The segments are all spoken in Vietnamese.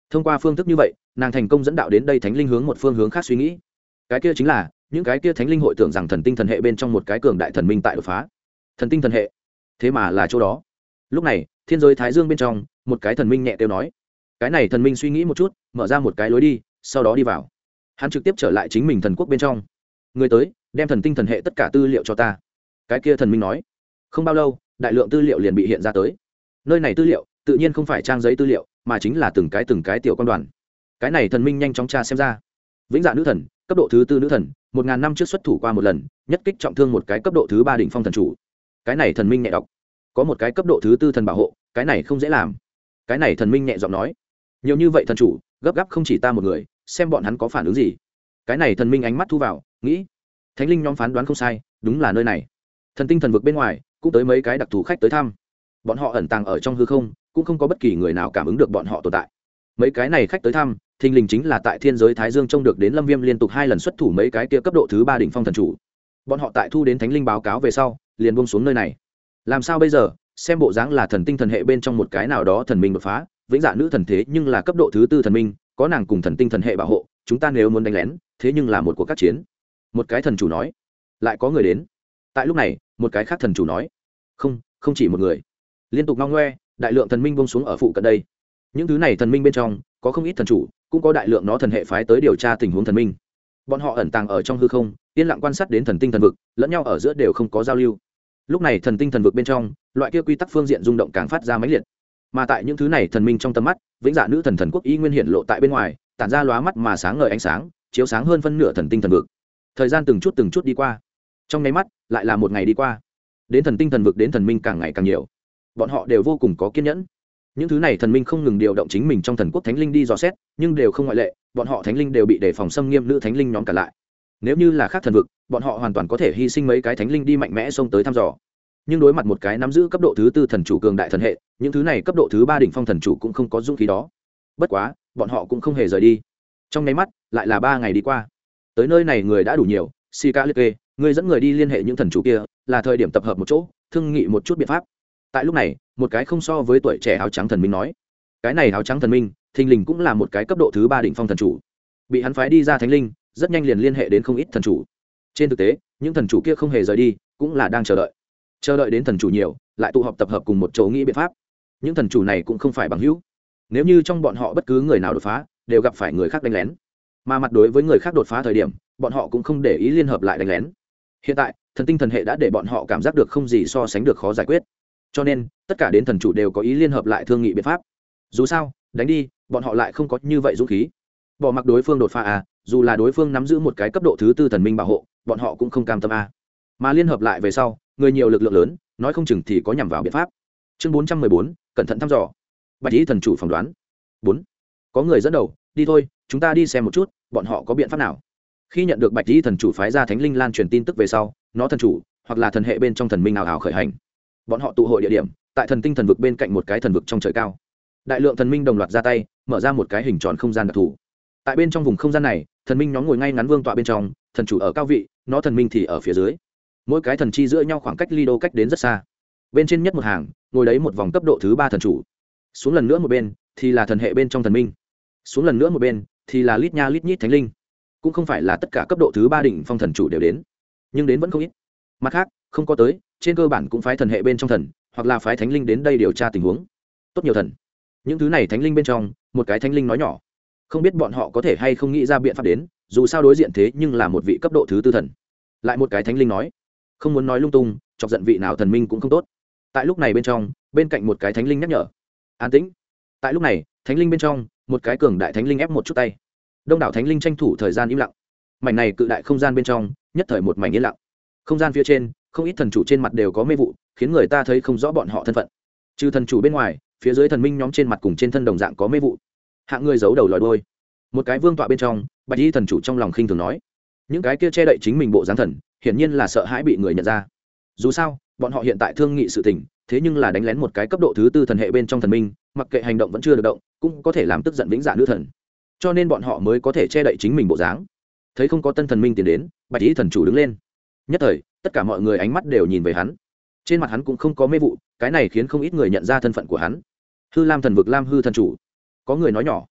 Thông qua phương thức như vậy, nàng thành công dẫn đạo đến đây thánh linh hướng một phương hướng khác suy nghĩ. Cái kia chính là những cái kia thánh linh hội tưởng rằng thần tinh thần hệ bên trong một cái cường đại thần minh tại đột phá. Thần tinh thần hệ, thế mà là chỗ đó. Lúc này, thiên giới thái dương bên trong, một cái thần minh nhẹ kêu nói. Cái này thần minh suy nghĩ một chút, mở ra một cái lối đi, sau đó đi vào. Hắn trực tiếp trở lại chính mình thần quốc bên trong. Người tới, đem thần tinh thần hệ tất cả tư liệu cho ta. Cái kia thần minh nói. Không bao lâu, đại lượng tư liệu liền bị hiện ra tới. Nơi này tư liệu tự nhiên không phải trang giấy tư liệu, mà chính là từng cái tiểu quan đoàn. Cái này thần minh nhanh chóng tra xem ra. Vĩnh Dạ nữ thần, cấp độ thứ 4 nữ thần, 1000 năm trước xuất thủ qua một lần, nhất kích trọng thương một cái cấp độ thứ 3 đỉnh phong thần chủ. Cái này thần minh nhẹ đọc. Có một cái cấp độ thứ 4 thần bảo hộ, cái này không dễ làm. Cái này thần minh nhẹ giọng nói. Nhiều như vậy thần chủ, gấp gáp không chỉ ta một người, xem bọn hắn có phản ứng gì. Cái này thần minh ánh mắt thu vào, nghĩ. Thánh linh nhóm phán đoán không sai, đúng là nơi này. Thần tinh thần vực bên ngoài, cũng tới mấy cái đặc thù khách tới thăm. Bọn họ ẩn tàng ở trong hư không, cũng không có bất kỳ người nào cảm ứng được bọn họ tồn tại. Mấy cái này khách tới thăm, thình lình chính là tại thiên giới thái dương trông được đến Lâm Viêm liên tục 2 lần xuất thủ mấy cái kia cấp độ thứ 3 đỉnh phong thần chủ. Bọn họ tại thu đến thánh linh báo cáo về sau, liền buông xuống nơi này. Làm sao bây giờ? Xem bộ dáng là thần tinh thần hệ bên trong một cái nào đó thần minh đột phá, Vĩnh Dạ nữ thần thế nhưng là cấp độ thứ 4 thần minh, có nàng cùng thần tinh thần hệ bảo hộ, chúng ta nếu muốn đánh lén, thế nhưng là một cuộc các chiến. Một cái thần chủ nói. Lại có người đến. Tại lúc này, một cái khác thần chủ nói. Không chỉ một người. Liên tục ngao ngoe, đại lượng thần minh buông xuống ở phụ cận đây. Những thứ này thần minh bên trong, có không ít thần chủ, cũng có đại lượng nó thần hệ phái tới điều tra tình huống thần minh. Bọn họ ẩn tàng ở trong hư không, yên lặng quan sát đến thần tinh thần vực, lẫn nhau ở giữa đều không có giao lưu. Lúc này thần tinh thần vực bên trong, loại kia quy tắc phương diện rung động càng phát ra mãnh liệt. Mà tại những thứ này thần minh trong tầm mắt, Vĩnh Dạ nữ thần thần quốc y nguyên hiện lộ tại bên ngoài, tản ra lóa mắt mà sáng ngời ánh sáng, chiếu sáng hơn phân nửa thần tinh thần vực. Thời gian từng chút đi qua. Trong nháy mắt, lại là một ngày đi qua. Đến thần tinh thần vực đến thần minh càng ngày càng nhiều. Bọn họ đều vô cùng có kiên nhẫn. Những thứ này thần minh không ngừng điều động chính mình trong thần quốc thánh linh đi dò xét, nhưng đều không ngoại lệ, bọn họ thánh linh đều bị đề phòng xâm nghiêm nữ thánh linh nhóm cả lại. Nếu như là khác thần vực, bọn họ hoàn toàn có thể hy sinh mấy cái thánh linh đi mạnh mẽ xông tới thăm dò. Nhưng đối mặt một cái nắm giữ cấp độ thứ 4 thần chủ cường đại thần hệ, những thứ này cấp độ thứ 3 đỉnh phong thần chủ cũng không có dũng khí đó. Bất quá, bọn họ cũng không hề rời đi. Trong nháy mắt, lại là 3 ngày đi qua. Tới nơi này người đã đủ nhiều, Sika liệt kê, người dẫn người đi liên hệ những thần chủ kia, là thời điểm tập hợp một chỗ, thương nghị một chút biện pháp. Tại lúc này, một cái không so với tuổi trẻ áo trắng thần minh nói. Cái này áo trắng thần minh, thình lình cũng là một cái cấp độ thứ 3 đỉnh phong thần chủ. Bị hắn phái đi ra thánh linh, rất nhanh liền liên hệ đến không ít thần chủ. Trên thực tế, những thần chủ kia không hề rời đi, cũng là đang chờ đợi đến thần chủ nhiều, lại tụ họp tập hợp cùng một chỗ nghĩ biện pháp. Những thần chủ này cũng không phải bằng hữu. Nếu như trong bọn họ bất cứ người nào đột phá, đều gặp phải người khác đánh lén. Mà mặt đối với người khác đột phá thời điểm, bọn họ cũng không để ý liên hợp lại đánh lén. Hiện tại, thần tinh thần hệ đã để bọn họ cảm giác được không gì so sánh được khó giải quyết. Cho nên, tất cả đến thần chủ đều có ý liên hợp lại thương nghị biện pháp. Dù sao, đánh đi, bọn họ lại không có như vậy dũng khí. Bỏ mặc đối phương đột phá à, dù là đối phương nắm giữ một cái cấp độ thứ 4 thần minh bảo hộ, bọn họ cũng không cam tâm à. Mà liên hợp lại về sau, người nhiều lực lượng lớn, nói không chừng thì có nhằm vào biện pháp. Chương 414, cẩn thận thăm dò. Bạch Y thần chủ phỏng đoán. 4. Có người dẫn đầu, đi thôi, chúng ta đi xem một chút, bọn họ có biện pháp nào. Khi nhận được Bạch Y thần chủ phái ra thánh linh lan truyền tin tức về sau, nó thần chủ, hoặc là thần hệ bên trong thần minh nào ảo khởi hành. Bọn họ tụ hội địa điểm, tại thần tinh thần vực bên cạnh một cái thần vực trong trời cao. Đại lượng thần minh đồng loạt ra tay, mở ra một cái hình tròn không gian đặc thù. Tại bên trong vùng không gian này, thần minh nhóm ngồi ngay ngắn vương tọa bên trong, thần chủ ở cao vị, nó thần minh thì ở phía dưới. Mỗi cái thần chi giữa nhau khoảng cách ly đô cách đến rất xa. Bên trên nhất một hàng, ngồi đấy một vòng cấp độ thứ 3 thần chủ. Xuống lần nữa một bên, thì là thần hệ bên trong thần minh. Xuống lần nữa một bên, thì là lít nha lít nhít thánh linh. Cũng không phải là tất cả cấp độ thứ 3 đỉnh phong thần chủ đều đến, nhưng đến vẫn không ít. Mặt khác, không có tới, trên cơ bản cũng phái thần hệ bên trong thần, hoặc là phái thánh linh đến đây điều tra tình huống. Tốt nhiều thần. Những thứ này thánh linh bên trong, một cái thánh linh nói nhỏ, không biết bọn họ có thể hay không nghĩ ra biện pháp đến, dù sao đối diện thế nhưng là một vị cấp độ thứ 4 thần. Lại một cái thánh linh nói, không muốn nói lung tung, chọc giận vị nào thần minh cũng không tốt. Tại lúc này bên trong, bên cạnh một cái thánh linh nhắc nhở, an tĩnh. Tại lúc này, thánh linh bên trong, một cái cường đại thánh linh ép một chút tay. Đông đảo thánh linh tranh thủ thời gian im lặng. Mảnh này cự đại không gian bên trong, nhất thời một mảnh yên lặng. Không gian phía trên, không ít thần chủ trên mặt đều có mê vụ, khiến người ta thấy không rõ bọn họ thân phận. Trừ thần chủ bên ngoài, phía dưới thần minh nhóm trên mặt cùng trên thân đồng dạng có mê vụ. Hạng người giấu đầu lòi đuôi. Một cái vương tọa bên trong, Bạch Y thần chủ trong lòng khinh thường nói, những cái kia che đậy chính mình bộ dáng thần, hiển nhiên là sợ hãi bị người nhận ra. Dù sao, bọn họ hiện tại thương nghị sự tình, thế nhưng là đánh lén một cái cấp độ thứ 4 thần hệ bên trong thần minh, mặc kệ hành động vẫn chưa được động, cũng có thể làm tức giận Vĩnh Dạ nữ thần. Cho nên bọn họ mới có thể che đậy chính mình bộ dáng. Thấy không có tân thần minh tiến đến, Bạch Y thần chủ đứng lên. Nhất thời, tất cả mọi người ánh mắt đều nhìn về hắn. Trên mặt hắn cũng không có mê vụ, cái này khiến không ít người nhận ra thân phận của hắn. Hư Lam thần vực Lam Hư thần chủ. Có người nói nhỏ,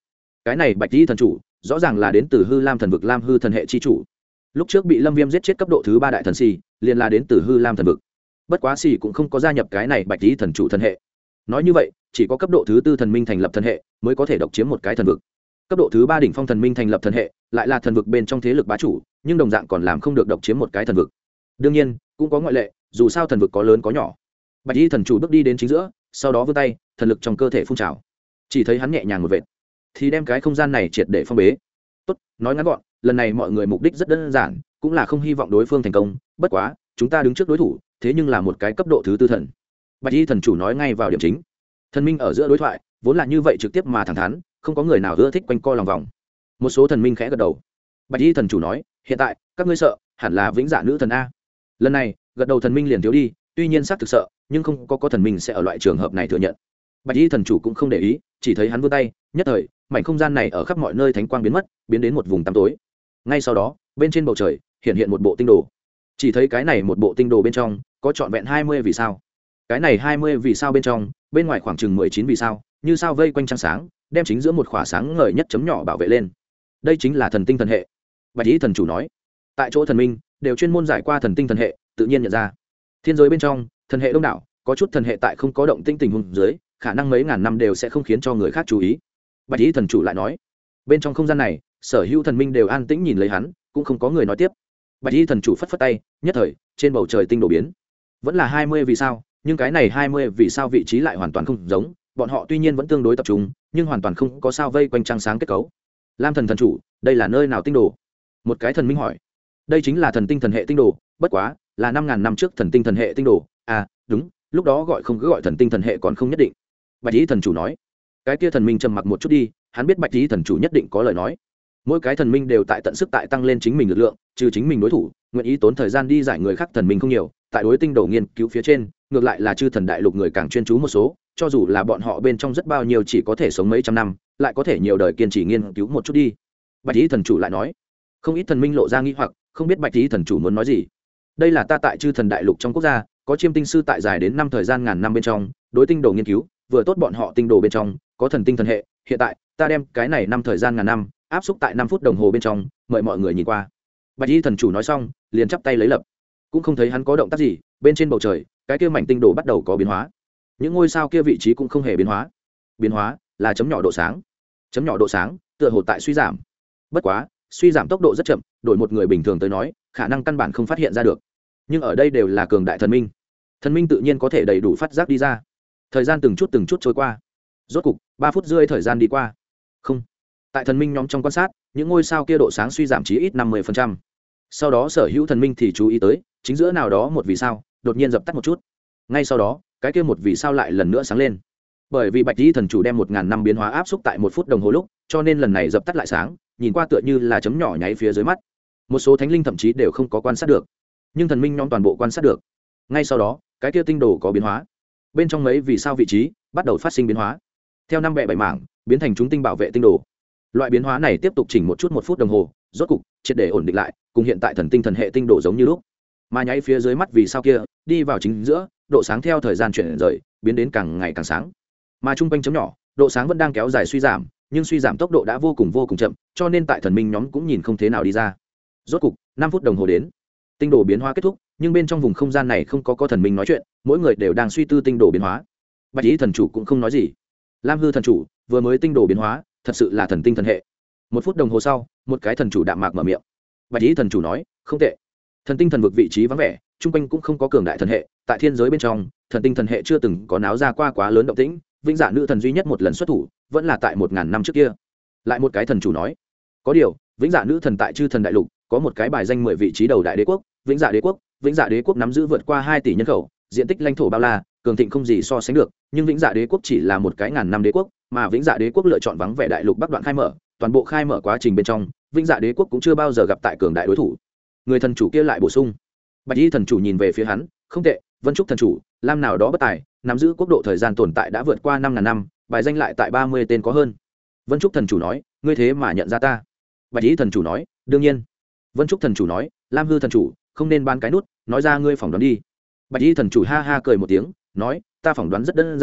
cái này bạch di thần chủ rõ ràng là đến từ hư lam thần vực lam hư thần hệ chi chủ. Lúc trước bị Lâm Viêm giết chết cấp độ thứ 3 đại thần xì, liền là đến từ hư lam thần vực. Bất quá xì cũng không có gia nhập cái này bạch di thần chủ thần hệ. Nói như vậy, chỉ có cấp độ thứ 4 thần minh thành lập thần hệ mới có thể độc chiếm một cái thần vực. Cấp độ thứ 3 đỉnh phong thần minh thành lập thần hệ, lại là thần vực bên trong thế lực bá chủ, nhưng đồng dạng còn làm không được độc chiếm một cái thần vực. Đương nhiên, cũng có ngoại lệ, dù sao thần vực có lớn có nhỏ. Bạch di thần chủ bước đi đến chính giữa, sau đó vươn tay, thần lực trong cơ thể phun trào. Chỉ thấy hắn nhẹ nhàng một vệt, thì đem cái không gian này triệt để phong bế. Tốt, nói ngắn gọn, lần này mọi người mục đích rất đơn giản, cũng là không hy vọng đối phương thành công, bất quá chúng ta đứng trước đối thủ, thế nhưng là một cái cấp độ thứ 4 thần. Bạch y thần chủ nói ngay vào điểm chính. Thần minh ở giữa đối thoại vốn là như vậy trực tiếp mà thẳng thắn, không có người nào ưa thích quanh co lòng vòng. Một số thần minh khẽ gật đầu. Bạch y thần chủ nói, hiện tại các ngươi sợ hẳn là vĩnh dạ nữ thần a. Lần này gật đầu thần minh liền thiếu đi, tuy nhiên xác thực sợ, nhưng không có thần minh sẽ ở loại trường hợp này thừa nhận. Bạch y thần chủ cũng không để ý, chỉ thấy hắn vươn tay, nhất thời mảnh không gian này ở khắp mọi nơi thánh quang biến mất, biến đến một vùng tăm tối. Ngay sau đó bên trên bầu trời hiện một bộ tinh đồ. Chỉ thấy cái này một bộ tinh đồ bên trong có trọn vẹn 20 vì sao. Cái này 20 vì sao bên trong, bên ngoài khoảng chừng 19 vì sao, như sao vây quanh trăng sáng, đem chính giữa một khỏa sáng ngời nhất chấm nhỏ bảo vệ lên. Đây chính là thần tinh thần hệ. Bạch y thần chủ nói, tại chỗ thần minh đều chuyên môn giải qua thần tinh thần hệ, tự nhiên nhận ra. Thiên giới bên trong, thần hệ đông đảo, có chút thần hệ tại không có động tinh tình huống dưới, khả năng mấy ngàn năm đều sẽ không khiến cho người khác chú ý. Bạch y thần chủ lại nói, bên trong không gian này, sở hữu thần minh đều an tĩnh nhìn lấy hắn, cũng không có người nói tiếp. Bạch y thần chủ phất phất tay, nhất thời trên bầu trời tinh đồ biến, vẫn là 20 vì sao, nhưng cái này 20 vì sao vị trí lại hoàn toàn không giống, bọn họ tuy nhiên vẫn tương đối tập trung, nhưng hoàn toàn không có sao vây quanh trăng sáng kết cấu. Lam thần thần chủ, đây là nơi nào tinh đồ? Một cái thần minh hỏi. Đây chính là thần tinh thần hệ tinh đồ, bất quá là 5000 năm trước thần tinh thần hệ tinh đồ. À, đúng, lúc đó gọi không cứ gọi thần tinh thần hệ còn không nhất định. Bạch y thần chủ nói. Cái kia thần minh trầm mặc một chút đi, hắn biết Bạch y thần chủ nhất định có lời nói. Mỗi cái thần minh đều tại tận sức tại tăng lên chính mình lực lượng, trừ chính mình đối thủ, nguyện ý tốn thời gian đi giải người khác thần minh không nhiều, tại đối tinh đồ nghiên cứu phía trên, ngược lại là chư thần đại lục người càng chuyên chú một số, cho dù là bọn họ bên trong rất bao nhiêu chỉ có thể sống mấy trăm năm, lại có thể nhiều đời kiên trì nghiên cứu một chút đi. Bạch y thần chủ lại nói. Không ít thần minh lộ ra nghi hoặc, không biết Bạch y thần chủ muốn nói gì. Đây là ta tại chư thần đại lục trong quốc gia, có chiêm tinh sư tại dài đến năm thời gian ngàn năm bên trong, đối tinh đồ nghiên cứu, vừa tốt bọn họ tinh đồ bên trong có thần tinh thần hệ, hiện tại ta đem cái này năm thời gian ngàn năm áp xúc tại 5 phút đồng hồ bên trong, mời mọi người nhìn qua. Bạch y thần chủ nói xong, liền chắp tay lấy lập. Cũng không thấy hắn có động tác gì, bên trên bầu trời, cái kia mảnh tinh đồ bắt đầu có biến hóa. Những ngôi sao kia vị trí cũng không hề biến hóa. Biến hóa là chấm nhỏ độ sáng. Chấm nhỏ độ sáng, tựa hồ tại suy giảm. Bất quá, suy giảm tốc độ rất chậm, đổi một người bình thường tới nói, khả năng căn bản không phát hiện ra được. Nhưng ở đây đều là cường đại thần minh. Thần minh tự nhiên có thể đầy đủ phát giác đi ra. Thời gian từng chút trôi qua. Rốt cục, 3 phút rưỡi thời gian đi qua. Không. Tại thần minh nhóm trong quan sát, những ngôi sao kia độ sáng suy giảm chí ít 50%. Sau đó sở hữu thần minh thì chú ý tới, chính giữa nào đó một vì sao đột nhiên dập tắt một chút. Ngay sau đó, cái kia một vì sao lại lần nữa sáng lên. Bởi vì Bạch y thần chủ đem 1000 năm biến hóa áp xúc tại 1 phút đồng hồ lúc, cho nên lần này dập tắt lại sáng, nhìn qua tựa như là chấm nhỏ nháy phía dưới mắt. Một số thánh linh thậm chí đều không có quan sát được, nhưng thần minh nhóm toàn bộ quan sát được. Ngay sau đó, cái kia tinh đồ có biến hóa. Bên trong mấy vì sao vị trí bắt đầu phát sinh biến hóa. Theo 5 bẹ 7 mảng, biến thành chúng tinh bảo vệ tinh đồ. Loại biến hóa này tiếp tục chỉnh một chút 1 phút đồng hồ, rốt cục triệt để ổn định lại, cùng hiện tại thần tinh thần hệ tinh đồ giống như lúc. Mà nháy phía dưới mắt vì sao kia, đi vào chính giữa, độ sáng theo thời gian chuyển rời, biến đến càng ngày càng sáng. Mà trung quanh chấm nhỏ, độ sáng vẫn đang kéo dài suy giảm, nhưng suy giảm tốc độ đã vô cùng chậm, cho nên tại thần minh nhóm cũng nhìn không thế nào đi ra. Rốt cục, 5 phút đồng hồ đến, tinh đồ biến hóa kết thúc, nhưng bên trong vùng không gian này không có thần minh nói chuyện, mỗi người đều đang suy tư tinh đồ biến hóa. Bạch y thần chủ cũng không nói gì. Lam hư thần chủ vừa mới tinh đồ biến hóa, thật sự là thần tinh thần hệ. 1 phút đồng hồ sau, một cái thần chủ đạm mạc mở miệng. Bạch y thần chủ nói, không tệ. Thần tinh thần vực vị trí vắng vẻ, trung quanh cũng không có cường đại thần hệ, tại thiên giới bên trong, thần tinh thần hệ chưa từng có náo ra qua quá lớn động tĩnh, vĩnh dạ nữ thần duy nhất một lần xuất thủ, vẫn là tại 1000 năm trước kia. Lại một cái thần chủ nói, có điều, vĩnh dạ nữ thần tại chư thần đại lục, có một cái bài danh 10 vị trí đầu đại đế quốc, vĩnh dạ đế quốc. Vĩnh dạ đế quốc nắm giữ vượt qua 2 tỷ nhân khẩu, diện tích lãnh thổ bao la, cường thịnh không gì so sánh được, nhưng vĩnh dạ đế quốc chỉ là một cái ngàn năm đế quốc, mà vĩnh dạ đế quốc lựa chọn vắng vẻ đại lục bắc đoạn khai mở, toàn bộ khai mở quá trình bên trong, vĩnh dạ đế quốc cũng chưa bao giờ gặp tại cường đại đối thủ. Người thần chủ kia lại bổ sung. Bạch y thần chủ nhìn về phía hắn, không tệ, Vân Trúc thần chủ, lam nào đó bất tài, nắm giữ quốc độ thời gian tồn tại đã vượt qua 5000 năm, bài danh lại tại 30 tên có hơn. Vân Trúc thần chủ nói, ngươi thế mà nhận ra ta? Bạch y thần chủ nói, đương nhiên. Vân Trúc thần chủ nói, lam hư thần chủ, không nên ban cái nút, nói ra ngươi phỏng đoán đi. Bạch y thần chủ ha ha cười một tiếng, nói, ta phỏng đoán rất đơn giản,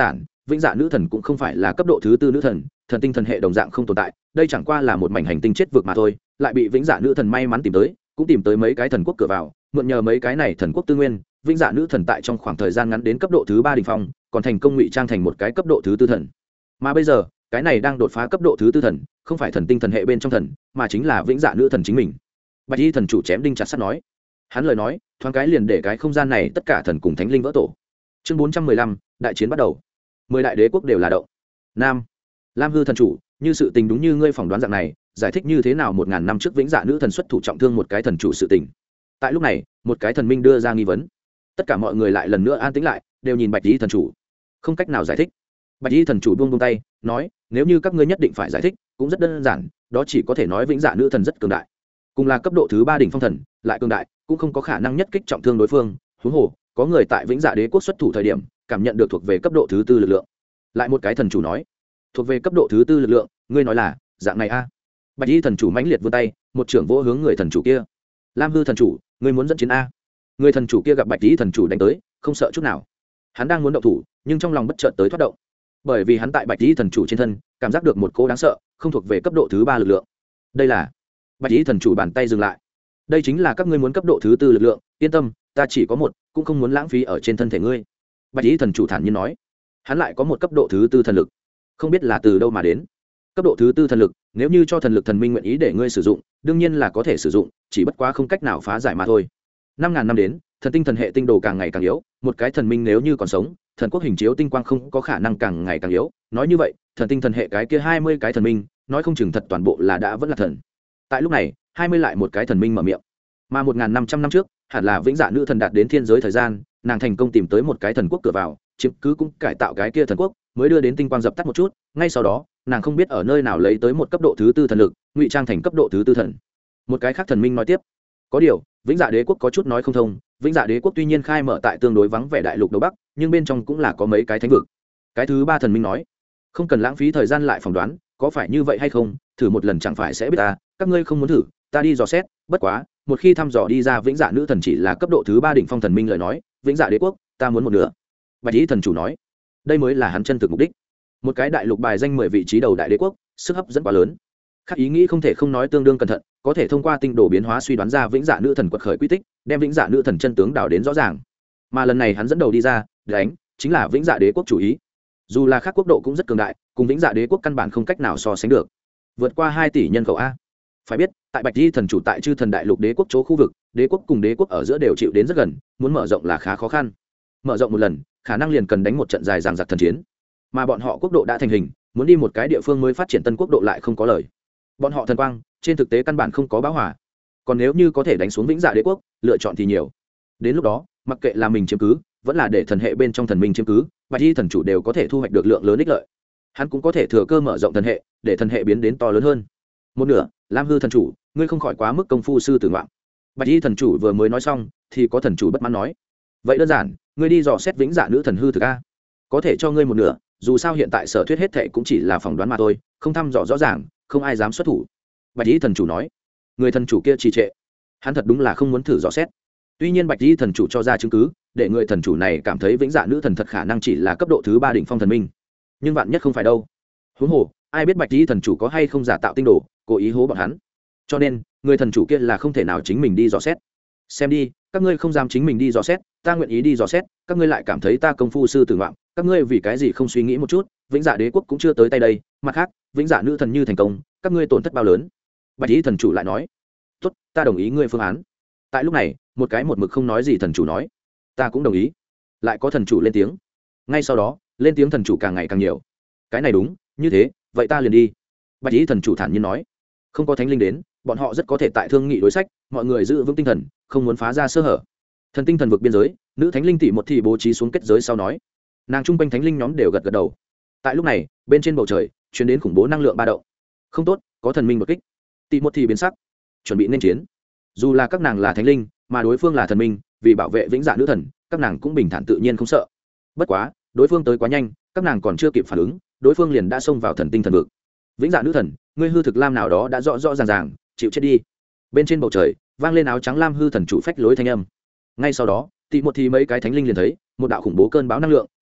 vĩnh dạ nữ thần cũng không phải là cấp độ thứ tư nữ thần, thần tinh thần hệ đồng dạng không tồn tại, đây chẳng qua là một mảnh hành tinh chết vực mà thôi, lại bị vĩnh dạ nữ thần may mắn tìm tới, cũng tìm tới mấy cái thần quốc cửa vào, mượn nhờ mấy cái này thần quốc tư nguyên, vĩnh dạ nữ thần tại trong khoảng thời gian ngắn đến cấp độ thứ ba đỉnh phong, còn thành công ngụy trang thành một cái cấp độ thứ tư thần. Mà bây giờ, cái này đang đột phá cấp độ thứ tư thần, không phải thần tinh thần hệ bên trong thần, mà chính là vĩnh dạ nữ thần chính mình. Bạch y thần chủ chém đinh chặt sắt nói. Hắn lời nói thoáng cái liền để cái không gian này tất cả thần cùng thánh linh vỡ tổ. Chương 415, đại chiến bắt đầu. 10 đại đế quốc đều là động. Nam, Lam hư thần chủ, như sự tình đúng như ngươi phỏng đoán dạng này, giải thích như thế nào 1000 năm trước vĩnh dạ nữ thần xuất thủ trọng thương một cái thần chủ sự tình. Tại lúc này, một cái thần minh đưa ra nghi vấn. Tất cả mọi người lại lần nữa an tĩnh lại, đều nhìn Bạch y thần chủ, không cách nào giải thích. Bạch y thần chủ buông tay, nói, nếu như các ngươi nhất định phải giải thích, cũng rất đơn giản, đó chỉ có thể nói vĩnh dạ nữ thần rất cường đại, cùng là cấp độ thứ 3 đỉnh phong thần, lại cường đại, cũng không có khả năng nhất kích trọng thương đối phương. Huống hồ, có người tại vĩnh dạ đế quốc xuất thủ thời điểm, cảm nhận được thuộc về cấp độ thứ tư lực lượng. Lại một cái thần chủ nói, thuộc về cấp độ thứ tư lực lượng, ngươi nói là dạng này a? Bạch y thần chủ mãnh liệt vươn tay, một trưởng vỗ hướng người thần chủ kia. Lam hư thần chủ, ngươi muốn dẫn chiến a? Người thần chủ kia gặp Bạch y thần chủ đánh tới, không sợ chút nào. Hắn đang muốn động thủ, nhưng trong lòng bất chợt tới thoát động, bởi vì hắn tại Bạch y thần chủ trên thân cảm giác được một cỗ đáng sợ, không thuộc về cấp độ thứ ba lực lượng. Đây là Bạch y thần chủ bàn tay dừng lại. Đây chính là các ngươi muốn cấp độ thứ tư lực lượng, yên tâm, ta chỉ có một, cũng không muốn lãng phí ở trên thân thể ngươi. Bạch y thần chủ thản nhiên nói. Hắn lại có một cấp độ thứ tư thần lực, không biết là từ đâu mà đến. Cấp độ thứ tư thần lực, nếu như cho thần lực thần minh nguyện ý để ngươi sử dụng, đương nhiên là có thể sử dụng, chỉ bất quá không cách nào phá giải mà thôi. 5000 năm đến, thần tinh thần hệ tinh đồ càng ngày càng yếu, một cái thần minh nếu như còn sống, thần quốc hình chiếu tinh quang không có khả năng càng ngày càng yếu. Nói như vậy, thần tinh thần hệ cái kia 20 cái thần minh, nói không chừng thật toàn bộ là đã vẫn là thần. Tại lúc này, 20 lại một cái thần minh mở miệng. Mà 1500 năm trước, hẳn là vĩnh dạ nữ thần đạt đến thiên giới thời gian, nàng thành công tìm tới một cái thần quốc cửa vào, chiếm cứ cũng cải tạo cái kia thần quốc, mới đưa đến tinh quang dập tắt một chút. Ngay sau đó, nàng không biết ở nơi nào lấy tới một cấp độ thứ tư thần lực, ngụy trang thành cấp độ thứ tư thần. Một cái khác thần minh nói tiếp, có điều vĩnh dạ đế quốc có chút nói không thông. Vĩnh dạ đế quốc tuy nhiên khai mở tại tương đối vắng vẻ đại lục đông bắc, nhưng bên trong cũng là có mấy cái thánh vực. Cái thứ ba thần minh nói, không cần lãng phí thời gian lại phỏng đoán, có phải như vậy hay không, thử một lần chẳng phải sẽ biết ta. Các ngươi không muốn thử, ta đi dò xét. Bất quá một khi thăm dò đi ra vĩnh dạ nữ thần chỉ là cấp độ thứ ba đỉnh phong thần minh lời nói, vĩnh dạ đế quốc ta muốn một nửa. Bạch y thần chủ nói, đây mới là hắn chân thực mục đích. Một cái đại lục bài danh 10 vị trí đầu đại đế quốc, sức hấp dẫn quá lớn. Khác ý nghĩ không thể không nói tương đương cẩn thận, có thể thông qua tinh đồ biến hóa suy đoán ra vĩnh dạ nữ thần quật khởi quy tích, đem vĩnh dạ nữ thần chân tướng đào đến rõ ràng. Mà lần này hắn dẫn đầu đi ra đánh, chính là vĩnh dạ đế quốc chủ ý. Dù là khác quốc độ cũng rất cường đại, cùng vĩnh dạ đế quốc căn bản không cách nào so sánh được. Vượt qua 2 tỷ nhân khẩu a. Phải biết, tại Bạch y thần chủ tại chư thần đại lục đế quốc chỗ khu vực, đế quốc cùng đế quốc ở giữa đều chịu đến rất gần, muốn mở rộng là khá khó khăn. Mở rộng một lần, khả năng liền cần đánh một trận dài dằng dặc thần chiến. Mà bọn họ quốc độ đã thành hình, muốn đi một cái địa phương mới phát triển tân quốc độ lại không có lời. Bọn họ thần quang, trên thực tế căn bản không có bão hỏa. Còn nếu như có thể đánh xuống vĩnh dạ đế quốc, lựa chọn thì nhiều. Đến lúc đó, mặc kệ là mình chiếm cứ, vẫn là để thần hệ bên trong thần minh chiếm cứ, Bạch y thần chủ đều có thể thu hoạch được lượng lớn ích lợi. Hắn cũng có thể thừa cơ mở rộng thần hệ, để thần hệ biến đến to lớn hơn. Một nửa, Lam hư thần chủ, ngươi không khỏi quá mức công phu sư tử ngoạm. Bạch y thần chủ vừa mới nói xong, thì có thần chủ bất mãn nói, vậy đơn giản, ngươi đi dò xét vĩnh dạ nữ thần hư thực a, có thể cho ngươi một nửa, dù sao hiện tại sở thuyết hết thệ cũng chỉ là phỏng đoán mà thôi, không thăm dò rõ ràng, không ai dám xuất thủ. Bạch y thần chủ nói. Người thần chủ kia trì trệ, hắn thật đúng là không muốn thử dò xét. Tuy nhiên Bạch y thần chủ cho ra chứng cứ, để người thần chủ này cảm thấy vĩnh dạ nữ thần thật khả năng chỉ là cấp độ thứ 3 đỉnh phong thần minh, nhưng vạn nhất không phải đâu. Huống hồ, ai biết Bạch y thần chủ có hay không giả tạo tinh đồ, cố ý hố bọn hắn. Cho nên người thần chủ kia là không thể nào chính mình đi dò xét. Xem đi, các ngươi không dám chính mình đi dò xét, ta nguyện ý đi dò xét, các ngươi lại cảm thấy ta công phu sư tử ngoạm, các ngươi vì cái gì không suy nghĩ một chút, vĩnh dạ đế quốc cũng chưa tới tay đây, mặt khác, vĩnh dạ nữ thần như thành công, các ngươi tổn thất bao lớn. Bạch y thần chủ lại nói, tốt, ta đồng ý ngươi phương án. Tại lúc này, một cái một mực không nói gì thần chủ nói, ta cũng đồng ý. Lại có thần chủ lên tiếng. Ngay sau đó, lên tiếng thần chủ càng ngày càng nhiều. Cái này đúng, như thế, vậy ta liền đi. Bạch y thần chủ thản nhiên nói, không có thánh linh đến, bọn họ rất có thể tại thương nghị đối sách, mọi người giữ vững tinh thần, không muốn phá ra sơ hở. Thần tinh thần vực biên giới, nữ thánh linh tỷ một thì bố trí xuống kết giới sau nói, nàng trung quanh thánh linh nhóm đều gật gật đầu. Tại lúc này, bên trên bầu trời truyền đến khủng bố năng lượng ba động. Không tốt, có thần minh đột kích. Tỷ một thì biến sắc, chuẩn bị nên chiến. Dù là các nàng là thánh linh, mà đối phương là thần minh, vì bảo vệ vĩnh dạ nữ thần, các nàng cũng bình thản tự nhiên không sợ. Bất quá, đối phương tới quá nhanh, các nàng còn chưa kịp phản ứng, đối phương liền đã xông vào thần tinh thần vực. Vĩnh dạ nữ thần, ngươi hư thực lam nào đó đã rõ rõ ràng ràng, chịu chết đi. Bên trên bầu trời vang lên áo trắng lam hư thần chủ phách lối thanh âm. Ngay sau đó, tỷ một thì mấy cái thánh linh liền thấy một đạo khủng bố cơn bão năng lượng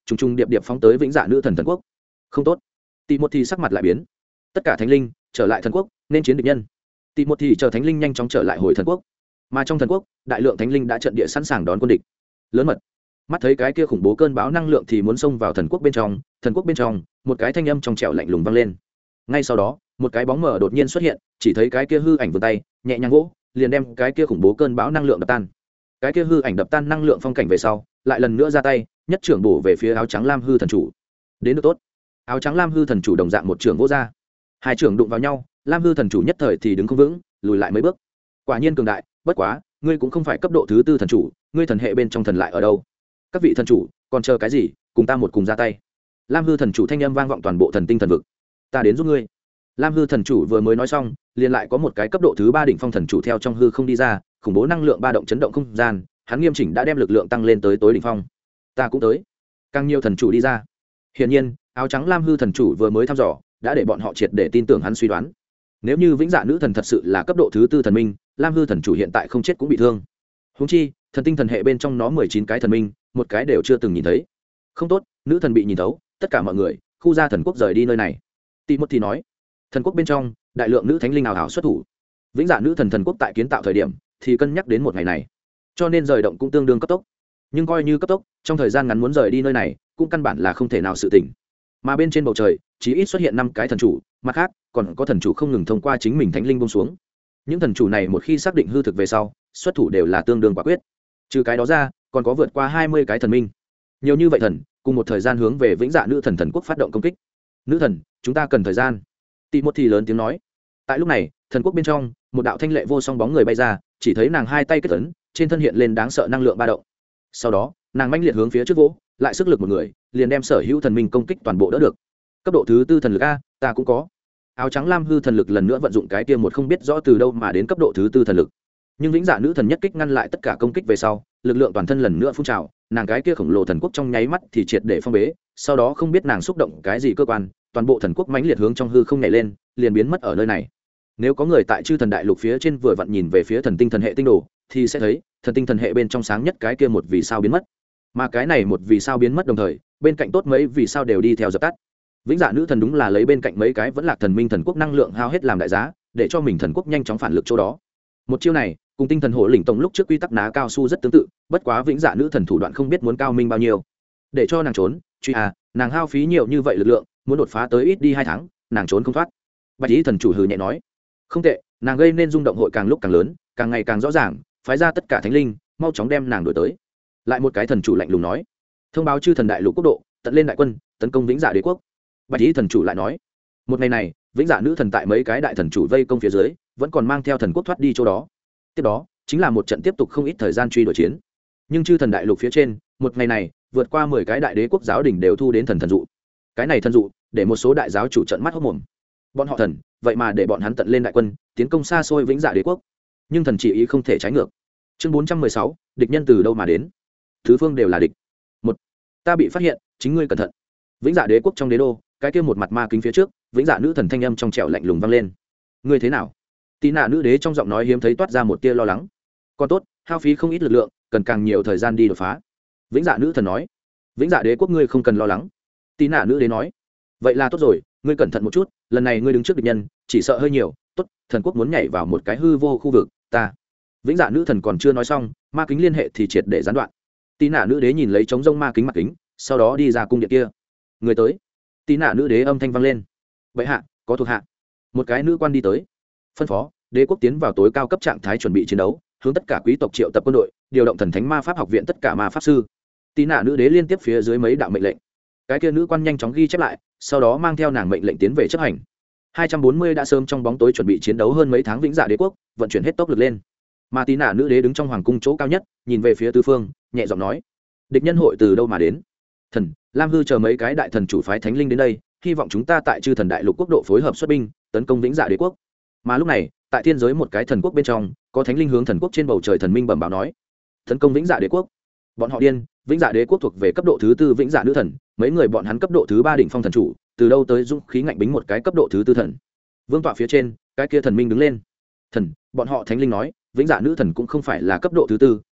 trùng trùng điệp điệp phóng tới vĩnh dạ nữ thần thần quốc. Không tốt. Tỷ một thì sắc mặt lại biến. Tất cả thánh linh trở lại thần quốc nên chiến địch nhân. Tỷ một thì chờ thánh linh nhanh chóng trở lại hồi thần quốc, mà trong thần quốc đại lượng thánh linh đã trận địa sẵn sàng đón quân địch. Lớn mật. Mắt thấy cái kia khủng bố cơn bão năng lượng thì muốn xông vào thần quốc bên trong, một cái thanh âm trong trẻo lạnh lùng vang lên. Ngay sau đó một cái bóng mờ đột nhiên xuất hiện, chỉ thấy cái kia hư ảnh vươn tay nhẹ nhàng vỗ, liền đem cái kia khủng bố cơn bão năng lượng đập tan. Cái kia hư ảnh đập tan năng lượng phong cảnh về sau, lại lần nữa ra tay nhất trưởng bổ về phía áo trắng lam hư thần chủ. Đến được tốt. Áo trắng lam hư thần chủ đồng dạng một trưởng vỗ ra, hai trưởng đụng vào nhau, lam hư thần chủ nhất thời thì đứng không vững, lùi lại mấy bước. Quả nhiên cường đại, bất quá ngươi cũng không phải cấp độ thứ tư thần chủ, ngươi thần hệ bên trong thần lại ở đâu? Các vị thần chủ còn chờ cái gì, cùng ta một cùng ra tay. Lam hư thần chủ thanh âm vang vọng toàn bộ thần tinh thần vực. Ta đến giúp ngươi. Lam hư thần chủ vừa mới nói xong, liền lại có một cái cấp độ thứ ba đỉnh phong thần chủ theo trong hư không đi ra, khủng bố năng lượng ba động chấn động không gian, hắn nghiêm chỉnh đã đem lực lượng tăng lên tới tối đỉnh phong. Ta cũng tới. Càng nhiều thần chủ đi ra. Hiển nhiên áo trắng lam hư thần chủ vừa mới thăm dò đã để bọn họ triệt để tin tưởng hắn suy đoán. Nếu như vĩnh dạ nữ thần thật sự là cấp độ thứ tư thần minh, lam hư thần chủ hiện tại không chết cũng bị thương. Huống chi thần tinh thần hệ bên trong nó 19 cái thần minh, một cái đều chưa từng nhìn thấy. Không tốt, nữ thần bị nhìn thấu, tất cả mọi người khu gia thần quốc rời đi nơi này. Tỷ một thì nói, thần quốc bên trong đại lượng nữ thánh linh ảo ảo xuất thủ. Vĩnh dạ nữ thần thần quốc tại kiến tạo thời điểm thì cân nhắc đến một ngày này, cho nên rời động cũng tương đương cấp tốc. Nhưng coi như cấp tốc, trong thời gian ngắn muốn rời đi nơi này cũng căn bản là không thể nào sự tỉnh. Mà bên trên bầu trời chỉ ít xuất hiện 5 cái thần chủ, mặt khác còn có thần chủ không ngừng thông qua chính mình thánh linh buông xuống. Những thần chủ này một khi xác định hư thực về sau, xuất thủ đều là tương đương quả quyết. Trừ cái đó ra, còn có vượt qua 20 cái thần minh. Nhiều như vậy thần, cùng một thời gian hướng về vĩnh dạ nữ thần thần quốc phát động công kích. Nữ thần, chúng ta cần thời gian. Tỷ một thì lớn tiếng nói. Tại lúc này, thần quốc bên trong, một đạo thanh lệ vô song bóng người bay ra, chỉ thấy nàng hai tay kết ấn, trên thân hiện lên đáng sợ năng lượng ba động. Sau đó, nàng mãnh liệt hướng phía trước vỗ, lại sức lực một người, liền đem sở hữu thần minh công kích toàn bộ đỡ được. Cấp độ thứ tư thần lực a, ta cũng có. Áo trắng lam hư thần lực lần nữa vận dụng cái kia một không biết rõ từ đâu mà đến cấp độ thứ tư thần lực. Nhưng vĩnh dạ nữ thần nhất kích ngăn lại tất cả công kích về sau, lực lượng toàn thân lần nữa phun trào, nàng cái kia khổng lồ thần quốc trong nháy mắt thì triệt để phong bế, sau đó không biết nàng xúc động cái gì cơ quan, toàn bộ thần quốc mãnh liệt hướng trong hư không nhảy lên, liền biến mất ở nơi này. Nếu có người tại chư thần đại lục phía trên vừa vặn nhìn về phía thần tinh thần hệ tinh đồ, thì sẽ thấy thần tinh thần hệ bên trong sáng nhất cái kia một vì sao biến mất, mà cái này một vì sao biến mất đồng thời bên cạnh tốt mấy vì sao đều đi theo dập tắt. Vĩnh dạ nữ thần đúng là lấy bên cạnh mấy cái vẫn lạc thần minh thần quốc năng lượng hao hết làm đại giá, để cho mình thần quốc nhanh chóng phản lực chỗ đó. Một chiêu này cùng tinh thần hộ lĩnh tổng lúc trước quy tắc ná cao su rất tương tự, bất quá vĩnh dạ nữ thần thủ đoạn không biết muốn cao minh bao nhiêu. Để cho nàng trốn, truy nàng hao phí nhiều như vậy lực lượng, muốn đột phá tới ít đi 2 tháng, nàng trốn không thoát. Bạch ý thần chủ hừ nhẹ nói, không tệ, nàng gây nên rung động hội càng lúc càng lớn, càng ngày càng rõ ràng, phái ra tất cả thánh linh mau chóng đem nàng đuổi tới. Lại một cái thần chủ lạnh lùng nói, thông báo chư thần đại lục quốc độ tận lên đại quân tấn công vĩnh dạ đế quốc. Bạch ý thần chủ lại nói, một ngày này vĩnh dạ nữ thần tại mấy cái đại thần chủ vây công phía dưới vẫn còn mang theo thần quốc thoát đi chỗ đó. Tiếp đó chính là một trận tiếp tục không ít thời gian truy đuổi chiến. Nhưng chư thần đại lục phía trên một ngày này vượt qua 10 cái đại đế quốc giáo đình đều thu đến thần dụ. Cái này thần dụ để một số đại giáo chủ trận mắt hốc mồm. Bọn họ thần vậy mà để bọn hắn tận lên đại quân tiến công xa xôi vĩnh dạ đế quốc, nhưng thần chỉ ý không thể trái ngược. Chương 416, địch nhân từ đâu mà đến? Thứ phương đều là địch. Một, ta bị phát hiện, chính ngươi cẩn thận. Vĩnh dạ đế quốc trong đế đô, cái kia một mặt ma kính phía trước, vĩnh dạ nữ thần thanh âm trong trẻo lạnh lùng vang lên. Ngươi thế nào? Tí nạ nữ đế trong giọng nói hiếm thấy toát ra một tia lo lắng. Còn tốt, hao phí không ít lực lượng, cần càng nhiều thời gian đi đột phá. Vĩnh dạ nữ thần nói. Vĩnh dạ đế quốc ngươi không cần lo lắng. Tí nạ nữ đế nói. Vậy là tốt rồi, ngươi cẩn thận một chút, lần này ngươi đứng trước địch nhân, chỉ sợ hơi nhiều. Tốt, thần quốc muốn nhảy vào một cái hư vô khu vực, ta. Vĩnh dạ nữ thần còn chưa nói xong, ma kính liên hệ thì triệt để gián đoạn. Tí nạ nữ đế nhìn lấy trống rông ma kính mặt kính, sau đó đi ra cung điện kia. Người tới. Tí nạ nữ đế âm thanh vang lên. Bệ hạ, có thuộc hạ. Một cái nữ quan đi tới, phân phó đế quốc tiến vào tối cao cấp trạng thái chuẩn bị chiến đấu, hướng tất cả quý tộc triệu tập quân đội, điều động thần thánh ma pháp học viện tất cả ma pháp sư. Tí nạ nữ đế liên tiếp phía dưới mấy đạo mệnh lệnh. Cái kia nữ quan nhanh chóng ghi chép lại, sau đó mang theo nàng mệnh lệnh tiến về chấp hành. 240 đã sớm trong bóng tối chuẩn bị chiến đấu hơn mấy tháng vĩnh dạ đế quốc, vận chuyển hết tốc lực lên. Mà Tí nạ nữ đế đứng trong hoàng cung chỗ cao nhất, nhìn về phía tứ phương, nhẹ giọng nói: địch nhân hội từ đâu mà đến? Thần lam hư chờ mấy cái đại thần chủ phái thánh linh đến đây, hy vọng chúng ta tại chư thần đại lục quốc độ phối hợp xuất binh tấn công vĩnh dạ đế quốc. Mà lúc này tại thiên giới một cái thần quốc bên trong, có thánh linh hướng thần quốc trên bầu trời thần minh bẩm báo nói: tấn công vĩnh dạ đế quốc. Bọn họ điên, vĩnh dạ đế quốc thuộc về cấp độ thứ tư vĩnh dạ nữ thần, mấy người bọn hắn cấp độ thứ 3 đỉnh phong thần chủ, từ đâu tới dũng khí ngạnh bính một cái cấp độ thứ tư thần? Vương tọa phía trên cái kia thần minh đứng lên. Thần bọn họ thánh linh nói, vĩnh dạ nữ thần cũng không phải là cấp độ thứ tư,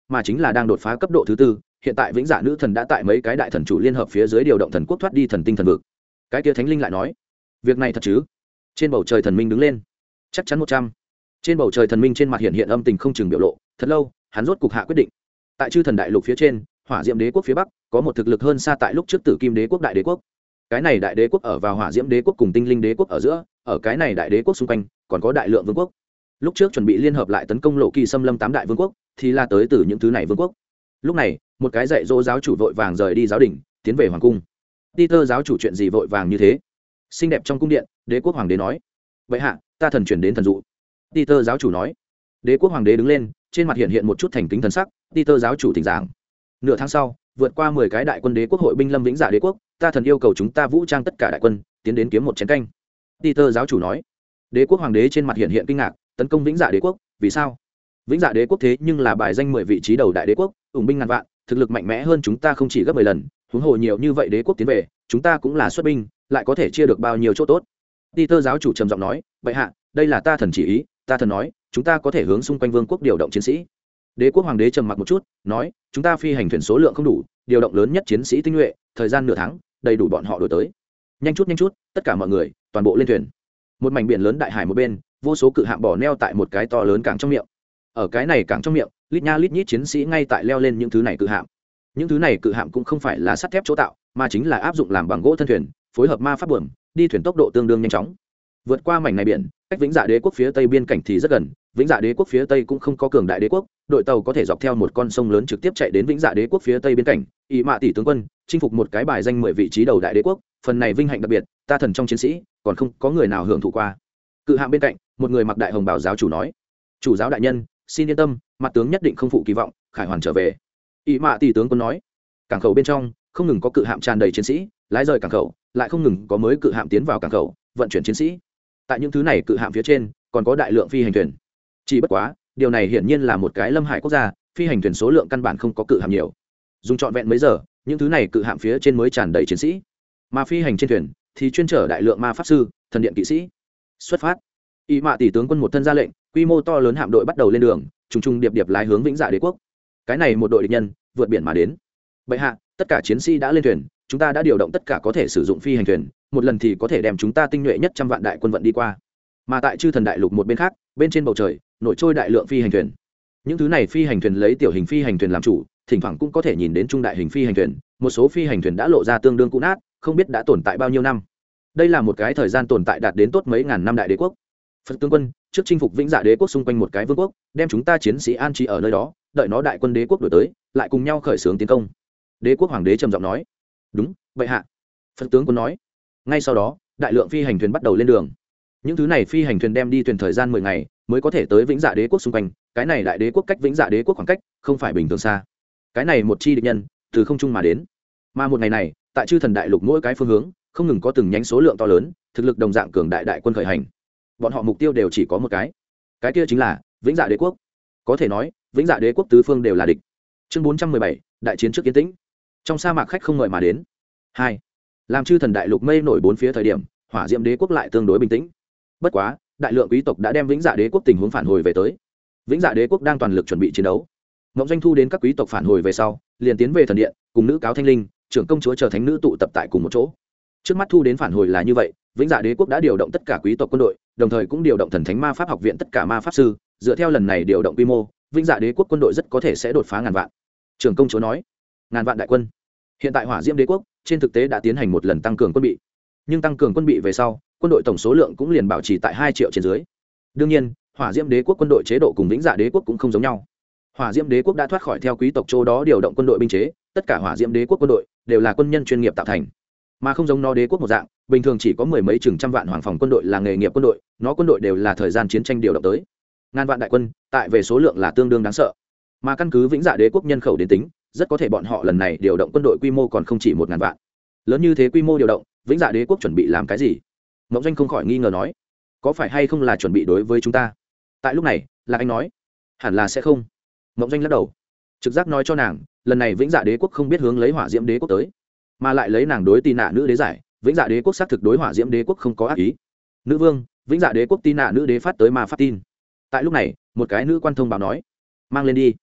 mà chính là đang đột phá cấp độ thứ tư. Hiện tại vĩnh dạ nữ thần đã tại mấy cái đại thần chủ liên hợp phía dưới điều động thần quốc thoát đi thần tinh thần vực. Cái kia thánh linh lại nói, việc này thật chứ? Trên bầu trời thần minh đứng lên, chắc chắn 100. Trên bầu trời thần minh trên mặt hiện hiện âm tình không chừng biểu lộ, thật lâu hắn rốt cục hạ quyết định. Tại chư thần đại lục phía trên, hỏa diễm đế quốc phía bắc có một thực lực hơn xa tại lúc trước tử kim đế quốc đại đế quốc. Cái này đại đế quốc ở vào hỏa diễm đế quốc cùng tinh linh đế quốc ở giữa, ở cái này đại đế quốc xung quanh còn có đại lượng vương quốc. Lúc trước chuẩn bị liên hợp lại tấn công lộ kỳ xâm lâm 8 đại vương quốc, thì là tới từ những thứ này vương quốc. Lúc này một cái dạy dỗ giáo chủ vội vàng rời đi giáo đình, tiến về hoàng cung. Peter giáo chủ chuyện gì vội vàng như thế? Xinh đẹp trong cung điện, đế quốc hoàng đế nói, vậy hạ ta thần truyền đến thần dụ. Peter giáo chủ nói. Đế quốc hoàng đế đứng lên, trên mặt hiện hiện một chút thành kính thần sắc. Peter giáo chủ thỉnh giảng. Nửa tháng sau, vượt qua 10 cái đại quân đế quốc hội binh lâm vĩnh dạ đế quốc, ta thần yêu cầu chúng ta vũ trang tất cả đại quân, tiến đến kiếm một chén canh. Peter giáo chủ nói. Đế quốc hoàng đế trên mặt hiện hiện kinh ngạc, tấn công vĩnh dạ đế quốc, vì sao? Vĩnh dạ đế quốc thế nhưng là bài danh 10 vị trí đầu đại đế quốc, ủng binh ngàn vạn, thực lực mạnh mẽ hơn chúng ta không chỉ gấp 10 lần, huống hồ nhiều như vậy đế quốc tiến về, chúng ta cũng là xuất binh, lại có thể chia được bao nhiêu chỗ tốt. Peter giáo chủ trầm giọng nói, vậy hạ, đây là ta thần chỉ ý, ta thần nói, chúng ta có thể hướng xung quanh vương quốc điều động chiến sĩ. Đế quốc hoàng đế trầm mặc một chút, nói, chúng ta phi hành thuyền số lượng không đủ, điều động lớn nhất chiến sĩ tinh nhuệ, thời gian nửa tháng, đầy đủ bọn họ đuổi tới. Nhanh chút, tất cả mọi người, toàn bộ lên thuyền. Một mảnh biển lớn đại hải một bên, vô số cự hạm bỏ neo tại một cái to lớn cảng trong miệng. Ở cái này cảng trong miệng, lít nha lít nhít chiến sĩ ngay tại leo lên những thứ này cự hạm. Những thứ này cự hạm cũng không phải là sắt thép chỗ tạo, mà chính là áp dụng làm bằng gỗ thân thuyền, phối hợp ma pháp buồm, đi thuyền tốc độ tương đương nhanh chóng. Vượt qua mảnh này biển, cách vĩnh dạ đế quốc phía tây biên cảnh thì rất gần. Vĩnh dạ đế quốc phía tây cũng không có cường đại đế quốc, đội tàu có thể dọc theo một con sông lớn trực tiếp chạy đến vĩnh dạ đế quốc phía tây biên cảnh. Ý mạ tỷ tướng quân chinh phục một cái bài danh 10 vị trí đầu đại đế quốc, phần này vinh hạnh đặc biệt, ta thần trong chiến sĩ còn không có người nào hưởng thụ qua. Cự hạm bên cạnh, một người mặc đại hồng bào giáo chủ nói, chủ giáo đại nhân, xin yên tâm, mặt tướng nhất định không phụ kỳ vọng, khải hoàn trở về. Ý mạ tỷ tướng quân nói. Cảng khẩu bên trong không ngừng có cự hạm tràn đầy chiến sĩ lái rời cảng khẩu, lại không ngừng có mới cự hạm tiến vào cảng khẩu vận chuyển chiến sĩ. Tại những thứ này cự hạm phía trên còn có đại lượng phi hành thuyền. Chỉ bất quá điều này hiển nhiên là một cái lâm hải quốc gia, phi hành thuyền số lượng căn bản không có cự hạm nhiều, dùng trọn vẹn mấy giờ những thứ này cự hạm phía trên mới tràn đầy chiến sĩ, mà phi hành trên thuyền thì chuyên chở đại lượng ma pháp sư, thần điện kỵ sĩ. Xuất phát. Ý mạ tỷ tướng quân một thân ra lệnh, quy mô to lớn hạm đội bắt đầu lên đường, trùng trùng điệp điệp lái hướng vĩnh dạ đế quốc. Cái này một đội địch nhân vượt biển mà đến. Bệ hạ, tất cả chiến sĩ đã lên thuyền, chúng ta đã điều động tất cả có thể sử dụng phi hành thuyền, một lần thì có thể đem chúng ta tinh nhuệ nhất 100 vạn đại quân vận đi qua. Mà tại chư thần đại lục một bên khác, bên trên bầu trời nổi trôi đại lượng phi hành thuyền. Những thứ này phi hành thuyền lấy tiểu hình phi hành thuyền làm chủ, thỉnh thoảng cũng có thể nhìn đến trung đại hình phi hành thuyền. Một số phi hành thuyền đã lộ ra tương đương cũ nát, không biết đã tồn tại bao nhiêu năm. Đây là một cái thời gian tồn tại đạt đến tốt mấy ngàn năm đại đế quốc. Phật tướng quân trước chinh phục vĩnh dạ đế quốc xung quanh một cái vương quốc, đem chúng ta chiến sĩ an trí ở nơi đó, đợi nó đại quân đế quốc đổi tới, lại cùng nhau khởi xướng tiến công. Đế quốc hoàng đế trầm giọng nói. Đúng vậy hạ. Phật tướng quân nói. Ngay sau đó đại lượng phi hành thuyền bắt đầu lên đường. Những thứ này phi hành thuyền đem đi thuyền thời gian 10 ngày mới có thể tới vĩnh dạ đế quốc xung quanh. Cái này đại đế quốc cách vĩnh dạ đế quốc khoảng cách không phải bình thường xa. Cái này một chi địch nhân từ không trung mà đến, mà một ngày này tại chư thần đại lục mỗi cái phương hướng không ngừng có từng nhánh số lượng to lớn thực lực đồng dạng cường đại đại quân khởi hành. Bọn họ mục tiêu đều chỉ có một cái kia chính là vĩnh dạ đế quốc. Có thể nói vĩnh dạ đế quốc tứ phương đều là địch. Chương 417, đại chiến trước yên tĩnh. Trong sa mạc khách không ngợi mà đến. 2. Làm chư thần đại lục mây nổi bốn phía thời điểm, hỏa diễm đế quốc lại tương đối bình tĩnh. Bất quá đại lượng quý tộc đã đem vĩnh dạ đế quốc tình huống phản hồi về tới. Vĩnh dạ đế quốc đang toàn lực chuẩn bị chiến đấu. Ngọc Doanh Thu đến các quý tộc phản hồi về sau, liền tiến về thần điện, cùng nữ cáo thanh linh, trưởng công chúa chờ thánh nữ tụ tập tại cùng một chỗ. Trước mắt thu đến phản hồi là như vậy, vĩnh dạ đế quốc đã điều động tất cả quý tộc quân đội, đồng thời cũng điều động thần thánh ma pháp học viện tất cả ma pháp sư. Dựa theo lần này điều động quy mô, vĩnh dạ đế quốc quân đội rất có thể sẽ đột phá ngàn vạn. Trưởng công chúa nói, ngàn vạn đại quân. Hiện tại hỏa diễm đế quốc trên thực tế đã tiến hành một lần tăng cường quân bị, nhưng tăng cường quân bị về sau, quân đội tổng số lượng cũng liền bảo trì tại 2 triệu trên dưới. Đương nhiên hỏa diễm đế quốc quân đội chế độ cùng vĩnh dạ đế quốc cũng không giống nhau. Hỏa diễm đế quốc đã thoát khỏi theo quý tộc chỗ đó điều động quân đội binh chế, tất cả hỏa diễm đế quốc quân đội đều là quân nhân chuyên nghiệp tạo thành, mà không giống nó đế quốc một dạng bình thường chỉ có mười mấy chừng trăm vạn hoàng phòng quân đội là nghề nghiệp quân đội, nó quân đội đều là thời gian chiến tranh điều động tới. Ngàn vạn đại quân tại về số lượng là tương đương đáng sợ, mà căn cứ vĩnh dạ đế quốc nhân khẩu đến tính, rất có thể bọn họ lần này điều động quân đội quy mô còn không chỉ 1000 vạn. Lớn như thế quy mô điều động, vĩnh dạ đế quốc chuẩn bị làm cái gì? Mộng Doanh không khỏi nghi ngờ nói, có phải hay không là chuẩn bị đối với chúng ta? Tại lúc này là anh nói, hẳn là sẽ không. Mộng Doanh lắc đầu, trực giác nói cho nàng, lần này vĩnh dạ đế quốc không biết hướng lấy hỏa diễm đế quốc tới, mà lại lấy nàng đối tì nạ nữ đế giải, vĩnh dạ đế quốc xác thực đối hỏa diễm đế quốc không có ác ý. Nữ vương, vĩnh dạ đế quốc tì nạ nữ đế phát tới ma phát tin. Tại lúc này một cái nữ quan thông báo nói, mang lên đi.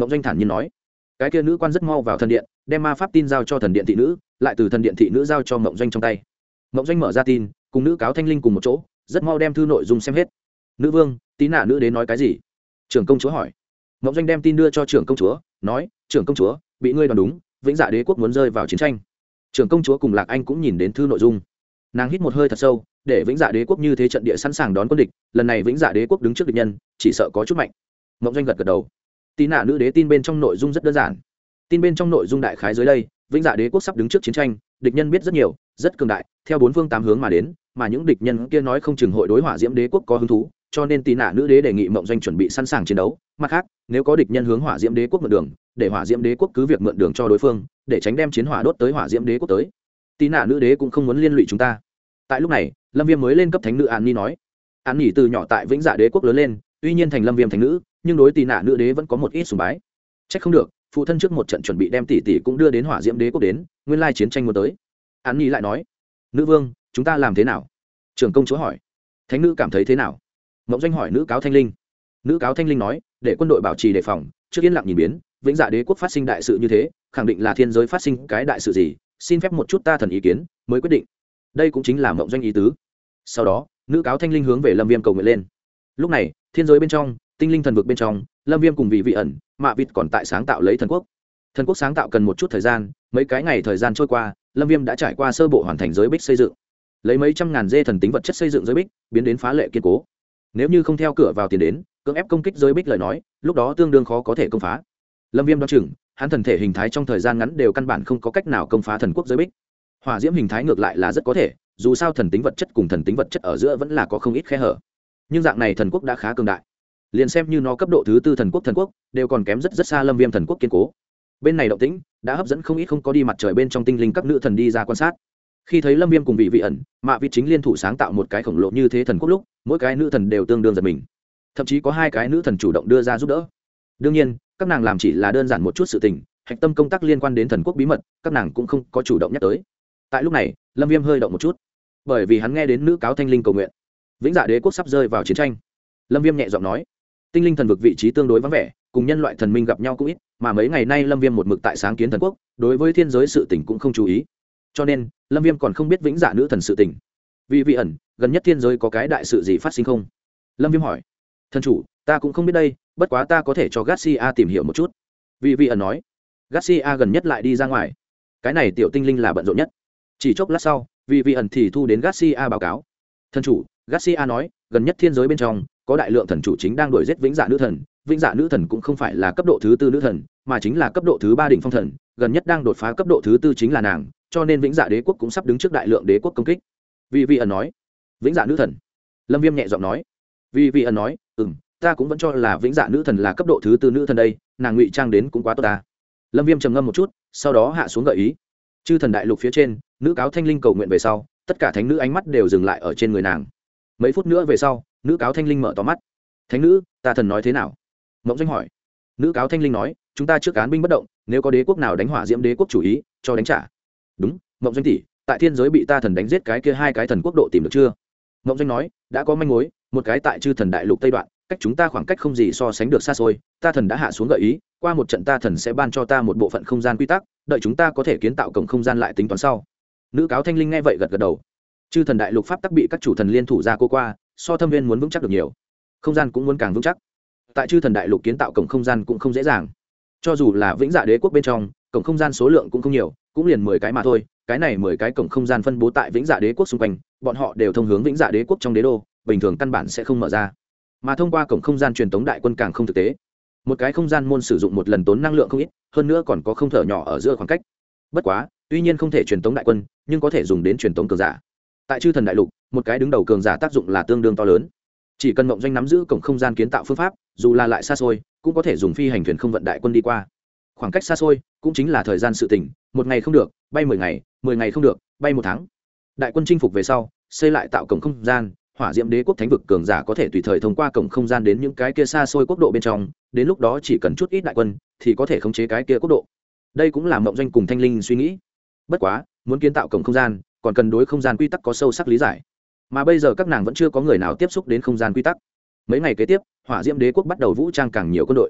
mộng doanh thản nhiên nói. Cái kia nữ quan rất mau vào thần điện, đem ma pháp tin giao cho thần điện thị nữ, lại từ thần điện thị nữ giao cho mộng doanh trong tay. Mộng doanh mở ra tin, cùng nữ cáo thanh linh cùng một chỗ, rất mau đem thư nội dung xem hết. Nữ vương, tí nạ nữ đến nói cái gì? Trưởng công chúa hỏi. Mộng doanh đem tin đưa cho trưởng công chúa, nói, trưởng công chúa, bị ngươi đoán đúng, vĩnh dạ đế quốc muốn rơi vào chiến tranh. Trưởng công chúa cùng Lạc Anh cũng nhìn đến thư nội dung. Nàng hít một hơi thật sâu, để vĩnh dạ đế quốc như thế trận địa sẵn sàng đón quân địch, lần này vĩnh dạ đế quốc đứng trước địch nhân, chỉ sợ có chút mạnh. Mộng doanh gật gật đầu. Tí nạ nữ đế tin bên trong nội dung rất đơn giản. Tin bên trong nội dung đại khái dưới đây, vĩnh dạ đế quốc sắp đứng trước chiến tranh, địch nhân biết rất nhiều, rất cường đại, theo bốn phương tám hướng mà đến, mà những địch nhân kia nói không chừng hội đối hỏa diễm đế quốc có hứng thú, cho nên tí nạ nữ đế đề nghị mộng doanh chuẩn bị sẵn sàng chiến đấu. Mặt khác, nếu có địch nhân hướng hỏa diễm đế quốc mượn đường, để hỏa diễm đế quốc cứ việc mượn đường cho đối phương, để tránh đem chiến hỏa đốt tới hỏa diễm đế quốc tới. Tí nạ nữ đế cũng không muốn liên lụy chúng ta. Tại lúc này, Lâm Viêm mới lên cấp thánh nữ An Nhi nói. An Nhi từ nhỏ tại vĩnh dạ đế quốc lớn lên, tuy nhiên thành Lâm Viêm thánh nữ, nhưng đối tí nạ nữ đế vẫn có một ít sùng bái. Trách không được, phụ thân trước một trận chuẩn bị đem tỷ tỷ cũng đưa đến hỏa diễm đế quốc đến, nguyên lai chiến tranh muốn tới. An Nhi lại nói, nữ vương, chúng ta làm thế nào? Trưởng công chúa hỏi. Thánh nữ cảm thấy thế nào? Mộng doanh hỏi nữ cáo thanh linh. Nữ cáo thanh linh nói, để quân đội bảo trì đề phòng, trước yên lặng nhìn biến, vĩnh dạ đế quốc phát sinh đại sự như thế, khẳng định là thiên giới phát sinh cái đại sự gì, xin phép một chút ta thần ý kiến mới quyết định. Đây cũng chính là mộng doanh ý tứ. Sau đó, nữ cáo thanh linh hướng về Lâm Viêm cầu nguyện lên. Lúc này, thiên giới bên trong, tinh linh thần vực bên trong, Lâm Viêm cùng vị ẩn, Mạ Vịt còn tại sáng tạo lấy thần quốc. Thần quốc sáng tạo cần một chút thời gian, mấy cái ngày thời gian trôi qua, Lâm Viêm đã trải qua sơ bộ hoàn thành giới bích xây dựng. Lấy mấy trăm ngàn dê thần tính vật chất xây dựng giới bích, biến đến phá lệ kiên cố. Nếu như không theo cửa vào tiền đến, cưỡng ép công kích giới bích lời nói, lúc đó tương đương khó có thể công phá. Lâm Viêm đoán chừng, hắn thần thể hình thái trong thời gian ngắn đều căn bản không có cách nào công phá thần quốc giới bích. Hỏa diễm hình thái ngược lại là rất có thể, dù sao thần tính vật chất cùng thần tính vật chất ở giữa vẫn là có không ít khe hở. Nhưng dạng này thần quốc đã khá cường đại. Liền xem như nó cấp độ thứ 4 thần quốc, đều còn kém rất xa Lâm Viêm thần quốc kiên cố. Bên này động tĩnh đã hấp dẫn không ít không có đi mặt trời bên trong tinh linh các nữ thần đi ra quan sát. Khi thấy Lâm Viêm cùng vị ẩn, Mạ Vịt chính liên thủ sáng tạo một cái khổng lồ như thế thần quốc lúc, mỗi cái nữ thần đều tương đương giật mình. Thậm chí có 2 cái nữ thần chủ động đưa ra giúp đỡ. Đương nhiên, các nàng làm chỉ là đơn giản một chút sự tình, hạch tâm công tác liên quan đến thần quốc bí mật, các nàng cũng không có chủ động nhắc tới. Tại lúc này, Lâm Viêm hơi động một chút, bởi vì hắn nghe đến nữ cáo thanh linh cầu nguyện. Vĩnh dạ đế quốc sắp rơi vào chiến tranh. Lâm Viêm nhẹ giọng nói, tinh linh thần vực vị trí tương đối vắng vẻ, cùng nhân loại thần minh gặp nhau cũng ít, mà mấy ngày nay Lâm Viêm một mực tại sáng kiến thần quốc, đối với thiên giới sự tình cũng không chú ý. Cho nên, Lâm Viêm còn không biết vĩnh dạ nữ thần sự tình. Vị ẩn, gần nhất thiên giới có cái đại sự gì phát sinh không? Lâm Viêm hỏi. Thần chủ, ta cũng không biết đây, bất quá ta có thể cho Garcia tìm hiểu một chút. Vị ẩn nói. Garcia gần nhất lại đi ra ngoài. Cái này tiểu tinh linh là bận rộn nhất. Chỉ chốc lát sau, vị ẩn thì thu đến Garcia báo cáo. Thần chủ, Garcia nói, gần nhất thiên giới bên trong có đại lượng thần chủ chính đang đuổi giết vĩnh dạ nữ thần. Vĩnh dạ nữ thần cũng không phải là cấp độ thứ 4 nữ thần, mà chính là cấp độ thứ 3 đỉnh phong thần, gần nhất đang đột phá cấp độ thứ 4 chính là nàng, cho nên vĩnh dạ đế quốc cũng sắp đứng trước đại lượng đế quốc công kích. Vị ẩn nói. Vĩnh dạ nữ thần. Lâm Viêm nhẹ giọng nói. Vị ẩn nói, ta cũng vẫn cho là vĩnh dạ nữ thần là cấp độ thứ 4 nữ thần đây, nàng ngụy trang đến cũng quá tốt ta. Lâm Viêm trầm ngâm một chút, sau đó hạ xuống gợi ý. Chư thần đại lục phía trên, nữ cáo thanh linh cầu nguyện về sau, tất cả thánh nữ ánh mắt đều dừng lại ở trên người nàng. Mấy phút nữa về sau, nữ cáo thanh linh mở to mắt. Thánh nữ, ta thần nói thế nào? Mộng doanh hỏi. Nữ cáo thanh linh nói, chúng ta trước án binh bất động, nếu có đế quốc nào đánh hỏa diễm đế quốc chủ ý, cho đánh trả. Đúng, Mộng doanh tỷ, tại thiên giới bị ta thần đánh giết cái kia 2 cái thần quốc độ tìm được chưa? Mộng doanh nói, đã có manh mối, một cái tại chư thần đại lục tây đoạn, cách chúng ta khoảng cách không gì so sánh được xa xôi, ta thần đã hạ xuống gợi ý, qua một trận ta thần sẽ ban cho ta một bộ phận không gian quy tắc, đợi chúng ta có thể kiến tạo cổng không gian lại tính toán sau. Nữ cáo thanh linh nghe vậy gật gật đầu. Chư thần đại lục pháp tắc bị các chủ thần liên thủ ra cô qua, so thâm viên muốn vững chắc được nhiều, không gian cũng muốn càng vững chắc. Tại chư thần đại lục kiến tạo cổng không gian cũng không dễ dàng, cho dù là vĩnh dạ đế quốc bên trong, cổng không gian số lượng cũng không nhiều, cũng liền 10 cái mà thôi. Cái này 10 cái cổng không gian phân bố tại vĩnh dạ đế quốc xung quanh, bọn họ đều thông hướng vĩnh dạ đế quốc trong đế đô, bình thường căn bản sẽ không mở ra. Mà thông qua cổng không gian truyền tống đại quân càng không thực tế. Một cái không gian môn sử dụng một lần tốn năng lượng không ít, hơn nữa còn có không thở nhỏ ở giữa khoảng cách. Bất quá, tuy nhiên không thể truyền tống đại quân, nhưng có thể dùng đến truyền tống cường giả. Tại chư thần đại lục, một cái đứng đầu cường giả tác dụng là tương đương to lớn. Chỉ cần Mộng doanh nắm giữ cổng không gian kiến tạo phương pháp, dù là lại xa xôi, cũng có thể dùng phi hành thuyền không vận đại quân đi qua. Khoảng cách xa xôi cũng chính là thời gian sự tình, 1 ngày không được, bay 10 ngày, 10 ngày không được, bay 1 tháng. Đại quân chinh phục về sau, xây lại tạo cổng không gian, hỏa diễm đế quốc thánh vực cường giả có thể tùy thời thông qua cổng không gian đến những cái kia xa xôi quốc độ bên trong, đến lúc đó chỉ cần chút ít đại quân thì có thể khống chế cái kia quốc độ. Đây cũng là Mộng doanh cùng Thanh Linh suy nghĩ. Bất quá, muốn kiến tạo cổng không gian, còn cần đối không gian quy tắc có sâu sắc lý giải. Mà bây giờ các nàng vẫn chưa có người nào tiếp xúc đến không gian quy tắc. Mấy ngày kế tiếp, hỏa diễm đế quốc bắt đầu vũ trang càng nhiều quân đội.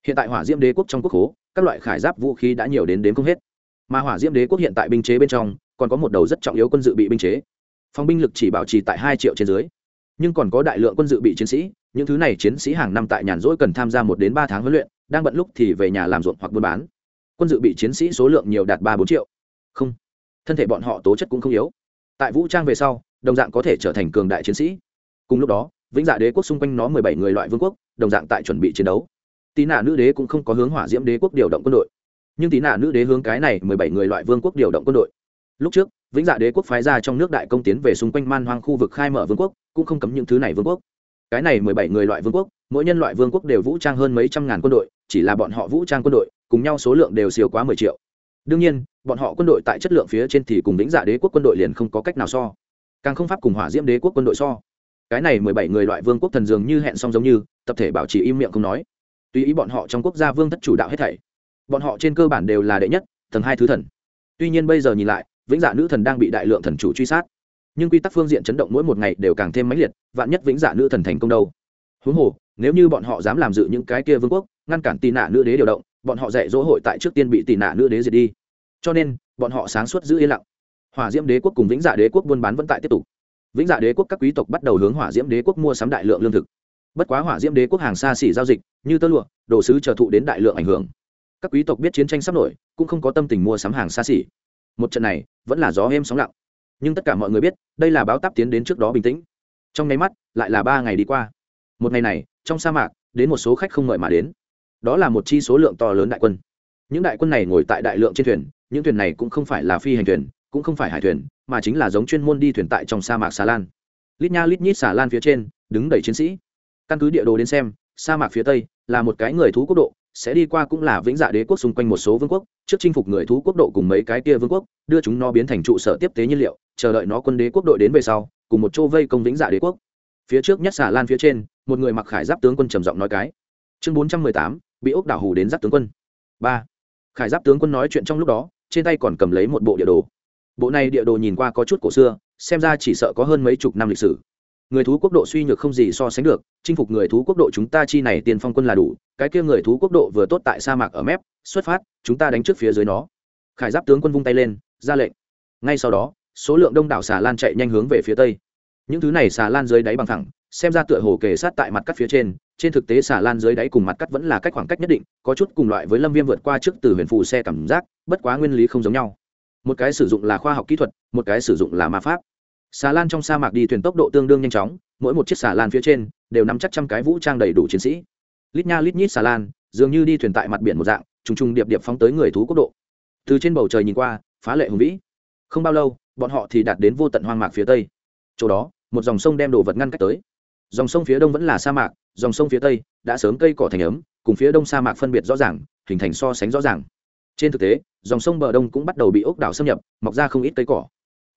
Hiện tại hỏa diễm đế quốc trong quốc khố các loại khải giáp vũ khí đã nhiều đến không hết, mà hỏa diễm đế quốc hiện tại binh chế bên trong còn có một đầu rất trọng yếu quân dự bị binh chế, phòng binh lực chỉ bảo trì tại 2 triệu trên dưới, nhưng còn có đại lượng quân dự bị chiến sĩ. Những thứ này chiến sĩ hàng năm tại nhàn rỗi cần tham gia 1 đến 3 tháng huấn luyện, đang bận lúc thì về nhà làm ruộng hoặc buôn bán. Quân dự bị chiến sĩ số lượng nhiều đạt 3-4 triệu. Không, thân thể bọn họ tố chất cũng không yếu, tại vũ trang về sau đồng dạng có thể trở thành cường đại chiến sĩ. Cùng lúc đó, vĩnh dạ đế quốc xung quanh nó 17 người loại vương quốc đồng dạng tại chuẩn bị chiến đấu. Tí nạ nữ đế cũng không có hướng hỏa diễm đế quốc điều động quân đội, nhưng tí nạ nữ đế hướng cái này 17 người loại vương quốc điều động quân đội. Lúc trước vĩnh dạ đế quốc phái ra trong nước đại công tiến về xung quanh man hoang khu vực khai mở vương quốc, cũng không cấm những thứ này vương quốc. Cái này 17 người loại vương quốc, mỗi nhân loại vương quốc đều vũ trang hơn mấy trăm ngàn quân đội, chỉ là bọn họ vũ trang quân đội cùng nhau số lượng đều siêu quá 10 triệu. Đương nhiên, bọn họ quân đội tại chất lượng phía trên thì cùng vĩnh dạ đế quốc quân đội liền không có cách nào so, càng không pháp cùng hỏa diễm đế quốc quân đội so. Cái này 17 người loại vương quốc thần dường như hẹn xong giống như tập thể bảo trì im miệng không nói, tùy ý bọn họ trong quốc gia vương thất chủ đạo hết thảy. Bọn họ trên cơ bản đều là đệ nhất tầng 2 thứ thần. Tuy nhiên bây giờ nhìn lại, vĩnh dạ nữ thần đang bị đại lượng thần chủ truy sát, nhưng quy tắc phương diện chấn động mỗi một ngày đều càng thêm mãnh liệt, vạn nhất vĩnh dạ nữ thần thành công đâu. Huống hồ, nếu như bọn họ dám làm dự những cái kia vương quốc, ngăn cản tì nạ nữ đế điều động, bọn họ dạy dỗ hội tại trước tiên bị tì nạ nữ đế diệt đi. Cho nên bọn họ sáng suốt giữ yên lặng. Hỏa diễm đế quốc cùng vĩnh dạ đế quốc buôn bán vẫn tại tiếp tục. Vĩnh dạ đế quốc các quý tộc bắt đầu hướng hỏa diễm đế quốc mua sắm đại lượng lương thực. Bất quá hỏa diễm đế quốc hàng xa xỉ giao dịch như tơ lụa, đồ sứ chờ thụ đến đại lượng ảnh hưởng. Các quý tộc biết chiến tranh sắp nổi, cũng không có tâm tình mua sắm hàng xa xỉ. Một trận này vẫn là gió êm sóng lặng, nhưng tất cả mọi người biết đây là báo táp tiến đến trước đó bình tĩnh. Trong nháy mắt lại là 3 ngày đi qua. Một ngày này trong sa mạc đến một số khách không mời mà đến, đó là một chi số lượng to lớn đại quân. Những đại quân này ngồi tại đại lượng trên thuyền, những thuyền này cũng không phải là phi hành thuyền, cũng không phải hải thuyền, mà chính là giống chuyên môn đi thuyền tại trong sa mạc xà lan. Lít nha lít nhít xà lan phía trên đứng đầy chiến sĩ. Căn cứ địa đồ đến xem, sa mạc phía tây là một cái người thú quốc độ, sẽ đi qua cũng là vĩnh dạ đế quốc xung quanh một số vương quốc, trước chinh phục người thú quốc độ cùng mấy cái kia vương quốc, đưa chúng nó biến thành trụ sở tiếp tế nhiên liệu, chờ đợi nó quân đế quốc đội đến về sau, cùng một chỗ vây công vĩnh dạ đế quốc. Phía trước nhất xà lan phía trên, một người mặc khải giáp tướng quân trầm giọng nói cái. Chương 418, bị ốc đảo hù đến giáp tướng quân. 3. Khải giáp tướng quân nói chuyện trong lúc đó, trên tay còn cầm lấy một bộ địa đồ. Bộ này địa đồ nhìn qua có chút cổ xưa, xem ra chỉ sợ có hơn mấy chục năm lịch sử. Người thú quốc độ suy nhược không gì so sánh được, chinh phục người thú quốc độ chúng ta chi này tiền phong quân là đủ, cái kia người thú quốc độ vừa tốt tại sa mạc ở mép, xuất phát, chúng ta đánh trước phía dưới nó. Khải giáp tướng quân vung tay lên, ra lệnh. Ngay sau đó, số lượng đông đảo xà lan chạy nhanh hướng về phía tây. Những thứ này xà lan dưới đáy bằng thẳng, xem ra tựa hồ kề sát tại mặt cắt phía trên thực tế xà lan dưới đáy cùng mặt cắt vẫn là cách khoảng cách nhất định, có chút cùng loại với Lâm Viêm vượt qua trước từ huyền phù xe cảm giác, bất quá nguyên lý không giống nhau. Một cái sử dụng là khoa học kỹ thuật, một cái sử dụng là ma pháp. Xà lan trong sa mạc đi thuyền tốc độ tương đương nhanh chóng, mỗi một chiếc xà lan phía trên đều nắm chắc trăm cái vũ trang đầy đủ chiến sĩ. Lít nha lít nhít xà lan, dường như đi thuyền tại mặt biển một dạng, trùng trùng điệp điệp phóng tới người thú quốc độ. Từ trên bầu trời nhìn qua, phá lệ hùng vĩ. Không bao lâu, bọn họ thì đạt đến vô tận hoang mạc phía tây. Chỗ đó, một dòng sông đem đồ vật ngăn cách tới. Dòng sông phía đông vẫn là sa mạc, dòng sông phía tây đã sớm cây cỏ thành ấm, cùng phía đông sa mạc phân biệt rõ ràng, hình thành so sánh rõ ràng. Trên thực tế, dòng sông bờ đông cũng bắt đầu bị ốc đảo xâm nhập, mọc ra không ít cây cỏ.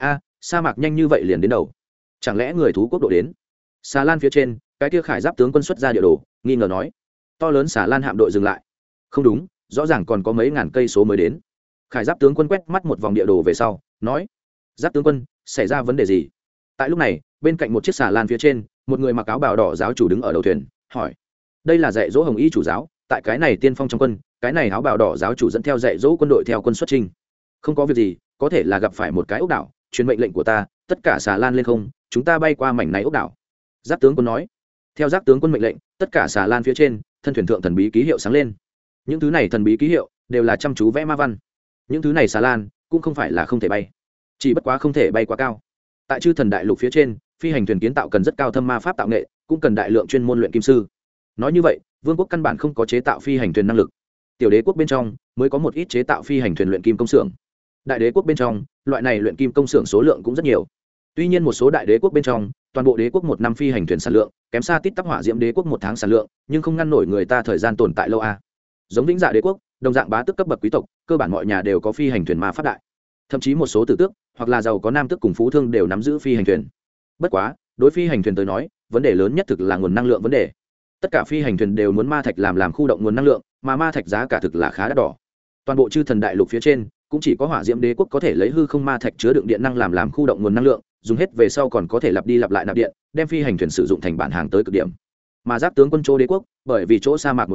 Sa mạc nhanh như vậy liền đến đầu, chẳng lẽ người thú quốc độ đến? Xà lan phía trên, cái kia khải giáp tướng quân xuất ra địa đồ, nghi ngờ nói. To lớn xà lan hạm đội dừng lại. Không đúng, rõ ràng còn có mấy ngàn cây số mới đến. Khải giáp tướng quân quét mắt một vòng địa đồ về sau, nói: giáp tướng quân, xảy ra vấn đề gì? Tại lúc này, bên cạnh một chiếc xà lan phía trên, một người mặc áo bào đỏ giáo chủ đứng ở đầu thuyền, hỏi: đây là dạy dỗ hồng y chủ giáo, tại cái này tiên phong trong quân, cái này áo bào đỏ giáo chủ dẫn theo dạy dỗ quân đội theo quân xuất trình. Không có việc gì, có thể là gặp phải một cái ốc đảo, truyền mệnh lệnh của ta, tất cả xà lan lên không, chúng ta bay qua mảnh này ốc đảo. Giáp tướng quân nói. Theo giáp tướng quân mệnh lệnh, tất cả xà lan phía trên, thân thuyền thượng thần bí ký hiệu sáng lên. Những thứ này thần bí ký hiệu đều là chăm chú vẽ ma văn. Những thứ này xà lan cũng không phải là không thể bay, chỉ bất quá không thể bay quá cao. Tại chư thần đại lục phía trên, phi hành thuyền kiến tạo cần rất cao thâm ma pháp tạo nghệ, cũng cần đại lượng chuyên môn luyện kim sư. Nói như vậy, vương quốc căn bản không có chế tạo phi hành thuyền năng lực. Tiểu đế quốc bên trong mới có một ít chế tạo phi hành thuyền luyện kim công xưởng. Đại đế quốc bên trong, loại này luyện kim công xưởng số lượng cũng rất nhiều. Tuy nhiên một số đại đế quốc bên trong, toàn bộ đế quốc một năm phi hành thuyền sản lượng kém xa tít tắp hỏa diễm đế quốc một tháng sản lượng, nhưng không ngăn nổi người ta thời gian tồn tại lâu a. Giống vĩnh dạ đế quốc, đồng dạng bá tước cấp bậc quý tộc, cơ bản mọi nhà đều có phi hành thuyền ma pháp đại. Thậm chí một số tử tước hoặc là giàu có nam tước cùng phú thương đều nắm giữ phi hành thuyền. Bất quá, đối phi hành thuyền tới nói, vấn đề lớn nhất thực là nguồn năng lượng vấn đề. Tất cả phi hành thuyền đều muốn ma thạch làm khu động nguồn năng lượng, mà ma thạch giá cả thực là khá đắt đỏ. Toàn bộ chư thần đại lục phía trên, cũng chỉ có hỏa diễm đế quốc có thể lấy hư không ma thạch chứa đựng điện năng làm khu động nguồn năng lượng, dùng hết về sau còn có thể lặp đi lặp lại nạp điện, đem phi hành thuyền sử dụng thành bản hàng tới cực điểm. Mà giáp tướng quân chỗ đế quốc, bởi vì chỗ sa mạc một bên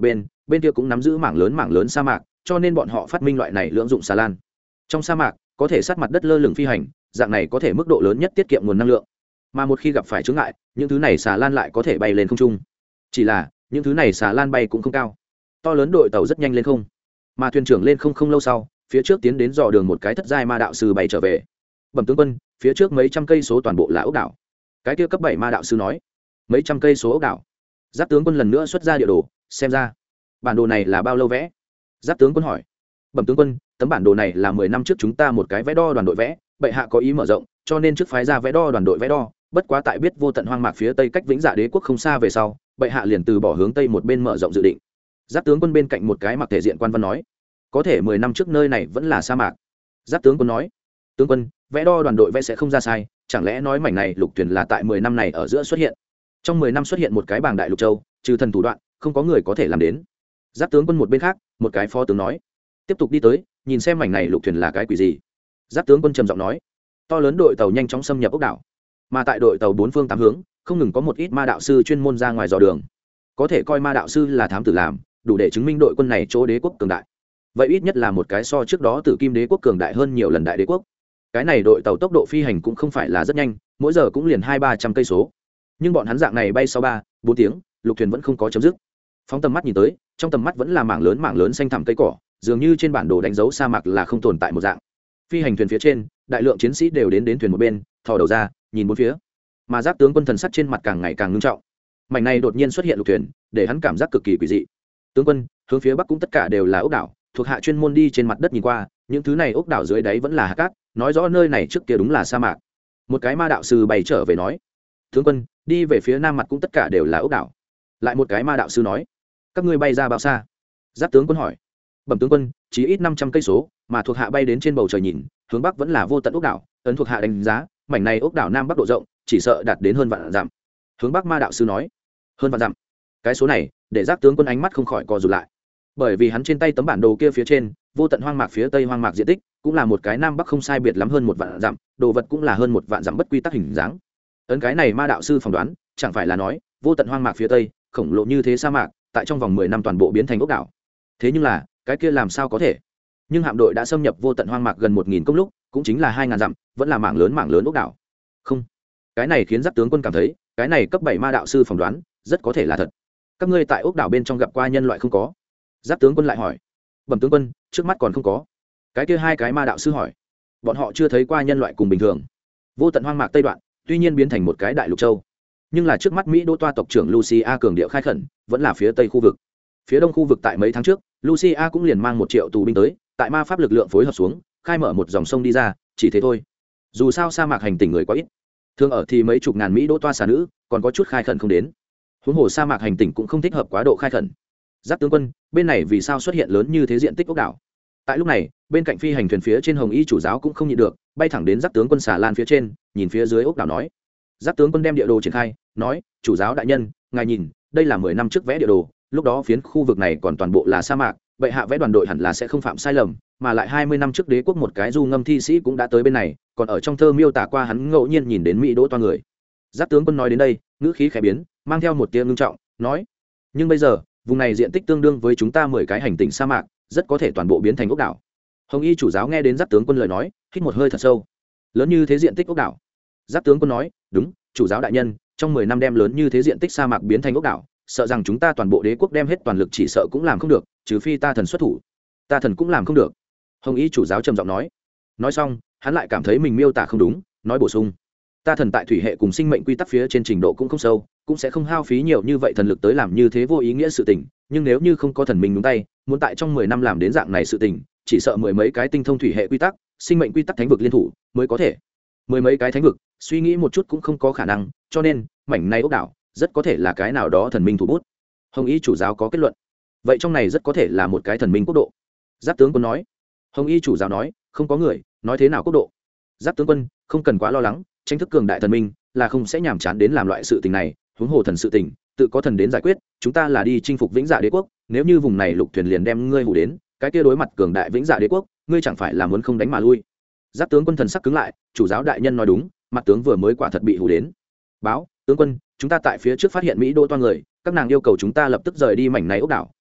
bên kia cũng nắm giữ mảng lớn sa mạc, cho nên bọn họ phát minh loại này lưỡng dụng xà lan. Trong sa mạc có thể sát mặt đất lơ lửng phi hành, dạng này có thể mức độ lớn nhất tiết kiệm nguồn năng lượng. Mà một khi gặp phải chướng ngại, những thứ này xà lan lại có thể bay lên không trung. Chỉ là những thứ này xà lan bay cũng không cao. To lớn đội tàu rất nhanh lên không, mà thuyền trưởng lên không lâu sau, phía trước tiến đến dò đường một cái thất giai ma đạo sư bay trở về. Bẩm tướng quân, phía trước mấy trăm cây số toàn bộ là ốc đảo. Cái kia cấp 7 ma đạo sư nói. Mấy trăm cây số ốc đảo. Giáp tướng quân lần nữa xuất ra địa đồ, xem ra bản đồ này là bao lâu vẽ? Giáp tướng quân hỏi. Bẩm tướng quân, tấm bản đồ này là 10 năm trước chúng ta một cái vẽ đo đoàn đội vẽ, bệ hạ có ý mở rộng, cho nên trước phái ra vẽ đo đoàn đội vẽ đo, bất quá tại biết vô tận hoang mạc phía tây cách Vĩnh Dạ Đế quốc không xa về sau, bệ hạ liền từ bỏ hướng tây một bên mở rộng dự định. Giáp tướng quân bên cạnh một cái mặc thể diện quan văn nói, có thể 10 năm trước nơi này vẫn là sa mạc. Giáp tướng quân nói, tướng quân, vẽ đo đoàn đội vẽ sẽ không ra sai, chẳng lẽ nói mảnh này lục thuyền là tại 10 năm này ở giữa xuất hiện? Trong 10 năm xuất hiện một cái bảng đại lục châu, trừ thần thủ đoạn, không có người có thể làm đến. Giáp tướng quân một bên khác, một cái phó tướng nói, tiếp tục đi tới, nhìn xem mảnh này lục thuyền là cái quỷ gì. Giáp tướng quân trầm giọng nói, to lớn đội tàu nhanh chóng xâm nhập ốc đảo, mà tại đội tàu bốn phương tám hướng không ngừng có một ít ma đạo sư chuyên môn ra ngoài dò đường, có thể coi ma đạo sư là thám tử làm, đủ để chứng minh đội quân này chỗ đế quốc cường đại. Vậy ít nhất là một cái so trước đó Tử Kim Đế quốc cường đại hơn nhiều lần đại đế quốc. Cái này đội tàu tốc độ phi hành cũng không phải là rất nhanh, mỗi giờ cũng liền 200-300 cây số, nhưng bọn hắn dạng này bay sau 3-4 tiếng, lục thuyền vẫn không có chấm dứt. Phóng tầm mắt nhìn tới, trong tầm mắt vẫn là mảng lớn xanh thẳm cây cỏ, dường như trên bản đồ đánh dấu sa mạc là không tồn tại một dạng. Phi hành thuyền phía trên, đại lượng chiến sĩ đều đến thuyền một bên, thò đầu ra nhìn bốn phía, mà Giáp tướng quân thần sắc trên mặt càng ngày càng ngưng trọng. Mảnh này đột nhiên xuất hiện lục thuyền, để hắn cảm giác cực kỳ quỷ dị. Tướng quân, hướng phía bắc cũng tất cả đều là ốc đảo, thuộc hạ chuyên môn đi trên mặt đất nhìn qua, những thứ này ốc đảo dưới đáy vẫn là hạt cát, nói rõ nơi này trước kia đúng là sa mạc. Một cái ma đạo sư bay trở về nói, tướng quân, đi về phía nam mặt cũng tất cả đều là ốc đảo. Lại một cái ma đạo sư nói, các ngươi bay ra bao xa? Giáp tướng quân hỏi. Bẩm tướng quân, chỉ ít 500 cây số, mà thuộc hạ bay đến trên bầu trời nhìn, hướng bắc vẫn là vô tận ốc đảo, ấn thuộc hạ đánh giá, mảnh này ốc đảo nam bắc độ rộng chỉ sợ đạt đến hơn vạn dặm. Hướng bắc ma đạo sư nói, hơn vạn dặm. Cái số này để Giáp tướng quân ánh mắt không khỏi co rụt lại, bởi vì hắn trên tay tấm bản đồ kia phía trên, vô tận hoang mạc phía tây hoang mạc diện tích cũng là một cái nam bắc không sai biệt lắm hơn 1 vạn dặm, đồ vật cũng là hơn 1 vạn dặm bất quy tắc hình dáng. Ấn cái này ma đạo sư phỏng đoán, chẳng phải là nói vô tận hoang mạc phía tây khổng lồ như thế sa mạc, tại trong vòng 10 năm toàn bộ biến thành ốc đảo. Thế nhưng là cái kia làm sao có thể? Nhưng hạm đội đã xâm nhập vô tận hoang mạc gần 1000 công lúc, cũng chính là 2000 dặm, vẫn là mảng lớn ốc đảo. Không, cái này khiến Giáp tướng quân cảm thấy, cái này cấp 7 ma đạo sư phỏng đoán rất có thể là thật. Các ngươi tại ốc đảo bên trong gặp qua nhân loại không có? Giáp tướng quân lại hỏi. Bẩm tướng quân, trước mắt còn không có. Cái kia hai cái ma đạo sư hỏi. Bọn họ chưa thấy qua nhân loại cùng bình thường. Vô tận hoang mạc tây đoạn, tuy nhiên biến thành một cái đại lục châu, nhưng là trước mắt Mỹ Đô toa tộc trưởng Lucia cường điệu khai khẩn, vẫn là phía tây khu vực. Phía đông khu vực tại mấy tháng trước, Lucia cũng liền mang 1 triệu tù binh tới, tại ma pháp lực lượng phối hợp xuống, khai mở một dòng sông đi ra, chỉ thế thôi. Dù sao sa mạc hành tinh người quá ít, thường ở thì mấy chục ngàn Mỹ Đô toa xà nữ, còn có chút khai khẩn không đến. Huống hồ sa mạc hành tinh cũng không thích hợp quá độ khai khẩn. Giáp tướng quân, bên này vì sao xuất hiện lớn như thế diện tích ốc đảo? Tại lúc này, bên cạnh phi hành thuyền phía trên Hồng Y chủ giáo cũng không nhịn được, bay thẳng đến Giáp tướng quân xà lan phía trên, nhìn phía dưới ốc đảo nói. Giáp tướng quân đem địa đồ triển khai, nói, chủ giáo đại nhân, ngài nhìn, đây là 10 năm trước vẽ địa đồ, lúc đó phiến khu vực này còn toàn bộ là sa mạc, bệ hạ vẽ đoàn đội hẳn là sẽ không phạm sai lầm, mà lại 20 năm trước đế quốc một cái du ngâm thi sĩ cũng đã tới bên này, còn ở trong thơ miêu tả qua hắn ngẫu nhiên nhìn đến Mỹ Đỗ toa người. Giáp tướng quân nói đến đây, ngữ khí khẽ biến, mang theo một tia ngưng trọng, nói, nhưng bây giờ vùng này diện tích tương đương với chúng ta 10 cái hành tinh sa mạc, rất có thể toàn bộ biến thành ốc đảo. Hồng Y chủ giáo nghe đến Giáp tướng quân lời nói, hít một hơi thật sâu. Lớn như thế diện tích ốc đảo? Giáp tướng quân nói, đúng, chủ giáo đại nhân, trong 10 năm đem lớn như thế diện tích sa mạc biến thành ốc đảo, sợ rằng chúng ta toàn bộ đế quốc đem hết toàn lực chỉ sợ cũng làm không được, trừ phi ta thần xuất thủ. Ta thần cũng làm không được. Hồng Y chủ giáo trầm giọng nói. Nói xong, hắn lại cảm thấy mình miêu tả không đúng, nói bổ sung, ta thần tại thủy hệ cùng sinh mệnh quy tắc phía trên trình độ cũng không sâu, cũng sẽ không hao phí nhiều như vậy thần lực tới làm như thế vô ý nghĩa sự tình, nhưng nếu như không có thần mình nhúng tay, muốn tại trong 10 năm làm đến dạng này sự tình, chỉ sợ 10 mấy cái tinh thông thủy hệ quy tắc, sinh mệnh quy tắc thánh vực liên thủ mới có thể. 10 mấy cái thánh vực, suy nghĩ một chút cũng không có khả năng, cho nên mảnh này ốc đảo rất có thể là cái nào đó thần minh thủ bút. Hồng Y chủ giáo có kết luận. Vậy trong này rất có thể là một cái thần minh quốc độ. Giáp tướng quân nói. Hồng Y chủ giáo nói, không có người nói thế nào quốc độ. Giáp tướng quân, không cần quá lo lắng, tranh thức cường đại thần minh là không sẽ nhàm chán đến làm loại sự tình này, huống hồ thần sự tình tự có thần đến giải quyết, chúng ta là đi chinh phục Vĩnh Dạ Đế quốc, nếu như vùng này lục thuyền liền đem ngươi hủ đến, cái kia đối mặt cường đại Vĩnh Dạ Đế quốc, ngươi chẳng phải là muốn không đánh mà lui. Giáp tướng quân thần sắc cứng lại, chủ giáo đại nhân nói đúng, mặt tướng vừa mới quả thật bị hủ đến. Báo, tướng quân, chúng ta tại phía trước phát hiện Mỹ Đô toa người, các nàng yêu cầu chúng ta lập tức rời đi mảnh này ốc đảo,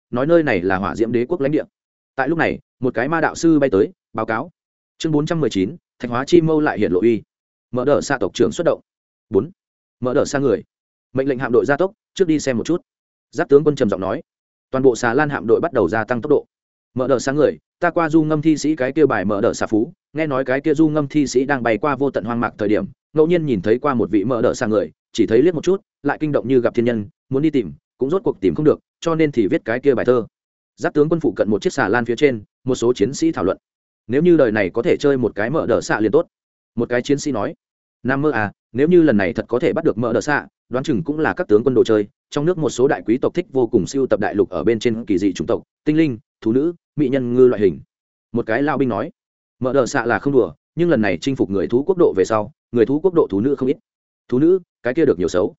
nói nơi này là hỏa diễm đế quốc lãnh địa. Tại lúc này một cái ma đạo sư bay tới báo cáo. Chương 419, thạch hóa chi mâu lại hiện lộ uy. Mở đờ xạ tộc trưởng xuất động. 4. Mở đờ xa người, mệnh lệnh hạm đội gia tốc trước đi xem một chút. Giáp tướng quân trầm giọng nói. Toàn bộ xà lan hạm đội bắt đầu gia tăng tốc độ. Mở đờ sáng người, ta qua du ngâm thi sĩ cái kia bài mở đờ xà phú, nghe nói cái kia du ngâm thi sĩ đang bay qua vô tận hoang mạc thời điểm, ngẫu nhiên nhìn thấy qua một vị mở đờ xa người, chỉ thấy liếc một chút lại kinh động như gặp thiên nhân, muốn đi tìm cũng rốt cuộc tìm không được, cho nên thì viết cái kia bài thơ. Giáp tướng quân phụ cận một chiếc xà lan phía trên, một số chiến sĩ thảo luận. Nếu như đời này có thể chơi một cái mở đờ xạ liền tốt. Một cái chiến sĩ nói. Nam mơ à, nếu như lần này thật có thể bắt được mở đờ xạ, đoán chừng cũng là các tướng quân đồ chơi. Trong nước một số đại quý tộc thích vô cùng siêu tập đại lục ở bên trên kỳ dị chủng tộc, tinh linh, thú nữ, mỹ nhân ngư loại hình. Một cái lao binh nói. Mở đờ xạ là không đùa, nhưng lần này chinh phục người thú quốc độ về sau, người thú quốc độ thú nữ không ít. Thú nữ, cái kia được nhiều xấu.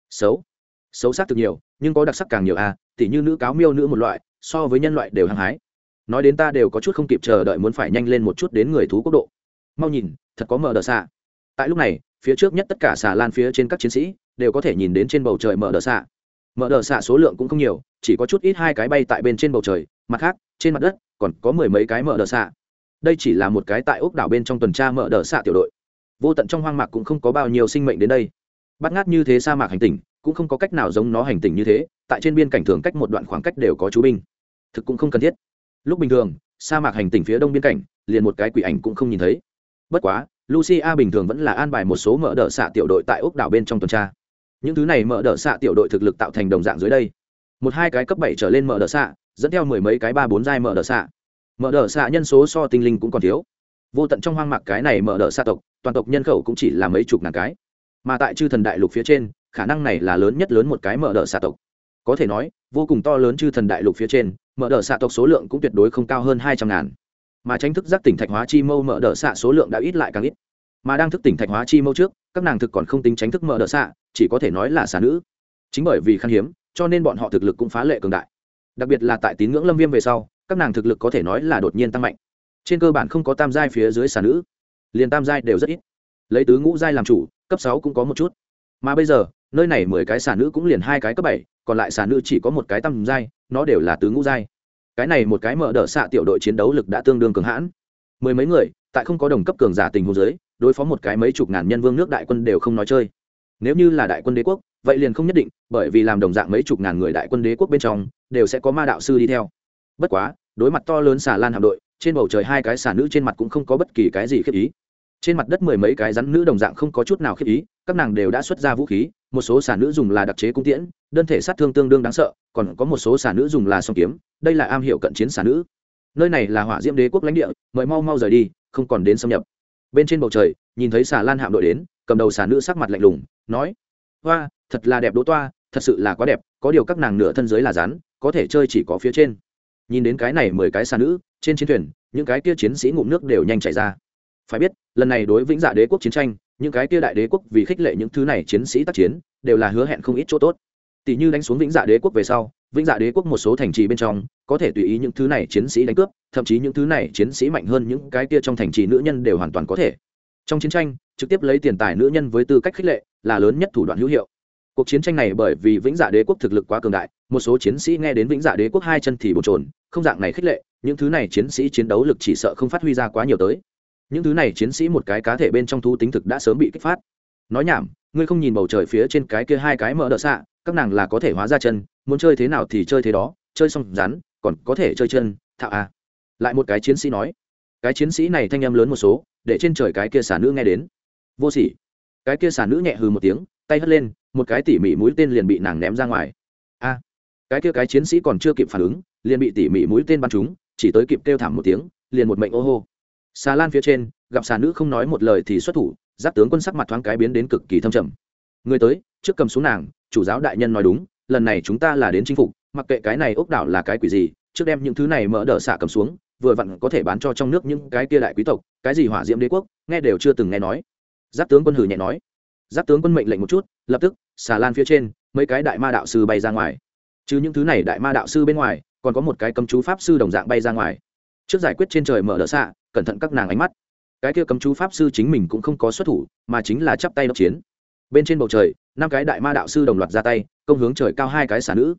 Xấu sắc thực nhiều, nhưng có đặc sắc càng nhiều à, tỉ như nữ cáo miêu nữ một loại, so với nhân loại đều hăng hái. Nói đến ta đều có chút không kịp chờ đợi muốn phải nhanh lên một chút đến người thú quốc độ. Mau nhìn, thật có mở đờ xạ. Tại lúc này, phía trước nhất tất cả xà lan phía trên các chiến sĩ đều có thể nhìn đến trên bầu trời mở đờ xạ. Mở đờ xạ số lượng cũng không nhiều, chỉ có chút ít hai cái bay tại bên trên bầu trời, mặt khác trên mặt đất còn có mười mấy cái mở đờ xạ. Đây chỉ là một cái tại ốc đảo bên trong tuần tra mở đờ xạ tiểu đội. Vô tận trong hoang mạc cũng không có bao nhiêu sinh mệnh đến đây. Bắt ngát như thế sa mạc hành tinh cũng không có cách nào giống nó hành tinh như thế, tại trên biên cảnh thường cách một đoạn khoảng cách đều có chú binh. Thực cũng không cần thiết. Lúc bình thường, sa mạc hành tinh phía đông biên cảnh liền một cái quỷ ảnh cũng không nhìn thấy. Bất quá Lucia bình thường vẫn là an bài một số mở đờ xạ tiểu đội tại ốc đảo bên trong tuần tra. Những thứ này mở đờ xạ tiểu đội thực lực tạo thành đồng dạng dưới đây. Một hai cái cấp 7 trở lên mở đờ xạ, dẫn theo mười mấy cái 3-4 giai mở đờ xạ. Mở đờ xạ nhân số so tinh linh cũng còn thiếu. Vô tận trong hoang mạc cái này mở đờ xạ tộc, toàn tộc nhân khẩu cũng chỉ là mấy chục ngàn cái. Mà tại chư thần đại lục phía trên, khả năng này là lớn nhất lớn một cái mở đờ xạ tộc. Có thể nói, vô cùng to lớn chư thần đại lục phía trên, mở đờ xạ tộc số lượng cũng tuyệt đối không cao hơn 200 ngàn. Mà tranh thức giác tỉnh thạch hóa chi mâu mở đờ xạ số lượng đã ít lại càng ít. Mà đang thức tỉnh thạch hóa chi mâu trước, các nàng thực còn không tính tránh thức mở đờ xạ, chỉ có thể nói là xà nữ. Chính bởi vì khan hiếm, cho nên bọn họ thực lực cũng phá lệ cường đại. Đặc biệt là tại tín ngưỡng lâm viêm về sau, các nàng thực lực có thể nói là đột nhiên tăng mạnh. Trên cơ bản không có tam giai phía dưới xà nữ, liền tam giai đều rất ít. Lấy tứ ngũ giai làm chủ, cấp 6 cũng có một chút. Mà bây giờ, nơi này 10 cái xà nữ cũng liền 2 cái cấp 7, còn lại xà nữ chỉ có một cái tam giai, nó đều là tứ ngũ giai. Cái này một cái mở đỡ xạ tiểu đội chiến đấu lực đã tương đương cường hãn. Mười mấy người, tại không có đồng cấp cường giả tình huống dưới, đối phó một cái mấy chục ngàn nhân vương nước đại quân đều không nói chơi. Nếu như là đại quân đế quốc, vậy liền không nhất định, bởi vì làm đồng dạng mấy chục ngàn người đại quân đế quốc bên trong, đều sẽ có ma đạo sư đi theo. Bất quá, đối mặt to lớn xà lan hạm đội, trên bầu trời hai cái xà nữ trên mặt cũng không có bất kỳ cái gì khiếp ý. Trên mặt đất mười mấy cái rắn nữ đồng dạng không có chút nào khiếp ý, các nàng đều đã xuất ra vũ khí, một số xà nữ dùng là đặc chế cung tiễn, đơn thể sát thương tương đương đáng sợ, còn có một số xà nữ dùng là song kiếm, đây là am hiểu cận chiến xà nữ. Nơi này là hỏa diễm đế quốc lãnh địa, mời mau mau rời đi, không còn đến xâm nhập. Bên trên bầu trời, nhìn thấy xà lan hạm đội đến, cầm đầu xà nữ sắc mặt lạnh lùng, nói: "Hoa, thật là đẹp đỗ toa, thật sự là quá đẹp, có điều các nàng nửa thân dưới là rắn, có thể chơi chỉ có phía trên." Nhìn đến cái này 10 cái xà nữ, trên chiến thuyền, những cái kia chiến sĩ ngụm nước đều nhanh chảy ra. Phải biết, lần này đối vĩnh dạ đế quốc chiến tranh, những cái kia đại đế quốc vì khích lệ những thứ này chiến sĩ tác chiến, đều là hứa hẹn không ít chỗ tốt. Tỷ như đánh xuống vĩnh dạ đế quốc về sau, vĩnh dạ đế quốc một số thành trì bên trong, có thể tùy ý những thứ này chiến sĩ đánh cướp, thậm chí những thứ này chiến sĩ mạnh hơn những cái kia trong thành trì nữ nhân đều hoàn toàn có thể. Trong chiến tranh, trực tiếp lấy tiền tài nữ nhân với tư cách khích lệ, là lớn nhất thủ đoạn hữu hiệu. Cuộc chiến tranh này bởi vì vĩnh dạ đế quốc thực lực quá cường đại, một số chiến sĩ nghe đến vĩnh dạ đế quốc hai chân thì bồn chồn, không dạng này khích lệ, những thứ này chiến sĩ chiến đấu lực chỉ sợ không phát huy ra quá nhiều tới. Những thứ này chiến sĩ một cái cá thể bên trong thú tính thực đã sớm bị kích phát. Nói nhảm, ngươi không nhìn bầu trời phía trên cái kia hai cái mở đỡ xạ, các nàng là có thể hóa ra chân, muốn chơi thế nào thì chơi thế đó, chơi xong rắn, còn có thể chơi chân, thạo à. Lại một cái chiến sĩ nói. Cái chiến sĩ này thanh âm lớn một số, để trên trời cái kia xà nữ nghe đến. Vô sỉ. Cái kia xà nữ nhẹ hừ một tiếng, tay hất lên, một cái tỉ mỉ mũi tên liền bị nàng ném ra ngoài. A. Cái kia cái chiến sĩ còn chưa kịp phản ứng, liền bị tỉ mỉ mũi tên bắn trúng, chỉ tới kịp kêu thảm một tiếng, liền một mệnh ô hô. Xà lan phía trên, gặp xà nữ không nói một lời thì xuất thủ, giáp tướng quân sắc mặt thoáng cái biến đến cực kỳ thâm trầm. Người tới, trước cầm xuống nàng, chủ giáo đại nhân nói đúng, lần này chúng ta là đến chinh phục, mặc kệ cái này ốc đảo là cái quỷ gì, trước đem những thứ này mỡ đỡ xạ cầm xuống, vừa vặn có thể bán cho trong nước những cái kia đại quý tộc, cái gì hỏa diễm đế quốc, nghe đều chưa từng nghe nói. Giáp tướng quân hừ nhẹ nói. Giáp tướng quân mệnh lệnh một chút, lập tức, xà lan phía trên, mấy cái đại ma đạo sư bay ra ngoài. Chứ những thứ này đại ma đạo sư bên ngoài, còn có một cái cấm chú pháp sư đồng dạng bay ra ngoài. Trước giải quyết trên trời mở đỡ xạ, cẩn thận các nàng ánh mắt. Cái kia cấm chú pháp sư chính mình cũng không có xuất thủ, mà chính là chắp tay đốc chiến. Bên trên bầu trời, năm cái đại ma đạo sư đồng loạt ra tay, công hướng trời cao hai cái xà nữ.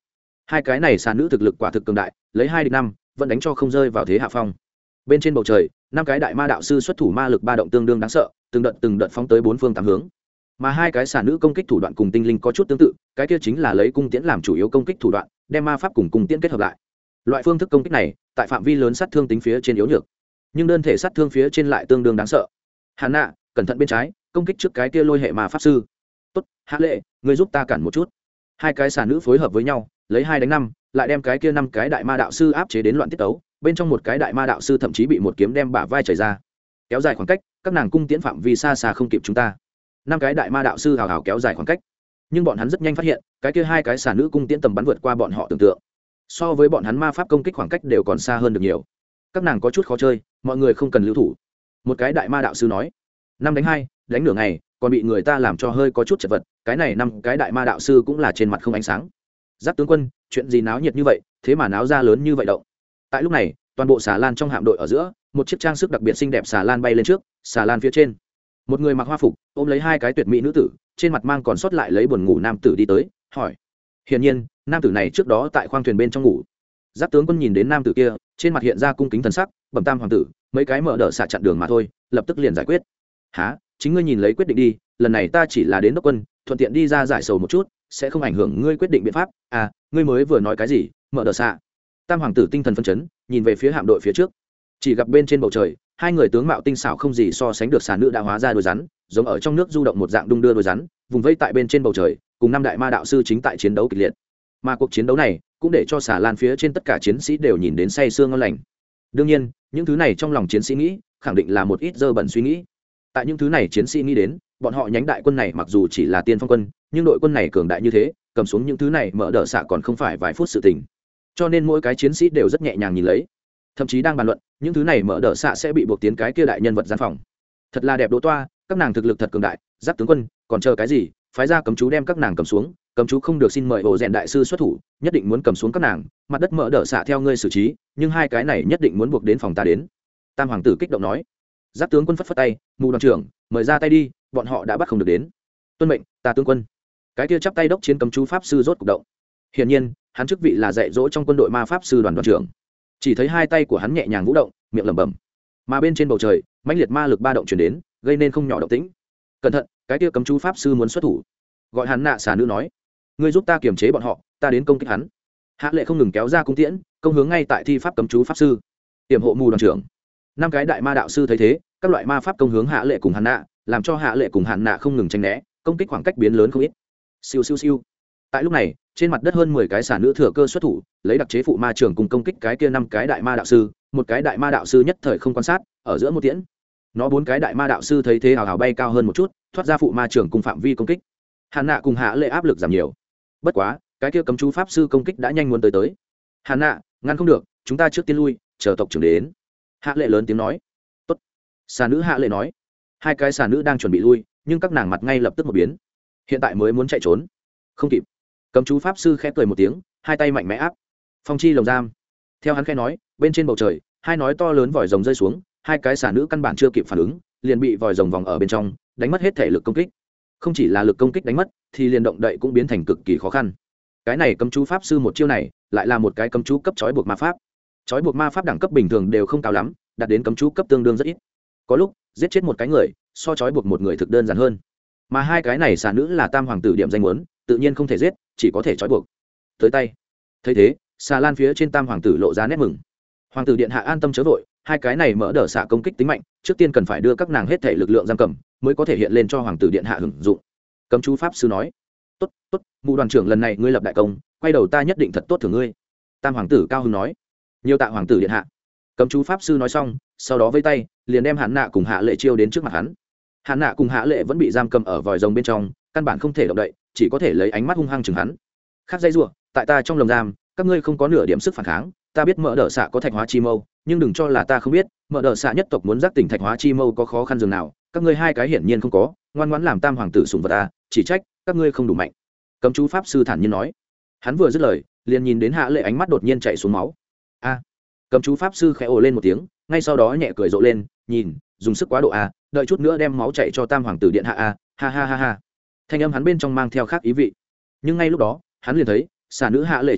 hai cái này xà nữ thực lực quả thực cường đại, lấy 2 địch 5, vẫn đánh cho không rơi vào thế hạ phong. Bên trên bầu trời, 5 cái đại ma đạo sư xuất thủ ma lực ba động tương đương đáng sợ, từng đợt phóng tới 4 phương 8 hướng. Mà hai cái xà nữ công kích thủ đoạn cùng tinh linh có chút tương tự, cái kia chính là lấy cung tiễn làm chủ yếu công kích thủ đoạn, đem ma pháp cùng cung tiễn kết hợp lại. Loại phương thức công kích này, tại phạm vi lớn sát thương tính phía trên yếu nhược, nhưng đơn thể sát thương phía trên lại tương đương đáng sợ. Hàn Nạ, cẩn thận bên trái, công kích trước cái kia lôi hệ ma pháp sư. Tốt, Hạ Lệ, ngươi giúp ta cản một chút. Hai cái xà nữ phối hợp với nhau, lấy 2 đánh 5, lại đem cái kia 5 cái đại ma đạo sư áp chế đến loạn tiết tấu, bên trong một cái đại ma đạo sư thậm chí bị một kiếm đem bả vai chảy ra. Kéo dài khoảng cách, các nàng cung tiễn phạm vi xa xa không kịp chúng ta. 5 cái đại ma đạo sư hào hào kéo dài khoảng cách, nhưng bọn hắn rất nhanh phát hiện, cái kia 2 cái xà nữ cung tiễn tầm bắn vượt qua bọn họ tưởng tượng. So với bọn hắn ma pháp công kích khoảng cách đều còn xa hơn được nhiều. Các nàng có chút khó chơi, mọi người không cần lưu thủ. Một cái đại ma đạo sư nói, 5 đánh 2, đánh nửa ngày, còn bị người ta làm cho hơi có chút chật vật. Cái này 5 cái đại ma đạo sư cũng là trên mặt không ánh sáng. Giáp tướng quân, chuyện gì náo nhiệt như vậy, thế mà náo ra lớn như vậy động. Tại lúc này, toàn bộ xà lan trong hạm đội ở giữa, một chiếc trang sức đặc biệt xinh đẹp xà lan bay lên trước, xà lan phía trên, một người mặc hoa phục, ôm lấy 2 cái tuyệt mỹ nữ tử, trên mặt mang còn sót lại lấy buồn ngủ nam tử đi tới, hỏi. Hiển nhiên, nam tử này trước đó tại khoang thuyền bên trong ngủ. Giáp tướng quân nhìn đến nam tử kia, trên mặt hiện ra cung kính thần sắc, bẩm tam hoàng tử, mấy cái mở đỡ xạ chặn đường mà thôi, lập tức liền giải quyết. Hả, chính ngươi nhìn lấy quyết định đi, lần này ta chỉ là đến đốc quân, thuận tiện đi ra giải sầu một chút, sẽ không ảnh hưởng ngươi quyết định biện pháp. À, ngươi mới vừa nói cái gì? Mở đỡ xạ. Tam hoàng tử tinh thần phấn chấn, nhìn về phía hạm đội phía trước, chỉ gặp bên trên bầu trời, 2 người tướng mạo tinh xảo không gì so sánh được xà nữ đã hóa ra đôi rắn, giống ở trong nước du động một dạng đung đưa đôi rắn, vùng vây tại bên trên bầu trời, cùng 5 đại ma đạo sư chính tại chiến đấu kịch liệt. Mà cuộc chiến đấu này cũng để cho xà lan phía trên tất cả chiến sĩ đều nhìn đến say sương ngon lành. Đương nhiên, những thứ này trong lòng chiến sĩ nghĩ, khẳng định là một ít dơ bẩn suy nghĩ. Tại những thứ này chiến sĩ nghĩ đến, bọn họ nhánh đại quân này mặc dù chỉ là tiên phong quân, nhưng đội quân này cường đại như thế, cầm xuống những thứ này mở đỡ xạ còn không phải vài phút sự tình. Cho nên mỗi cái chiến sĩ đều rất nhẹ nhàng nhìn lấy, thậm chí đang bàn luận những thứ này mở đỡ xạ sẽ bị buộc tiến cái kia đại nhân vật gian phòng. Thật là đẹp đỗ toa, các nàng thực lực thật cường đại. Giáp tướng quân, còn chờ cái gì, phái ra cấm chú đem các nàng cầm xuống. Cấm chú không được, xin mời Hồ Rèn đại sư xuất thủ, nhất định muốn cầm xuống các nàng. Mặt đất mở đỡ xạ theo ngươi xử trí, nhưng 2 cái này nhất định muốn buộc đến phòng ta đến. Tam hoàng tử kích động nói. Giáp tướng quân phất phất tay, mù đoàn trưởng, mời ra tay đi, bọn họ đã bắt không được đến. Tuân mệnh, ta tướng quân. Cái kia chắp tay đốc chiến cấm chú pháp sư rốt cục động. Hiển nhiên, hắn chức vị là dạy dỗ trong quân đội ma pháp sư đoàn đoàn trưởng. Chỉ thấy 2 tay của hắn nhẹ nhàng vũ động, miệng lẩm bẩm. Mà bên trên bầu trời, mãnh liệt ma lực ba động truyền đến, gây nên không nhỏ động tĩnh. Cẩn thận, cái kia cấm chú pháp sư muốn xuất thủ. Gọi hắn nạ xà nữ nói, ngươi giúp ta kiềm chế bọn họ, ta đến công kích hắn. Hạ Lệ không ngừng kéo ra cung tiễn, công hướng ngay tại thi pháp cấm chú pháp sư. Tiềm hộ mù đoàn trưởng. 5 cái đại ma đạo sư thấy thế, các loại ma pháp công hướng Hạ Lệ cùng hắn nạ, làm cho Hạ Lệ cùng hắn nạ không ngừng tránh né, công kích khoảng cách biến lớn không ít. Siêu siêu siêu. Tại lúc này, trên mặt đất hơn 10 cái xà nữ thừa cơ xuất thủ, lấy đặc chế phụ ma trưởng cùng công kích cái kia 5 cái đại ma đạo sư. Một cái đại ma đạo sư nhất thời không quan sát, ở giữa một tiễn, nó 4 cái đại ma đạo sư thấy thế hào hào bay cao hơn một chút, thoát ra phụ ma trưởng cùng phạm vi công kích. Hàn Nạ cùng Hạ Lệ áp lực giảm nhiều. Bất quá, cái kia cấm chú pháp sư công kích đã nhanh muốn tới. Hàn Nạ, ngăn không được, chúng ta trước tiên lui, chờ tộc trưởng đến. Hạ Lệ lớn tiếng nói. Tốt. Xà nữ Hạ Lệ nói. 2 cái xà nữ đang chuẩn bị lui, nhưng các nàng mặt ngay lập tức một biến. Hiện tại mới muốn chạy trốn, không kịp. Cấm chú pháp sư khẽ cười một tiếng, 2 tay mạnh mẽ áp. Phong chi lồng giam. Theo hắn khẽ nói, bên trên bầu trời, 2 nói to lớn vòi rồng rơi xuống, 2 cái xà nữ căn bản chưa kịp phản ứng, liền bị vòi rồng vòng ở bên trong, đánh mất hết thể lực công kích. Không chỉ là lực công kích đánh mất, thì liền động đậy cũng biến thành cực kỳ khó khăn. Cái này cấm chú pháp sư một chiêu này, lại là một cái cấm chú cấp trói buộc ma pháp. Trói buộc ma pháp đẳng cấp bình thường đều không cao lắm, đạt đến cấm chú cấp tương đương rất ít. Có lúc giết chết một cái người, so trói buộc một người thực đơn giản hơn. Mà 2 cái này xà nữ là tam hoàng tử điểm danh muốn, tự nhiên không thể giết, chỉ có thể trói buộc. Tới tay. Thấy thế, xà lan phía trên tam hoàng tử lộ ra nét mừng. Hoàng tử điện hạ an tâm chớ vội, 2 cái này mở đỡ xạ công kích tính mạnh, trước tiên cần phải đưa các nàng hết thể lực lượng giam cầm, mới có thể hiện lên cho hoàng tử điện hạ hưởng dụng. Cấm chú pháp sư nói. Tốt, tốt, mụ đoàn trưởng lần này ngươi lập đại công, quay đầu ta nhất định thật tốt thưởng ngươi. Tam hoàng tử cao hứng nói. Nhiều tạ hoàng tử điện hạ. Cấm chú pháp sư nói xong, sau đó vây tay, liền đem Hàn Nạ cùng Hạ Lệ chiêu đến trước mặt hắn. Hàn Nạ cùng Hạ Lệ vẫn bị giam cầm ở vòi rồng bên trong, căn bản không thể động đậy, chỉ có thể lấy ánh mắt hung hăng chừng hắn. Khác dây rủa, tại ta trong lồng giam, các ngươi không có nửa điểm sức phản kháng, ta biết mở đỡ xạ có thạch hóa chi mâu, nhưng đừng cho là ta không biết, mở đỡ xạ nhất tộc muốn giác tỉnh thạch hóa chi mâu có khó khăn dường nào, các ngươi 2 cái hiển nhiên không có, ngoan ngoãn làm tam hoàng tử sủng vật ta, chỉ trách các ngươi không đủ mạnh. Cấm chú pháp sư thản nhiên nói. Hắn vừa dứt lời, liền nhìn đến Hạ Lệ ánh mắt đột nhiên chảy xuống máu. A! Cấm chú pháp sư khẽ ồ lên một tiếng, ngay sau đó nhẹ cười rộ lên, nhìn, dùng sức quá độ a, đợi chút nữa đem máu chảy cho tam hoàng tử điện hạ a, ha ha ha ha. Thanh âm hắn bên trong mang theo khác ý vị. Nhưng ngay lúc đó, hắn liền thấy xà nữ Hạ Lệ trong mắt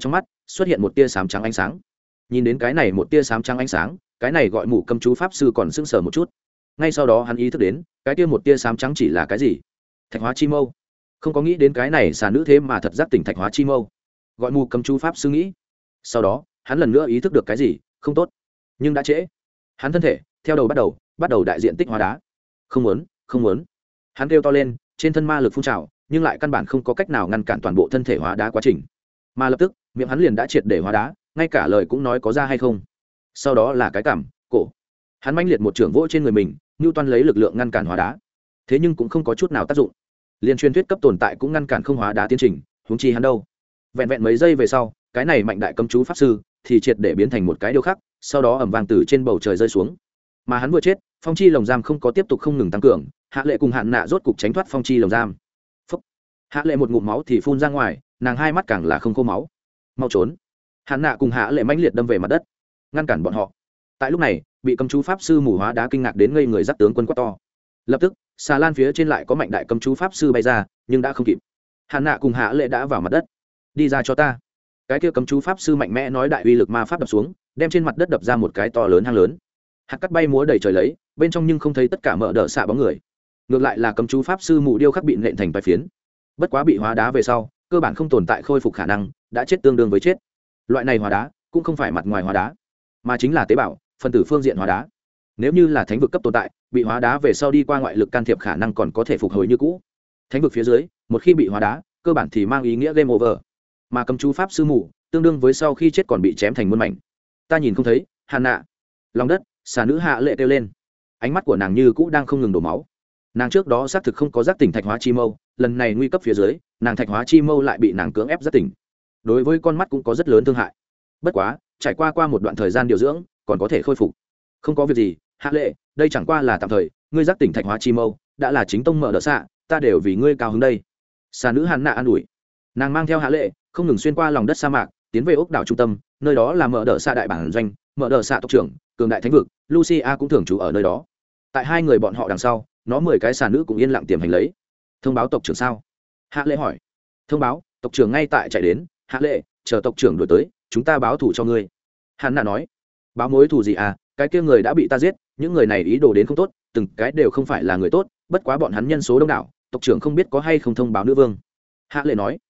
xuất hiện một tia sám trắng ánh sáng. Nhìn đến cái này một tia sám trắng ánh sáng, cái này gọi mù cấm chú pháp sư còn sững sờ một chút. Ngay sau đó hắn ý thức đến cái tia một tia sám trắng chỉ là cái gì. Thạch hóa chi mâu. Không có nghĩ đến cái này xà nữ thế mà thật giác tỉnh thạch hóa chi mâu. Gọi mù cấm chú pháp sư nghĩ. Sau đó hắn lần nữa ý thức được cái gì không tốt, nhưng đã trễ. Hắn thân thể theo đầu bắt đầu đại diện tích hóa đá. Không muốn. Hắn kêu to lên, trên thân ma lực phun trào, nhưng lại căn bản không có cách nào ngăn cản toàn bộ thân thể hóa đá quá trình. Mà lập tức miệng hắn liền đã triệt để hóa đá, ngay cả lời cũng nói có ra hay không. Sau đó là cái cằm, cổ. Hắn mãnh liệt một trưởng vỗ trên người mình, Newton lấy lực lượng ngăn cản hóa đá, thế nhưng cũng không có chút nào tác dụng. Liên truyền thuyết cấp tồn tại cũng ngăn cản không hóa đá tiến trình, huống chi hắn đâu. Vẹn vẹn mấy giây về sau, cái này mạnh đại cấm chú pháp sư thì triệt để biến thành một cái điêu khắc, sau đó ầm vang từ trên bầu trời rơi xuống. Mà hắn vừa chết, phong chi lồng giam không có tiếp tục không ngừng tăng cường, Hạ Lệ cùng Hạn Nạ rốt cục tránh thoát phong chi lồng giam. Phúc. Hạ Lệ một ngụm máu thì phun ra ngoài, nàng hai mắt càng là không khô máu. Mau trốn. Hạn Nạ cùng Hạ Lệ mãnh liệt đâm về mặt đất, ngăn cản bọn họ. Tại lúc này, bị cấm chú pháp sư mù hóa đá kinh ngạc đến ngây người, dắt tướng quân quát to. Lập tức, xà lan phía trên lại có mạnh đại cấm chú pháp sư bay ra, nhưng đã không kịp. Hạn Nạ cùng Hạ Lệ đã vào mặt đất. Đi ra cho ta. Cái kia cấm chú pháp sư mạnh mẽ nói đại uy lực ma pháp đập xuống, đem trên mặt đất đập ra một cái to lớn hang lớn. Hạt cát bay múa đầy trời lấy, bên trong nhưng không thấy tất cả mở đỡ xạ bóng người. Ngược lại là cấm chú pháp sư mù điêu khắc bị nện thành vài phiến. Bất quá bị hóa đá về sau, cơ bản không tồn tại khôi phục khả năng, đã chết tương đương với chết. Loại này hóa đá cũng không phải mặt ngoài hóa đá, mà chính là tế bào phân tử phương diện hóa đá. Nếu như là thánh vực cấp tồn tại, bị hóa đá về sau đi qua ngoại lực can thiệp khả năng còn có thể phục hồi như cũ. Thánh vực phía dưới, một khi bị hóa đá, cơ bản thì mang ý nghĩa game over. Mà cấm chú pháp sư mù tương đương với sau khi chết còn bị chém thành muôn mảnh. Ta nhìn không thấy. Hạn Nạ. Lòng đất, xà nữ Hạ Lệ kêu lên, ánh mắt của nàng như cũ đang không ngừng đổ máu. Nàng trước đó xác thực không có giác tỉnh thạch hóa chi mâu, lần này nguy cấp phía dưới, nàng thạch hóa chi mâu lại bị nàng cưỡng ép giác tỉnh. Đối với con mắt cũng có rất lớn thương hại. Bất quá, trải qua một đoạn thời gian điều dưỡng, còn có thể khôi phục. Không có việc gì, Hạ Lệ, đây chẳng qua là tạm thời, ngươi giác tỉnh thạch hóa chi mâu, đã là chính tông mở đỡ xạ, ta đều vì ngươi cao hứng đây. Xà nữ Hạn Nạ an ủi. Nàng mang theo Hạ Lệ, không ngừng xuyên qua lòng đất sa mạc, tiến về ốc đảo trung tâm, nơi đó là mở đỡ xạ đại bản doanh, mở đỡ xạ tộc trưởng, cường đại thánh vực, Lucia cũng thường trú ở nơi đó. Tại hai người bọn họ đằng sau, nó 10 cái xà nữ cũng yên lặng tiềm hành lấy. Thông báo tộc trưởng sao? Hạ Lệ hỏi. Thông báo, tộc trưởng ngay tại chạy đến. Hạ Lệ, chờ tộc trưởng đuổi tới, chúng ta báo thù cho ngươi. Hạn Nạ nói. Báo mối thù gì à? Cái kia người đã bị ta giết, những người này ý đồ đến không tốt, từng cái đều không phải là người tốt, bất quá bọn hắn nhân số đông đảo, tộc trưởng không biết có hay không thông báo nữ vương. Hạ Lệ nói.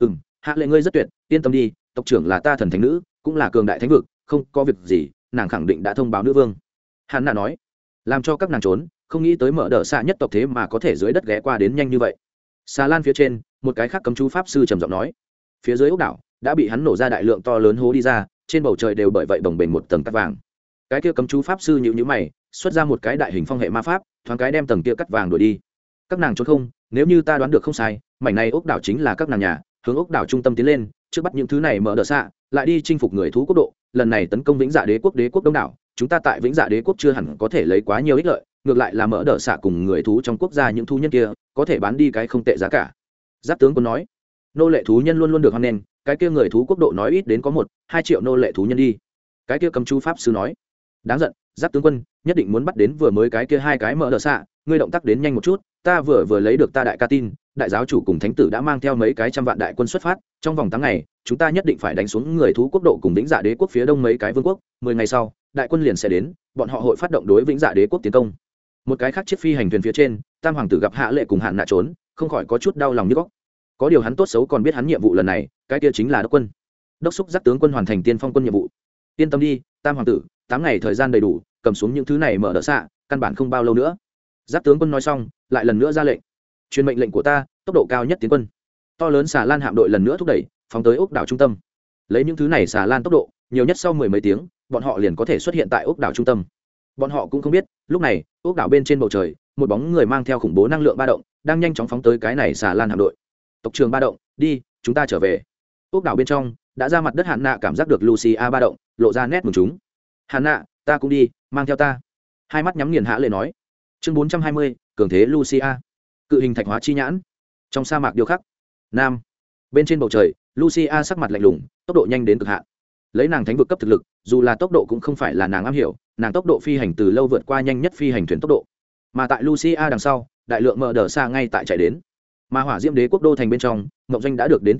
Hạ Lệ ngươi rất tuyệt, yên tâm đi, tộc trưởng là ta thần thánh nữ, cũng là cường đại thánh vực, không có việc gì, nàng khẳng định đã thông báo nữ vương. Hạn Nạ nói. Làm cho các nàng trốn, không nghĩ tới mở đỡ xạ nhất tộc thế mà có thể dưới đất ghé qua đến nhanh như vậy. Xà lan phía trên, một cái khác cấm chú pháp sư trầm giọng nói. Phía dưới ốc đảo đã bị hắn nổ ra đại lượng to lớn hố đi ra, trên bầu trời đều bởi vậy bồng bềnh một tầng cát vàng. Cái kia cấm chú pháp sư nhíu mày, xuất ra một cái đại hình phong hệ ma pháp, thoáng cái đem tầng kia cát vàng đuổi đi. Các nàng trốn không, nếu như ta đoán được không sai, mảnh này ốc đảo chính là các nàng nhà, hướng ốc đảo trung tâm tiến lên, trước bắt những thứ này mở đỡ xạ, lại đi chinh phục người thú quốc độ, lần này tấn công Vĩnh Dạ đế quốc đông đảo, chúng ta tại Vĩnh Dạ đế quốc chưa hẳn có thể lấy quá nhiều ích lợi, ngược lại là mở đỡ xạ cùng người thú trong quốc gia những thú nhân kia có thể bán đi cái không tệ giá cả. Giáp tướng quân nói. Nô lệ thú nhân luôn luôn được hoan nghênh, cái kia người thú quốc độ nói ít đến có 1-2 triệu nô lệ thú nhân đi. Cái kia cấm chú pháp sư nói. Đáng giận, Giáp tướng quân nhất định muốn bắt đến vừa mới cái kia 2 cái mở đỡ xạ, ngươi động tác đến nhanh một chút, ta vừa lấy được ta đại ca tin, đại giáo chủ cùng thánh tử đã mang theo mấy cái trăm vạn đại quân xuất phát, trong vòng 8 ngày chúng ta nhất định phải đánh xuống người thú quốc độ cùng Vĩnh Dạ đế quốc phía đông mấy cái vương quốc, 10 ngày sau đại quân liền sẽ đến, bọn họ hội phát động đối Vĩnh Dạ đế quốc tiến công. Một cái khác chiếc phi hành thuyền phía trên, Tam hoàng tử gặp Hạ Lệ cùng Hạn Nạ trốn, không khỏi có chút đau lòng như góc. Có điều hắn tốt xấu còn biết hắn nhiệm vụ lần này, cái kia chính là đốc quân, đốc xúc Giáp tướng quân hoàn thành tiên phong quân nhiệm vụ. Yên tâm đi, Tam hoàng tử, 8 ngày thời gian đầy đủ, cầm xuống những thứ này mở đỡ xạ, căn bản không bao lâu nữa. Giáp tướng quân nói xong, lại lần nữa ra lệnh. Truyền mệnh lệnh của ta, tốc độ cao nhất tiến quân. To lớn xà lan hạm đội lần nữa thúc đẩy, phóng tới ốc đảo trung tâm. Lấy những thứ này xà lan tốc độ, nhiều nhất sau 10 mấy tiếng, bọn họ liền có thể xuất hiện tại ốc đảo trung tâm. Bọn họ cũng không biết, lúc này, ốc đảo bên trên bầu trời, một bóng người mang theo khủng bố năng lượng ba động, đang nhanh chóng phóng tới cái này xà lan hạm đội. Tộc trưởng ba động, đi, chúng ta trở về. Ốc đảo bên trong, đã ra mặt đất Hạn Nạ cảm giác được Lucia ba động, lộ ra nét mừng chúng. Hạn Nạ, ta cũng đi, mang theo ta. Hai mắt nhắm nghiền Hạ Lệ nói. Chương 420, cường thế Lucia. Cự hình thạch hóa chi nhãn. Trong sa mạc điêu khắc. Nam. Bên trên bầu trời, Lucia sắc mặt lạnh lùng, tốc độ nhanh đến cực hạn. Lấy nàng thánh vực cấp thực lực, dù là tốc độ cũng không phải là nàng am hiểu, nàng tốc độ phi hành từ lâu vượt qua nhanh nhất phi hành thuyền tốc độ. Mà tại Lucia đằng sau, đại lượng mở đờ xa ngay tại chạy đến. Mà Hỏa Diễm Đế quốc đô thành bên trong, Ngộng Doanh đã được đến tin tức,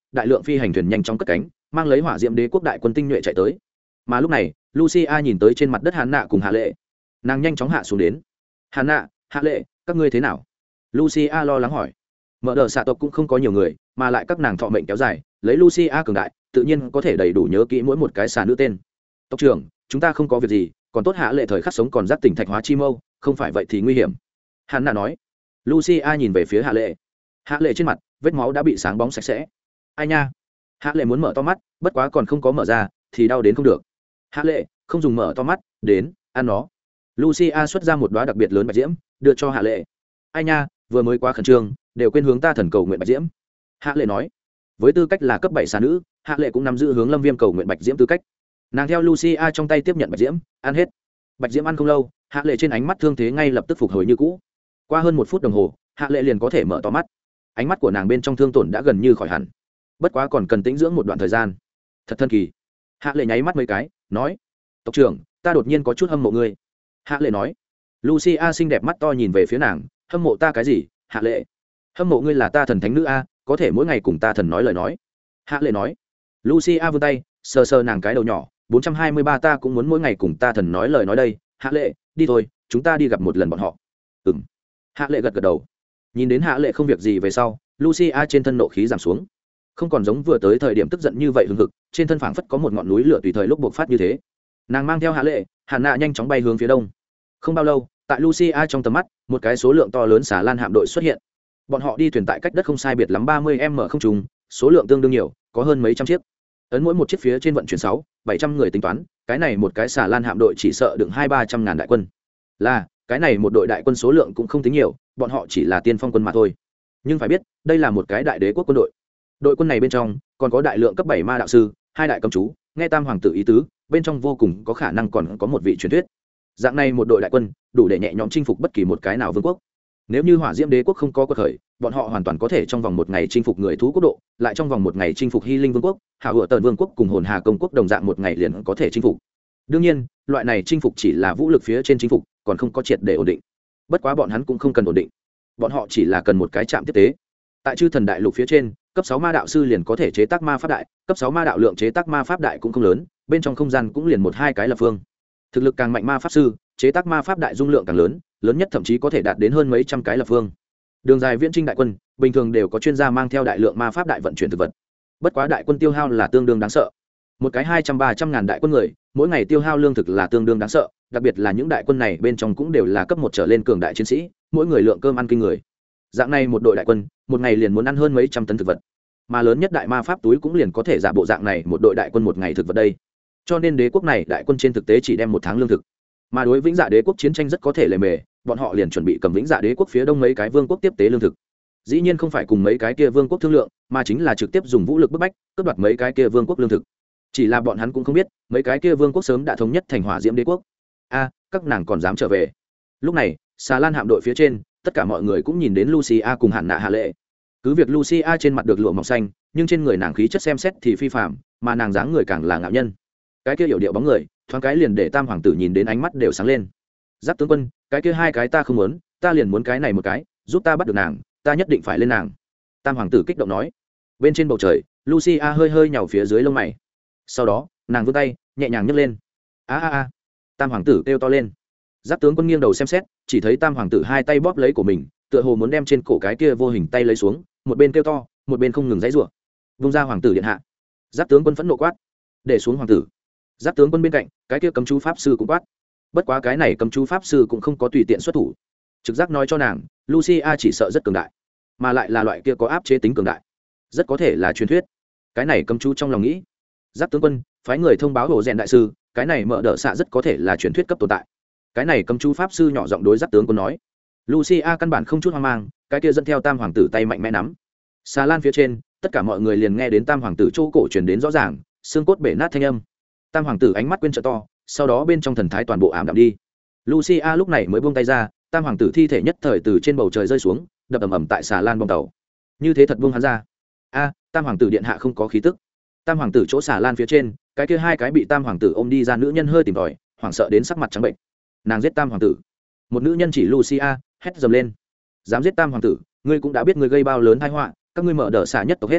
đại lượng phi hành thuyền nhanh chóng cất cánh mang lấy hỏa diễm đế quốc đại quân tinh nhuệ chạy tới. Mà lúc này Lucia nhìn tới trên mặt đất Hàn Nạ cùng Hạ Lệ, nàng nhanh chóng hạ xuống đến. Hàn Nạ, Hạ Lệ, các ngươi thế nào? Lucia lo lắng hỏi. Mở đờ xạ tộc cũng không có nhiều người, mà lại các nàng thọ mệnh kéo dài, lấy Lucia cường đại tự nhiên có thể đầy đủ nhớ kỹ mỗi một cái xà nữ tên. Tộc trưởng, chúng ta không có việc gì, còn tốt Hạ Lệ thời khắc sống còn giác tỉnh thạch hóa chi mâu, không phải vậy thì nguy hiểm. Hàn Nạ nói. Lucia nhìn về phía Hạ Lệ. Hạ Lệ trên mặt vết máu đã bị sáng bóng sạch sẽ. Ai nha? Hạ Lệ muốn mở to mắt, bất quá còn không có mở ra thì đau đến không được. Hạ Lệ, không dùng mở to mắt, đến ăn nó. Lucia xuất ra một đóa đặc biệt lớn bạch diễm đưa cho Hạ Lệ. Ai nha, vừa mới quá khẩn trương đều quên hướng ta thần cầu nguyện bạch diễm. Hạ Lệ nói. Với tư cách là cấp 7 xà nữ, Hạ Lệ cũng nắm giữ hướng Lâm Viêm cầu nguyện bạch diễm tư cách. Nàng theo Lucia trong tay tiếp nhận bạch diễm, ăn hết. Bạch diễm ăn không lâu, Hạ Lệ trên ánh mắt thương thế ngay lập tức phục hồi như cũ. Qua hơn 1 phút đồng hồ, Hạ Lệ liền có thể mở to mắt. Ánh mắt của nàng bên trong thương tổn đã gần như khỏi hẳn, bất quá còn cần tĩnh dưỡng một đoạn thời gian. Thật thần kỳ. Hạ Lệ nháy mắt mấy cái, nói: "Tộc trưởng, ta đột nhiên có chút hâm mộ ngươi." Hạ Lệ nói. Lucia xinh đẹp mắt to nhìn về phía nàng: "Hâm mộ ta cái gì, Hạ Lệ? Hâm mộ ngươi là ta thần thánh nữ a, có thể mỗi ngày cùng ta thần nói lời nói." Hạ Lệ nói. Lucia vươn tay sờ sờ nàng cái đầu nhỏ: 423 ta cũng muốn mỗi ngày cùng ta thần nói lời nói đây. Hạ Lệ, đi thôi, chúng ta đi gặp một lần bọn họ. Ừm. Hạ Lệ gật gật đầu. Nhìn đến Hạ Lệ không việc gì về sau, Lucia trên thân nộ khí giảm xuống, không còn giống vừa tới thời điểm tức giận như vậy hừng hực, trên thân phảng phất có một ngọn núi lửa tùy thời lúc bộc phát như thế. Nàng mang theo Hạ Lệ, Hàn Nạ nhanh chóng bay hướng phía đông. Không bao lâu, tại Lucia trong tầm mắt, một cái số lượng to lớn xà lan hạm đội xuất hiện. Bọn họ đi thuyền tại cách đất không sai biệt lắm 30m không trùng, số lượng tương đương nhiều, có hơn mấy trăm chiếc. Ấn mỗi một chiếc phía trên vận chuyển 600-700 người tính toán, cái này một cái xà lan hạm đội chỉ sợ đựng 200-300 ngàn đại quân. Là, cái này một đội đại quân số lượng cũng không tính nhiều, bọn họ chỉ là tiên phong quân mà thôi. Nhưng phải biết, đây là một cái đại đế quốc quân đội. Đội quân này bên trong còn có đại lượng cấp 7 ma đạo sư, 2 đại cấm chú, nghe tam hoàng tử ý tứ, bên trong vô cùng có khả năng còn có một vị truyền thuyết. Dạng này một đội đại quân, đủ để nhẹ nhõm chinh phục bất kỳ một cái nào vương quốc. Nếu như Hỏa Diễm Đế quốc không có quật khởi, bọn họ hoàn toàn có thể trong vòng một ngày chinh phục người thú quốc độ, lại trong vòng một ngày chinh phục Hy Linh vương quốc, Hạo Hựa Tần vương quốc cùng Hồn Hà công quốc đồng dạng một ngày liền có thể chinh phục. Đương nhiên, loại này chinh phục chỉ là vũ lực phía trên chinh phục, còn không có triệt để ổn định. Bất quá bọn hắn cũng không cần ổn định, bọn họ chỉ là cần một cái trạm tiếp tế. Tại Chư Thần Đại Lục phía trên, cấp 6 ma đạo sư liền có thể chế tác ma pháp đại, cấp 6 ma đạo lượng chế tác ma pháp đại cũng không lớn, bên trong không gian cũng liền 1-2 cái lập phương. Thực lực càng mạnh ma pháp sư, chế tác ma pháp đại dung lượng càng lớn, lớn nhất thậm chí có thể đạt đến hơn mấy trăm cái lập phương. Đường dài viễn chinh đại quân, bình thường đều có chuyên gia mang theo đại lượng ma pháp đại vận chuyển thực vật. Bất quá đại quân tiêu hao là tương đương đáng sợ. Một cái 200-300 ngàn đại quân người, mỗi ngày tiêu hao lương thực là tương đương đáng sợ, đặc biệt là những đại quân này bên trong cũng đều là cấp 1 trở lên cường đại chiến sĩ, mỗi người lượng cơm ăn kinh người. Dạng này một đội đại quân, một ngày liền muốn ăn hơn mấy trăm tấn thực vật. Mà lớn nhất đại ma pháp túi cũng liền có thể giả bộ dạng này một đội đại quân một ngày thực vật đây. Cho nên đế quốc này đại quân trên thực tế chỉ đem 1 tháng lương thực. Mà đối Vĩnh Dạ Đế quốc chiến tranh rất có thể lề mề, bọn họ liền chuẩn bị cầm Vĩnh Dạ Đế quốc phía đông mấy cái vương quốc tiếp tế lương thực. Dĩ nhiên không phải cùng mấy cái kia vương quốc thương lượng, mà chính là trực tiếp dùng vũ lực bức bách, cướp đoạt mấy cái kia vương quốc lương thực. Chỉ là bọn hắn cũng không biết, mấy cái kia vương quốc sớm đã thống nhất thành Hỏa Diễm Đế quốc. A, các nàng còn dám trở về. Lúc này, xà lan hạm đội phía trên, tất cả mọi người cũng nhìn đến Lucia cùng Hàn Nạ Hạ Lệ. Cứ việc Lucia trên mặt được lụa mỏng xanh, nhưng trên người nàng khí chất xem xét thì phi phàm, mà nàng dáng người càng là ngạo nhân. Cái kia hiểu điệu bóng người, thoáng cái liền để tam hoàng tử nhìn đến ánh mắt đều sáng lên. Giáp tướng quân, cái kia 2 cái ta không muốn, ta liền muốn cái này một cái, giúp ta bắt được nàng, ta nhất định phải lên nàng. Tam hoàng tử kích động nói. Bên trên bầu trời, Lucia hơi hơi nhào phía dưới lông mày. Sau đó, nàng vươn tay, nhẹ nhàng nhấc lên. A a a! Tam hoàng tử kêu to lên. Giáp tướng quân nghiêng đầu xem xét, chỉ thấy tam hoàng tử 2 tay bóp lấy cổ mình, tựa hồ muốn đem trên cổ cái kia vô hình tay lấy xuống, một bên kêu to, một bên không ngừng giãy giụa. Vung ra hoàng tử điện hạ. Giáp tướng quân phẫn nộ quát. Để xuống hoàng tử. Giáp tướng quân bên cạnh, cái kia cấm chú pháp sư cũng quát. Bất quá cái này cấm chú pháp sư cũng không có tùy tiện xuất thủ. Trực giác nói cho nàng, Lucia chỉ sợ rất cường đại, mà lại là loại kia có áp chế tính cường đại, rất có thể là truyền thuyết. Cái này cấm chú trong lòng nghĩ. Giáp tướng quân phái người thông báo hồ rèn đại sư, cái này mở đỡ xạ rất có thể là truyền thuyết cấp tồn tại. Cái này cấm chú pháp sư nhỏ giọng đối Giáp tướng quân nói. Lucia căn bản không chút hoang mang, cái kia dẫn theo tam hoàng tử tay mạnh mẽ nắm. Xà lan phía trên, tất cả mọi người liền nghe đến tam hoàng tử chỗ cổ truyền đến rõ ràng, xương cốt bể nát thanh âm. Tam hoàng tử ánh mắt quên trợ to, sau đó bên trong thần thái toàn bộ ảm đạm đi. Lucia lúc này mới buông tay ra, tam hoàng tử thi thể nhất thời từ trên bầu trời rơi xuống, đập ầm ầm tại xà lan bong tàu. Như thế thật buông hắn ra. A, tam hoàng tử điện hạ không có khí tức. Tam hoàng tử chỗ xà lan phía trên, cái kia 2 cái bị tam hoàng tử ôm đi ra nữ nhân hơi tìm tòi, hoảng sợ đến sắc mặt trắng bệnh. Nàng giết tam hoàng tử. Một nữ nhân chỉ Lucia, hét dầm lên. Dám giết tam hoàng tử, ngươi cũng đã biết ngươi gây bao lớn tai họa, các ngươi mở đỡ xả nhất tộc hết.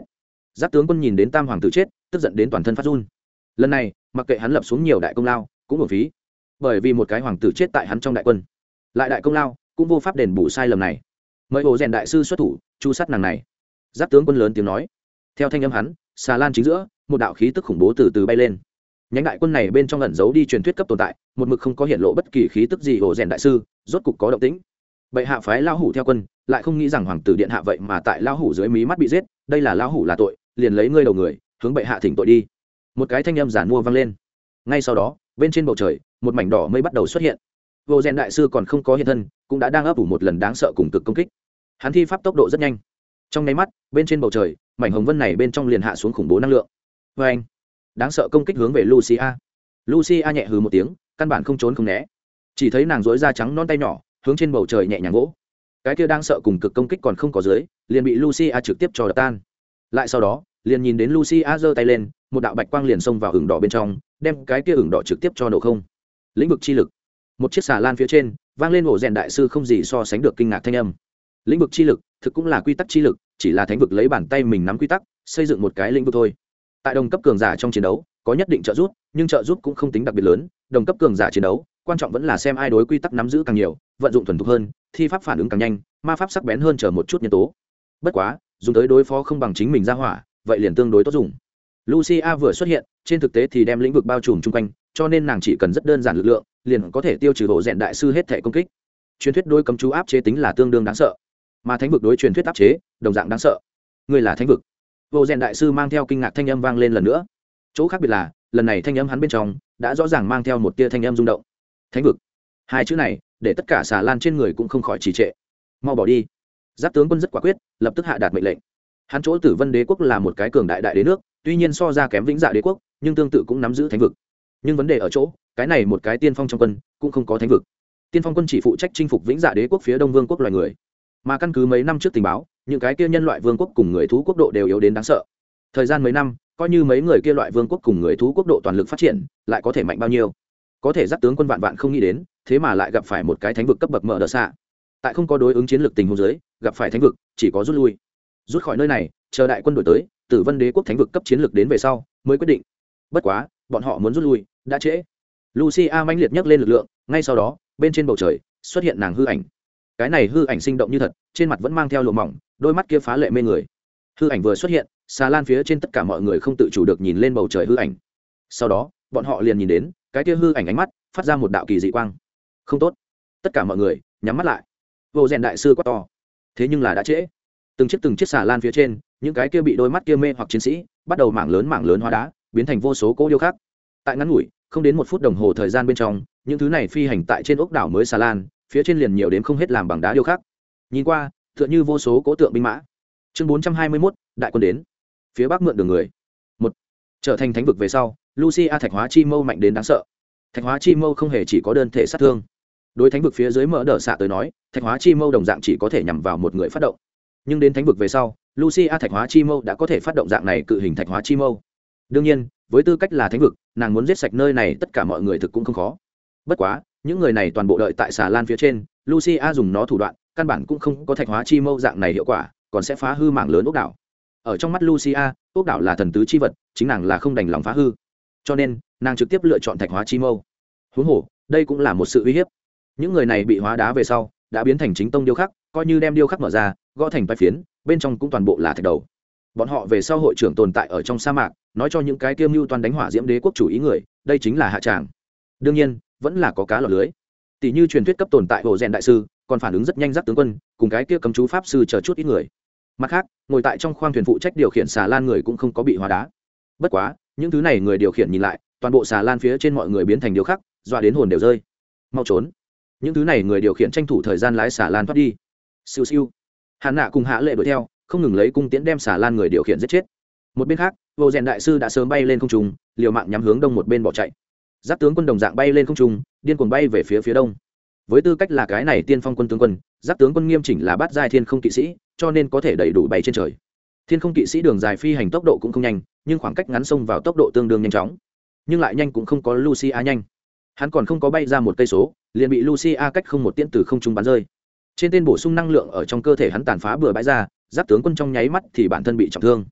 Giáp tướng quân nhìn đến tam hoàng tử chết tức giận đến toàn thân phát run. Lần này mặc kệ hắn lập xuống nhiều đại công lao cũng uổng phí, bởi vì một cái hoàng tử chết tại hắn trong đại quân, lại đại công lao cũng vô pháp đền bù sai lầm này. Mời Hồ Rèn đại sư xuất thủ chu sát nàng này. Giáp tướng quân lớn tiếng nói. Theo thanh âm hắn, xà lan chính giữa một đạo khí tức khủng bố từ từ bay lên. Nhánh đại quân này bên trong ẩn giấu đi truyền thuyết cấp tồn tại, một mực không có hiện lộ bất kỳ khí tức gì. Hồ Rèn đại sư rốt cục có động tĩnh. Bệ hạ phái lão hủ theo quân, lại không nghĩ rằng hoàng tử điện hạ vậy mà tại lão hủ dưới mí mắt bị giết, đây là lão hủ là tội, liền lấy ngươi đầu người hướng bệ hạ thỉnh tội đi. Một cái thanh âm giản mua vang lên. Ngay sau đó bên trên bầu trời một mảnh đỏ mây bắt đầu xuất hiện. Hồ Rèn đại sư còn không có hiện thân, cũng đã đang ấp ủ một lần đáng sợ cùng cực công kích. Hắn thi pháp tốc độ rất nhanh, trong nháy mắt bên trên bầu trời mảnh hồng vân này bên trong liền hạ xuống khủng bố năng lượng. Vê anh, đáng sợ công kích hướng về Lucia. Lucia nhẹ hừ một tiếng, căn bản không trốn không né, chỉ thấy nàng dối da trắng non tay nhỏ hướng trên bầu trời nhẹ nhàng vỗ. Cái kia đang sợ cùng cực công kích còn không có dưới, liền bị Lucia trực tiếp cho đập tan. Lại sau đó liền nhìn đến Lucia giơ tay lên, một đạo bạch quang liền xông vào ửng đỏ bên trong, đem cái kia ửng đỏ trực tiếp cho nổ không. Lĩnh vực chi lực. Một chiếc xà lan phía trên vang lên Hồ Rèn đại sư không gì so sánh được kinh ngạc thanh âm. Lĩnh vực chi lực thực cũng là quy tắc chi lực, chỉ là thánh vực lấy bàn tay mình nắm quy tắc xây dựng một cái lĩnh vực thôi. Tại đồng cấp cường giả trong chiến đấu có nhất định trợ giúp, nhưng trợ giúp cũng không tính đặc biệt lớn. Đồng cấp cường giả chiến đấu quan trọng vẫn là xem ai đối quy tắc nắm giữ càng nhiều, vận dụng thuần thục hơn, thi pháp phản ứng càng nhanh, ma pháp sắc bén hơn chờ một chút nhân tố. Bất quá dùng tới đối phó không bằng chính mình ra hỏa, vậy liền tương đối tốt dùng. Lucia vừa xuất hiện, trên thực tế thì đem lĩnh vực bao trùm chung quanh, cho nên nàng chỉ cần rất đơn giản lực lượng, liền có thể tiêu trừ Hồ Rèn đại sư hết thể công kích. Truyền thuyết đối cấm chú áp chế tính là tương đương đáng sợ, mà thánh vực đối truyền thuyết áp chế đồng dạng đáng sợ. Ngươi là thánh vực. Hồ Rèn đại sư mang theo kinh ngạc thanh âm vang lên lần nữa. Chỗ khác biệt là, lần này thanh âm hắn bên trong đã rõ ràng mang theo một tia thanh âm rung động. Thánh vực. Hai chữ này, để tất cả xà lan trên người cũng không khỏi trì trệ. Mau bỏ đi. Giáp tướng quân rất quả quyết, lập tức hạ đạt mệnh lệnh. Hắn chỗ Tử Vân đế quốc là một cái cường đại đại đế nước, tuy nhiên so ra kém Vĩnh Dạ đế quốc, nhưng tương tự cũng nắm giữ thánh vực. Nhưng vấn đề ở chỗ, cái này một cái tiên phong trong quân cũng không có thánh vực. Tiên phong quân chỉ phụ trách chinh phục Vĩnh Dạ đế quốc phía đông vương quốc loài người, mà căn cứ mấy năm trước tình báo, những cái kia nhân loại vương quốc cùng người thú quốc độ đều yếu đến đáng sợ. Thời gian mấy năm, coi như mấy người kia loại vương quốc cùng người thú quốc độ toàn lực phát triển, lại có thể mạnh bao nhiêu? Có thể Giáp tướng quân vạn vạn không nghĩ đến, thế mà lại gặp phải một cái thánh vực cấp bậc mở đỡ xạ. Tại không có đối ứng chiến lược tình huống dưới, gặp phải thánh vực, chỉ có rút lui. Rút khỏi nơi này, chờ đại quân đổi tới, Tử Vân đế quốc thánh vực cấp chiến lược đến về sau, mới quyết định. Bất quá, bọn họ muốn rút lui, đã trễ. Lucia mãnh liệt nhấc lên lực lượng, ngay sau đó, bên trên bầu trời xuất hiện nàng hư ảnh. Cái này hư ảnh sinh động như thật, trên mặt vẫn mang theo lụa mỏng, đôi mắt kia phá lệ mê người. Hư ảnh vừa xuất hiện, xà lan phía trên tất cả mọi người không tự chủ được nhìn lên bầu trời hư ảnh. Sau đó, bọn họ liền nhìn đến, cái kia hư ảnh ánh mắt phát ra một đạo kỳ dị quang. Không tốt. Tất cả mọi người nhắm mắt lại. Hồ Rèn đại sư quát to. Thế nhưng là đã trễ. Từng chiếc xà lan phía trên, những cái kia bị đôi mắt kia mê hoặc chiến sĩ, bắt đầu mảng lớn hóa đá, biến thành vô số cỗ điêu khắc. Tại ngắn ngủi, không đến 1 phút đồng hồ thời gian bên trong, những thứ này phi hành tại trên ốc đảo mới xà lan, phía trên liền nhiều đến không hết làm bằng đá điêu khắc. Nhìn qua, tựa như vô số cỗ tượng binh mã. Chương 421, đại quân đến. Phía bắc mượn đường người. Một, trở thành thánh vực về sau, Lucia thạch hóa chi mâu mạnh đến đáng sợ. Thạch hóa chi mâu không hề chỉ có đơn thể sát thương. Đối thánh vực phía dưới mở đỡ xạ tới nói, thạch hóa chi mâu đồng dạng chỉ có thể nhắm vào một người phát động. Nhưng đến thánh vực về sau, Lucia thạch hóa chi mâu đã có thể phát động dạng này cự hình thạch hóa chi mâu. Đương nhiên, với tư cách là thánh vực, nàng muốn giết sạch nơi này tất cả mọi người thực cũng không khó. Bất quá, những người này toàn bộ đợi tại xà lan phía trên, Lucia dùng nó thủ đoạn, căn bản cũng không có thạch hóa chi mâu dạng này hiệu quả, còn sẽ phá hư mảng lớn ốc đảo. Ở trong mắt Lucia, ốc đảo là thần tứ chi vật, chính nàng là không đành lòng phá hư. Cho nên, nàng trực tiếp lựa chọn thạch hóa chi mâu. Huống hồ, đây cũng là một sự uy hiếp. Những người này bị hóa đá về sau, đã biến thành chính tông điêu khắc, coi như đem điêu khắc mở ra, gõ thành vài phiến, bên trong cũng toàn bộ là thạch đầu. Bọn họ về sau hội trưởng tồn tại ở trong sa mạc, nói cho những cái kiêm mưu toàn đánh hỏa diễm đế quốc chủ ý người, đây chính là hạ tràng. Đương nhiên, vẫn là có cá lọt lưới. Tỷ như truyền thuyết cấp tồn tại Hồ Rèn đại sư, còn phản ứng rất nhanh Giáp tướng quân, cùng cái kia cấm chú pháp sư chờ chút ít người. Mặt khác, ngồi tại trong khoang thuyền phụ trách điều khiển xà lan người cũng không có bị hóa đá. Bất quá, những thứ này người điều khiển nhìn lại, toàn bộ xà lan phía trên mọi người biến thành điêu khắc, dọa đến hồn đều rơi. Mau trốn. Những thứ này người điều khiển tranh thủ thời gian lái xà lan thoát đi. Siêu siêu. Hàn Nạ cùng Hạ Lệ đuổi theo, không ngừng lấy cung tiễn đem xà lan người điều khiển giết chết. Một bên khác, Hồ Rèn đại sư đã sớm bay lên không trung, liều mạng nhắm hướng đông một bên bỏ chạy. Giáp tướng quân đồng dạng bay lên không trung, điên cuồng bay về phía đông. Với tư cách là cái này tiên phong quân tướng quân, Giáp tướng quân nghiêm chỉnh là bát giai thiên không kỵ sĩ, cho nên có thể đầy đủ bay trên trời. Thiên không kỵ sĩ đường dài phi hành tốc độ cũng không nhanh, nhưng khoảng cách ngắn xông vào tốc độ tương đương nhanh chóng. Nhưng lại nhanh cũng không có Lucia nhanh. Hắn còn không có bay ra 1 cây số, liền bị Lucia cách không một tiễn từ không trung bắn rơi. Trên tên bổ sung năng lượng ở trong cơ thể hắn tàn phá bừa bãi ra, Giáp tướng quân trong nháy mắt thì bản thân bị trọng thương.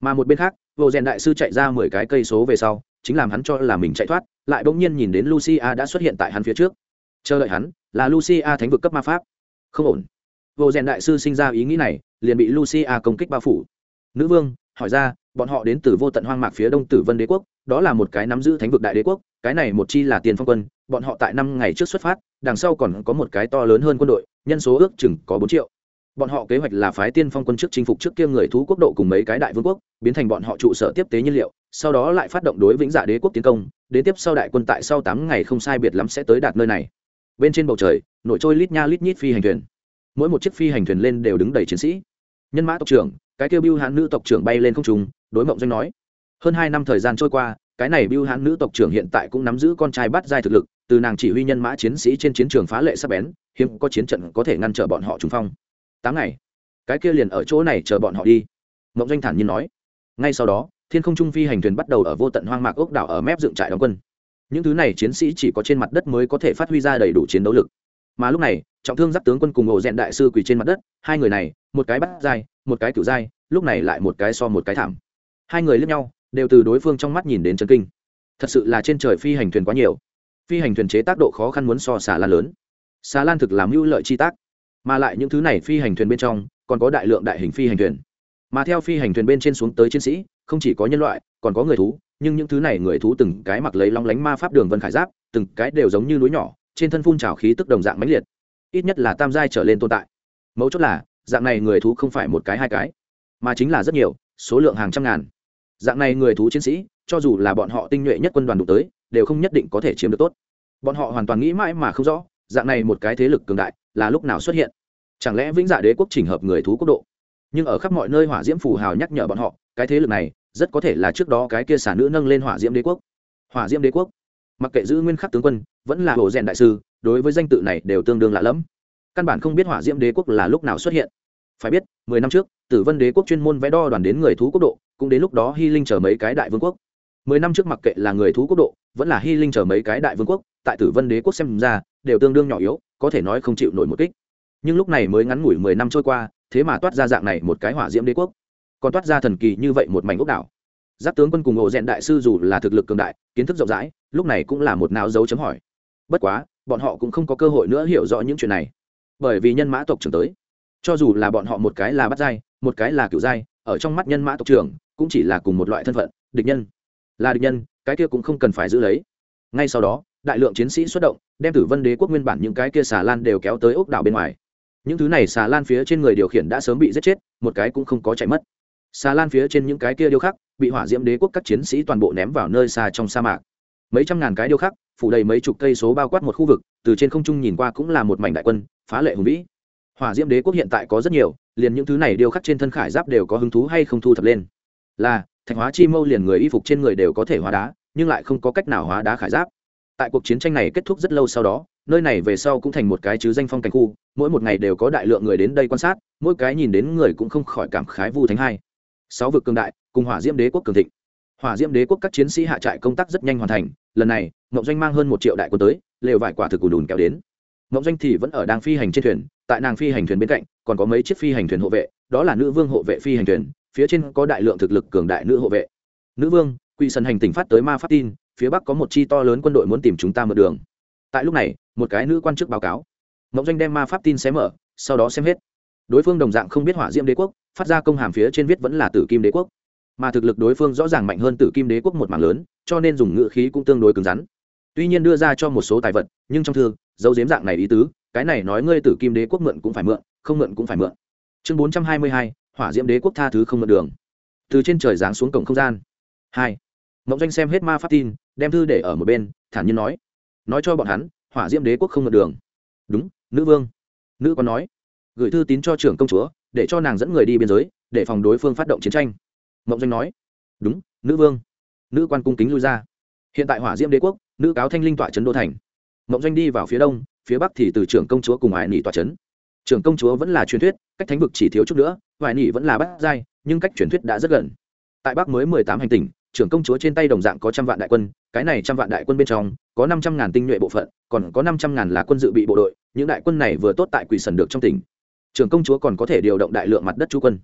Mà một bên khác vô rèn đại sư chạy ra 10 cái cây số về sau chính làm hắn cho là mình chạy thoát, lại bỗng nhiên nhìn đến Lucia đã xuất hiện tại hắn phía trước. Chờ đợi hắn là Lucia thánh vực cấp ma pháp. Không ổn. Vô rèn đại sư sinh ra ý nghĩ này, liền bị Lucia công kích bao phủ. Nữ vương hỏi ra, bọn họ đến từ vô tận hoang mạc phía đông Tử Vân đế quốc, đó là một cái nắm giữ thánh vực đại đế quốc, cái này một chi là tiền phong quân, bọn họ tại 5 ngày trước xuất phát, đằng sau còn có một cái to lớn hơn quân đội, nhân số ước chừng có 4 triệu. Bọn họ kế hoạch là phái tiên phong quân trước chinh phục trước kia người thú quốc độ cùng mấy cái đại vương quốc, biến thành bọn họ trụ sở tiếp tế nhiên liệu, sau đó lại phát động đối vĩnh dạ đế quốc tiến công, đến tiếp sau đại quân tại sau 8 ngày không sai biệt lắm sẽ tới đạt nơi này. Bên trên bầu trời nổi trôi lít nha lít nhít phi hành thuyền, mỗi một chiếc phi hành thuyền lên đều đứng đầy chiến sĩ. Nhân mã tộc trưởng, cái kêu bưu hán nữ tộc trưởng bay lên không trung, đối Mộng Doanh nói. Hơn 2 năm thời gian trôi qua, cái này bưu hán nữ tộc trưởng hiện tại cũng nắm giữ con trai bắt giai thực lực, từ nàng chỉ huy nhân mã chiến sĩ trên chiến trường phá lệ sắc bén, hiếm có chiến trận có thể ngăn trở bọn họ trùng phong. 8 ngày, cái kia liền ở chỗ này chờ bọn họ đi. Mộng Doanh thản nhiên nói. Ngay sau đó, thiên không trung phi hành thuyền bắt đầu ở vô tận hoang mạc ốc đảo ở mép dựng trại đóng quân. Những thứ này chiến sĩ chỉ có trên mặt đất mới có thể phát huy ra đầy đủ chiến đấu lực. Mà lúc này, trọng thương giác tướng quân cùng ổ rèn đại sư quỳ trên mặt đất, hai người này, một cái bắt giai, một cái cửu giai, lúc này lại một cái so một cái thảm. Hai người liếc nhau, đều từ đối phương trong mắt nhìn đến chấn kinh. Thật sự là trên trời phi hành thuyền quá nhiều. Phi hành thuyền chế tác độ khó khăn muốn so xà lan lớn. Xà lan thực làm ưu lợi chi tác, mà lại những thứ này phi hành thuyền bên trong còn có đại lượng đại hình phi hành thuyền. Mà theo phi hành thuyền bên trên xuống tới chiến sĩ, không chỉ có nhân loại, còn có người thú, nhưng những thứ này người thú từng cái mặc lấy long lánh ma pháp đường vân khải giáp, từng cái đều giống như núi nhỏ, trên thân phun trào khí tức đồng dạng mãnh liệt, ít nhất là tam giai trở lên tồn tại. Mấu chốt là dạng này người thú không phải một cái hai cái, mà chính là rất nhiều, số lượng hàng trăm ngàn. Dạng này người thú chiến sĩ, cho dù là bọn họ tinh nhuệ nhất quân đoàn đụng tới, đều không nhất định có thể chiếm được tốt. Bọn họ hoàn toàn nghĩ mãi mà không rõ, dạng này một cái thế lực cường đại là lúc nào xuất hiện. Chẳng lẽ vĩnh dạ đế quốc chỉnh hợp người thú quốc độ? Nhưng ở khắp mọi nơi hỏa diễm phù hào nhắc nhở bọn họ, cái thế lực này rất có thể là trước đó cái kia xà nữ nâng lên hỏa diễm đế quốc. Hỏa diễm đế quốc, mặc kệ giữ nguyên khắc tướng quân vẫn là hồ rèn đại sư, đối với danh tự này đều tương đương lạ lẫm, căn bản không biết hỏa diễm đế quốc là lúc nào xuất hiện. Phải biết 10 năm trước Tử Vân đế quốc chuyên môn vẽ đo đoàn đến người thú quốc độ, cũng đến lúc đó Hy Linh chờ mấy cái đại vương quốc. 10 năm trước mặc kệ là người thú quốc độ vẫn là Hy Linh chờ mấy cái đại vương quốc, tại Tử Vân đế quốc xem ra đều tương đương nhỏ yếu, có thể nói không chịu nổi một kích. Nhưng lúc này mới ngắn ngủi 10 năm trôi qua, thế mà toát ra dạng này một cái hỏa diễm đế quốc, còn toát ra thần kỳ như vậy một mảnh ốc đảo. Giáp tướng quân cùng ổ rèn đại sư dù là thực lực cường đại, kiến thức rộng rãi, lúc này cũng là một não dấu chấm hỏi. Bất quá bọn họ cũng không có cơ hội nữa hiểu rõ những chuyện này, bởi vì nhân mã tộc trưởng tới. Cho dù là bọn họ một cái là bắt giai, một cái là cửu giai, ở trong mắt nhân mã tộc trưởng cũng chỉ là cùng một loại thân phận, địch nhân. Là địch nhân, cái kia cũng không cần phải giữ lấy. Ngay sau đó, đại lượng chiến sĩ xuất động, đem Tử Vân đế quốc nguyên bản những cái kia xà lan đều kéo tới ốc đảo bên ngoài. Những thứ này xà lan phía trên người điều khiển đã sớm bị giết chết, một cái cũng không có chạy mất. Xà lan phía trên những cái kia điêu khắc bị hỏa diễm đế quốc các chiến sĩ toàn bộ ném vào nơi xa trong sa mạc. Mấy trăm ngàn cái điêu khắc phủ đầy mấy chục cây số bao quát một khu vực, từ trên không trung nhìn qua cũng là một mảnh đại quân phá lệ hùng vĩ. Hỏa diễm đế quốc hiện tại có rất nhiều, liền những thứ này điêu khắc trên thân khải giáp đều có hứng thú hay không thu thập lên. Là thạch hóa chi mâu, liền người y phục trên người đều có thể hóa đá, nhưng lại không có cách nào hóa đá khải giáp. Tại cuộc chiến tranh này kết thúc rất lâu sau đó, nơi này về sau cũng thành một cái chứ danh phong cảnh khu, mỗi một ngày đều có đại lượng người đến đây quan sát, mỗi cái nhìn đến người cũng không khỏi cảm khái vu thánh hai. 6 vực cường đại cùng hỏa diễm đế quốc cường thịnh. Hỏa diễm đế quốc các chiến sĩ hạ trại công tác rất nhanh hoàn thành, lần này Ngộng Doanh mang hơn 1 triệu đại quân tới, lều vải quả thực ùn ùn kéo đến. Ngộng Doanh thì vẫn ở đang phi hành trên thuyền, tại nàng phi hành thuyền bên cạnh còn có mấy chiếc phi hành thuyền hộ vệ, đó là nữ vương hộ vệ phi hành thuyền, phía trên có đại lượng thực lực cường đại nữ hộ vệ. Nữ vương, Quỷ Thần hành tỉnh phát tới ma pháp tin, phía bắc có một chi to lớn quân đội muốn tìm chúng ta mượn đường. Tại lúc này, một cái nữ quan chức báo cáo. Ngộng Doanh đem ma pháp tin xé mở, sau đó xem hết. Đối phương đồng dạng không biết hỏa diễm đế quốc, phát ra công hàm phía trên viết vẫn là Tử Kim đế quốc, mà thực lực đối phương rõ ràng mạnh hơn Tử Kim đế quốc một mảng lớn, cho nên dùng ngữ khí cũng tương đối cứng rắn. Tuy nhiên đưa ra cho một số tài vật, nhưng trong thư dấu giếm dạng này ý tứ, cái này nói ngươi Tử Kim đế quốc mượn cũng phải mượn, không mượn cũng phải mượn. Chương 422, hỏa diễm đế quốc tha thứ không mượn đường. Từ trên trời giáng xuống cổng không gian. 2. Ngộng Doanh xem hết ma pháp tin, đem thư để ở một bên, thản nhiên nói cho bọn hắn, hỏa diễm đế quốc không mượn đường. Đúng, nữ vương. Nữ quan nói, gửi thư tín cho trưởng công chúa, để cho nàng dẫn người đi biên giới, để phòng đối phương phát động chiến tranh. Ngộng Doanh nói, đúng, nữ vương. Nữ quan cung kính lui ra. Hiện tại hỏa diễm đế quốc, nữ cáo thanh linh tọa trấn đô thành. Ngộng Doanh đi vào phía đông, phía bắc thì từ trưởng công chúa cùng Hoài Nị tọa trấn. Trưởng công chúa vẫn là truyền thuyết, cách thánh vực chỉ thiếu chút nữa, Hoài Nị vẫn là bát giai, nhưng cách truyền thuyết đã rất gần. Tại bắc mới 18 hành tinh, trưởng công chúa trên tay đồng dạng có 100 vạn đại quân, cái này 100 vạn đại quân bên trong có 500.000 tinh nhuệ bộ phận, còn có 500.000 là quân dự bị bộ đội, những đại quân này vừa tốt tại Quỷ Thần được trong tỉnh. Trưởng công chúa còn có thể điều động đại lượng mặt đất trú quân.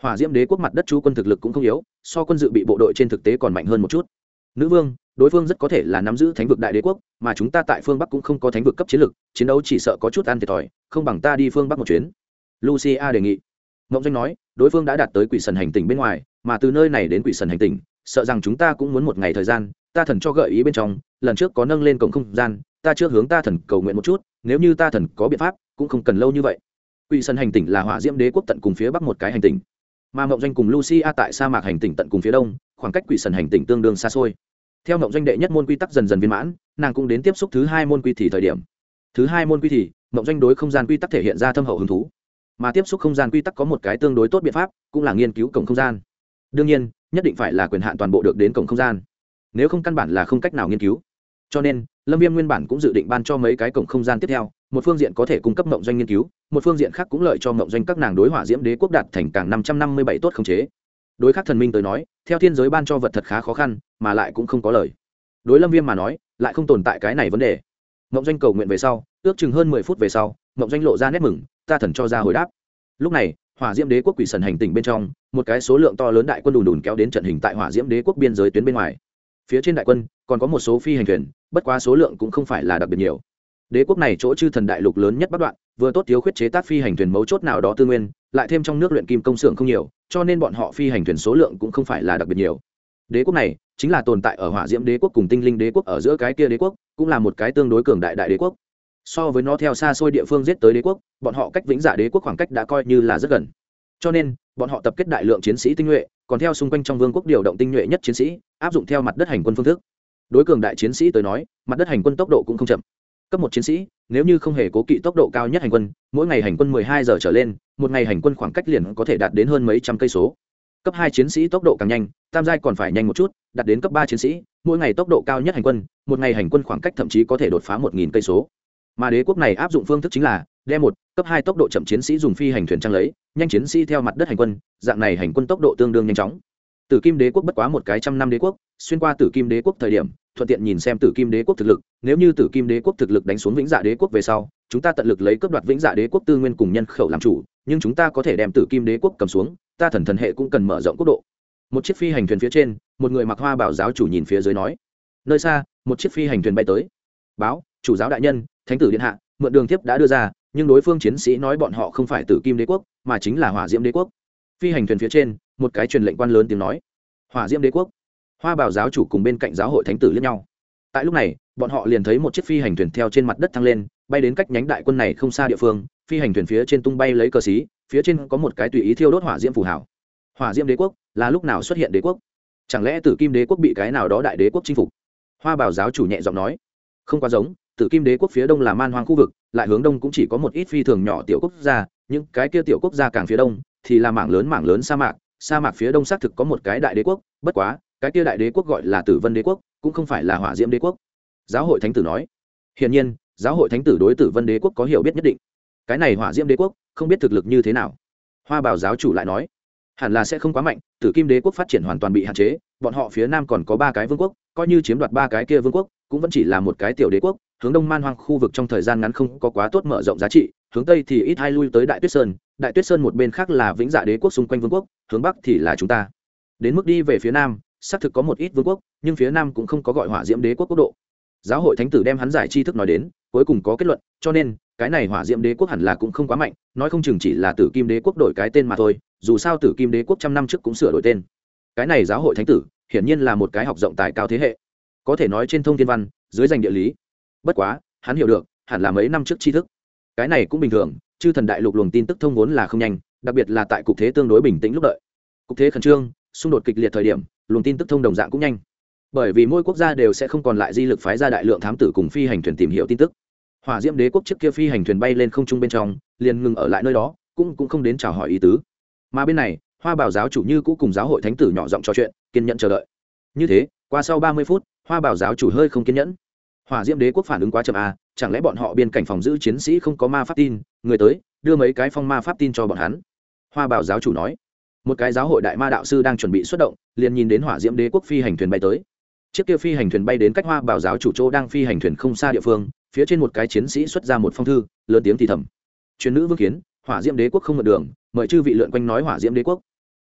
hỏa diễm đế quốc mặt đất chú quân thực lực cũng không yếu, so quân dự bị bộ đội trên thực tế còn mạnh hơn một chút. Nữ vương, đối phương rất có thể là nắm giữ thánh vực đại đế quốc, mà chúng ta tại phương bắc cũng không có thánh vực cấp chiến lực, chiến đấu chỉ sợ có chút ăn thiệt thòi, không bằng ta đi phương bắc một chuyến. Lucia đề nghị. Mộng Doanh nói, đối phương đã đạt tới quỷ神hành tinh bên ngoài, mà từ nơi này đến quỷ thần hành tinh, sợ rằng chúng ta cũng muốn một ngày thời gian. Ta thần cho gợi ý bên trong, lần trước có nâng lên cổng không gian, ta trước hướng ta thần cầu nguyện một chút, nếu như ta thần có biện pháp, cũng không cần lâu như vậy. Quỷ thần hành tinh là hỏa diễm đế quốc tận cùng phía bắc một cái hành tinh, mà Mộng Doanh cùng Lucia tại sa mạc hành tinh tận cùng phía đông, khoảng cách quỷ thần hành tinh tương đương xa xôi. Theo Mộng Doanh đệ nhất môn quy tắc dần dần viên mãn, nàng cũng đến tiếp xúc thứ hai môn quy thì thời điểm. Thứ hai môn quy thì, Mộng Doanh đối không gian quy tắc thể hiện ra thâm hậu hứng thú, mà tiếp xúc không gian quy tắc có một cái tương đối tốt biện pháp, cũng là nghiên cứu cổng không gian. Đương nhiên, nhất định phải là quyền hạn toàn bộ được đến cổng không gian, nếu không căn bản là không cách nào nghiên cứu. Cho nên Lâm Viêm nguyên bản cũng dự định ban cho mấy cái cổng không gian tiếp theo, một phương diện có thể cung cấp Mộng Doanh nghiên cứu, một phương diện khác cũng lợi cho Mộng Doanh các nàng đối hỏa diễm đế quốc đạt thành càng 557 tốt khống chế. Đối khác thần minh tới nói, theo thiên giới ban cho vật thật khá khó khăn, mà lại cũng không có lời. Đối Lâm Viêm mà nói, lại không tồn tại cái này vấn đề. Mộng Doanh cầu nguyện về sau, ước chừng hơn 10 phút về sau, Mộng Doanh lộ ra nét mừng, ta thần cho ra hồi đáp. Lúc này, hỏa diễm đế quốc quỷ thần hành tinh bên trong, một cái số lượng to lớn đại quân đùn đùn kéo đến trận hình tại hỏa diễm đế quốc biên giới tuyến bên ngoài. Phía trên đại quân còn có một số phi hành thuyền, bất quá số lượng cũng không phải là đặc biệt nhiều. Đế quốc này chỗ chư thần đại lục lớn nhất bắc đoạn, vừa tốt thiếu khuyết chế tác phi hành thuyền mấu chốt nào đó tư nguyên, lại thêm trong nước luyện kim công xưởng không nhiều, cho nên bọn họ phi hành thuyền số lượng cũng không phải là đặc biệt nhiều. Đế quốc này chính là tồn tại ở hỏa diễm đế quốc cùng tinh linh đế quốc ở giữa cái kia đế quốc, cũng là một cái tương đối cường đại đại đế quốc. So với nó theo xa xôi địa phương giết tới đế quốc, bọn họ cách vĩnh dạ đế quốc khoảng cách đã coi như là rất gần. Cho nên bọn họ tập kết đại lượng chiến sĩ tinh nhuệ, còn theo xung quanh trong vương quốc điều động tinh nhuệ nhất chiến sĩ, áp dụng theo mặt đất hành quân phương thức. Đối cường đại chiến sĩ tới nói, mặt đất hành quân tốc độ cũng không chậm. Cấp một chiến sĩ, nếu như không hề cố kỵ tốc độ cao nhất hành quân, mỗi ngày hành quân 12 giờ trở lên, một ngày hành quân khoảng cách liền có thể đạt đến hơn mấy trăm cây số. Cấp 2 chiến sĩ tốc độ càng nhanh, tam giai còn phải nhanh một chút, đạt đến cấp 3 chiến sĩ, mỗi ngày tốc độ cao nhất hành quân, một ngày hành quân khoảng cách thậm chí có thể đột phá 1000 cây số. Mà đế quốc này áp dụng phương thức chính là đem một cấp 2 tốc độ chậm chiến sĩ dùng phi hành thuyền trang lấy, nhanh chiến sĩ theo mặt đất hành quân, dạng này hành quân tốc độ tương đương nhanh chóng. Tử Kim đế quốc bất quá một cái trăm năm đế quốc, xuyên qua Tử Kim đế quốc thời điểm, thuận tiện nhìn xem Tử Kim đế quốc thực lực, nếu như Tử Kim đế quốc thực lực đánh xuống Vĩnh Dạ đế quốc về sau, chúng ta tận lực lấy cướp đoạt Vĩnh Dạ đế quốc tư nguyên cùng nhân khẩu làm chủ, nhưng chúng ta có thể đem Tử Kim đế quốc cầm xuống, ta thần hệ cũng cần mở rộng quốc độ. Một chiếc phi hành thuyền phía trên, một người mặc hoa bảo giáo chủ nhìn phía dưới nói. Nơi xa, một chiếc phi hành thuyền bay tới. Báo, chủ giáo đại nhân, thánh tử điện hạ, mượn đường tiếp đã đưa ra, nhưng đối phương chiến sĩ nói bọn họ không phải Tử Kim đế quốc, mà chính là Hỏa Diễm đế quốc. Phi hành thuyền phía trên, một cái truyền lệnh quan lớn tiếng nói. Hỏa Diễm đế quốc. Hoa bảo giáo chủ cùng bên cạnh giáo hội thánh tử liếc nhau. Tại lúc này, bọn họ liền thấy một chiếc phi hành thuyền theo trên mặt đất thăng lên, bay đến cách nhánh đại quân này không xa địa phương. Phi hành thuyền phía trên tung bay lấy cờ xí, phía trên có một cái tùy ý thiêu đốt hỏa diễm phù hảo. Hỏa Diễm đế quốc là lúc nào xuất hiện đế quốc? Chẳng lẽ Tử Kim đế quốc bị cái nào đó đại đế quốc chinh phục? Hoa bảo giáo chủ nhẹ giọng nói. Không quá giống, Tử Kim đế quốc phía đông là man hoang khu vực, lại hướng đông cũng chỉ có một ít phi thường nhỏ tiểu quốc gia, những cái kia tiểu quốc gia càng phía đông thì là mảng lớn sa mạc phía đông xác thực có một cái đại đế quốc, bất quá cái kia đại đế quốc gọi là Tử Vân đế quốc, cũng không phải là Hỏa Diễm đế quốc. Giáo hội thánh tử nói. Hiển nhiên, giáo hội thánh tử đối Tử Vân đế quốc có hiểu biết nhất định. Cái này Hỏa Diễm đế quốc không biết thực lực như thế nào. Hoa bảo giáo chủ lại nói, hẳn là sẽ không quá mạnh, Tử Kim đế quốc phát triển hoàn toàn bị hạn chế, bọn họ phía nam còn có 3 cái vương quốc, coi như chiếm đoạt 3 cái kia vương quốc, cũng vẫn chỉ là một cái tiểu đế quốc, hướng đông man hoang khu vực trong thời gian ngắn không có quá tốt mở rộng giá trị, hướng tây thì ít hay lui tới Đại Tuyết Sơn một bên khác là Vĩnh Dạ đế quốc xung quanh vương quốc, hướng bắc thì là chúng ta. Đến mức đi về phía nam, xác thực có một ít vương quốc, nhưng phía nam cũng không có gọi Hỏa Diễm đế quốc quốc độ. Giáo hội thánh tử đem hắn giải tri thức nói đến, cuối cùng có kết luận, cho nên cái này Hỏa Diễm đế quốc hẳn là cũng không quá mạnh, nói không chừng chỉ là Tử Kim đế quốc đổi cái tên mà thôi, dù sao Tử Kim đế quốc trăm năm trước cũng sửa đổi tên. Cái này giáo hội thánh tử hiển nhiên là một cái học rộng tài cao thế hệ, có thể nói trên thông thiên văn, dưới danh địa lý. Bất quá hắn hiểu được hẳn là mấy năm trước tri thức, cái này cũng bình thường, chư thần đại lục luồng tin tức thông vốn là không nhanh, đặc biệt là tại cục thế tương đối bình tĩnh lúc đợi, cục thế khẩn trương xung đột kịch liệt thời điểm, luồng tin tức thông đồng dạng cũng nhanh, bởi vì mỗi quốc gia đều sẽ không còn lại di lực phái ra đại lượng thám tử cùng phi hành thuyền tìm hiểu tin tức. Hỏa Diễm đế quốc trước kia phi hành thuyền bay lên không trung bên trong, liền ngừng ở lại nơi đó, cũng không đến chào hỏi ý tứ. Mà bên này, Hoa bảo giáo chủ như cũ cùng giáo hội thánh tử nhỏ giọng trò chuyện, kiên nhẫn chờ đợi. Như thế, qua sau 30 phút, Hoa bảo giáo chủ hơi không kiên nhẫn. Hỏa Diễm đế quốc phản ứng quá chậm à, chẳng lẽ bọn họ biên cảnh phòng giữ chiến sĩ không có ma pháp tin, người tới, đưa mấy cái phong ma pháp tin cho bọn hắn. Hoa bảo giáo chủ nói. Một cái giáo hội đại ma đạo sư đang chuẩn bị xuất động, liền nhìn đến Hỏa Diễm đế quốc phi hành thuyền bay tới. Chiếc kia phi hành thuyền bay đến cách Hoa bảo giáo chủ chỗ đang phi hành thuyền không xa địa phương, phía trên một cái chiến sĩ xuất ra một phong thư, lớn tiếng thì thầm. Truyền nữ vương kiến, Hỏa Diễm đế quốc không mượn đường, mời chư vị lượn quanh nói Hỏa Diễm đế quốc.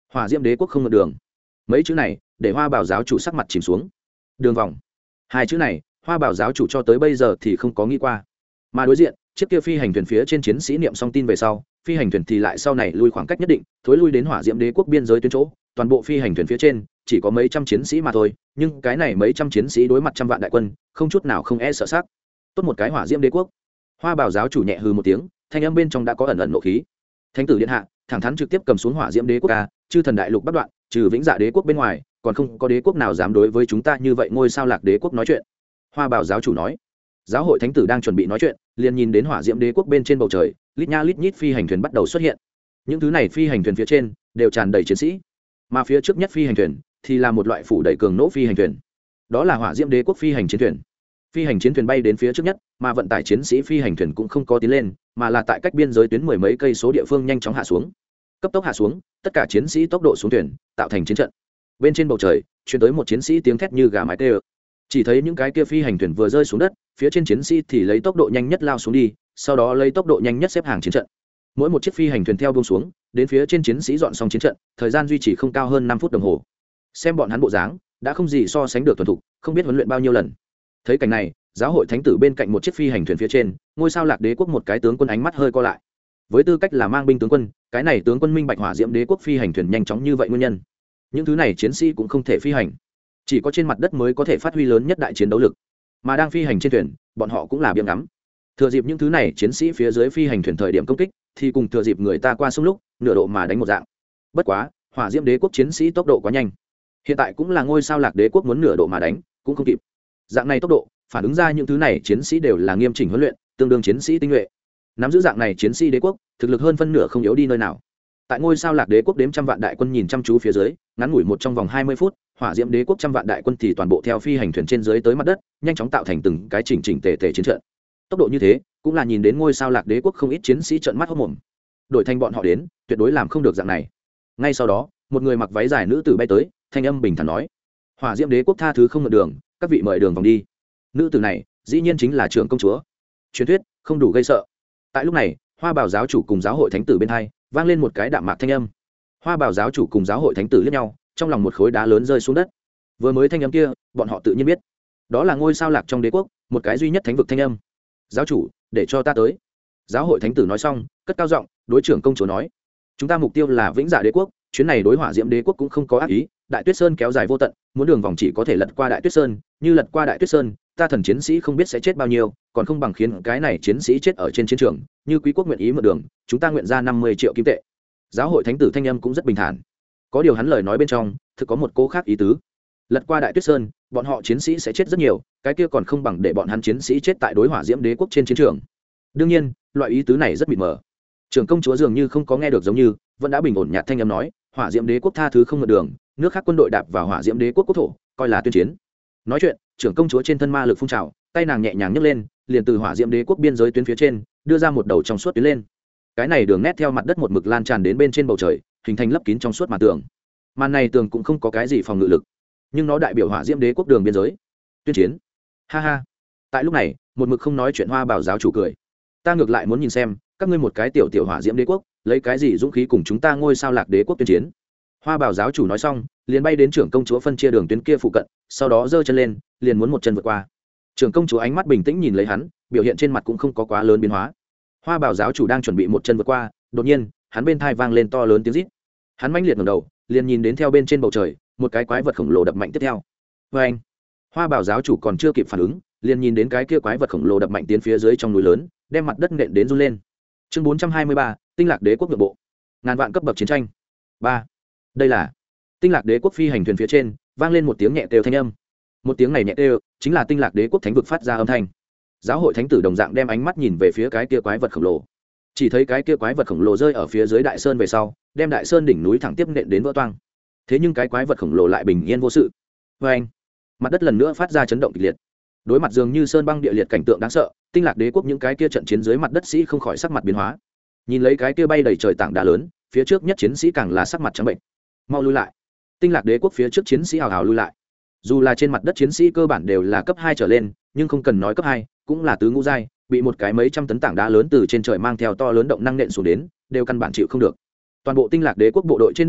hỏa diễm đế quốc không ngược đường. Mấy chữ này để Hoa Bảo giáo chủ sắc mặt chìm xuống. Đường vòng, hai chữ này Hoa Bảo giáo chủ cho tới bây giờ thì không có nghĩ qua. Mà đối diện chiếc kia phi hành thuyền phía trên chiến sĩ niệm xong tin về sau, phi hành thuyền thì lại sau này lui khoảng cách nhất định, thối lui đến hỏa diễm đế quốc biên giới tuyến chỗ. Toàn bộ phi hành thuyền phía trên chỉ có mấy trăm chiến sĩ mà thôi, nhưng cái này mấy trăm chiến sĩ đối mặt trăm vạn đại quân, không chút nào không e sợ sắc. Tốt một cái hỏa diễm đế quốc. Hoa Bảo giáo chủ nhẹ hừ một tiếng, thanh âm bên trong đã có ẩn ẩn nộ khí. Thánh tử điện hạ thẳng thắn trực tiếp cầm xuống hỏa diễm đế quốc ca, chư thần đại lục bất đoạn, trừ vĩnh dạ đế quốc bên ngoài, còn không có đế quốc nào dám đối với chúng ta như vậy. Ngôi sao lạc đế quốc nói chuyện. Hoa Bảo giáo chủ nói. Giáo hội thánh tử đang chuẩn bị nói chuyện, liền nhìn đến hỏa diễm đế quốc bên trên bầu trời, lít nha lít nhít phi hành thuyền bắt đầu xuất hiện. Những thứ này phi hành thuyền phía trên đều tràn đầy chiến sĩ, mà phía trước nhất phi hành thuyền thì là một loại phủ đầy cường nỗ phi hành thuyền. Đó là hỏa diễm đế quốc phi hành chiến thuyền. Phi hành chiến thuyền bay đến phía trước nhất, mà vận tải chiến sĩ phi hành thuyền cũng không có tiến lên, mà là tại cách biên giới tuyến mười mấy cây số địa phương nhanh chóng hạ xuống. Cấp tốc hạ xuống, tất cả chiến sĩ tốc độ xuống thuyền, tạo thành chiến trận. Bên trên bầu trời truyền tới một chiến sĩ tiếng thét như gà mái tê. Chỉ thấy những cái kia phi hành thuyền vừa rơi xuống đất, phía trên chiến sĩ thì lấy tốc độ nhanh nhất lao xuống đi, sau đó lấy tốc độ nhanh nhất xếp hàng chiến trận. Mỗi một chiếc phi hành thuyền theo buông xuống, đến phía trên chiến sĩ dọn xong chiến trận, thời gian duy trì không cao hơn 5 phút đồng hồ. Xem bọn hắn bộ dáng, đã không gì so sánh được thuần thục, không biết huấn luyện bao nhiêu lần. Thấy cảnh này, giáo hội thánh tử bên cạnh một chiếc phi hành thuyền phía trên, ngôi sao lạc đế quốc một cái tướng quân ánh mắt hơi co lại. Với tư cách là mang binh tướng quân, cái này tướng quân minh bạch hỏa diễm đế quốc phi hành thuyền nhanh chóng như vậy nguyên nhân. Những thứ này chiến sĩ cũng không thể phi hành, chỉ có trên mặt đất mới có thể phát huy lớn nhất đại chiến đấu lực, mà đang phi hành trên thuyền bọn họ cũng là biếng ngắm. Thừa dịp những thứ này chiến sĩ phía dưới phi hành thuyền thời điểm công kích, thì cùng thừa dịp người ta qua sông lúc nửa độ mà đánh một dạng. Bất quá hỏa diễm đế quốc chiến sĩ tốc độ quá nhanh, hiện tại cũng là ngôi sao lạc đế quốc muốn nửa độ mà đánh cũng không kịp. Dạng này tốc độ phản ứng ra những thứ này chiến sĩ đều là nghiêm chỉnh huấn luyện, tương đương chiến sĩ tinh nhuệ. Nắm giữ dạng này chiến sĩ đế quốc, thực lực hơn phân nửa không yếu đi nơi nào. Tại ngôi sao lạc đế quốc đếm trăm vạn đại quân nhìn chăm chú phía dưới, ngắn ngủi một trong vòng 20 phút, hỏa diễm đế quốc trăm vạn đại quân thì toàn bộ theo phi hành thuyền trên dưới tới mặt đất, nhanh chóng tạo thành từng cái chỉnh tề chiến trận. Tốc độ như thế, cũng là nhìn đến ngôi sao lạc đế quốc không ít chiến sĩ trợn mắt hốt mồm. Đổi thành bọn họ đến, tuyệt đối làm không được dạng này. Ngay sau đó, một người mặc váy dài nữ tử bay tới, thanh âm bình thản nói: "Hỏa diễm đế quốc tha thứ không mượn đường, các vị mời đường vòng đi." Nữ tử này, dĩ nhiên chính là trưởng công chúa. Truyền thuyết không đủ gây sợ. Tại lúc này, Hoa Bảo giáo chủ cùng giáo hội thánh tử bên hai vang lên một cái đạm mạc thanh âm. Hoa Bảo giáo chủ cùng giáo hội thánh tử liếc nhau, trong lòng một khối đá lớn rơi xuống đất. Vừa mới thanh âm kia, bọn họ tự nhiên biết, đó là ngôi sao lạc trong đế quốc, một cái duy nhất thánh vực thanh âm. "Giáo chủ, để cho ta tới." Giáo hội thánh tử nói xong, cất cao giọng, đối trưởng công chúa nói: "Chúng ta mục tiêu là vĩnh dạ đế quốc, chuyến này đối hỏa diễm đế quốc cũng không có ác ý, Đại Tuyết Sơn kéo dài vô tận, muốn đường vòng chỉ có thể lật qua Đại Tuyết Sơn, như lật qua Đại Tuyết Sơn, ta thần chiến sĩ không biết sẽ chết bao nhiêu, còn không bằng khiến cái này chiến sĩ chết ở trên chiến trường, như quý quốc nguyện ý mượn đường, chúng ta nguyện ra 50 triệu kim tệ." Giáo hội thánh tử thanh âm cũng rất bình thản, có điều hắn lời nói bên trong thực có một cố khác ý tứ. Lật qua Đại Tuyết Sơn, bọn họ chiến sĩ sẽ chết rất nhiều, cái kia còn không bằng để bọn hắn chiến sĩ chết tại đối hỏa diễm đế quốc trên chiến trường. Đương nhiên, loại ý tứ này rất mịt mờ. Trưởng công chúa dường như không có nghe được, giống như vẫn đã bình ổn nhạt thanh âm nói: "Hỏa diễm đế quốc tha thứ không mượn đường, nước khác quân đội đạp vào hỏa diễm đế quốc quốc thổ, coi là tuyên chiến." Nói chuyện, trưởng công chúa trên thân ma lực phun trào, tay nàng nhẹ nhàng nhấc lên, liền từ hỏa diễm đế quốc biên giới tuyến phía trên đưa ra một đầu trong suốt tuyến lên. Cái này đường nét theo mặt đất một mực lan tràn đến bên trên bầu trời, hình thành lấp kín trong suốt màn tường. Màn này tường cũng không có cái gì phòng ngự lực, nhưng nó đại biểu hỏa diễm đế quốc đường biên giới tuyên chiến. Ha ha. Tại lúc này, một mực không nói chuyện Hoa Bảo giáo chủ cười: "Ta ngược lại muốn nhìn xem, các ngươi một cái tiểu tiểu hỏa diễm đế quốc, lấy cái gì dũng khí cùng chúng ta ngôi sao lạc đế quốc tuyên chiến." Hoa Bảo giáo chủ nói xong, liền bay đến trưởng công chúa phân chia đường tuyến kia phụ cận, sau đó giơ chân lên, liền muốn một chân vượt qua. Trưởng công chúa ánh mắt bình tĩnh nhìn lấy hắn, biểu hiện trên mặt cũng không có quá lớn biến hóa. Hoa Bảo giáo chủ đang chuẩn bị một chân vượt qua, đột nhiên, hắn bên tai vang lên to lớn tiếng rít. Hắn mãnh liệt ngẩng đầu, liền nhìn đến theo bên trên bầu trời, một cái quái vật khổng lồ đập mạnh tiếp theo. Oeng! Hoa Bảo giáo chủ còn chưa kịp phản ứng, liền nhìn đến cái kia quái vật khổng lồ đập mạnh tiến phía dưới trong núi lớn, đem mặt đất nện đến run lên. Chương 423, Tinh Lạc Đế quốc nội bộ. Ngàn vạn cấp bậc chiến tranh. 3. Đây là Tinh Lạc Đế quốc phi hành thuyền phía trên, vang lên một tiếng nhẹ kêu thanh âm. Một tiếng này nhẹ kêu, chính là Tinh Lạc Đế quốc thánh vực phát ra âm thanh. Giáo hội thánh tử đồng dạng đem ánh mắt nhìn về phía cái kia quái vật khổng lồ. Chỉ thấy cái kia quái vật khổng lồ rơi ở phía dưới đại sơn về sau, đem đại sơn đỉnh núi thẳng tiếp nện đến vỡ toang. Thế nhưng cái quái vật khổng lồ lại bình yên vô sự. Oeng! Mặt đất lần nữa phát ra chấn động kịch liệt. Đối mặt dường như sơn băng địa liệt cảnh tượng đáng sợ, Tinh Lạc Đế quốc những cái kia trận chiến dưới mặt đất sĩ không khỏi sắc mặt biến hóa. Nhìn lấy cái kia bay đầy trời tảng đá lớn, phía trước nhất chiến sĩ càng là sắc mặt trắng bệnh. Mau lui lại! Tinh Lạc Đế quốc phía trước chiến sĩ hào hào lui lại. Dù là trên mặt đất chiến sĩ cơ bản đều là cấp 2 trở lên, nhưng không cần nói cấp 2, cũng là tứ ngũ giai, bị một cái mấy trăm tấn tảng đá lớn từ trên trời mang theo to lớn động năng nện xuống đến, đều căn bản chịu không được. Toàn bộ Tinh Lạc Đế quốc bộ đội trên đất liền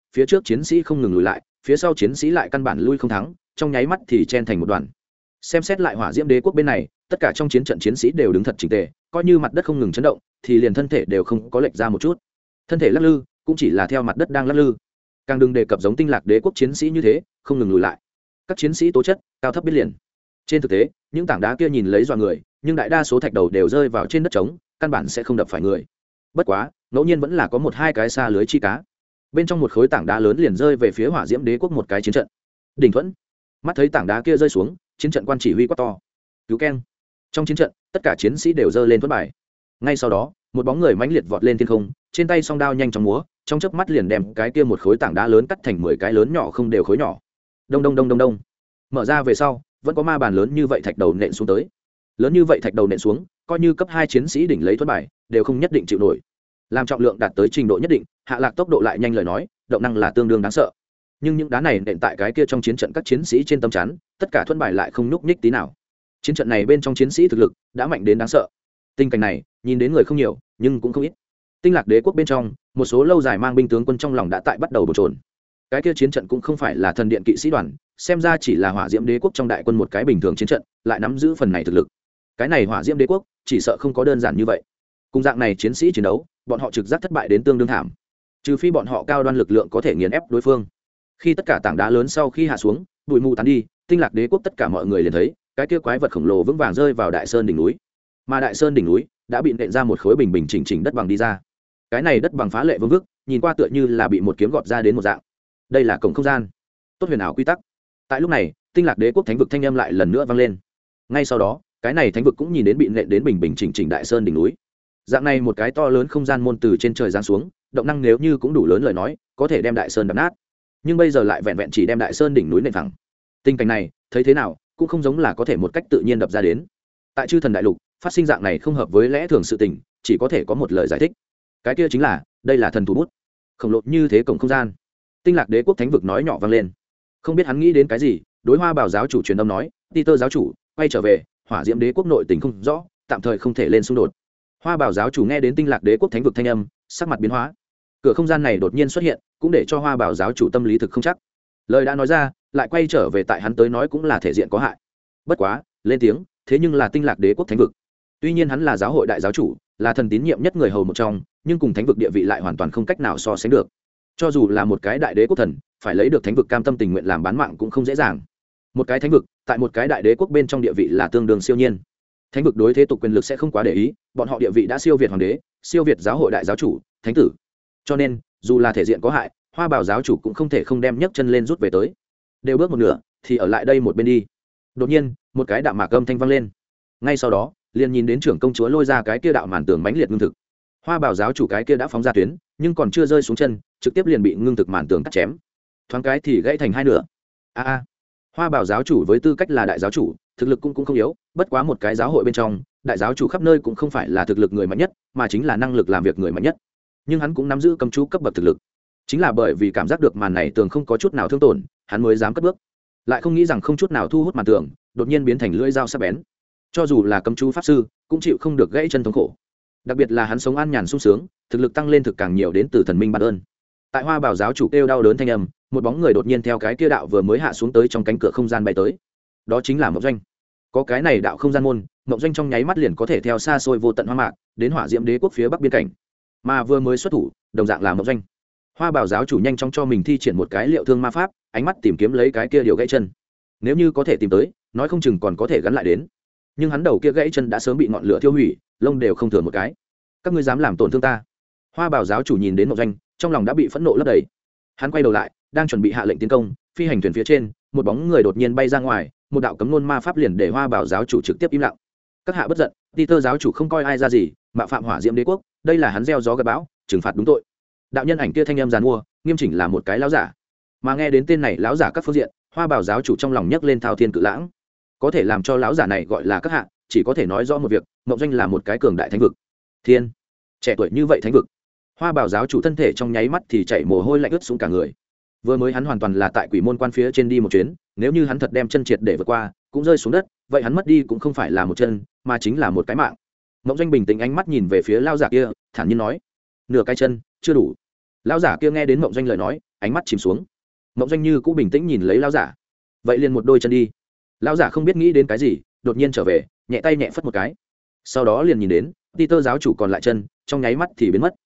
phía trước chiến sĩ không ngừng lùi lại, phía sau chiến sĩ lại căn bản lui không thắng, trong nháy mắt thì chen thành một đoàn. Xem xét lại hỏa diễm đế quốc bên này, tất cả trong chiến trận chiến sĩ đều đứng thật chỉnh tề, coi như mặt đất không ngừng chấn động thì liền thân thể đều không có lệch ra một chút, thân thể lắc lư cũng chỉ là theo mặt đất đang lắc lư, càng đừng đề cập giống tinh lạc đế quốc chiến sĩ như thế không ngừng lùi lại. Các chiến sĩ tố chất cao thấp biết liền. Trên thực tế những tảng đá kia nhìn lấy dọa người, nhưng đại đa số thạch đầu đều rơi vào trên đất trống, căn bản sẽ không đập phải người. Bất quá ngẫu nhiên vẫn là có một hai cái xa lưới chi cá. Bên trong một khối tảng đá lớn liền rơi về phía hỏa diễm đế quốc một cái chiến trận. Đỉnh Thuẫn mắt thấy tảng đá kia rơi xuống, chiến trận quan chỉ huy quát to cứu keng. Trong chiến trận tất cả chiến sĩ đều giơ lên thuẫn bài. Ngay sau đó một bóng người mãnh liệt vọt lên thiên không, trên tay song đao nhanh chóng múa, trong chớp mắt liền đem cái kia một khối tảng đá lớn cắt thành 10 cái lớn nhỏ không đều khối nhỏ. Đông đông đông đông đông. Mở ra về sau vẫn có ma bàn lớn như vậy thạch đầu nện xuống tới. Lớn như vậy thạch đầu nện xuống, coi như cấp 2 chiến sĩ đỉnh lấy thuẫn bài đều không nhất định chịu nổi. Làm trọng lượng đạt tới trình độ nhất định, hạ lạc tốc độ lại nhanh lời nói, động năng là tương đương đáng sợ. Nhưng những đá này nện tại cái kia trong chiến trận các chiến sĩ trên tấm chắn, tất cả thuẫn bài lại không nhúc nhích tí nào. Chiến trận này bên trong chiến sĩ thực lực đã mạnh đến đáng sợ. Tình cảnh này nhìn đến người không nhiều nhưng cũng không ít. Tinh lạc đế quốc bên trong một số lâu dài mang binh tướng quân trong lòng đã tại bắt đầu bồn chồn. Cái kia chiến trận cũng không phải là thần điện kỵ sĩ đoàn, xem ra chỉ là hỏa diễm đế quốc trong đại quân một cái bình thường chiến trận, lại nắm giữ phần này thực lực. Cái này hỏa diễm đế quốc chỉ sợ không có đơn giản như vậy. Cùng dạng này chiến sĩ chiến đấu, bọn họ trực giác thất bại đến tương đương thảm. Trừ phi bọn họ cao đoan lực lượng có thể nghiền ép đối phương. Khi tất cả tảng đá lớn sau khi hạ xuống, bụi mù tán đi, tinh lạc đế quốc tất cả mọi người liền thấy cái kia quái vật khổng lồ vững vàng rơi vào đại sơn đỉnh núi. Mà đại sơn đỉnh núi đã bị nện ra một khối bình bình chỉnh chỉnh đất bằng đi ra. Cái này đất bằng phá lệ vương vức, nhìn qua tựa như là bị một kiếm gọt ra đến một dạng. Đây là cổng không gian, tốt huyền ảo quy tắc. Tại lúc này tinh lạc đế quốc thánh vực thanh âm lại lần nữa vang lên. Ngay sau đó cái này thánh vực cũng nhìn đến bị nện đến bình bình chỉnh chỉnh đại sơn đỉnh núi. Dạng này một cái to lớn không gian môn từ trên trời giáng xuống, động năng nếu như cũng đủ lớn lời nói có thể đem đại sơn đập nát, nhưng bây giờ lại vẹn vẹn chỉ đem đại sơn đỉnh núi nện thẳng. Tình cảnh này thấy thế nào cũng không giống là có thể một cách tự nhiên đập ra đến. Tại chư thần đại lục phát sinh dạng này không hợp với lẽ thường sự tình, chỉ có thể có một lời giải thích, cái kia chính là đây là thần thủ bút khổng lồ như thế cổng không gian. Tinh lạc đế quốc thánh vực nói nhỏ vang lên, không biết hắn nghĩ đến cái gì. Đối Hoa Bảo giáo chủ truyền âm nói, Peter giáo chủ quay trở về, hỏa diễm đế quốc nội tình không rõ, tạm thời không thể lên xung đột. Hoa Bảo giáo chủ nghe đến tinh lạc đế quốc thánh vực thanh âm, sắc mặt biến hóa. Cửa không gian này đột nhiên xuất hiện, cũng để cho Hoa Bảo giáo chủ tâm lý thực không chắc. Lời đã nói ra, lại quay trở về tại hắn tới nói cũng là thể diện có hại. Bất quá lên tiếng, thế nhưng là tinh lạc đế quốc thánh vực. Tuy nhiên hắn là giáo hội đại giáo chủ, là thần tín nhiệm nhất người hầu một trong, nhưng cùng thánh vực địa vị lại hoàn toàn không cách nào so sánh được. Cho dù là một cái đại đế quốc thần, phải lấy được thánh vực cam tâm tình nguyện làm bán mạng cũng không dễ dàng. Một cái thánh vực tại một cái đại đế quốc bên trong địa vị là tương đương siêu nhiên. Thánh vực đối thế tục quyền lực sẽ không quá để ý, bọn họ địa vị đã siêu việt hoàng đế, siêu việt giáo hội đại giáo chủ, thánh tử. Cho nên dù là thể diện có hại, Hoa Bảo giáo chủ cũng không thể không đem nhấc chân lên rút về tới. Đều bước một nửa thì ở lại đây một bên đi. Đột nhiên một cái đạm mạc âm thanh vang lên. Ngay sau đó liền nhìn đến trưởng công chúa lôi ra cái kia đạo màn tường mãnh liệt ngưng thực. Hoa Bảo giáo chủ cái kia đã phóng ra tuyến, nhưng còn chưa rơi xuống chân, trực tiếp liền bị ngưng thực màn tường cắt chém. Thoáng cái thì gãy thành hai nửa. Hoa Bảo giáo chủ với tư cách là đại giáo chủ, thực lực cũng không yếu, bất quá một cái giáo hội bên trong, đại giáo chủ khắp nơi cũng không phải là thực lực người mạnh nhất, mà chính là năng lực làm việc người mạnh nhất. Nhưng hắn cũng nắm giữ cấm chú cấp bậc thực lực. Chính là bởi vì cảm giác được màn này tường không có chút nào thương tổn, hắn mới dám cất bước. Lại không nghĩ rằng không chút nào thu hút màn tường, đột nhiên biến thành lưỡi dao sắc bén. Cho dù là cấm chú pháp sư, cũng chịu không được gãy chân thống khổ. Đặc biệt là hắn sống an nhàn sung sướng, thực lực tăng lên thực càng nhiều đến từ thần minh ban ơn. Tại Hoa Bảo giáo chủ kêu đau đớn thanh âm, một bóng người đột nhiên theo cái kia đạo vừa mới hạ xuống tới trong cánh cửa không gian bay tới. Đó chính là Mộng Doanh. Có cái này đạo không gian môn, Mộng Doanh trong nháy mắt liền có thể theo xa xôi vô tận hoang mạc đến hỏa diễm đế quốc phía bắc biên cảnh. Mà vừa mới xuất thủ, đồng dạng là Mộng Doanh. Hoa Bảo giáo chủ nhanh chóng cho mình thi triển một cái liệu thương ma pháp, ánh mắt tìm kiếm lấy cái kia điều gãy chân. Nếu như có thể tìm tới, nói không chừng còn có thể gắn lại đến. Nhưng hắn đầu kia gãy chân đã sớm bị ngọn lửa thiêu hủy, lông đều không thừa một cái. Các ngươi dám làm tổn thương ta? Hoa Bảo giáo chủ nhìn đến Mộng Doanh, trong lòng đã bị phẫn nộ lấp đầy. Hắn quay đầu lại, đang chuẩn bị hạ lệnh tiến công, phi hành thuyền phía trên, một bóng người đột nhiên bay ra ngoài, một đạo cấm ngôn ma pháp liền để Hoa Bảo giáo chủ trực tiếp im lặng. Các hạ bất giận, Peter giáo chủ không coi ai ra gì, mạo phạm hỏa diễm đế quốc, đây là hắn gieo gió gặt bão, trừng phạt đúng tội. Đạo nhân ảnh kia thanh em giàn mua, nghiêm chỉnh là một cái lão giả. Mà nghe đến tên này lão giả các phương diện, Hoa Bảo giáo chủ trong lòng nhấc lên thao thiên cự lãng. Có thể làm cho lão giả này gọi là các hạ, chỉ có thể nói rõ một việc, Mộng Doanh là một cái cường đại thánh vực. Thiên, trẻ tuổi như vậy thánh vực. Hoa Bảo giáo chủ thân thể trong nháy mắt thì chảy mồ hôi lạnh ướt xuống cả người. Vừa mới hắn hoàn toàn là tại quỷ môn quan phía trên đi một chuyến, nếu như hắn thật đem chân triệt để vượt qua, cũng rơi xuống đất, vậy hắn mất đi cũng không phải là một chân, mà chính là một cái mạng. Mộng Doanh bình tĩnh ánh mắt nhìn về phía lao giả kia, thản nhiên nói: nửa cái chân chưa đủ. lão giả kia nghe đến mộng doanh lời nói ánh mắt chìm xuống. Mộng doanh như cũng bình tĩnh nhìn lấy lão giả. Vậy liền một đôi chân đi. Lão giả không biết nghĩ đến cái gì, đột nhiên trở về, nhẹ tay nhẹ phất một cái, sau đó liền nhìn đến Peter giáo chủ còn lại chân trong nháy mắt thì biến mất.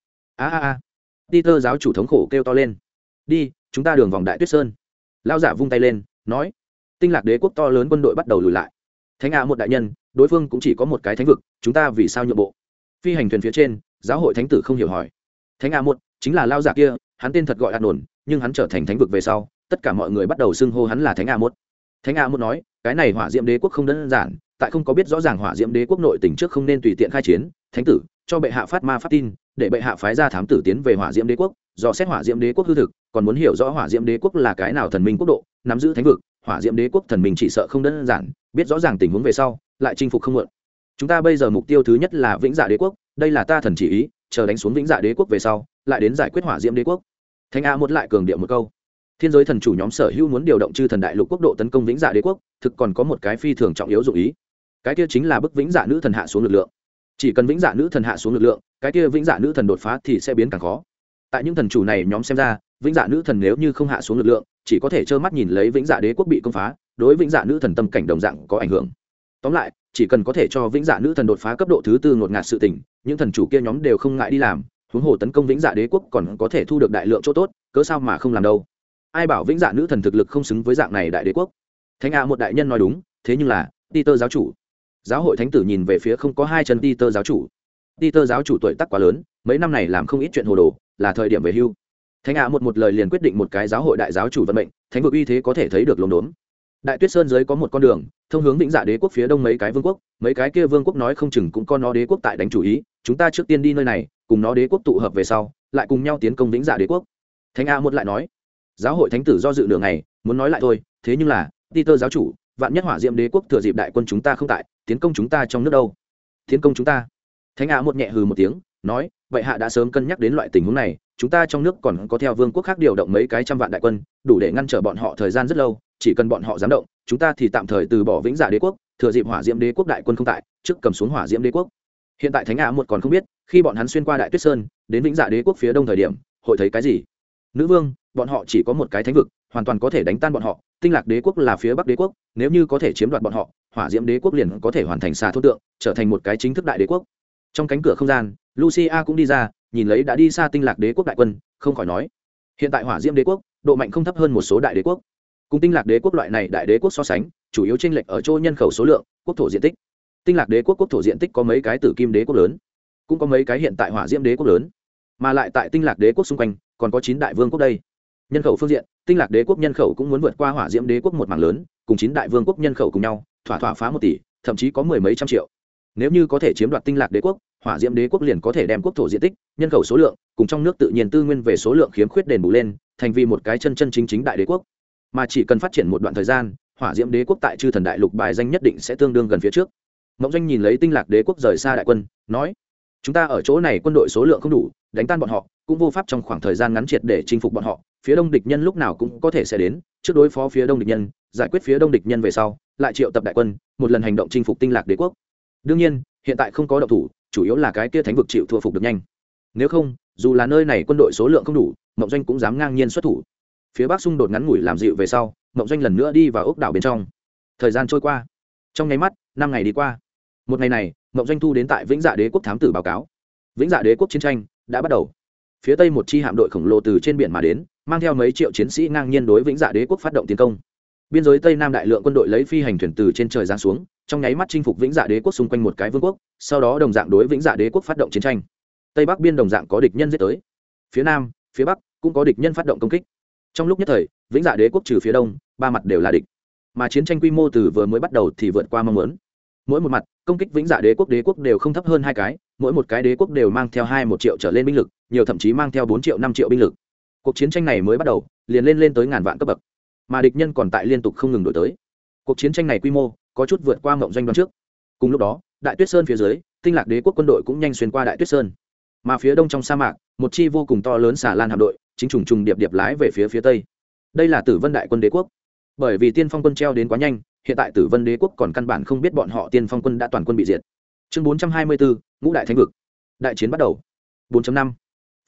Peter giáo chủ thống khổ kêu to lên. Đi, chúng ta đường vòng Đại Tuyết Sơn. Lão giả vung tay lên nói. Tinh Lạc Đế quốc to lớn quân đội bắt đầu lùi lại. Thánh ạ một đại nhân, đối phương cũng chỉ có một cái thánh vực, chúng ta vì sao nhượng bộ? Phi hành thuyền phía trên, giáo hội thánh tử không hiểu hỏi. Thánh ạ một chính là lão giả kia, hắn tên thật gọi Nổn, nhưng hắn trở thành thánh vực về sau, tất cả mọi người bắt đầu xưng hô hắn là Thánh ạ một. Thánh ạ một nói, cái này Hỏa Diễm Đế quốc không đơn giản, tại không có biết rõ ràng Hỏa Diễm Đế quốc nội tình trước không nên tùy tiện khai chiến. Thánh tử cho bệ hạ phát ma pháp tin, để bệ hạ phái ra thám tử tiến về Hỏa Diễm Đế quốc, dò xét Hỏa Diễm Đế quốc hư thực, còn muốn hiểu rõ Hỏa Diễm Đế quốc là cái nào thần minh quốc độ, nắm giữ thánh vực. Hỏa Diễm Đế quốc thần minh chỉ sợ không đơn giản, biết rõ ràng tình huống về sau, lại chinh phục không muộn. Chúng ta bây giờ mục tiêu thứ nhất là Vĩnh Dạ Đế quốc, đây là ta thần chỉ ý, chờ đánh xuống Vĩnh Dạ Đế quốc về sau, lại đến giải quyết Hỏa Diễm Đế quốc. Thánh A một lại cường điệu một câu. Thiên giới thần chủ nhóm sở hữu muốn điều động chư thần đại lục quốc độ tấn công Vĩnh Dạ Đế quốc, thực còn có một cái phi thường trọng yếu dụng ý. Cái kia chính là bức Vĩnh Dạ nữ thần hạ xuống lực lượng. Chỉ cần Vĩnh Dạ nữ thần hạ xuống lực lượng, cái kia Vĩnh Dạ nữ thần đột phá thì sẽ biến càng khó. Tại những thần chủ này nhóm xem ra, Vĩnh Dạ nữ thần nếu như không hạ xuống lực lượng, chỉ có thể trơ mắt nhìn lấy Vĩnh Dạ Đế quốc bị công phá, đối Vĩnh Dạ nữ thần tâm cảnh đồng dạng có ảnh hưởng. Tóm lại, chỉ cần có thể cho Vĩnh Dạ nữ thần đột phá cấp độ thứ tư ngột ngạt sự tình, những thần chủ kia nhóm đều không ngại đi làm, huống hồ tấn công Vĩnh Dạ Đế quốc còn có thể thu được đại lượng chỗ tốt, cớ sao mà không làm đâu. Ai bảo Vĩnh Dạ nữ thần thực lực không xứng với dạng này đại đế quốc. Thánh A một đại nhân nói đúng, thế nhưng là Peter giáo chủ. Giáo hội thánh tử nhìn về phía không có hai chân Peter giáo chủ. Peter giáo chủ tuổi tác quá lớn, mấy năm này làm không ít chuyện hồ đồ, là thời điểm về hưu. Thánh A một lời liền quyết định một cái giáo hội đại giáo chủ vận mệnh, thánh vực uy thế có thể thấy được lồn đốn. Đại Tuyết Sơn dưới có một con đường thông hướng Vĩnh Dạ Đế quốc phía đông mấy cái vương quốc, mấy cái kia vương quốc nói không chừng cũng có nó đế quốc tại đánh chủ ý, chúng ta trước tiên đi nơi này, cùng nó đế quốc tụ hợp về sau, lại cùng nhau tiến công Vĩnh Dạ Đế quốc. Thánh A một lại nói. Giáo hội thánh tử do dự nửa ngày, muốn nói lại thôi, thế nhưng là Peter giáo chủ, vạn nhất Hỏa Diễm Đế quốc thừa dịp đại quân chúng ta không tại, tiến công chúng ta trong nước đâu? Tiến công chúng ta? Thánh A một nhẹ hừ một tiếng, nói, vậy hạ đã sớm cân nhắc đến loại tình huống này, chúng ta trong nước còn có theo vương quốc khác điều động mấy cái trăm vạn đại quân, đủ để ngăn trở bọn họ thời gian rất lâu, chỉ cần bọn họ dám động, chúng ta thì tạm thời từ bỏ Vĩnh Dạ Đế quốc, thừa dịp Hỏa Diễm Đế quốc đại quân không tại, trước cầm xuống Hỏa Diễm Đế quốc. Hiện tại Thánh A một còn không biết, khi bọn hắn xuyên qua Đại Tuyết Sơn, đến Vĩnh Dạ Đế quốc phía đông thời điểm, hội thấy cái gì? Nữ vương, bọn họ chỉ có một cái thánh vực, hoàn toàn có thể đánh tan bọn họ. Tinh Lạc Đế quốc là phía bắc đế quốc, nếu như có thể chiếm đoạt bọn họ, Hỏa Diễm Đế quốc liền có thể hoàn thành xà thốt tượng, trở thành một cái chính thức đại đế quốc. Trong cánh cửa không gian, Lucia cũng đi ra, nhìn lấy đã đi xa Tinh Lạc Đế quốc đại quân, không khỏi nói: hiện tại Hỏa Diễm Đế quốc độ mạnh không thấp hơn một số đại đế quốc, cùng Tinh Lạc Đế quốc loại này đại đế quốc so sánh, chủ yếu chênh lệch ở chỗ nhân khẩu số lượng, quốc thổ diện tích. Tinh Lạc Đế quốc quốc thổ diện tích có mấy cái Tử Kim Đế quốc lớn, cũng có mấy cái hiện tại Hỏa Diễm Đế quốc lớn, mà lại tại Tinh Lạc Đế quốc xung quanh còn có 9 đại vương quốc đây. Nhân khẩu phương diện, Tinh Lạc Đế quốc nhân khẩu cũng muốn vượt qua Hỏa Diễm Đế quốc một mảng lớn, cùng 9 đại vương quốc nhân khẩu cùng nhau, thỏa thỏa phá 1 tỷ, thậm chí có mười mấy trăm triệu. Nếu như có thể chiếm đoạt Tinh Lạc Đế quốc, Hỏa Diễm Đế quốc liền có thể đem quốc thổ diện tích, nhân khẩu số lượng, cùng trong nước tự nhiên tư nguyên về số lượng khiếm khuyết đền bù lên, thành vì một cái chân chính chính đại đế quốc. Mà chỉ cần phát triển một đoạn thời gian, Hỏa Diễm Đế quốc tại chư thần đại lục bài danh nhất định sẽ tương đương gần phía trước. Mộng Doanh nhìn lấy Tinh Lạc Đế quốc rời xa đại quân, nói: chúng ta ở chỗ này quân đội số lượng không đủ, đánh tan bọn họ cũng vô pháp trong khoảng thời gian ngắn triệt để chinh phục bọn họ, phía đông địch nhân lúc nào cũng có thể sẽ đến, trước đối phó phía đông địch nhân, giải quyết phía đông địch nhân về sau, lại triệu tập đại quân, một lần hành động chinh phục Tinh Lạc Đế quốc. Đương nhiên, hiện tại không có động thủ, chủ yếu là cái kia thánh vực chịu thua phục được nhanh. Nếu không, dù là nơi này quân đội số lượng không đủ, Mộng Doanh cũng dám ngang nhiên xuất thủ. Phía bắc xung đột ngắn ngủi làm dịu về sau, Mộng Doanh lần nữa đi vào ốc đảo bên trong. Thời gian trôi qua, trong nháy mắt, 5 ngày đi qua. Một ngày này, Mộng Doanh thu đến tại Vĩnh Dạ Đế quốc thám tử báo cáo. Vĩnh Dạ Đế quốc chiến tranh đã bắt đầu. Phía tây một chi hạm đội khổng lồ từ trên biển mà đến, mang theo mấy triệu chiến sĩ ngang nhiên đối Vĩnh Dạ Đế quốc phát động tiến công. Biên giới tây nam đại lượng quân đội lấy phi hành thuyền từ trên trời giáng xuống, trong nháy mắt chinh phục Vĩnh Dạ Đế quốc xung quanh một cái vương quốc, sau đó đồng dạng đối Vĩnh Dạ Đế quốc phát động chiến tranh. Tây bắc biên đồng dạng có địch nhân giết tới, phía nam, phía bắc cũng có địch nhân phát động công kích. Trong lúc nhất thời, Vĩnh Dạ Đế quốc trừ phía đông, ba mặt đều là địch, mà chiến tranh quy mô từ vừa mới bắt đầu thì vượt qua mong muốn. Mỗi một mặt công kích Vĩnh Dạ Đế quốc đều không thấp hơn 2 cái, mỗi một cái đế quốc đều mang theo 1 triệu trở lên binh lực, nhiều thậm chí mang theo 4 triệu 5 triệu binh lực. Cuộc chiến tranh này mới bắt đầu, liền lên tới ngàn vạn cấp bậc, mà địch nhân còn tại liên tục không ngừng đổi tới. Cuộc chiến tranh này quy mô có chút vượt qua Mộng Doanh đoán trước. Cùng lúc đó, Đại Tuyết Sơn phía dưới, Tinh Lạc Đế quốc quân đội cũng nhanh xuyên qua Đại Tuyết Sơn, mà phía đông trong sa mạc, một chi vô cùng to lớn xà lan hạm đội chính trùng điệp điệp lái về phía tây. Đây là Tử Vân Đại quân đế quốc. Bởi vì Tiên Phong quân treo đến quá nhanh, hiện tại Tử Vân Đế quốc còn căn bản không biết bọn họ Tiên Phong quân đã toàn quân bị diệt. Chương 424, Ngũ Đại Thánh vực. Đại chiến bắt đầu. 4.5. Phải biết,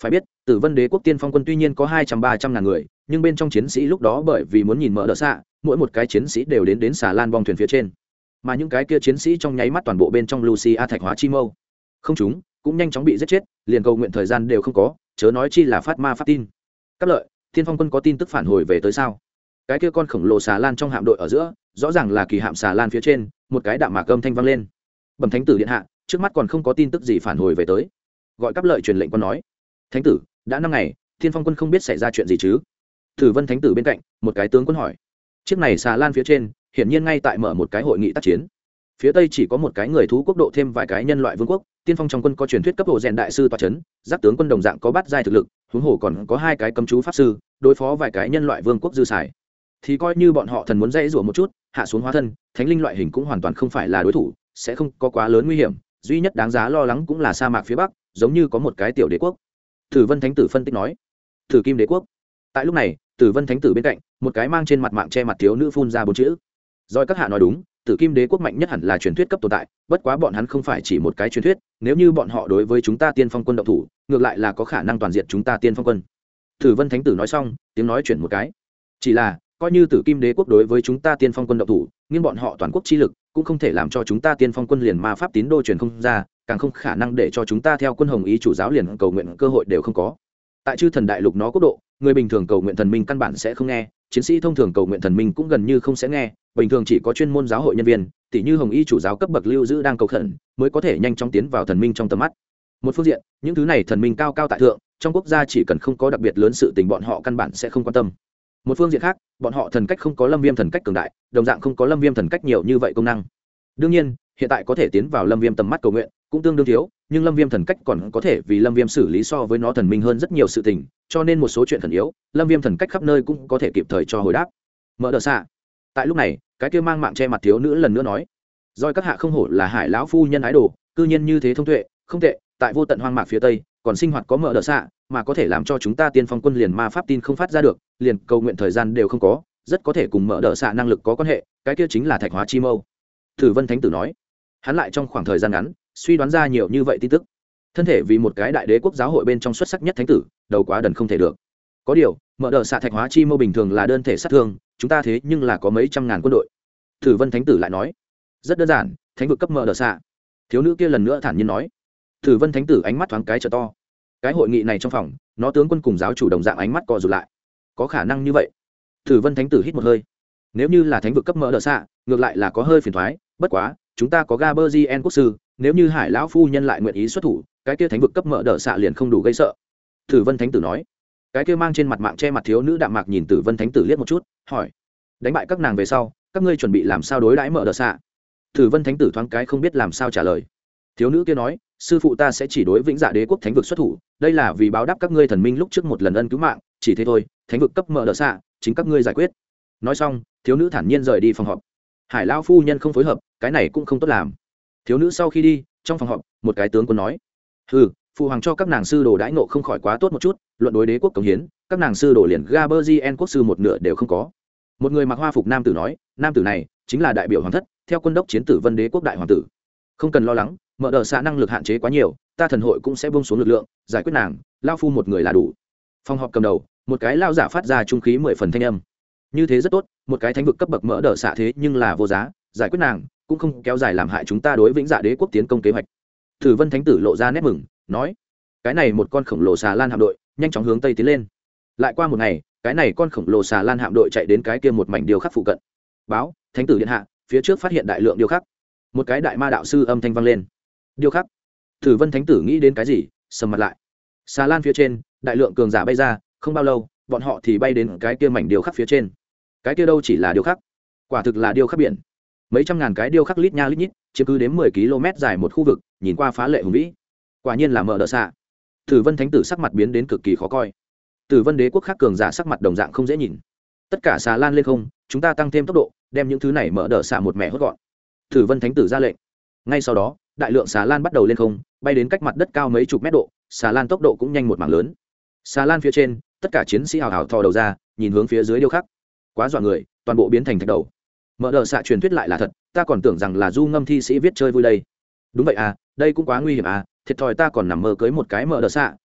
Tử Vân Đế quốc tiên phong quân tuy nhiên có 200-300 ngàn người, nhưng bên trong chiến sĩ lúc đó bởi vì muốn nhìn mở đỡ xạ, mỗi một cái chiến sĩ đều đến xà lan bong thuyền phía trên. Mà những cái kia chiến sĩ trong nháy mắt toàn bộ bên trong Lucia thạch hóa chi mâu. Không chúng, cũng nhanh chóng bị giết chết, liền cầu nguyện thời gian đều không có, chớ nói chi là phát ma phát tin. Các lợi, tiên phong quân có tin tức phản hồi về tới sao? Cái kia con khổng lồ xà lan trong hạm đội ở giữa, rõ ràng là kỳ hạm xà lan phía trên, một cái đạm mạc âm thanh vang lên. Bẩm thánh tử điện hạ, trước mắt còn không có tin tức gì phản hồi về tới. Gọi Cáp Lợi truyền lệnh quan nói: "Thánh tử, đã 5 ngày, Thiên Phong quân không biết xảy ra chuyện gì chứ?" Thử Vân thánh tử bên cạnh, một cái tướng quân hỏi. Chiếc này xà lan phía trên, hiển nhiên ngay tại mở một cái hội nghị tác chiến. Phía tây chỉ có một cái người thú quốc độ thêm vài cái nhân loại vương quốc, tiên phong trong quân có truyền thuyết cấp độ rèn đại sư tọa chấn, giáp tướng quân đồng dạng có bát giai thực lực, huống hồ còn có 2 cái cấm chú pháp sư, đối phó vài cái nhân loại vương quốc dư xài. Thì coi như bọn họ thần muốn dãy rủa một chút, hạ xuống hóa thân, thánh linh loại hình cũng hoàn toàn không phải là đối thủ, sẽ không có quá lớn nguy hiểm, duy nhất đáng giá lo lắng cũng là sa mạc phía bắc, giống như có một cái tiểu đế quốc. Tử Vân thánh tử phân tích nói. Tử Kim đế quốc. Tại lúc này, Tử Vân thánh tử bên cạnh, một cái mang trên mặt mạng che mặt thiếu nữ phun ra 4 chữ. Rồi các hạ nói đúng, Tử Kim đế quốc mạnh nhất hẳn là truyền thuyết cấp tồn tại, bất quá bọn hắn không phải chỉ một cái truyền thuyết, nếu như bọn họ đối với chúng ta Tiên Phong quân động thủ, ngược lại là có khả năng toàn diện chúng ta Tiên Phong quân. Tử Vân thánh tử nói xong, tiếng nói chuyển một cái. Chỉ là, coi như Tử Kim đế quốc đối với chúng ta Tiên Phong quân động thủ, nhưng bọn họ toàn quốc chi lực cũng không thể làm cho chúng ta Tiên Phong quân liền ma pháp tín đô truyền không ra, càng không khả năng để cho chúng ta theo quân hồng ý chủ giáo liền cầu nguyện cơ hội đều không có. Tại chư thần đại lục nó quốc độ, người bình thường cầu nguyện thần minh căn bản sẽ không nghe, chiến sĩ thông thường cầu nguyện thần minh cũng gần như không sẽ nghe, bình thường chỉ có chuyên môn giáo hội nhân viên, tỷ như hồng y chủ giáo cấp bậc lưu giữ đang cầu khẩn, mới có thể nhanh chóng tiến vào thần minh trong tầm mắt. Một phương diện, những thứ này thần minh cao cao tại thượng, trong quốc gia chỉ cần không có đặc biệt lớn sự tình bọn họ căn bản sẽ không quan tâm. Một phương diện khác, bọn họ thần cách không có Lâm Viêm thần cách cường đại, đồng dạng không có Lâm Viêm thần cách nhiều như vậy công năng. Đương nhiên, hiện tại có thể tiến vào Lâm Viêm tầm mắt cầu nguyện, cũng tương đương thiếu, nhưng Lâm Viêm thần cách còn có thể vì Lâm Viêm xử lý so với nó thần minh hơn rất nhiều sự tình, cho nên một số chuyện khẩn yếu, Lâm Viêm thần cách khắp nơi cũng có thể kịp thời cho hồi đáp. Mở đờ xạ. Tại lúc này, cái kia mang mạng che mặt thiếu nữ lần nữa nói: "Rồi các hạ không hổ là Hải lão phu nhân ái đồ, cư nhiên như thế thông tuệ, không tệ, tại vô tận hoang mạc phía tây, còn sinh hoạt có mở đờ xạ, mà có thể làm cho chúng ta Tiên Phong quân liền ma pháp tin không phát ra được, liền cầu nguyện thời gian đều không có, rất có thể cùng mở đờ xạ năng lực có quan hệ, cái kia chính là thạch hóa chi mâu." Tử Vân thánh tử nói. Hắn lại trong khoảng thời gian ngắn suy đoán ra nhiều như vậy tin tức, thân thể vì một cái đại đế quốc giáo hội bên trong xuất sắc nhất thánh tử, đầu quá đần không thể được. Có điều, mở đờ xạ thạch hóa chi mâu bình thường là đơn thể sát thương, chúng ta thế nhưng là có mấy trăm ngàn quân đội. Tử Vân thánh tử lại nói. Rất đơn giản, thánh vực cấp mở đờ xạ. Thiếu nữ kia lần nữa thản nhiên nói. Tử Vân thánh tử ánh mắt thoáng cái trợ to. Cái hội nghị này trong phòng, nó tướng quân cùng giáo chủ đồng dạng ánh mắt co rụt lại. Có khả năng như vậy? Tử Vân thánh tử hít một hơi. Nếu như là thánh vực cấp mở đờ xạ, ngược lại là có hơi phiền toái, bất quá chúng ta có Gaberzien quốc sư, nếu như Hải lão phu nhân lại nguyện ý xuất thủ, cái kia thánh vực cấp mở đờ xạ liền không đủ gây sợ. Tử Vân thánh tử nói. Cái kia mang trên mặt mạng che mặt thiếu nữ đạm mạc nhìn Tử Vân thánh tử liếc một chút, hỏi: "Đánh bại các nàng về sau, các ngươi chuẩn bị làm sao đối đãi mở đờ xạ?" Tử Vân thánh tử thoáng cái không biết làm sao trả lời. Thiếu nữ kia nói: "Sư phụ ta sẽ chỉ đối Vĩnh Dạ đế quốc thánh vực xuất thủ, đây là vì báo đáp các ngươi thần minh lúc trước một lần ân cứu mạng, chỉ thế thôi, thánh vực cấp mở đờ xạ, chính các ngươi giải quyết." Nói xong, thiếu nữ thản nhiên rời đi phòng họp. Hải lão phu nhân không phối hợp, cái này cũng không tốt làm. Thiếu nữ sau khi đi, trong phòng họp, một cái tướng quân nói: "Hừ, phụ hoàng cho các nàng sư đồ đãi ngộ không khỏi quá tốt một chút, luận đối đế quốc cống hiến, các nàng sư đồ liền Gaberzien quốc sư một nửa đều không có." Một người mặc hoa phục nam tử nói, nam tử này chính là đại biểu hoàng thất, theo quân đốc chiến tử Vân đế quốc đại hoàng tử. "Không cần lo lắng, mở đờ xạ năng lực hạn chế quá nhiều, ta thần hội cũng sẽ buông xuống lực lượng, giải quyết nàng, lao phu một người là đủ." Phòng họp cầm đầu, một cái lao giả phát ra trung khí 10 phần thanh âm. Như thế rất tốt, một cái thánh vực cấp bậc mở đờ xạ thế nhưng là vô giá, giải quyết nàng cũng không kéo dài làm hại chúng ta đối Vĩnh Dạ đế quốc tiến công kế hoạch. Tử Vân thánh tử lộ ra nét mừng, nói: "Cái này một con khổng lồ xà lan hạm đội nhanh chóng hướng tây tiến lên." Lại qua một ngày, cái này con khổng lồ xà lan hạm đội chạy đến cái kia một mảnh điêu khắc phụ cận. "Báo, thánh tử điện hạ, phía trước phát hiện đại lượng điêu khắc." Một cái đại ma đạo sư âm thanh vang lên. "Điêu khắc?" Tử Vân thánh tử nghĩ đến cái gì, sầm mặt lại. Xà lan phía trên, đại lượng cường giả bay ra, không bao lâu, bọn họ thì bay đến cái kia mảnh điêu khắc phía trên. Cái kia đâu chỉ là điêu khắc, quả thực là điêu khắc biển. Mấy trăm ngàn cái điêu khắc lít nha lít nhít, chiếm cứ đến 10 km dài một khu vực, nhìn qua phá lệ hùng vĩ. Quả nhiên là mở đờ xạ. Tử Vân thánh tử sắc mặt biến đến cực kỳ khó coi. Tử Vân đế quốc khác cường giả sắc mặt đồng dạng không dễ nhìn. Tất cả xà lan lên không, chúng ta tăng thêm tốc độ, đem những thứ này mở đờ xạ một mẻ hốt gọn. Tử Vân thánh tử ra lệnh. Ngay sau đó, đại lượng xà lan bắt đầu lên không, bay đến cách mặt đất cao mấy chục mét độ, xà lan tốc độ cũng nhanh một mảng lớn. Xà lan phía trên, tất cả chiến sĩ hào hào thò đầu ra, nhìn hướng phía dưới điêu khắc. Quá dọa người, toàn bộ biến thành thạch đầu. Mở đờ xạ truyền thuyết lại là thật, ta còn tưởng rằng là du ngâm thi sĩ viết chơi vui đây. Đúng vậy à, đây cũng quá nguy hiểm à, thiệt thòi ta còn nằm mơ cưới một cái mở đờ xạ,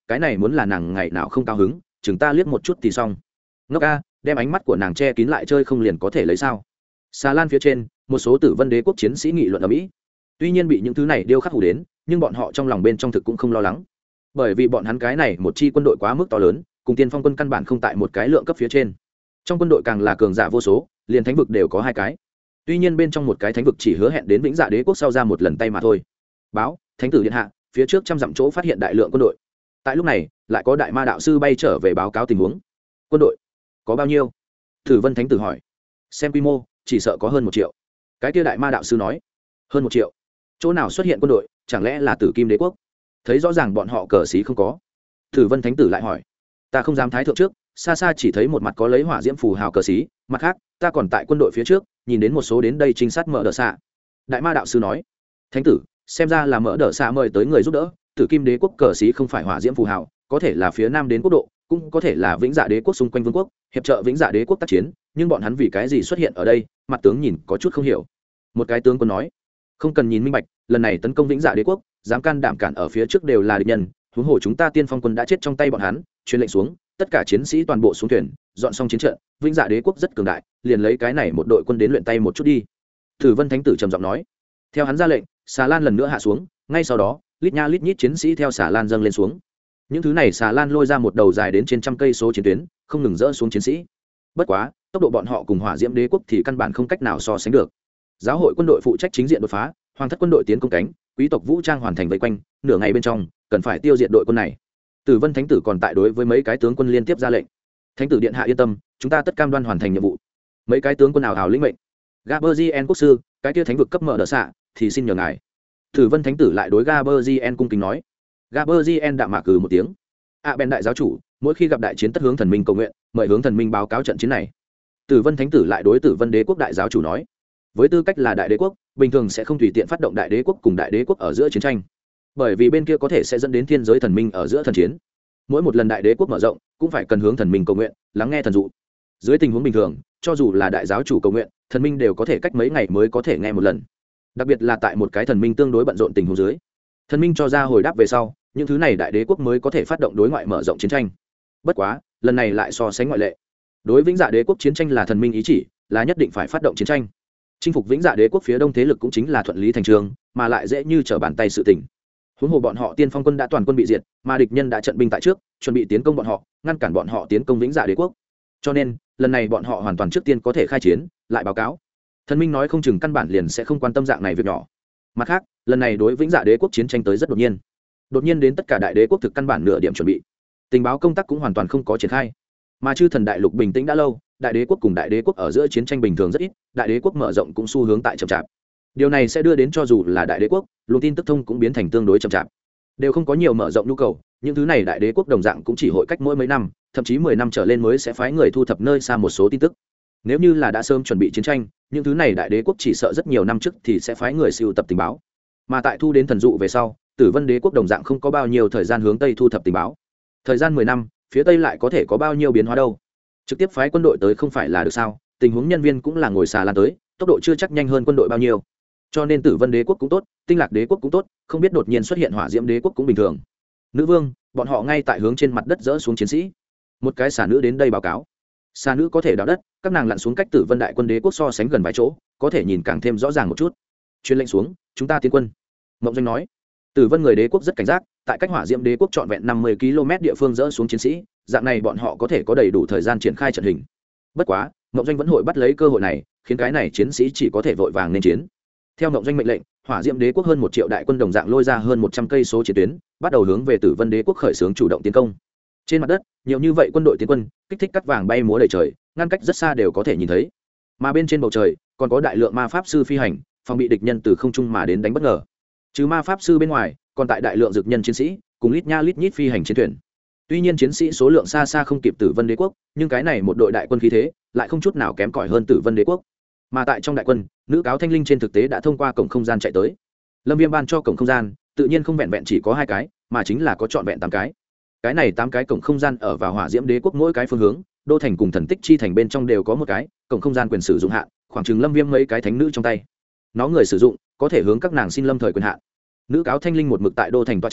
cái này muốn là nàng ngày nào không cao hứng chừng ta liếc một chút thì xong. Ngốc a, đem ánh mắt của nàng che kín lại chơi không liền có thể lấy sao? Xà lan phía trên một số tử vân đế quốc chiến sĩ nghị luận ở mỹ, tuy nhiên bị những thứ này điêu khắc hủ đến, nhưng bọn họ trong lòng bên trong thực cũng không lo lắng, bởi vì bọn hắn cái này một chi quân đội quá mức to lớn, cùng tiên phong quân căn bản không tại một cái lượng cấp phía trên. Trong quân đội càng là cường giả vô số, liền thánh vực đều có 2 cái. Tuy nhiên bên trong một cái thánh vực chỉ hứa hẹn đến vĩnh dạ đế quốc sau ra một lần tay mà thôi. Báo, thánh tử điện hạ, phía trước trăm dặm chỗ phát hiện đại lượng quân đội. Tại lúc này, lại có đại ma đạo sư bay trở về báo cáo tình huống. Quân đội có bao nhiêu? Tử Vân thánh tử hỏi. Xem quy mô, chỉ sợ có hơn 1 triệu. Cái kia đại ma đạo sư nói. Hơn 1 triệu? Chỗ nào xuất hiện quân đội, chẳng lẽ là Tử Kim đế quốc? Thấy rõ ràng bọn họ cờ xí không có. Tử Vân thánh tử lại hỏi. Ta không dám thái thượng trước, xa xa chỉ thấy một mặt có lấy hỏa diễm phù hào cờ xí, mặt khác ta còn tại quân đội phía trước nhìn đến một số đến đây trinh sát mở đờ xạ. Đại ma đạo sư nói. Thánh tử, xem ra là mở đờ xạ mời tới người giúp đỡ. Tử Kim đế quốc cờ xí không phải hỏa diễm phù hào, có thể là phía nam đến quốc độ, cũng có thể là vĩnh dạ đế quốc xung quanh vương quốc hiệp trợ vĩnh dạ đế quốc tác chiến, nhưng bọn hắn vì cái gì xuất hiện ở đây? Mặt tướng nhìn có chút không hiểu. Một cái tướng quân nói. Không cần nhìn minh bạch, lần này tấn công vĩnh dạ đế quốc, dám can đảm cản ở phía trước đều là địch nhân, huống hồ chúng ta tiên phong quân đã chết trong tay bọn hắn. Truyền lệnh xuống, tất cả chiến sĩ toàn bộ xuống thuyền, dọn xong chiến trận. Vĩnh dạ đế quốc rất cường đại, liền lấy cái này một đội quân đến luyện tay một chút đi. Tử Vân thánh tử trầm giọng nói. Theo hắn ra lệnh, xà lan lần nữa hạ xuống, ngay sau đó lít nha lít nhít chiến sĩ theo xà lan dâng lên xuống. Những thứ này xà lan lôi ra một đầu dài đến trên trăm cây số chiến tuyến, không ngừng rỡ xuống chiến sĩ. Bất quá tốc độ bọn họ cùng hỏa diễm đế quốc thì căn bản không cách nào so sánh được. Giáo hội quân đội phụ trách chính diện đột phá, hoàng thất quân đội tiến công cánh, quý tộc vũ trang hoàn thành vây quanh, nửa ngày bên trong cần phải tiêu diệt đội quân này. Tử Vân thánh tử còn tại đối với mấy cái tướng quân liên tiếp ra lệnh. Thánh tử điện hạ yên tâm, chúng ta tất cam đoan hoàn thành nhiệm vụ. Mấy cái tướng quân ảo ảo lĩnh mệnh. Gaberzien quốc sư, cái kia thánh vực cấp mở đỡ xạ thì xin nhờ ngài. Tử Vân thánh tử lại đối Gaberzien cung kính nói. Gaberzien đạm mạc cừ một tiếng. Ben đại giáo chủ, mỗi khi gặp đại chiến tất hướng thần minh cầu nguyện, mời hướng thần minh báo cáo trận chiến này. Tử Vân thánh tử lại đối Tử Vân đế quốc đại giáo chủ nói. Với tư cách là đại đế quốc, bình thường sẽ không tùy tiện phát động đại đế quốc cùng đại đế quốc ở giữa chiến tranh, bởi vì bên kia có thể sẽ dẫn đến thiên giới thần minh ở giữa thần chiến. Mỗi một lần đại đế quốc mở rộng cũng phải cần hướng thần minh cầu nguyện, lắng nghe thần dụ. Dưới tình huống bình thường, cho dù là đại giáo chủ cầu nguyện, thần minh đều có thể cách mấy ngày mới có thể nghe một lần, đặc biệt là tại một cái thần minh tương đối bận rộn tình huống dưới, thần minh cho ra hồi đáp về sau, những thứ này đại đế quốc mới có thể phát động đối ngoại mở rộng chiến tranh. Bất quá lần này lại so sánh ngoại lệ, đối vĩnh dạ đế quốc chiến tranh là thần minh ý chỉ, là nhất định phải phát động chiến tranh. Chinh phục vĩnh dạ đế quốc phía đông thế lực cũng chính là thuận lý thành trường, mà lại dễ như trở bàn tay sự tình. Huống hồ bọn họ tiên phong quân đã toàn quân bị diệt, mà địch nhân đã trận binh tại trước, chuẩn bị tiến công bọn họ, ngăn cản bọn họ tiến công vĩnh dạ đế quốc. Cho nên lần này bọn họ hoàn toàn trước tiên có thể khai chiến, lại báo cáo. Thần minh nói không chừng căn bản liền sẽ không quan tâm dạng này việc nhỏ. Mặt khác, lần này đối vĩnh dạ đế quốc chiến tranh tới rất đột nhiên đến tất cả đại đế quốc thực căn bản nửa điểm chuẩn bị, tình báo công tác cũng hoàn toàn không có triển khai. Mà chư thần đại lục bình tĩnh đã lâu, đại đế quốc cùng đại đế quốc ở giữa chiến tranh bình thường rất ít, đại đế quốc mở rộng cũng xu hướng tại chậm chạp. Điều này sẽ đưa đến cho dù là đại đế quốc, luồng tin tức thông cũng biến thành tương đối chậm chạp, đều không có nhiều mở rộng nhu cầu. Những thứ này đại đế quốc đồng dạng cũng chỉ hội cách mỗi mấy năm, thậm chí 10 năm trở lên mới sẽ phái người thu thập nơi xa một số tin tức. Nếu như là đã sớm chuẩn bị chiến tranh, những thứ này đại đế quốc chỉ sợ rất nhiều năm trước thì sẽ phái người sưu tập tình báo. Mà tại thu đến thần dụ về sau, Tử Vân đế quốc đồng dạng không có bao nhiêu thời gian hướng tây thu thập tình báo. Thời gian 10 năm, phía tây lại có thể có bao nhiêu biến hóa đâu? Trực tiếp phái quân đội tới không phải là được sao? Tình huống nhân viên cũng là ngồi xà lan tới, tốc độ chưa chắc nhanh hơn quân đội bao nhiêu. Cho nên Tử Vân đế quốc cũng tốt, Tinh Lạc đế quốc cũng tốt, không biết đột nhiên xuất hiện hỏa diễm đế quốc cũng bình thường. Nữ vương, bọn họ ngay tại hướng trên mặt đất dỡ xuống chiến sĩ. Một cái xà nữ đến đây báo cáo. Xà nữ có thể đào đất, các nàng lặn xuống cách Tử Vân đại quân đế quốc so sánh gần vài chỗ, có thể nhìn càng thêm rõ ràng một chút. Truyền lệnh xuống, chúng ta tiến quân. Mộng Doanh nói. Tử Vân người đế quốc rất cảnh giác, tại cách hỏa diễm đế quốc trọn vẹn 50 km địa phương dỡ xuống chiến sĩ, dạng này bọn họ có thể có đầy đủ thời gian triển khai trận hình. Bất quá, Mộng Doanh vẫn hội bắt lấy cơ hội này, khiến cái này chiến sĩ chỉ có thể vội vàng nên chiến. Theo Mộng Doanh mệnh lệnh, hỏa diễm đế quốc hơn 1 triệu đại quân đồng dạng lôi ra hơn 100 cây số chiến tuyến, bắt đầu hướng về Tử Vân đế quốc khởi xướng chủ động tiến công. Trên mặt đất, nhiều như vậy quân đội tiến quân, kích thích cắt vàng bay múa đầy trời, ngăn cách rất xa đều có thể nhìn thấy. Mà bên trên bầu trời, còn có đại lượng ma pháp sư phi hành, phòng bị địch nhân từ không trung mà đến đánh bất ngờ. Trừ ma pháp sư bên ngoài, còn tại đại lượng dược nhân chiến sĩ, cùng lít nha lít nhít phi hành chiến thuyền. Tuy nhiên chiến sĩ số lượng xa xa không kịp Tử Vân đế quốc, nhưng cái này một đội đại quân khí thế, lại không chút nào kém cỏi hơn Tử Vân đế quốc. Mà tại trong đại quân, nữ cáo thanh linh trên thực tế đã thông qua cổng không gian chạy tới. Lâm Viêm ban cho cổng không gian, tự nhiên không vẹn vẹn chỉ có 2 cái, mà chính là có trọn vẹn 8 cái. Cái này 8 cái cổng không gian ở vào hỏa diễm đế quốc mỗi cái phương hướng, đô thành cùng thần tích chi thành bên trong đều có một cái cổng không gian quyền sử dụng hạn, khoảng chừng Lâm Viêm mấy cái thánh nữ trong tay. Nó người sử dụng có thể hướng các nàng xin lâm thời quyền hạn. Nữ cáo thanh linh một mực tại đô thành tọa trấn,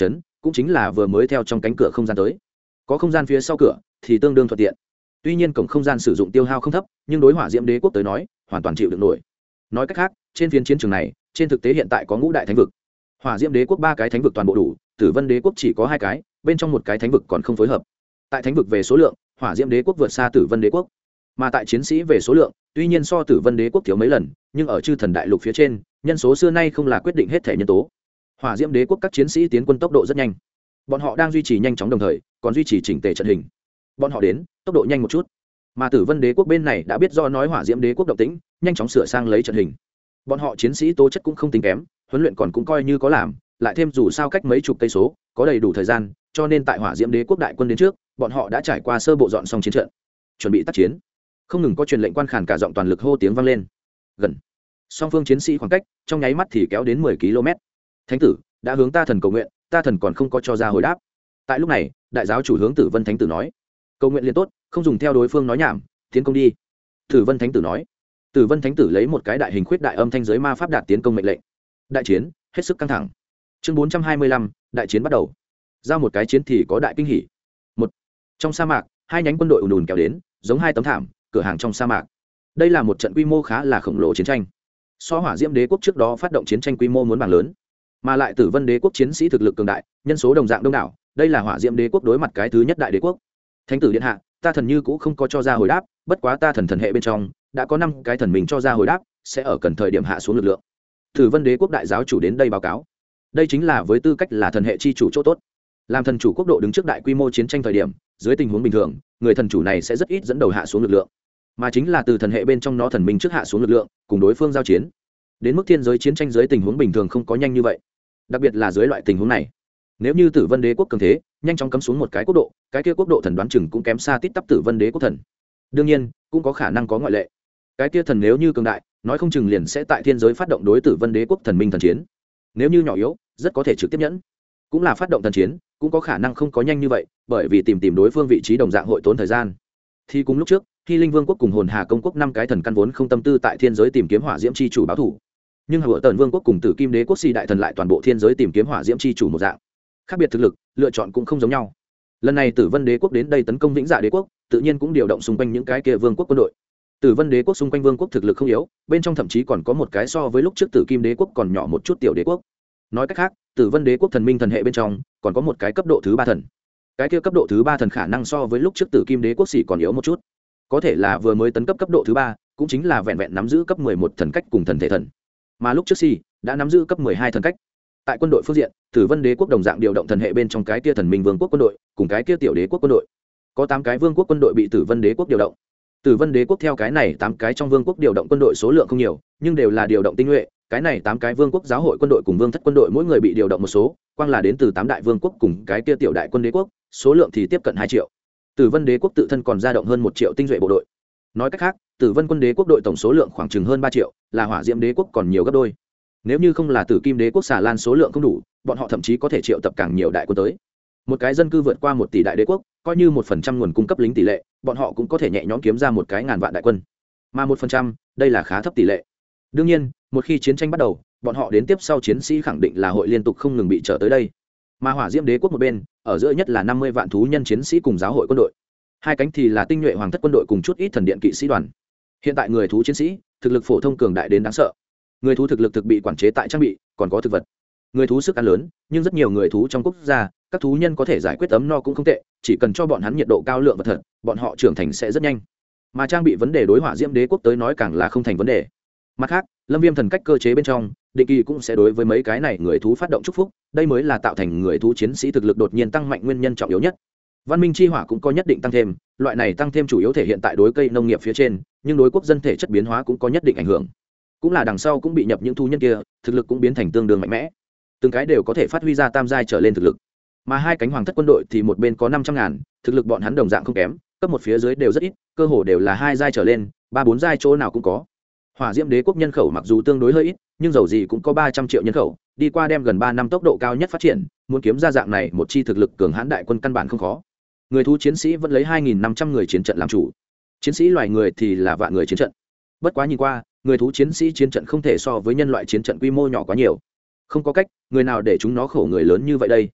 cũng chính là vừa mới theo trong cánh cửa không gian tới. Có không gian phía sau cửa thì tương đương thuận tiện. Tuy nhiên cổng không gian sử dụng tiêu hao không thấp, nhưng đối Hỏa Diễm Đế quốc tới nói hoàn toàn chịu đựng nổi. Nói cách khác, trên phiến chiến trường này trên thực tế hiện tại có ngũ đại thánh vực. Hỏa Diễm Đế quốc 3 cái thánh vực toàn bộ đủ, Tử Vân Đế quốc chỉ có 2 cái, bên trong một cái thánh vực còn không phối hợp. Tại thánh vực về số lượng, Hỏa Diễm Đế quốc vượt xa Tử Vân Đế quốc, mà tại chiến sĩ về số lượng, tuy nhiên so Tử Vân Đế quốc thiếu mấy lần, nhưng ở Chư Thần Đại Lục phía trên, nhân số xưa nay không là quyết định hết thể nhân tố. Hỏa Diễm Đế quốc các chiến sĩ tiến quân tốc độ rất nhanh, bọn họ đang duy trì nhanh chóng đồng thời còn duy trì chỉnh tề trận hình. Bọn họ đến tốc độ nhanh một chút, mà Tử Vân Đế quốc bên này đã biết do nói Hỏa Diễm Đế quốc động tĩnh, nhanh chóng sửa sang lấy trận hình. Bọn họ chiến sĩ tố chất cũng không tính kém, huấn luyện còn cũng coi như có làm, lại thêm dù sao cách mấy chục cây số, có đầy đủ thời gian, cho nên tại Hỏa Diễm Đế quốc đại quân đến trước, bọn họ đã trải qua sơ bộ dọn xong chiến trận, chuẩn bị tác chiến. Không ngừng có truyền lệnh quan khàn cả giọng toàn lực hô tiếng vang lên. Gần. Song phương chiến sĩ khoảng cách trong nháy mắt thì kéo đến 10 km. Thánh tử đã hướng ta thần cầu nguyện, ta thần còn không có cho ra hồi đáp. Tại lúc này, đại giáo chủ hướng Tử Vân Thánh tử nói: "Cầu nguyện liền tốt, không dùng theo đối phương nói nhảm, tiến công đi." Tử Vân Thánh tử nói. Tử Vân Thánh tử lấy một cái đại hình khuyết đại âm thanh giới ma pháp đạt tiến công mệnh lệnh. Đại chiến hết sức căng thẳng. Chương 425, đại chiến bắt đầu. Giao một cái chiến thì có đại kinh hỉ. Một. Trong sa mạc, 2 nhánh quân đội ùn ùn kéo đến, giống 2 tấm thảm, cửa hàng trong sa mạc. Đây là một trận quy mô khá là khổng lồ chiến tranh. So Hỏa Diễm Đế quốc trước đó phát động chiến tranh quy mô muốn bằng lớn, mà lại Tử Vân Đế quốc chiến sĩ thực lực cường đại, nhân số đồng dạng đông đảo, đây là Hỏa Diễm Đế quốc đối mặt cái thứ nhất đại đế quốc. Thánh tử điện hạ, ta thần như cũ không có cho ra hồi đáp, bất quá ta thần hệ bên trong đã có 5 cái thần mình cho ra hồi đáp, sẽ ở cần thời điểm hạ xuống lực lượng. Tử Vân Đế quốc đại giáo chủ đến đây báo cáo. Đây chính là với tư cách là thần hệ chi chủ chỗ tốt. Làm thần chủ quốc độ đứng trước đại quy mô chiến tranh thời điểm, dưới tình huống bình thường, người thần chủ này sẽ rất ít dẫn đầu hạ xuống lực lượng, mà chính là từ thần hệ bên trong nó thần minh trước hạ xuống lực lượng, cùng đối phương giao chiến. Đến mức thiên giới chiến tranh dưới tình huống bình thường không có nhanh như vậy, đặc biệt là dưới loại tình huống này. Nếu như Tử Vân Đế quốc cường thế, nhanh chóng cấm xuống một cái quốc độ, cái kia quốc độ thần đoán chừng cũng kém xa tít tắp Tử Vân Đế quốc thần. Đương nhiên, cũng có khả năng có ngoại lệ. Cái kia thần nếu như cường đại, nói không chừng liền sẽ tại thiên giới phát động đối Tử Vân Đế quốc thần minh thần chiến. Nếu như nhỏ yếu, rất có thể trực tiếp nhẫn, cũng là phát động thần chiến, cũng có khả năng không có nhanh như vậy, bởi vì tìm đối phương vị trí đồng dạng hội tốn thời gian. Thì cùng lúc trước, khi Linh Vương quốc cùng Hồn Hà công quốc 5 cái thần căn vốn không tâm tư tại thiên giới tìm kiếm Hỏa Diễm chi chủ báo thủ, nhưng Hỏa Tần Vương quốc cùng Tử Kim Đế quốc Si đại thần lại toàn bộ thiên giới tìm kiếm Hỏa Diễm chi chủ một dạng. Khác biệt thực lực, lựa chọn cũng không giống nhau. Lần này Tử Vân Đế quốc đến đây tấn công Vĩnh Dạ Đế quốc, tự nhiên cũng điều động xung quanh những cái kia vương quốc quân đội. Tử Vân Đế quốc xung quanh vương quốc thực lực không yếu, bên trong thậm chí còn có một cái so với lúc trước Tử Kim Đế quốc còn nhỏ một chút tiểu đế quốc. Nói cách khác, Tử Vân Đế quốc thần minh thần hệ bên trong còn có một cái cấp độ thứ 3 thần. Cái kia cấp độ thứ 3 thần khả năng so với lúc trước Tử Kim Đế quốc xỉ còn yếu một chút. Có thể là vừa mới tấn cấp cấp độ thứ 3, cũng chính là vẹn vẹn nắm giữ cấp 11 thần cách cùng thần thể thần. Mà lúc trước xỉ đã nắm giữ cấp 12 thần cách. Tại quân đội phương diện, Tử Vân Đế quốc đồng dạng điều động thần hệ bên trong cái kia thần minh vương quốc quân đội, cùng cái kia tiểu đế quốc quân đội. Có 8 cái vương quốc quân đội bị Tử Vân Đế quốc điều động. Tử Vân Đế quốc theo cái này 8 cái trong vương quốc điều động quân đội số lượng không nhiều, nhưng đều là điều động tinh nhuệ. Cái này 8 cái vương quốc giáo hội quân đội cùng vương thất quân đội mỗi người bị điều động một số, quang là đến từ 8 đại vương quốc cùng cái kia tiểu đại quân đế quốc, số lượng thì tiếp cận 2 triệu. Tử Vân Đế quốc tự thân còn ra động hơn 1 triệu tinh nhuệ bộ đội. Nói cách khác, Tử Vân quân đế quốc đội tổng số lượng khoảng chừng hơn 3 triệu, là Hỏa Diễm Đế quốc còn nhiều gấp đôi. Nếu như không là Tử Kim Đế quốc xà lan số lượng không đủ, bọn họ thậm chí có thể triệu tập càng nhiều đại quân tới. Một cái dân cư vượt qua 1 tỷ đại đế quốc, coi như 1% nguồn cung cấp lính tỷ lệ, bọn họ cũng có thể nhẹ nhõm kiếm ra một cái ngàn vạn đại quân. Mà 1%, đây là khá thấp tỷ lệ. Đương nhiên, một khi chiến tranh bắt đầu, bọn họ đến tiếp sau chiến sĩ khẳng định là hội liên tục không ngừng bị trở tới đây. Mà Hỏa Diễm Đế quốc một bên, ở giữa nhất là 50 vạn thú nhân chiến sĩ cùng giáo hội quân đội. Hai cánh thì là tinh nhuệ hoàng thất quân đội cùng chút ít thần điện kỵ sĩ đoàn. Hiện tại người thú chiến sĩ, thực lực phổ thông cường đại đến đáng sợ. Người thú thực lực thực bị quản chế tại trang bị, còn có thực vật. Người thú sức ăn lớn, nhưng rất nhiều người thú trong quốc gia, các thú nhân có thể giải quyết ấm no cũng không tệ, chỉ cần cho bọn hắn nhiệt độ cao lượng vật thật, bọn họ trưởng thành sẽ rất nhanh. Mà trang bị vấn đề đối Hỏa Diễm Đế quốc tới nói càng là không thành vấn đề. Mặt khác, Lâm Viêm thần cách cơ chế bên trong, định kỳ cũng sẽ đối với mấy cái này người thú phát động chúc phúc, đây mới là tạo thành người thú chiến sĩ thực lực đột nhiên tăng mạnh nguyên nhân trọng yếu nhất. Văn minh chi hỏa cũng có nhất định tăng thêm, loại này tăng thêm chủ yếu thể hiện tại đối cây nông nghiệp phía trên, nhưng đối quốc dân thể chất biến hóa cũng có nhất định ảnh hưởng. Cũng là đằng sau cũng bị nhập những thú nhân kia, thực lực cũng biến thành tương đương mạnh mẽ. Từng cái đều có thể phát huy ra tam giai trở lên thực lực. Mà hai cánh hoàng thất quân đội thì một bên có 500.000, thực lực bọn hắn đồng dạng không kém, cấp một phía dưới đều rất ít, cơ hồ đều là 2 giai trở lên, 3-4 giai chỗ nào cũng có. Hỏa Diễm Đế quốc nhân khẩu mặc dù tương đối hơi ít, nhưng dầu gì cũng có 300 triệu nhân khẩu, đi qua đem gần 3 năm tốc độ cao nhất phát triển, muốn kiếm ra dạng này một chi thực lực cường hãn đại quân căn bản không khó. Người thú chiến sĩ vẫn lấy 2.500 người chiến trận làm chủ, chiến sĩ loài người thì là vạn người chiến trận. Bất quá nhìn qua, người thú chiến sĩ chiến trận không thể so với nhân loại chiến trận quy mô nhỏ quá nhiều. Không có cách, người nào để chúng nó khổ người lớn như vậy đây.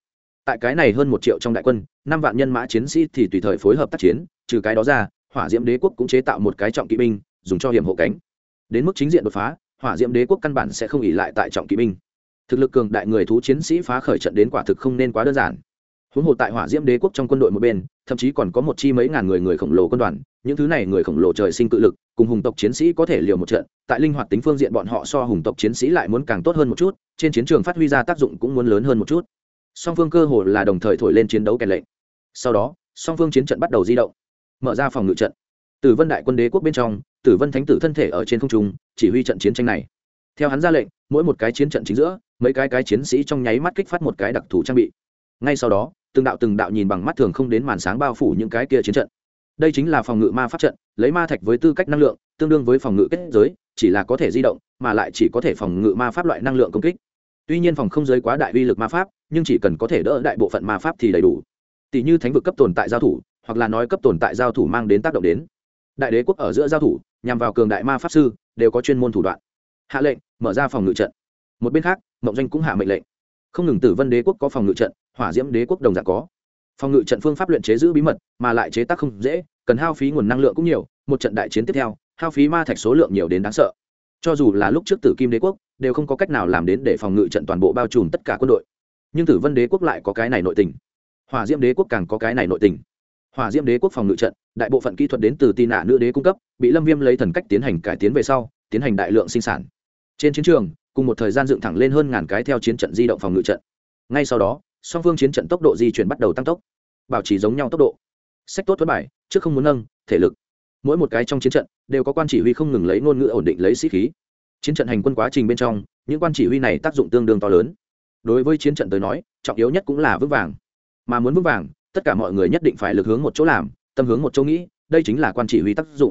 tại cái này hơn 1 triệu trong đại quân, 5 vạn nhân mã chiến sĩ thì tùy thời phối hợp tác chiến, trừ cái đó ra, Hỏa Diễm Đế quốc cũng chế tạo một cái trọng kỵ binh, dùng cho hiểm hộ cánh. Đến mức chính diện đột phá, Hỏa Diễm Đế quốc căn bản sẽ không ỷ lại tại trọng kỵ binh. Thực lực cường đại người thú chiến sĩ phá khởi trận đến quả thực không nên quá đơn giản. Huống hồ tại Hỏa Diễm Đế quốc trong quân đội một bên, thậm chí còn có một chi mấy ngàn người khổng lồ quân đoàn, những thứ này người khổng lồ trời sinh cự lực, cùng hùng tộc chiến sĩ có thể liều một trận, tại linh hoạt tính phương diện bọn họ so hùng tộc chiến sĩ lại muốn càng tốt hơn một chút, trên chiến trường phát huy ra tác dụng cũng muốn lớn hơn một chút. Song phương cơ hồ là đồng thời thổi lên chiến đấu kèn lệnh. Sau đó, song phương chiến trận bắt đầu di động, mở ra phòng ngự trận. Tử Vân đại quân đế quốc bên trong, Tử Vân thánh tử thân thể ở trên không trung, chỉ huy trận chiến tranh này. Theo hắn ra lệnh, mỗi một cái chiến trận chính giữa, mấy cái chiến sĩ trong nháy mắt kích phát một cái đặc thù trang bị. Ngay sau đó, từng đạo nhìn bằng mắt thường không đến màn sáng bao phủ những cái kia chiến trận. Đây chính là phòng ngự ma pháp trận, lấy ma thạch với tư cách năng lượng, tương đương với phòng ngự kết giới, chỉ là có thể di động, mà lại chỉ có thể phòng ngự ma pháp loại năng lượng công kích. Tuy nhiên phòng không giới quá đại uy lực ma pháp, nhưng chỉ cần có thể đỡ đại bộ phận ma pháp thì đầy đủ. Tỷ như thánh vực cấp tồn tại giao thủ, hoặc là nói cấp tồn tại giao thủ mang đến tác động đến. Đại đế quốc ở giữa giao thủ, nhằm vào cường đại ma pháp sư, đều có chuyên môn thủ đoạn. Hạ lệnh, mở ra phòng ngự trận. Một bên khác, Mộng Doanh cũng hạ mệnh lệnh. Không ngừng Tử Vân đế quốc có phòng ngự trận, Hỏa Diễm đế quốc đồng dạng có. Phòng ngự trận phương pháp luyện chế giữ bí mật, mà lại chế tác không dễ, cần hao phí nguồn năng lượng cũng nhiều, một trận đại chiến tiếp theo, hao phí ma thạch số lượng nhiều đến đáng sợ. Cho dù là lúc trước Tử Kim đế quốc, đều không có cách nào làm đến để phòng ngự trận toàn bộ bao trùm tất cả quân đội. Nhưng Tử Vân đế quốc lại có cái này nội tình. Hỏa Diễm đế quốc càng có cái này nội tình. Hỏa Diễm đế quốc phòng ngự trận, đại bộ phận kỹ thuật đến từ Tì Nạ nữ đế cung cấp, bị Lâm Viêm lấy thần cách tiến hành cải tiến về sau, tiến hành đại lượng sinh sản. Trên chiến trường, cùng một thời gian dựng thẳng lên hơn ngàn cái theo chiến trận di động phòng ngự trận. Ngay sau đó, song phương chiến trận tốc độ di chuyển bắt đầu tăng tốc, bảo trì giống nhau tốc độ. Sách tốt thuẫn bài, trước không muốn nâng thể lực. Mỗi một cái trong chiến trận đều có quan chỉ huy không ngừng lấy ngôn ngữ ổn định lấy sĩ khí. Chiến trận hành quân quá trình bên trong, những quan chỉ huy này tác dụng tương đương to lớn. Đối với chiến trận tới nói, trọng yếu nhất cũng là vững vàng. Mà muốn vững vàng, tất cả mọi người nhất định phải lực hướng một chỗ làm, tâm hướng một chỗ nghĩ, đây chính là quan chỉ huy tác dụng.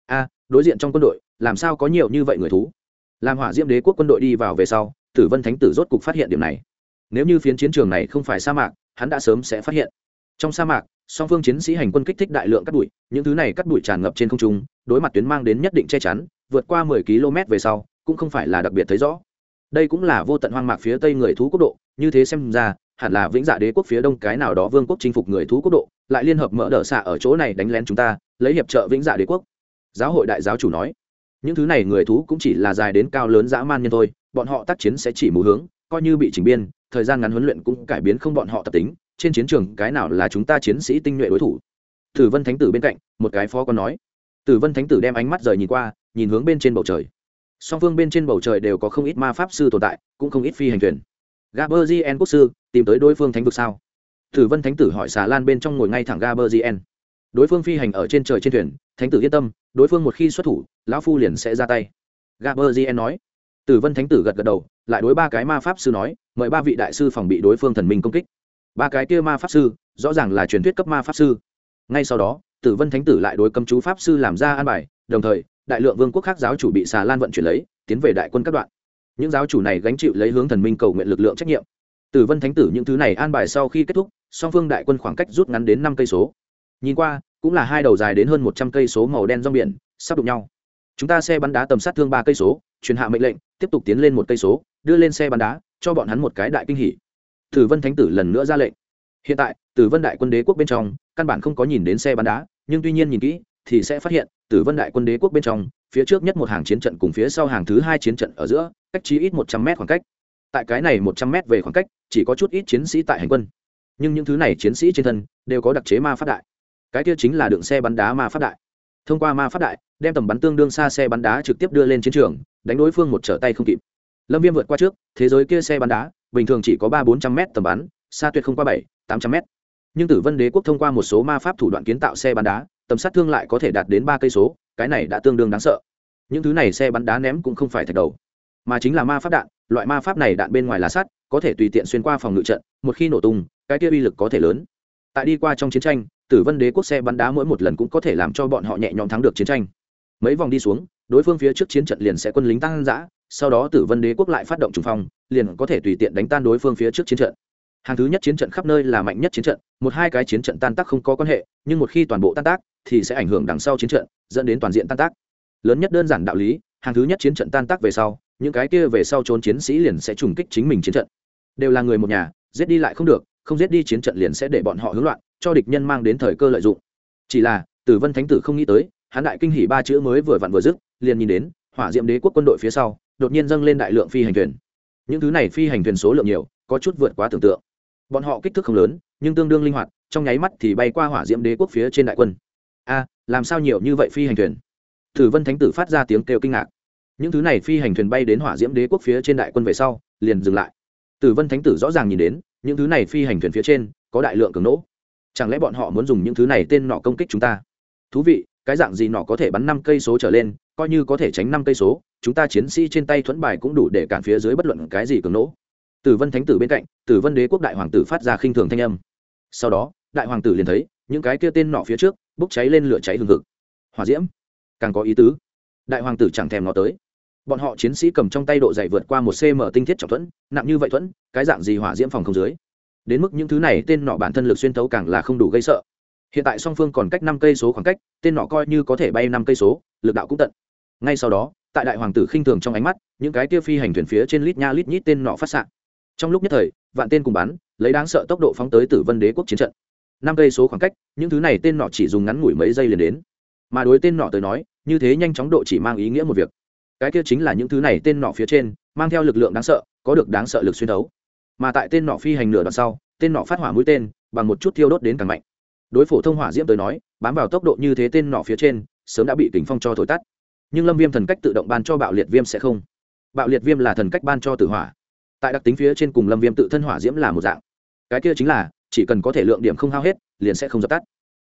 Đối diện trong quân đội, làm sao có nhiều như vậy người thú? Làm Hỏa Diễm đế quốc quân đội đi vào về sau, Tử Vân thánh tử rốt cục phát hiện điểm này. Nếu như phiến chiến trường này không phải sa mạc, hắn đã sớm sẽ phát hiện. Trong sa mạc, song phương chiến sĩ hành quân kích thích đại lượng cát bụi, những thứ này cát bụi tràn ngập trên không trung, đối mặt tuyến mang đến nhất định che chắn, vượt qua 10 km về sau, cũng không phải là đặc biệt thấy rõ. Đây cũng là vô tận hoang mạc phía tây người thú quốc độ, như thế xem ra, hẳn là Vĩnh Dạ đế quốc phía đông cái nào đó vương quốc chinh phục người thú quốc độ, lại liên hợp mở đỡ xạ ở chỗ này đánh lén chúng ta, lấy hiệp trợ Vĩnh Dạ đế quốc. Giáo hội đại giáo chủ nói, những thứ này người thú cũng chỉ là dài đến cao lớn dã man nhân thôi, bọn họ tác chiến sẽ chỉ mù hướng, coi như bị chỉnh biên, thời gian ngắn huấn luyện cũng cải biến không bọn họ tập tính, trên chiến trường cái nào là chúng ta chiến sĩ tinh nhuệ đối thủ. Tử Vân thánh tử bên cạnh, một cái phó quan nói. Tử Vân thánh tử đem ánh mắt rời nhìn qua, nhìn hướng bên trên bầu trời. Song phương bên trên bầu trời đều có không ít ma pháp sư tồn tại, cũng không ít phi hành thuyền. Gaberzien quốc sư tìm tới đối phương thánh vực sao? Tử Vân thánh tử hỏi xà lan bên trong ngồi ngay thẳng Gaberzien. Đối phương phi hành ở trên trời trên thuyền, thánh tử yên tâm, đối phương một khi xuất thủ, lão phu liền sẽ ra tay. Gaberzien nói. Tử Vân thánh tử gật gật đầu, lại đối 3 cái ma pháp sư nói, mời 3 vị đại sư phòng bị đối phương thần minh công kích. 3 cái kia ma pháp sư, rõ ràng là truyền thuyết cấp ma pháp sư. Ngay sau đó, Tử Vân thánh tử lại đối cấm chú pháp sư làm ra an bài, đồng thời, đại lượng vương quốc khác giáo chủ bị xà lan vận chuyển lấy, tiến về đại quân các đoạn. Những giáo chủ này gánh chịu lấy hướng thần minh cầu nguyện lực lượng trách nhiệm. Tử Vân thánh tử những thứ này an bài sau khi kết thúc, song phương đại quân khoảng cách rút ngắn đến 5 cây số. Nhìn qua, cũng là hai đầu dài đến hơn 100 cây số màu đen rong biển, sắp đụng nhau. Chúng ta xe bắn đá tầm sát thương 3 cây số, truyền hạ mệnh lệnh, tiếp tục tiến lên 1 cây số, đưa lên xe bắn đá, cho bọn hắn một cái đại kinh hỉ. Tử Vân thánh tử lần nữa ra lệnh. Hiện tại, Tử Vân đại quân đế quốc bên trong, căn bản không có nhìn đến xe bắn đá, nhưng tuy nhiên nhìn kỹ thì sẽ phát hiện, Tử Vân đại quân đế quốc bên trong, phía trước nhất một hàng chiến trận cùng phía sau hàng thứ 2 chiến trận ở giữa, cách chí ít 100 m khoảng cách. Tại cái này 100 m về khoảng cách, chỉ có chút ít chiến sĩ tại hành quân. Nhưng những thứ này chiến sĩ trên thân đều có đặc chế ma pháp đại. Cái kia chính là đựng xe bắn đá ma pháp đại. Thông qua ma pháp đại, đem tầm bắn tương đương xa xe bắn đá trực tiếp đưa lên chiến trường, đánh đối phương một trở tay không kịp. Lâm Viêm vượt qua trước, thế giới kia xe bắn đá, bình thường chỉ có 300-400 m tầm bắn, xa tuyệt không qua 700-800 m. Nhưng Tử Vân đế quốc thông qua một số ma pháp thủ đoạn kiến tạo xe bắn đá, tầm sát thương lại có thể đạt đến 3 cây số, cái này đã tương đương đáng sợ. Những thứ này xe bắn đá ném cũng không phải thạch đầu, mà chính là ma pháp đạn, loại ma pháp này đạn bên ngoài là sắt, có thể tùy tiện xuyên qua phòng ngự trận, một khi nổ tung, cái kia uy lực có thể lớn. Tại đi qua trong chiến tranh, Tử Vân đế quốc xe bắn đá mỗi một lần cũng có thể làm cho bọn họ nhẹ nhõm thắng được chiến tranh. Mấy vòng đi xuống, đối phương phía trước chiến trận liền sẽ quân lính tăng dã, sau đó Tử Vân đế quốc lại phát động trùng phong, liền có thể tùy tiện đánh tan đối phương phía trước chiến trận. Hàng thứ nhất chiến trận khắp nơi là mạnh nhất chiến trận, 1-2 cái chiến trận tan tác không có quan hệ, nhưng một khi toàn bộ tan tác thì sẽ ảnh hưởng đằng sau chiến trận, dẫn đến toàn diện tan tác. Lớn nhất đơn giản đạo lý, hàng thứ nhất chiến trận tan tác về sau, những cái kia về sau trốn chiến sĩ liền sẽ trùng kích chính mình chiến trận. Đều là người một nhà, giết đi lại không được, không giết đi chiến trận liền sẽ để bọn họ hỗn loạn, cho địch nhân mang đến thời cơ lợi dụng. Chỉ là Tử Vân Thánh tử không nghĩ tới, hắn đại kinh hỉ ba chữ mới vừa vặn vừa dứt, liền nhìn đến Hỏa Diệm Đế quốc quân đội phía sau đột nhiên dâng lên đại lượng phi hành thuyền. Những thứ này phi hành thuyền số lượng nhiều, có chút vượt quá tưởng tượng. Bọn họ kích thước không lớn, nhưng tương đương linh hoạt, trong nháy mắt thì bay qua Hỏa Diệm Đế quốc phía trên đại quân. A, làm sao nhiều như vậy phi hành thuyền? Tử Vân Thánh tử phát ra tiếng kêu kinh ngạc. Những thứ này phi hành thuyền bay đến Hỏa Diễm Đế quốc phía trên đại quân về sau, liền dừng lại. Tử Vân Thánh tử rõ ràng nhìn đến, những thứ này phi hành thuyền phía trên có đại lượng cường nỗ. Chẳng lẽ bọn họ muốn dùng những thứ này tên nỏ công kích chúng ta? Thú vị, cái dạng gì nỏ có thể bắn 5 cây số trở lên, coi như có thể tránh 5 cây số, chúng ta chiến sĩ trên tay thuẫn bài cũng đủ để cản phía dưới bất luận cái gì cường nỗ. Tử Vân Thánh tử bên cạnh, Tử Vân Đế quốc đại hoàng tử phát ra khinh thường thanh âm. Sau đó, đại hoàng tử liền thấy, những cái kia tên nỏ phía trước bốc cháy lên lửa cháy hừng hực. Hỏa diễm, càng có ý tứ. Đại hoàng tử chẳng thèm ngó tới. Bọn họ chiến sĩ cầm trong tay độ dày vượt qua 1 cm tinh thiết trọng thuẫn, nặng như vậy thuẫn, cái dạng gì hỏa diễm phòng không dưới. Đến mức những thứ này tên nỏ bản thân lực xuyên thấu càng là không đủ gây sợ. Hiện tại song phương còn cách 5 cây số khoảng cách, tên nỏ coi như có thể bay 5 cây số, lực đạo cũng tận. Ngay sau đó, tại đại hoàng tử khinh thường trong ánh mắt, những cái kia phi hành thuyền phía trên lít nha lít nhít tên nỏ phát xạ. Trong lúc nhất thời, vạn tên cùng bắn, lấy đáng sợ tốc độ phóng tới Tử Vân Đế quốc chiến trận. 5 cây số khoảng cách, những thứ này tên nỏ chỉ dùng ngắn ngủi mấy giây liền đến. Mà đối tên nỏ tới nói, như thế nhanh chóng độ chỉ mang ý nghĩa một việc. Cái kia chính là những thứ này tên nỏ phía trên mang theo lực lượng đáng sợ, có được đáng sợ lực xuyên thấu. Mà tại tên nỏ phi hành nửa đoạn sau, tên nỏ phát hỏa mũi tên bằng một chút thiêu đốt đến càng mạnh. Đối phổ thông hỏa diễm tới nói, bám vào tốc độ như thế tên nỏ phía trên sớm đã bị kình phong cho thổi tắt. Nhưng Lâm Viêm thần cách tự động ban cho bạo liệt viêm sẽ không. Bạo liệt viêm là thần cách ban cho tử hỏa. Tại đặc tính phía trên cùng Lâm Viêm tự thân hỏa diễm là một dạng. Cái kia chính là chỉ cần có thể lượng điểm không hao hết, liền sẽ không dập tắt.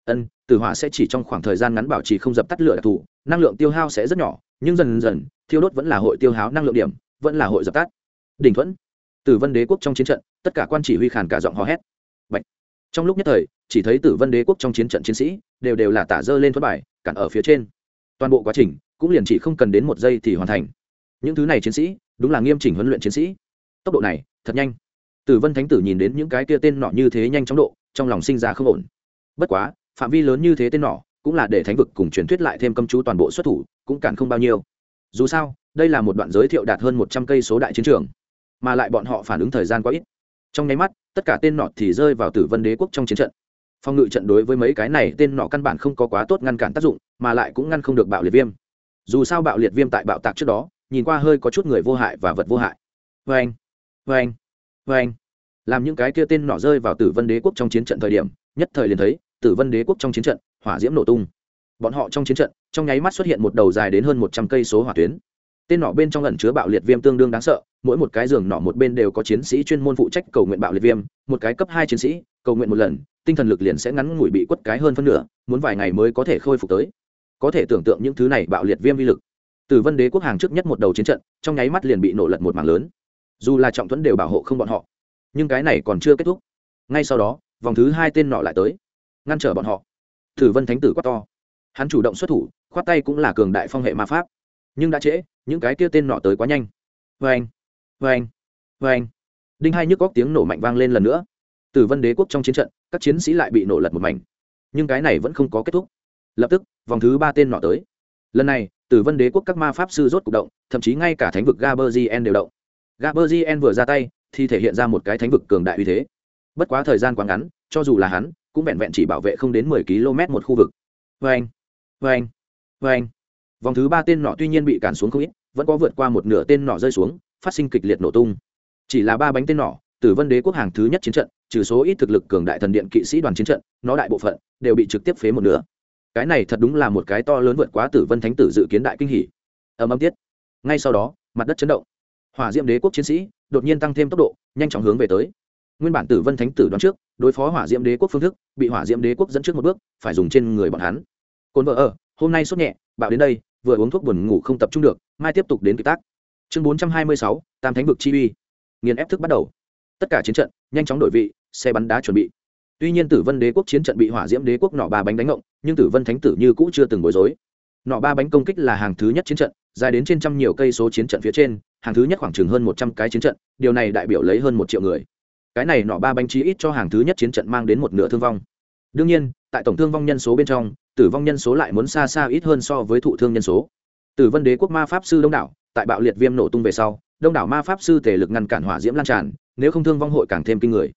Tử hỏa sẽ chỉ trong khoảng thời gian ngắn bảo trì không dập tắt lửa đặc thù, năng lượng tiêu hao sẽ rất nhỏ, nhưng dần dần thiêu đốt vẫn là hội tiêu hao năng lượng điểm, vẫn là hội dập tắt. Đỉnh thuẫn. Tử Vân Đế quốc trong chiến trận, tất cả quan chỉ huy khàn cả giọng hò hét. Bạch. Trong lúc nhất thời, chỉ thấy Tử Vân Đế quốc trong chiến trận chiến sĩ đều là tả dơ lên thuẫn bài, cản ở phía trên. Toàn bộ quá trình cũng liền chỉ không cần đến 1 giây thì hoàn thành. Những thứ này chiến sĩ, đúng là nghiêm chỉnh huấn luyện chiến sĩ. Tốc độ này, thật nhanh. Tử Vân Thánh tử nhìn đến những cái kia tên nọ như thế nhanh chóng độ, trong lòng sinh ra không ổn. Bất quá, phạm vi lớn như thế tên nọ, cũng là để thánh vực cùng truyền thuyết lại thêm cấm chú toàn bộ xuất thủ, cũng cản không bao nhiêu. Dù sao, đây là một đoạn giới thiệu đạt hơn 100 cây số đại chiến trường, mà lại bọn họ phản ứng thời gian quá ít. Trong nháy mắt, tất cả tên nọ thì rơi vào Tử Vân Đế quốc trong chiến trận. Phòng ngự trận đối với mấy cái này tên nọ căn bản không có quá tốt ngăn cản tác dụng, mà lại cũng ngăn không được bạo liệt viêm. Dù sao bạo liệt viêm tại bạo tạc trước đó, nhìn qua hơi có chút người vô hại và vật vô hại. Oeng, oeng, oeng. Làm những cái kia tên nọ rơi vào Tử Vân Đế quốc trong chiến trận thời điểm, nhất thời liền thấy Tử Vân Đế quốc trong chiến trận hỏa diễm nổ tung. Bọn họ trong chiến trận, trong nháy mắt xuất hiện một đầu dài đến hơn 100 cây số hỏa tuyến. Tên nọ bên trong ẩn chứa bạo liệt viêm tương đương đáng sợ, mỗi một cái giường nọ một bên đều có chiến sĩ chuyên môn phụ trách cầu nguyện bạo liệt viêm, một cái cấp 2 chiến sĩ, cầu nguyện một lần, tinh thần lực liền sẽ ngắn ngủi bị quất cái hơn phân nửa, muốn vài ngày mới có thể khôi phục tới. Có thể tưởng tượng những thứ này bạo liệt viêm uy lực. Tử Vân Đế quốc hàng trước nhất một đầu chiến trận, trong nháy mắt liền bị nổ lật một mảng lớn. Dù là trọng thuẫn đều bảo hộ không bọn họ, nhưng cái này còn chưa kết thúc. Ngay sau đó, vòng thứ 2 tên nọ lại tới, ngăn trở bọn họ. Tử Vân Thánh tử quát to, hắn chủ động xuất thủ, khoát tay cũng là cường đại phong hệ ma pháp, nhưng đã trễ, những cái kia tên nọ tới quá nhanh. Vâng, vâng, vâng. Đinh hai nhức góc tiếng nổ mạnh vang lên lần nữa. Tử Vân Đế quốc trong chiến trận, các chiến sĩ lại bị nổ lật một mảnh, nhưng cái này vẫn không có kết thúc. Lập tức, vòng thứ 3 tên nọ tới. Lần này, Tử Vân Đế quốc các ma pháp sư rốt cục động, thậm chí ngay cả thánh vực Gaberzien đều động. Gaberzien vừa ra tay, thì thể hiện ra một cái thánh vực cường đại uy thế. Bất quá thời gian quá ngắn, cho dù là hắn, cũng vẹn vẹn chỉ bảo vệ không đến 10 km một khu vực. Vâng, vâng, vâng. Vòng thứ 3 tên nọ tuy nhiên bị cản xuống không ít, vẫn có vượt qua một nửa tên nọ rơi xuống, phát sinh kịch liệt nổ tung. Chỉ là 3 bánh tên nọ, Tử Vân Đế quốc hàng thứ nhất chiến trận, trừ số ít thực lực cường đại thần điện kỵ sĩ đoàn chiến trận, nó đại bộ phận đều bị trực tiếp phế một nửa. Cái này thật đúng là một cái to lớn vượt quá Tử Vân Thánh tử dự kiến đại kinh hỉ. Ầm tiết. Ngay sau đó, mặt đất chấn động. Hỏa Diễm Đế quốc chiến sĩ đột nhiên tăng thêm tốc độ, nhanh chóng hướng về tới. Nguyên bản Tử Vân Thánh tử đoán trước, đối phó Hỏa Diễm Đế quốc phương thức, bị Hỏa Diễm Đế quốc dẫn trước một bước, phải dùng trên người bọn hắn. Côn vợ ở, hôm nay sốt nhẹ, bạo đến đây, vừa uống thuốc buồn ngủ không tập trung được, mai tiếp tục đến kịch tác. Chương 426, Tam Thánh vực chi uy. Nghiền ép thức bắt đầu. Tất cả chiến trận nhanh chóng đổi vị, xe bắn đá chuẩn bị. Tuy nhiên Tử Vân Đế quốc chiến trận bị Hỏa Diễm Đế quốc nỏ 3 bánh đánh ngộng, nhưng Tử Vân Thánh tử như cũ chưa từng bối rối. Nỏ 3 bánh công kích là hàng thứ nhất chiến trận, dài đến trên trăm nhiều cây số chiến trận phía trên, hàng thứ nhất khoảng chừng hơn 100 cái chiến trận, điều này đại biểu lấy hơn 1 triệu người. Cái này nỏ 3 bánh chí ít cho hàng thứ nhất chiến trận mang đến một nửa thương vong. Đương nhiên, tại tổng thương vong nhân số bên trong, tử vong nhân số lại muốn xa xa ít hơn so với thụ thương nhân số. Tử Vân Đế quốc ma pháp sư đông đảo, tại bạo liệt viêm nổ tung về sau, đông đảo ma pháp sư thể lực ngăn cản hỏa diễm lan tràn, nếu không thương vong hội càng thêm kinh người.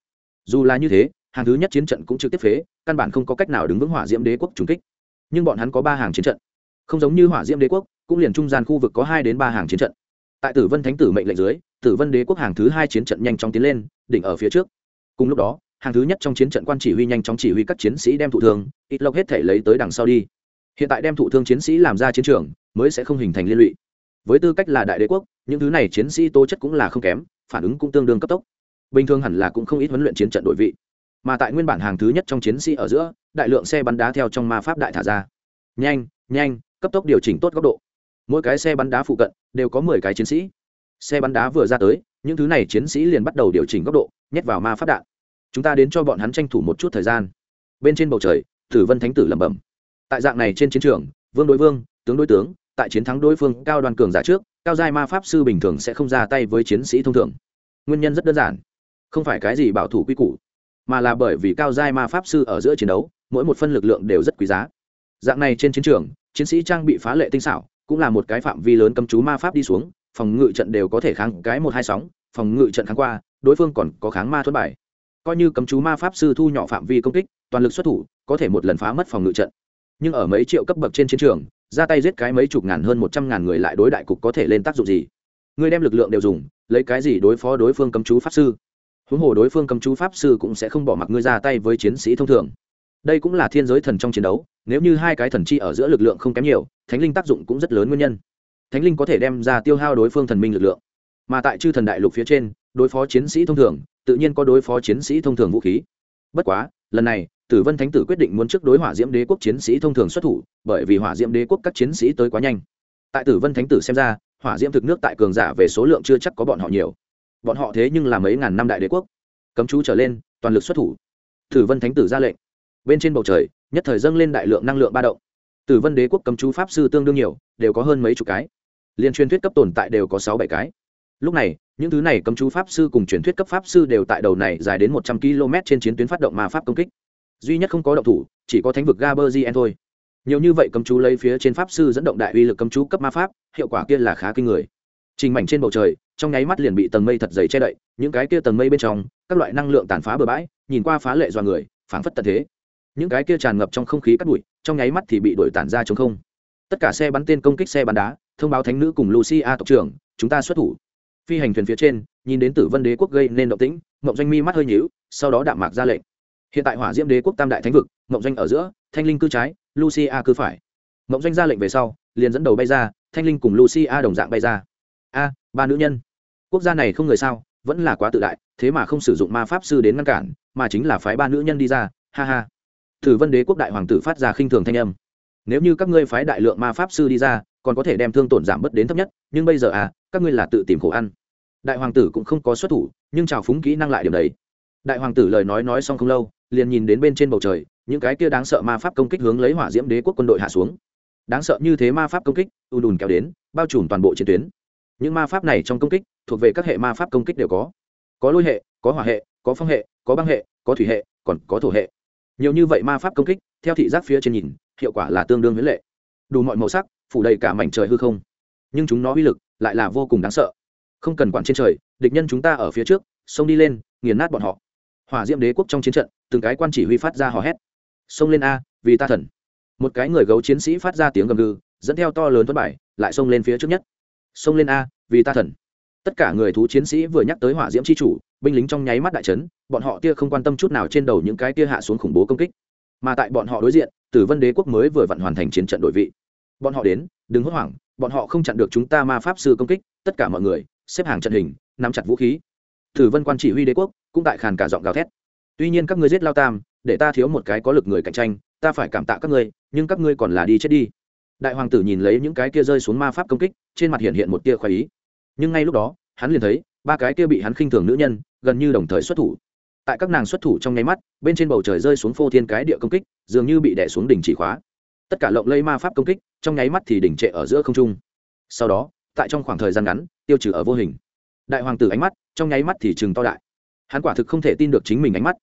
dù là như thế hàng thứ nhất chiến trận cũng trực tiếp phế, căn bản không có cách nào đứng vững hỏa diễm đế quốc trùng kích. Nhưng bọn hắn có 3 hàng chiến trận, không giống như hỏa diễm đế quốc cũng liền trung gian khu vực có 2 đến 3 hàng chiến trận. Tại Tử Vân Thánh tử mệnh lệnh dưới, Tử Vân đế quốc hàng thứ 2 chiến trận nhanh chóng tiến lên, đỉnh ở phía trước. Cùng lúc đó, hàng thứ nhất trong chiến trận quan chỉ huy nhanh chóng chỉ huy các chiến sĩ đem thụ thương ít lộc hết thể lấy tới đằng sau đi. Hiện tại đem thụ thương chiến sĩ làm ra chiến trường mới sẽ không hình thành liên lụy. Với tư cách là đại đế quốc, những thứ này chiến sĩ tố chất cũng là không kém, phản ứng cũng tương đương cấp tốc. Bình thường hẳn là cũng không ít huấn luyện chiến trận đổi vị. Mà tại nguyên bản hàng thứ nhất trong chiến sĩ ở giữa, đại lượng xe bắn đá theo trong ma pháp đại thả ra. Nhanh, nhanh, cấp tốc điều chỉnh tốt góc độ. Mỗi cái xe bắn đá phụ cận đều có 10 cái chiến sĩ. Xe bắn đá vừa ra tới, những thứ này chiến sĩ liền bắt đầu điều chỉnh góc độ, nhét vào ma pháp đạn. Chúng ta đến cho bọn hắn tranh thủ một chút thời gian. Bên trên bầu trời, Tử Vân Thánh tử lẩm bẩm. Tại dạng này trên chiến trường, vương đối vương, tướng đối tướng, tại chiến thắng đối phương cao đoàn cường giả trước, cao giai ma pháp sư bình thường sẽ không ra tay với chiến sĩ thông thường. Nguyên nhân rất đơn giản, không phải cái gì bảo thủ quy củ, mà là bởi vì cao giai ma pháp sư ở giữa chiến đấu, mỗi một phân lực lượng đều rất quý giá. Dạng này trên chiến trường, chiến sĩ trang bị phá lệ tinh xảo, cũng là một cái phạm vi lớn cấm chú ma pháp đi xuống, phòng ngự trận đều có thể kháng cái 1-2 sóng, phòng ngự trận kháng qua, đối phương còn có kháng ma thuẫn bài. Coi như cấm chú ma pháp sư thu nhỏ phạm vi công kích, toàn lực xuất thủ, có thể một lần phá mất phòng ngự trận. Nhưng ở mấy triệu cấp bậc trên chiến trường, ra tay giết cái mấy chục ngàn hơn 100.000 người lại đối đại cục có thể lên tác dụng gì? Người đem lực lượng đều dùng, lấy cái gì đối phó đối phương cấm chú pháp sư? Huống hồ đối phương cấm chú pháp sư cũng sẽ không bỏ mặc ngươi ra tay với chiến sĩ thông thường. Đây cũng là thiên giới thần trong chiến đấu, nếu như hai cái thần chi ở giữa lực lượng không kém nhiều, thánh linh tác dụng cũng rất lớn nguyên nhân. Thánh linh có thể đem ra tiêu hao đối phương thần minh lực lượng. Mà tại chư thần đại lục phía trên, đối phó chiến sĩ thông thường, tự nhiên có đối phó chiến sĩ thông thường vũ khí. Bất quá, lần này, Tử Vân Thánh tử quyết định muốn trước đối Hỏa Diễm Đế quốc chiến sĩ thông thường xuất thủ, bởi vì Hỏa Diễm Đế quốc các chiến sĩ tới quá nhanh. Tại Tử Vân Thánh tử xem ra, hỏa diễm thực nước tại cường giả về số lượng chưa chắc có bọn họ nhiều. Bọn họ thế nhưng là mấy ngàn năm đại đế quốc. Cấm chú trở lên, toàn lực xuất thủ. Tử Vân Thánh tử ra lệnh. Bên trên bầu trời, nhất thời dâng lên đại lượng năng lượng ba động. Tử Vân Đế quốc cấm chú pháp sư tương đương nhiều, đều có hơn mấy chục cái. Liên truyền thuyết cấp tồn tại đều có 6-7 cái. Lúc này, những thứ này cấm chú pháp sư cùng truyền thuyết cấp pháp sư đều tại đầu này dài đến 100 km trên chiến tuyến phát động ma pháp công kích. Duy nhất không có động thủ, chỉ có thánh vực Gaberzien thôi. Nhiều như vậy cấm chú lấy phía trên pháp sư dẫn động đại uy lực cấm chú cấp ma pháp, hiệu quả kia là khá kinh người. Trình mảnh trên bầu trời, trong nháy mắt liền bị tầng mây thật dày che đậy, những cái kia tầng mây bên trong, các loại năng lượng tàn phá bừa bãi, nhìn qua phá lệ dọa người, phảng phất tận thế. Những cái kia tràn ngập trong không khí cát bụi, trong nháy mắt thì bị đuổi tản ra trống không. Tất cả xe bắn tên công kích xe bắn đá, thông báo thánh nữ cùng Lucia tộc trưởng, chúng ta xuất thủ. Phi hành thuyền phía trên, nhìn đến Tử Vân Đế quốc gây nên động tĩnh, Mộng Doanh mi mắt hơi nhíu, sau đó đạm mạc ra lệnh. Hiện tại Hỏa Diễm Đế quốc tam đại thánh vực, Mộng Doanh ở giữa, Thanh Linh cư trái, Lucia cư phải. Mộng Doanh ra lệnh về sau, liền dẫn đầu bay ra, Thanh Linh cùng Lucia đồng dạng bay ra. A, ba nữ nhân. Quốc gia này không người sao, vẫn là quá tự đại, thế mà không sử dụng ma pháp sư đến ngăn cản, mà chính là phái ba nữ nhân đi ra, ha ha. Tử Vân Đế quốc đại hoàng tử phát ra khinh thường thanh âm. Nếu như các ngươi phái đại lượng ma pháp sư đi ra, còn có thể đem thương tổn giảm bớt đến thấp nhất, nhưng bây giờ các ngươi là tự tìm khổ ăn. Đại hoàng tử cũng không có xuất thủ, nhưng trào phúng kỹ năng lại điểm đấy. Đại hoàng tử lời nói xong không lâu, liền nhìn đến bên trên bầu trời, những cái kia đáng sợ ma pháp công kích hướng lấy Hỏa Diễm Đế quốc quân đội hạ xuống. Đáng sợ như thế ma pháp công kích, ùn ùn kéo đến, bao trùm toàn bộ chiến tuyến. Những ma pháp này trong công kích, thuộc về các hệ ma pháp công kích đều có lôi hệ, có hỏa hệ, có phong hệ, có băng hệ, có thủy hệ, còn có thổ hệ. Nhiều như vậy ma pháp công kích, theo thị giác phía trên nhìn, hiệu quả là tương đương huyễn lệ, đủ mọi màu sắc, phủ đầy cả mảnh trời hư không. Nhưng chúng nó uy lực lại là vô cùng đáng sợ. Không cần quản trên trời, địch nhân chúng ta ở phía trước, xông đi lên, nghiền nát bọn họ. Hỏa Diễm Đế quốc trong chiến trận, từng cái quan chỉ huy phát ra hò hét. Xông lên a, vì ta thần. Một cái người gấu chiến sĩ phát ra tiếng gầm gừ, dẫn theo to lớn thuẫn bài, lại xông lên phía trước nhất. Xông lên a, vì ta thần. Tất cả người thú chiến sĩ vừa nhắc tới Hỏa Diễm chi chủ, binh lính trong nháy mắt đại chấn, bọn họ tia không quan tâm chút nào trên đầu những cái tia hạ xuống khủng bố công kích. Mà tại bọn họ đối diện, Tử Vân Đế quốc mới vừa vặn hoàn thành chiến trận đổi vị. Bọn họ đến, đừng hốt hoảng, bọn họ không chặn được chúng ta ma pháp sư công kích, tất cả mọi người xếp hàng trận hình, nắm chặt vũ khí. Tử Vân quan chỉ huy đế quốc cũng tại khàn cả giọng gào thét. Tuy nhiên các ngươi giết Lao Tam, để ta thiếu một cái có lực người cạnh tranh, ta phải cảm tạ các ngươi, nhưng các ngươi còn là đi chết đi. Đại hoàng tử nhìn lấy những cái kia rơi xuống ma pháp công kích, trên mặt hiện hiện một tia khoái ý. Nhưng ngay lúc đó, hắn liền thấy ba cái kia bị hắn khinh thường nữ nhân gần như đồng thời xuất thủ. Tại các nàng xuất thủ trong nháy mắt, bên trên bầu trời rơi xuống phô thiên cái địa công kích, dường như bị đè xuống đỉnh chỉ khóa. Tất cả lộng lây ma pháp công kích, trong nháy mắt thì đỉnh trệ ở giữa không trung. Sau đó, tại trong khoảng thời gian ngắn, tiêu trừ ở vô hình. Đại hoàng tử ánh mắt, trong nháy mắt thì trừng to đại. Hắn quả thực không thể tin được chính mình ánh mắt.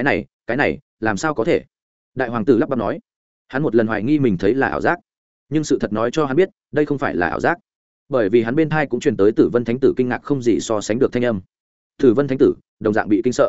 Cái này, làm sao có thể? Đại hoàng tử lắp bắp nói. Hắn một lần hoài nghi mình thấy là ảo giác, nhưng sự thật nói cho hắn biết, đây không phải là ảo giác, bởi vì hắn bên thai cũng truyền tới Tử Vân Thánh tử kinh ngạc không gì so sánh được thanh âm. Tử Vân Thánh tử đồng dạng bị kinh sợ.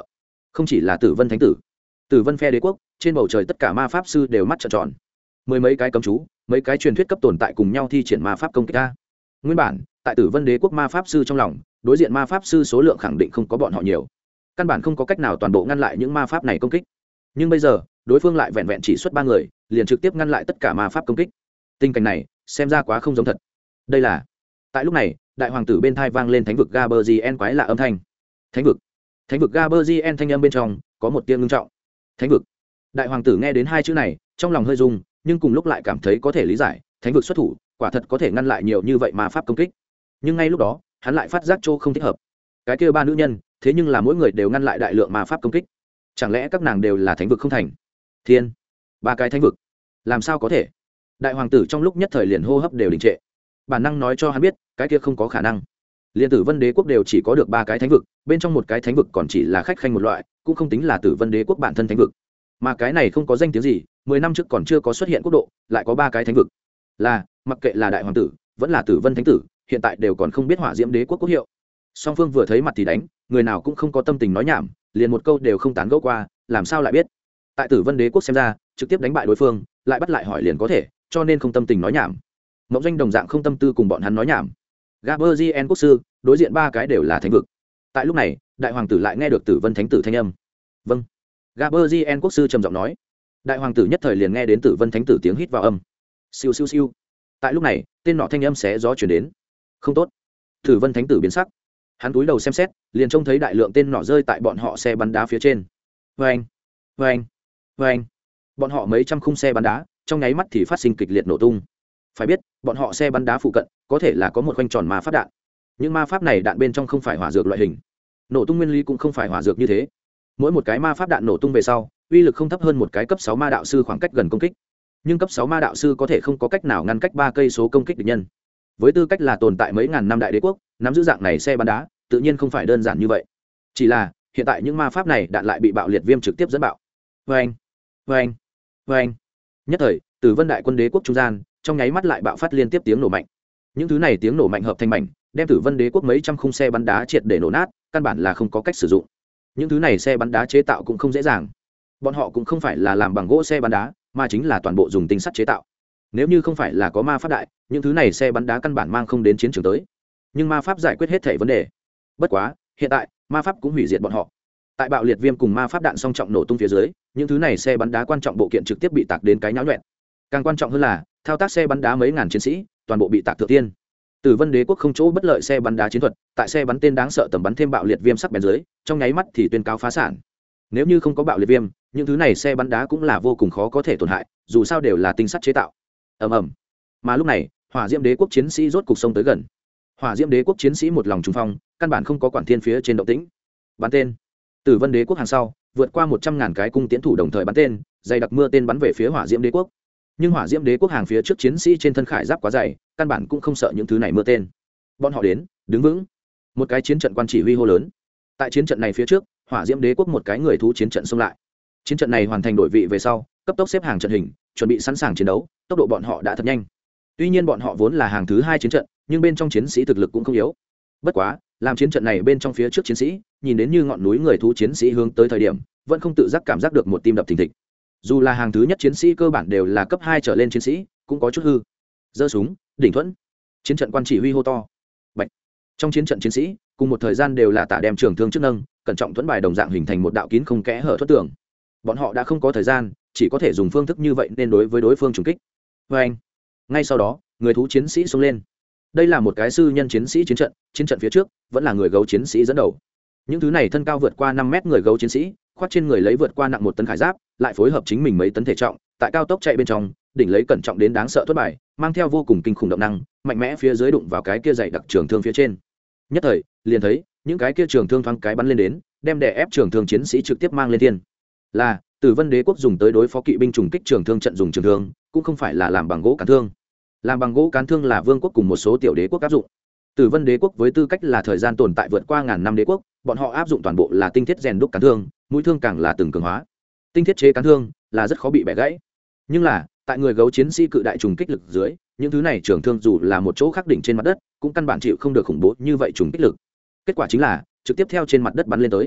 không chỉ là Tử Vân Thánh tử, Tử Vân phe đế quốc, trên bầu trời tất cả ma pháp sư đều mắt trợn tròn. Mười mấy cái cấm chú, mấy cái truyền thuyết cấp tồn tại cùng nhau thi triển ma pháp công kích ta. Nguyên bản, tại Tử Vân đế quốc ma pháp sư trong lòng, đối diện ma pháp sư số lượng khẳng định không có bọn họ nhiều, căn bản không có cách nào toàn bộ ngăn lại những ma pháp này công kích. Nhưng bây giờ, đối phương lại vẹn vẹn chỉ xuất 3 người, liền trực tiếp ngăn lại tất cả ma pháp công kích. Tình cảnh này, xem ra quá không giống thật. Đây là. Tại lúc này, đại hoàng tử bên tai vang lên thánh vực Gaberzien quái lạ âm thanh. Thánh vực. Thánh vực Gaberzien thanh âm bên trong có một tia ngưng trọng. Thánh vực. Đại hoàng tử nghe đến hai chữ này, trong lòng hơi rung, nhưng cùng lúc lại cảm thấy có thể lý giải, thánh vực xuất thủ, quả thật có thể ngăn lại nhiều như vậy ma pháp công kích. Nhưng ngay lúc đó, hắn lại phát giác chỗ không thích hợp. Cái kia 3 nữ nhân, thế nhưng là mỗi người đều ngăn lại đại lượng ma pháp công kích. Chẳng lẽ các nàng đều là thánh vực không thành? Thiên, 3 cái thánh vực, làm sao có thể? Đại hoàng tử trong lúc nhất thời liền hô hấp đều đình trệ. Bản năng nói cho hắn biết, cái kia không có khả năng. Liên Tử Vân đế quốc đều chỉ có được 3 cái thánh vực, bên trong một cái thánh vực còn chỉ là khách khanh một loại, cũng không tính là Tử Vân đế quốc bản thân thánh vực. Mà cái này không có danh tiếng gì, 10 năm trước còn chưa có xuất hiện quốc độ, lại có 3 cái thánh vực. Là, mặc kệ là đại hoàng tử, vẫn là Tử Vân thánh tử, hiện tại đều còn không biết Hỏa Diễm đế quốc quốc hiệu. Song phương vừa thấy mặt thì đánh, người nào cũng không có tâm tình nói nhảm, liền một câu đều không tán gẫu qua, làm sao lại biết? Tại Tử Vân đế quốc xem ra, trực tiếp đánh bại đối phương, lại bắt lại hỏi liền có thể, cho nên không tâm tình nói nhảm. Mộng Doanh đồng dạng không tâm tư cùng bọn hắn nói nhảm. Gaberzien quốc sư, đối diện 3 cái đều là thánh vực. Tại lúc này, đại hoàng tử lại nghe được Tử Vân thánh tử thanh âm. Vâng. Gaberzien quốc sư trầm giọng nói. Đại hoàng tử nhất thời liền nghe đến Tử Vân thánh tử tiếng hít vào âm. Siêu siêu siêu. Tại lúc này, tên nọ thanh âm xé gió truyền đến. Không tốt. Tử Vân thánh tử biến sắc. Hắn cúi đầu xem xét, liền trông thấy đại lượng tên nọ rơi tại bọn họ xe bắn đá phía trên. Oeng, oeng, oeng. Bọn họ mấy trăm khung xe bắn đá, trong nháy mắt thì phát sinh kịch liệt nổ tung. Phải biết, bọn họ xe bắn đá phụ cận có thể là có một khoanh tròn ma pháp đạn. Những ma pháp này đạn bên trong không phải hỏa dược loại hình. Nổ tung nguyên lý cũng không phải hỏa dược như thế. Mỗi một cái ma pháp đạn nổ tung về sau, uy lực không thấp hơn một cái cấp 6 ma đạo sư khoảng cách gần công kích. Nhưng cấp 6 ma đạo sư có thể không có cách nào ngăn cách 3 cây số công kích địch nhân. Với tư cách là tồn tại mấy ngàn năm đại đế quốc, nắm giữ dạng này xe bắn đá, tự nhiên không phải đơn giản như vậy. Chỉ là, hiện tại những ma pháp này đạn lại bị bạo liệt viêm trực tiếp dẫn bạo. Oeng, oeng, oeng. Nhất thời, Tử Vân đại quân đế quốc trung gian, trong nháy mắt lại bạo phát liên tiếp tiếng nổ mạnh. Những thứ này tiếng nổ mạnh hợp thành mảnh, đem Tử Vân đế quốc mấy trăm khung xe bắn đá triệt để nổ nát, căn bản là không có cách sử dụng. Những thứ này xe bắn đá chế tạo cũng không dễ dàng. Bọn họ cũng không phải là làm bằng gỗ xe bắn đá, mà chính là toàn bộ dùng tinh sắt chế tạo. Nếu như không phải là có ma pháp đại, những thứ này xe bắn đá căn bản mang không đến chiến trường tới. Nhưng ma pháp giải quyết hết thảy vấn đề. Bất quá, hiện tại, ma pháp cũng hủy diệt bọn họ. Tại bạo liệt viêm cùng ma pháp đạn song trọng nổ tung phía dưới, những thứ này xe bắn đá quan trọng bộ kiện trực tiếp bị tạc đến cái nháo nhuẹn. Càng quan trọng hơn là, thao tác xe bắn đá mấy ngàn chiến sĩ, toàn bộ bị tạc thượng tiên. Tử Vân đế quốc không chỗ bất lợi xe bắn đá chiến thuật, tại xe bắn tên đáng sợ tầm bắn thêm bạo liệt viêm sắc bén dưới, trong nháy mắt thì tuyên cáo phá sản. Nếu như không có bạo liệt viêm, những thứ này xe bắn đá cũng là vô cùng khó có thể tổn hại, dù sao đều là tinh sắt chế tạo. Ầm ầm. Mà lúc này, Hỏa Diễm đế quốc chiến sĩ rốt cục xông tới gần. Hỏa Diễm đế quốc chiến sĩ một lòng trùng phong, căn bản không có quản thiên phía trên động tĩnh. Bắn tên. Tử Vân đế quốc hàng sau, vượt qua 100.000 cái cung tiễn thủ đồng thời bắn tên, dày đặc mưa tên bắn về phía Hỏa Diễm đế quốc. Nhưng Hỏa Diễm đế quốc hàng phía trước chiến sĩ trên thân khải giáp quá dày, căn bản cũng không sợ những thứ này mưa tên. Bọn họ đến, đứng vững. Một cái chiến trận quan chỉ huy hô lớn. Tại chiến trận này phía trước, Hỏa Diễm đế quốc một cái người thú chiến trận xông lại. Chiến trận này hoàn thành đổi vị về sau, cấp tốc xếp hàng trận hình, chuẩn bị sẵn sàng chiến đấu, tốc độ bọn họ đã thật nhanh. Tuy nhiên bọn họ vốn là hàng thứ 2 chiến trận, nhưng bên trong chiến sĩ thực lực cũng không yếu. Bất quá, làm chiến trận này bên trong phía trước chiến sĩ, nhìn đến như ngọn núi người thú chiến sĩ hướng tới thời điểm, vẫn không tự giác cảm giác được một tim đập thình thịch. Dù là hàng thứ nhất chiến sĩ cơ bản đều là cấp 2 trở lên chiến sĩ, cũng có chút hư. Giơ súng, đỉnh thuẫn. Chiến trận quan chỉ huy hô to. Bạch. Trong chiến trận chiến sĩ, cùng một thời gian đều là tả đem trường thương trước nâng, cẩn trọng thuẫn bài đồng dạng hình thành một đạo kín không kẽ hở thoát tường. Bọn họ đã không có thời gian, chỉ có thể dùng phương thức như vậy nên đối với đối phương trùng kích. Và anh. Ngay sau đó, người thú chiến sĩ xông lên. Đây là một cái sư nhân chiến sĩ chiến trận phía trước vẫn là người gấu chiến sĩ dẫn đầu. Những thứ này thân cao vượt qua 5 mét người gấu chiến sĩ, khoác trên người lấy vượt qua nặng 1 tấn khải giáp, lại phối hợp chính mình mấy tấn thể trọng, tại cao tốc chạy bên trong, đỉnh lấy cẩn trọng đến đáng sợ thoát bài, mang theo vô cùng kinh khủng động năng, mạnh mẽ phía dưới đụng vào cái kia dày đặc trường thương phía trên. Nhất thời, liền thấy những cái kia trường thương thoáng cái bắn lên đến, đem đè ép trường thương chiến sĩ trực tiếp mang lên thiên. Là Tử Vân đế quốc dùng tới đối phó kỵ binh trùng kích trường thương trận dùng trường thương, cũng không phải là làm bằng gỗ cán thương. Làm bằng gỗ cán thương là vương quốc cùng một số tiểu đế quốc áp dụng. Tử Vân đế quốc với tư cách là thời gian tồn tại vượt qua ngàn năm đế quốc, bọn họ áp dụng toàn bộ là tinh thiết rèn đúc cán thương, mũi thương càng là từng cường hóa. Tinh thiết chế cán thương là rất khó bị bẻ gãy. Nhưng là, tại người gấu chiến sĩ cự đại trùng kích lực dưới, những thứ này trường thương dù là một chỗ khắc đỉnh trên mặt đất, cũng căn bản chịu không được khủng bố như vậy trùng kích lực. Kết quả chính là trực tiếp theo trên mặt đất bắn lên tới.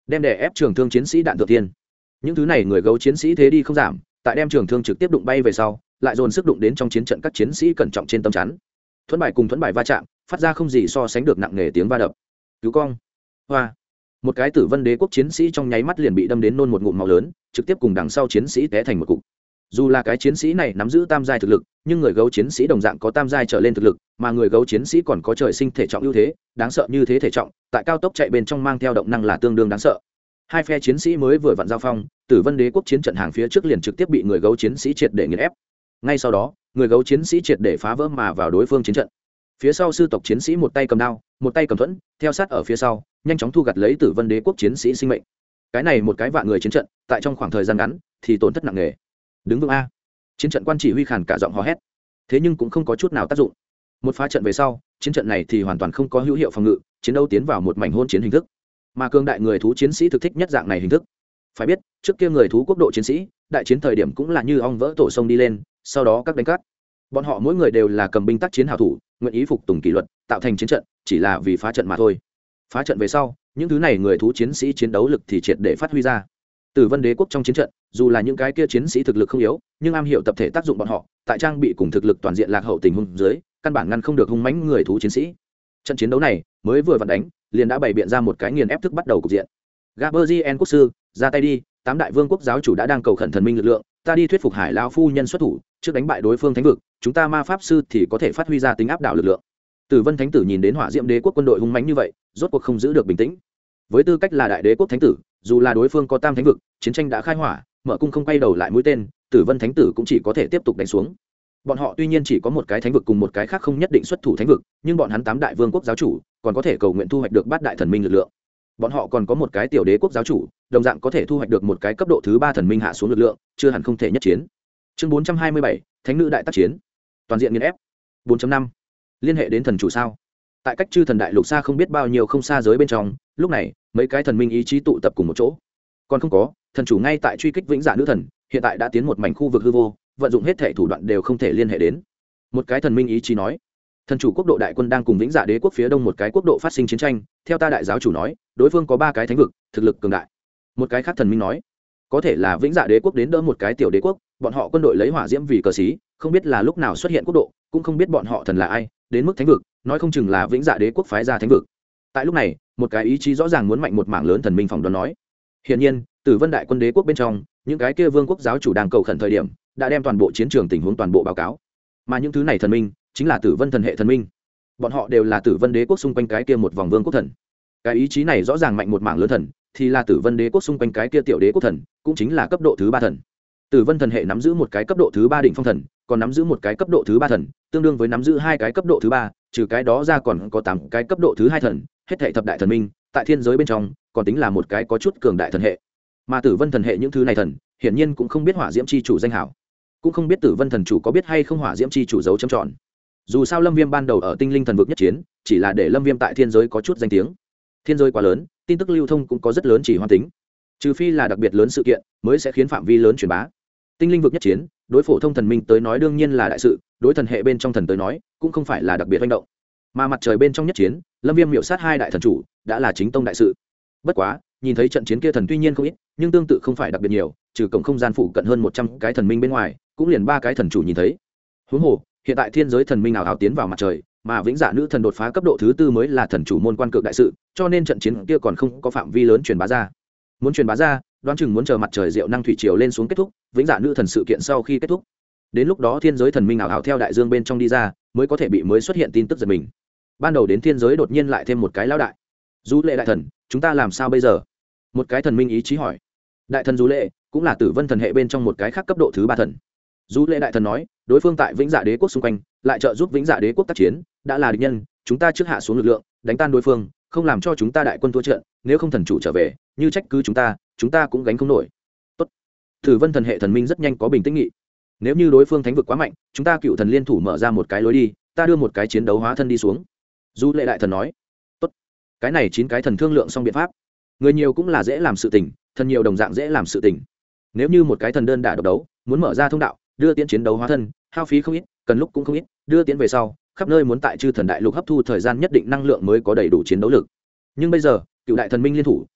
đem đè ép trường thương chiến sĩ đạn thượng thiên. Những thứ này người gấu chiến sĩ thế đi không giảm, tại đem trường thương trực tiếp đụng bay về sau, lại dồn sức đụng đến trong chiến trận các chiến sĩ cẩn trọng trên tấm chắn. Thuẫn bài cùng thuẫn bài va chạm, phát ra không gì so sánh được nặng nề tiếng va đập. Cứu cong. Hoa. Một cái Tử Vân Đế quốc chiến sĩ trong nháy mắt liền bị đâm đến nôn một ngụm máu lớn, trực tiếp cùng đằng sau chiến sĩ té thành một cục. Dù là cái chiến sĩ này nắm giữ tam giai thực lực, nhưng người gấu chiến sĩ đồng dạng có tam giai trở lên thực lực, mà người gấu chiến sĩ còn có trời sinh thể trọng ưu thế, đáng sợ như thế thể trọng, tại cao tốc chạy bên trong mang theo động năng là tương đương đáng sợ. Hai phe chiến sĩ mới vừa vặn giao phong, Tử Vân Đế quốc chiến trận hàng phía trước liền trực tiếp bị người gấu chiến sĩ triệt để nghiền ép. Ngay sau đó, người gấu chiến sĩ triệt để phá vỡ mà vào đối phương chiến trận. Phía sau sư tộc chiến sĩ một tay cầm đao, một tay cầm thuẫn, theo sát ở phía sau, nhanh chóng thu gặt lấy Tử Vân Đế quốc chiến sĩ sinh mệnh. Cái này một cái vạn người chiến trận, tại trong khoảng thời gian ngắn thì tổn thất nặng nề. Đứng vững a. Chiến trận quan chỉ huy khàn cả giọng hò hét. Thế nhưng cũng không có chút nào tác dụng. Một phá trận về sau, chiến trận này thì hoàn toàn không có hữu hiệu phòng ngự, chiến đấu tiến vào một mảnh hôn chiến hình thức. Mà cường đại người thú chiến sĩ thực thích nhất dạng này hình thức. Phải biết, trước kia người thú quốc độ chiến sĩ, đại chiến thời điểm cũng là như ong vỡ tổ sông đi lên, sau đó các đánh cắt. Bọn họ mỗi người đều là cầm binh tác chiến hảo thủ, nguyện ý phục tùng kỷ luật, tạo thành chiến trận, chỉ là vì phá trận mà thôi. Phá trận về sau, những thứ này người thú chiến sĩ chiến đấu lực thì triệt để phát huy ra. Tử Vân Đế quốc trong chiến trận, dù là những cái kia chiến sĩ thực lực không yếu, nhưng am hiểu tập thể tác dụng bọn họ, tại trang bị cùng thực lực toàn diện lạc hậu tình huống dưới, căn bản ngăn không được hung mãnh người thú chiến sĩ. Trận chiến đấu này mới vừa vặn đánh, liền đã bày biện ra một cái nghiền ép thức bắt đầu cục diện. Gaberzien quốc sư, ra tay đi, tám đại vương quốc giáo chủ đã đang cầu khẩn thần minh lực lượng, ta đi thuyết phục Hải lão phu nhân xuất thủ, trước đánh bại đối phương thánh vực, chúng ta ma pháp sư thì có thể phát huy ra tính áp đảo lực lượng. Tử Vân Thánh tử nhìn đến Hỏa Diễm Đế quốc quân đội hung mãnh như vậy, rốt cuộc không giữ được bình tĩnh. Với tư cách là đại đế quốc thánh tử, dù là đối phương có tam thánh vực, chiến tranh đã khai hỏa, mở cung không quay đầu lại mũi tên, Tử Vân Thánh tử cũng chỉ có thể tiếp tục đánh xuống. Bọn họ tuy nhiên chỉ có một cái thánh vực cùng một cái khác không nhất định xuất thủ thánh vực, nhưng bọn hắn tám đại vương quốc giáo chủ còn có thể cầu nguyện thu hoạch được bát đại thần minh lực lượng. Bọn họ còn có một cái tiểu đế quốc giáo chủ, đồng dạng có thể thu hoạch được một cái cấp độ thứ 3 thần minh hạ xuống lực lượng, chưa hẳn không thể nhất chiến. Chương 427, Thánh nữ đại tác chiến. Toàn diện nghiền ép. 4.5. Liên hệ đến thần chủ sao? Tại cách chư thần đại lục xa không biết bao nhiêu không xa giới bên trong, lúc này, mấy cái thần minh ý chí tụ tập cùng một chỗ. Còn không có, thần chủ ngay tại truy kích vĩnh dạ nữ thần, hiện tại đã tiến một mảnh khu vực hư vô, vận dụng hết thể thủ đoạn đều không thể liên hệ đến. Một cái thần minh ý chí nói, thần chủ quốc độ đại quân đang cùng vĩnh dạ đế quốc phía đông một cái quốc độ phát sinh chiến tranh, theo ta đại giáo chủ nói, đối phương có 3 cái thánh vực, thực lực cường đại. Một cái khác thần minh nói, có thể là vĩnh dạ đế quốc đến đỡ một cái tiểu đế quốc, bọn họ quân đội lấy hỏa diễm vì cờ xí, không biết là lúc nào xuất hiện quốc độ, cũng không biết bọn họ thần là ai, đến mức thánh vực, nói không chừng là vĩnh dạ đế quốc phái ra thánh vực. Tại lúc này, một cái ý chí rõ ràng muốn mạnh một mảng lớn thần minh phỏng đoán nói. Hiển nhiên, Tử Vân đại quân đế quốc bên trong, những cái kia vương quốc giáo chủ đang cầu khẩn thời điểm, đã đem toàn bộ chiến trường tình huống toàn bộ báo cáo. Mà những thứ này thần minh, chính là Tử Vân thần hệ thần minh. Bọn họ đều là Tử Vân đế quốc xung quanh cái kia một vòng vương quốc thần. Cái ý chí này rõ ràng mạnh một mảng lớn thần, thì là Tử Vân đế quốc xung quanh cái kia tiểu đế quốc thần, cũng chính là cấp độ thứ 3 thần. Tử Vân thần hệ nắm giữ một cái cấp độ thứ 3 đỉnh phong thần, còn nắm giữ một cái cấp độ thứ 3 thần, tương đương với nắm giữ 2 cái cấp độ thứ 3, trừ cái đó ra còn có 8 cái cấp độ thứ 2 thần, hết thảy thập đại thần minh, tại thiên giới bên trong, còn tính là một cái có chút cường đại thần hệ. Mà Tử Vân thần hệ những thứ này thần, hiển nhiên cũng không biết Hỏa Diễm chi chủ danh hảo, cũng không biết Tử Vân thần chủ có biết hay không Hỏa Diễm chi chủ dấu chấm tròn. Dù sao Lâm Viêm ban đầu ở Tinh Linh thần vực nhất chiến, chỉ là để Lâm Viêm tại thiên giới có chút danh tiếng. Thiên giới quá lớn, tin tức lưu thông cũng có rất lớn chỉ hoan tính. Trừ phi là đặc biệt lớn sự kiện, mới sẽ khiến phạm vi lớn truyền bá. Tinh Linh vực nhất chiến, đối phổ thông thần minh tới nói đương nhiên là đại sự, đối thần hệ bên trong thần tới nói, cũng không phải là đặc biệt manh động. Mà mặt trời bên trong nhất chiến, Lâm Viêm miểu sát 2 đại thần chủ, đã là chính tông đại sự. Bất quá, nhìn thấy trận chiến kia thần tuy nhiên không ít, nhưng tương tự không phải đặc biệt nhiều, trừ cổng không gian phụ cận hơn 100 cái thần minh bên ngoài, cũng liền 3 cái thần chủ nhìn thấy. Huống hồ, hiện tại thiên giới thần minh nào ảo tiến vào mặt trời, mà vĩnh dạ nữ thần đột phá cấp độ thứ 4 mới là thần chủ môn quan cực đại sự, cho nên trận chiến kia còn không có phạm vi lớn truyền bá ra. Muốn truyền bá ra, đoán chừng muốn chờ mặt trời diệu năng thủy triều lên xuống kết thúc, vĩnh dạ nữ thần sự kiện sau khi kết thúc. Đến lúc đó thiên giới thần minh nào ảo theo đại dương bên trong đi ra, mới có thể bị mới xuất hiện tin tức giật mình. Ban đầu đến thiên giới đột nhiên lại thêm một cái lão đại. Du Lệ đại thần, chúng ta làm sao bây giờ? Một cái thần minh ý chí hỏi. Đại thần Du Lệ cũng là Tử Vân thần hệ bên trong một cái khác cấp độ thứ 3 thần. Du Lệ đại thần nói, đối phương tại vĩnh dạ đế quốc xung quanh, lại trợ giúp vĩnh dạ đế quốc tác chiến, đã là địch nhân, chúng ta trước hạ xuống lực lượng, đánh tan đối phương, không làm cho chúng ta đại quân thua trận, nếu không thần chủ trở về, như trách cứ chúng ta cũng gánh không nổi. Tốt. Tử Vân thần hệ thần minh rất nhanh có bình tĩnh nghị. Nếu như đối phương thánh vực quá mạnh, chúng ta cựu thần liên thủ mở ra một cái lối đi, ta đưa một cái chiến đấu hóa thân đi xuống. Du Lệ đại thần nói. Tốt. Cái này 9 cái thần thương lượng xong biện pháp. Người nhiều cũng là dễ làm sự tình, thần nhiều đồng dạng dễ làm sự tình. Nếu như một cái thần đơn đả độc đấu, muốn mở ra thông đạo, đưa tiễn chiến đấu hóa thân, hao phí không ít, cần lúc cũng không ít, đưa tiễn về sau, khắp nơi muốn tại chư thần đại lục hấp thu thời gian nhất định năng lượng mới có đầy đủ chiến đấu lực. Nhưng bây giờ, cựu đại thần minh liên thủ,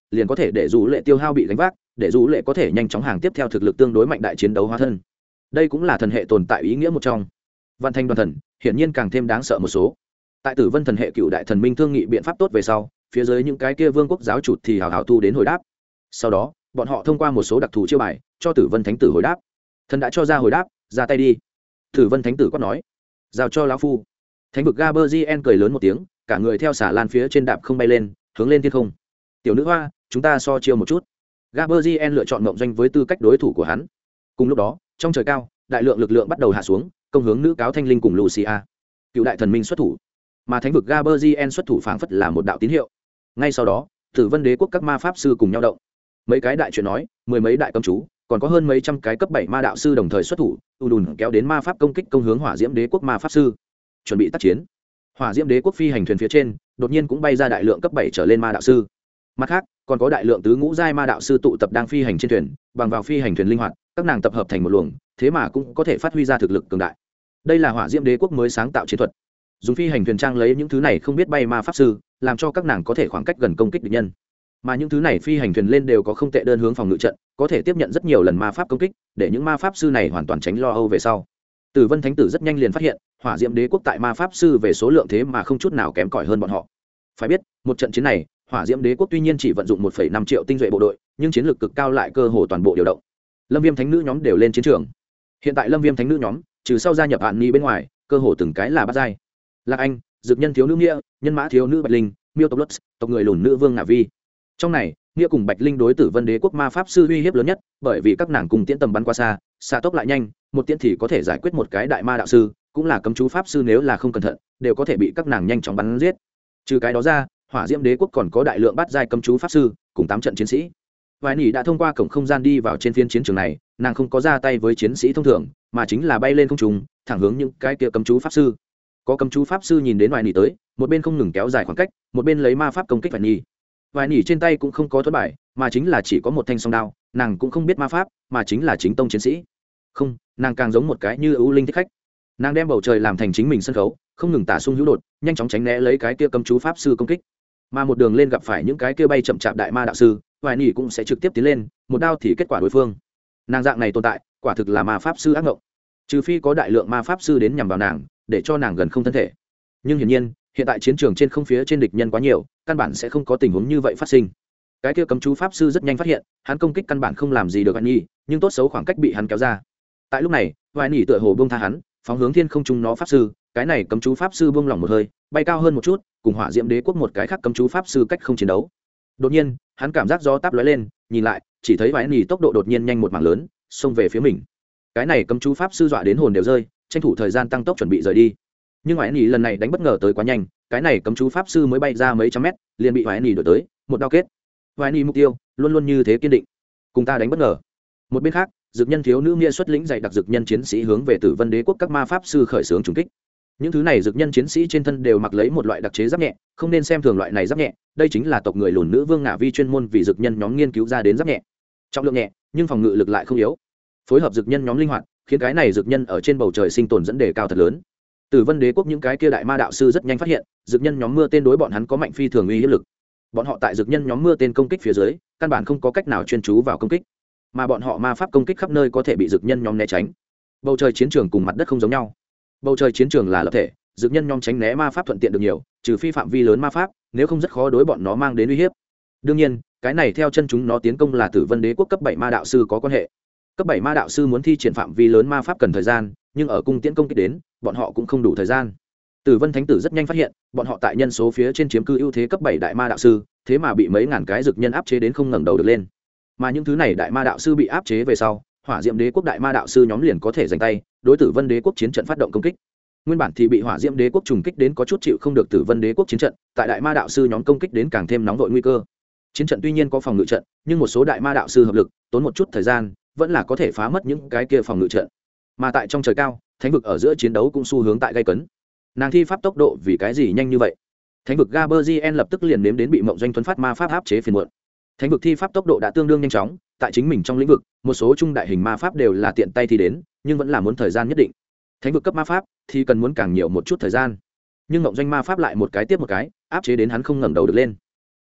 liền có thể để dù lệ tiêu hao bị gánh vác, để dù lệ có thể nhanh chóng hàng tiếp theo thực lực tương đối mạnh đại chiến đấu hóa thân. Đây cũng là thần hệ tồn tại ý nghĩa một trong. Vạn Thanh đoàn thần hiển nhiên càng thêm đáng sợ một số. Tại Tử Vân thần hệ cựu đại thần minh thương nghị biện pháp tốt về sau, phía dưới những cái kia vương quốc giáo chủ thì hào hào thu đến hồi đáp. Sau đó bọn họ thông qua một số đặc thù chiêu bài cho Tử Vân thánh tử hồi đáp. Thần đã cho ra hồi đáp, ra tay đi. Tử Vân thánh tử quát nói, giao cho lão phu. Thánh vực Gaberzien cười lớn một tiếng, cả người theo xà lan phía trên đạp không bay lên, hướng lên thiên không. Tiểu nữ hoa, chúng ta so chiêu một chút. Gaberzien lựa chọn mộng doanh với tư cách đối thủ của hắn. Cùng lúc đó, trong trời cao, đại lượng lực lượng bắt đầu hạ xuống, công hướng nữ cáo thanh linh cùng Lucia. Cựu đại thần minh xuất thủ, mà thánh vực Gaberzien xuất thủ phảng phất là một đạo tín hiệu. Ngay sau đó, Tử Vân đế quốc các ma pháp sư cùng nhau động. Mấy cái đại chuyện nói, mười mấy đại cấm chú, còn có hơn mấy trăm cái cấp 7 ma đạo sư đồng thời xuất thủ, đùn kéo đến ma pháp công kích công hướng Hỏa Diễm đế quốc ma pháp sư. Chuẩn bị tác chiến. Hỏa Diễm đế quốc phi hành thuyền phía trên, đột nhiên cũng bay ra đại lượng cấp 7 trở lên ma đạo sư. Mặt khác, còn có đại lượng tứ ngũ giai ma đạo sư tụ tập đang phi hành trên thuyền, bằng vào phi hành thuyền linh hoạt, các nàng tập hợp thành một luồng, thế mà cũng có thể phát huy ra thực lực cường đại. Đây là Hỏa Diễm đế quốc mới sáng tạo chiến thuật. Dùng phi hành thuyền trang lấy những thứ này không biết bay ma pháp sư, làm cho các nàng có thể khoảng cách gần công kích địch nhân. Mà những thứ này phi hành thuyền lên đều có không tệ đơn hướng phòng ngự trận, có thể tiếp nhận rất nhiều lần ma pháp công kích, để những ma pháp sư này hoàn toàn tránh lo âu về sau. Tử Vân thánh tử rất nhanh liền phát hiện, Hỏa Diễm đế quốc tại ma pháp sư về số lượng thế mà không chút nào kém cỏi hơn bọn họ. Phải biết, một trận chiến này, Hỏa Diễm đế quốc tuy nhiên chỉ vận dụng 1,5 triệu tinh duệ bộ đội, nhưng chiến lược cực cao lại cơ hồ toàn bộ điều động. Lâm Viêm thánh nữ nhóm đều lên chiến trường. Hiện tại Lâm Viêm thánh nữ nhóm, trừ sau gia nhập Hạn Nhi bên ngoài, cơ hồ từng cái là bát giai. Lạc Anh, Dực Nhân thiếu nữ Nghĩa, Nhân Mã thiếu nữ Bạch Linh, Miêu tộc Lutz, tộc người lùn nữ Vương Ngạ Vi. Trong này, Nghĩa cùng Bạch Linh đối Tử Vân đế quốc ma pháp sư uy hiếp lớn nhất, bởi vì các nàng cùng tiễn tầm bắn qua xa, xạ tốc lại nhanh, một tiễn thì có thể giải quyết một cái đại ma đạo sư, cũng là cấm chú pháp sư nếu là không cẩn thận, đều có thể bị các nàng nhanh chóng bắn giết. Trừ cái đó ra, Hỏa Diễm đế quốc còn có đại lượng bát giai cấm chú pháp sư, cùng 8 trận chiến sĩ. Vài nỉ đã thông qua cổng không gian đi vào trên phiên chiến trường này, nàng không có ra tay với chiến sĩ thông thường, mà chính là bay lên không trung, thẳng hướng những cái kia cấm chú pháp sư. Có cấm chú pháp sư nhìn đến Vài nỉ tới, một bên không ngừng kéo dài khoảng cách, một bên lấy ma pháp công kích Vài nỉ. Vài nỉ trên tay cũng không có thuẫn bài, mà chính là chỉ có một thanh song đao, nàng cũng không biết ma pháp, mà chính là chính tông chiến sĩ. Không, nàng càng giống một cái như ưu linh thích khách. Nàng đem bầu trời làm thành chính mình sân khấu, không ngừng tả xung hữu đột, nhanh chóng tránh né lấy cái kia cấm chú pháp sư công kích. Mà một đường lên gặp phải những cái kia bay chậm chạp đại ma đạo sư, Vài nỉ cũng sẽ trực tiếp tiến lên, một đao thì kết quả đối phương. Nàng dạng này tồn tại, quả thực là ma pháp sư ác ngộng. Trừ phi có đại lượng ma pháp sư đến nhằm vào nàng, để cho nàng gần không thân thể. Nhưng hiển nhiên, hiện tại chiến trường trên không phía trên địch nhân quá nhiều, căn bản sẽ không có tình huống như vậy phát sinh. Cái kia cấm chú pháp sư rất nhanh phát hiện, hắn công kích căn bản không làm gì được Vài nỉ, nhưng tốt xấu khoảng cách bị hắn kéo ra. Tại lúc này, Vài nỉ tựa hồ buông tha hắn, phóng hướng thiên không trung nó pháp sư, cái này cấm chú pháp sư buông lỏng một hơi, bay cao hơn một chút, cùng Hỏa Diễm đế quốc một cái khác cấm chú pháp sư cách không chiến đấu. Đột nhiên, hắn cảm giác gió táp lóe lên, nhìn lại, chỉ thấy Vài nỉ tốc độ đột nhiên nhanh một mảng lớn, xông về phía mình. Cái này cấm chú pháp sư dọa đến hồn đều rơi, tranh thủ thời gian tăng tốc chuẩn bị rời đi. Nhưng Vài nỉ lần này đánh bất ngờ tới quá nhanh, cái này cấm chú pháp sư mới bay ra mấy trăm mét, liền bị Vài nỉ đuổi tới, một đao kết. Vài nỉ mục tiêu luôn luôn như thế kiên định, cùng ta đánh bất ngờ. Một bên khác, Dực Nhân thiếu nữ Nghĩa xuất lĩnh dạy đặc dực nhân chiến sĩ hướng về Tử Vân đế quốc các ma pháp sư khởi xướng trùng kích. Những thứ này dực nhân chiến sĩ trên thân đều mặc lấy một loại đặc chế giáp nhẹ, không nên xem thường loại này giáp nhẹ, đây chính là tộc người lùn nữ Vương Ngạ Vi chuyên môn vì dực nhân nhóm nghiên cứu ra đến giáp nhẹ. Trọng lượng nhẹ, nhưng phòng ngự lực lại không yếu. Phối hợp dực nhân nhóm linh hoạt, khiến cái này dực nhân ở trên bầu trời sinh tồn dẫn đề cao thật lớn. Tử Vân đế quốc những cái kia đại ma đạo sư rất nhanh phát hiện, dực nhân nhóm mưa tên đối bọn hắn có mạnh phi thường uy hiếp lực. Bọn họ tại dực nhân nhóm mưa tên công kích phía dưới, căn bản không có cách nào chuyên chú vào công kích, mà bọn họ ma pháp công kích khắp nơi có thể bị dực nhân nhóm né tránh. Bầu trời chiến trường cùng mặt đất không giống nhau. Bầu trời chiến trường là lập thể, dực nhân nhóm tránh né ma pháp thuận tiện được nhiều, trừ phi phạm vi lớn ma pháp, nếu không rất khó đối bọn nó mang đến uy hiếp. Đương nhiên, cái này theo chân chúng nó tiến công là Tử Vân đế quốc cấp 7 ma đạo sư có quan hệ. Cấp 7 ma đạo sư muốn thi triển phạm vi lớn ma pháp cần thời gian, nhưng ở cung tiễn công kích đến, bọn họ cũng không đủ thời gian. Tử Vân thánh tử rất nhanh phát hiện, bọn họ tại nhân số phía trên chiếm cư ưu thế cấp 7 đại ma đạo sư, thế mà bị mấy ngàn cái dực nhân áp chế đến không ngẩng đầu được lên. Mà những thứ này đại ma đạo sư bị áp chế về sau, Hỏa Diễm đế quốc đại ma đạo sư nhóm liền có thể giành tay, đối Tử Vân đế quốc chiến trận phát động công kích. Nguyên bản thì bị Hỏa Diễm đế quốc trùng kích đến có chút chịu không được Tử Vân đế quốc chiến trận, tại đại ma đạo sư nhóm công kích đến càng thêm nóng vội nguy cơ. Chiến trận tuy nhiên có phòng ngự trận, nhưng một số đại ma đạo sư hợp lực, tốn một chút thời gian, vẫn là có thể phá mất những cái kia phòng ngự trận. Mà tại trong trời cao, thánh vực ở giữa chiến đấu cũng xu hướng tại gay cấn. Nàng thi pháp tốc độ vì cái gì nhanh như vậy? Thánh vực Gaberzien lập tức liền nếm đến bị Mộng Doanh thuấn phát ma pháp áp chế phiền muộn. Thánh vực thi pháp tốc độ đã tương đương nhanh chóng, tại chính mình trong lĩnh vực, một số trung đại hình ma pháp đều là tiện tay thi đến, nhưng vẫn là muốn thời gian nhất định. Thánh vực cấp ma pháp thì cần muốn càng nhiều một chút thời gian. Nhưng Mộng Doanh ma pháp lại một cái tiếp một cái, áp chế đến hắn không ngẩng đầu được lên.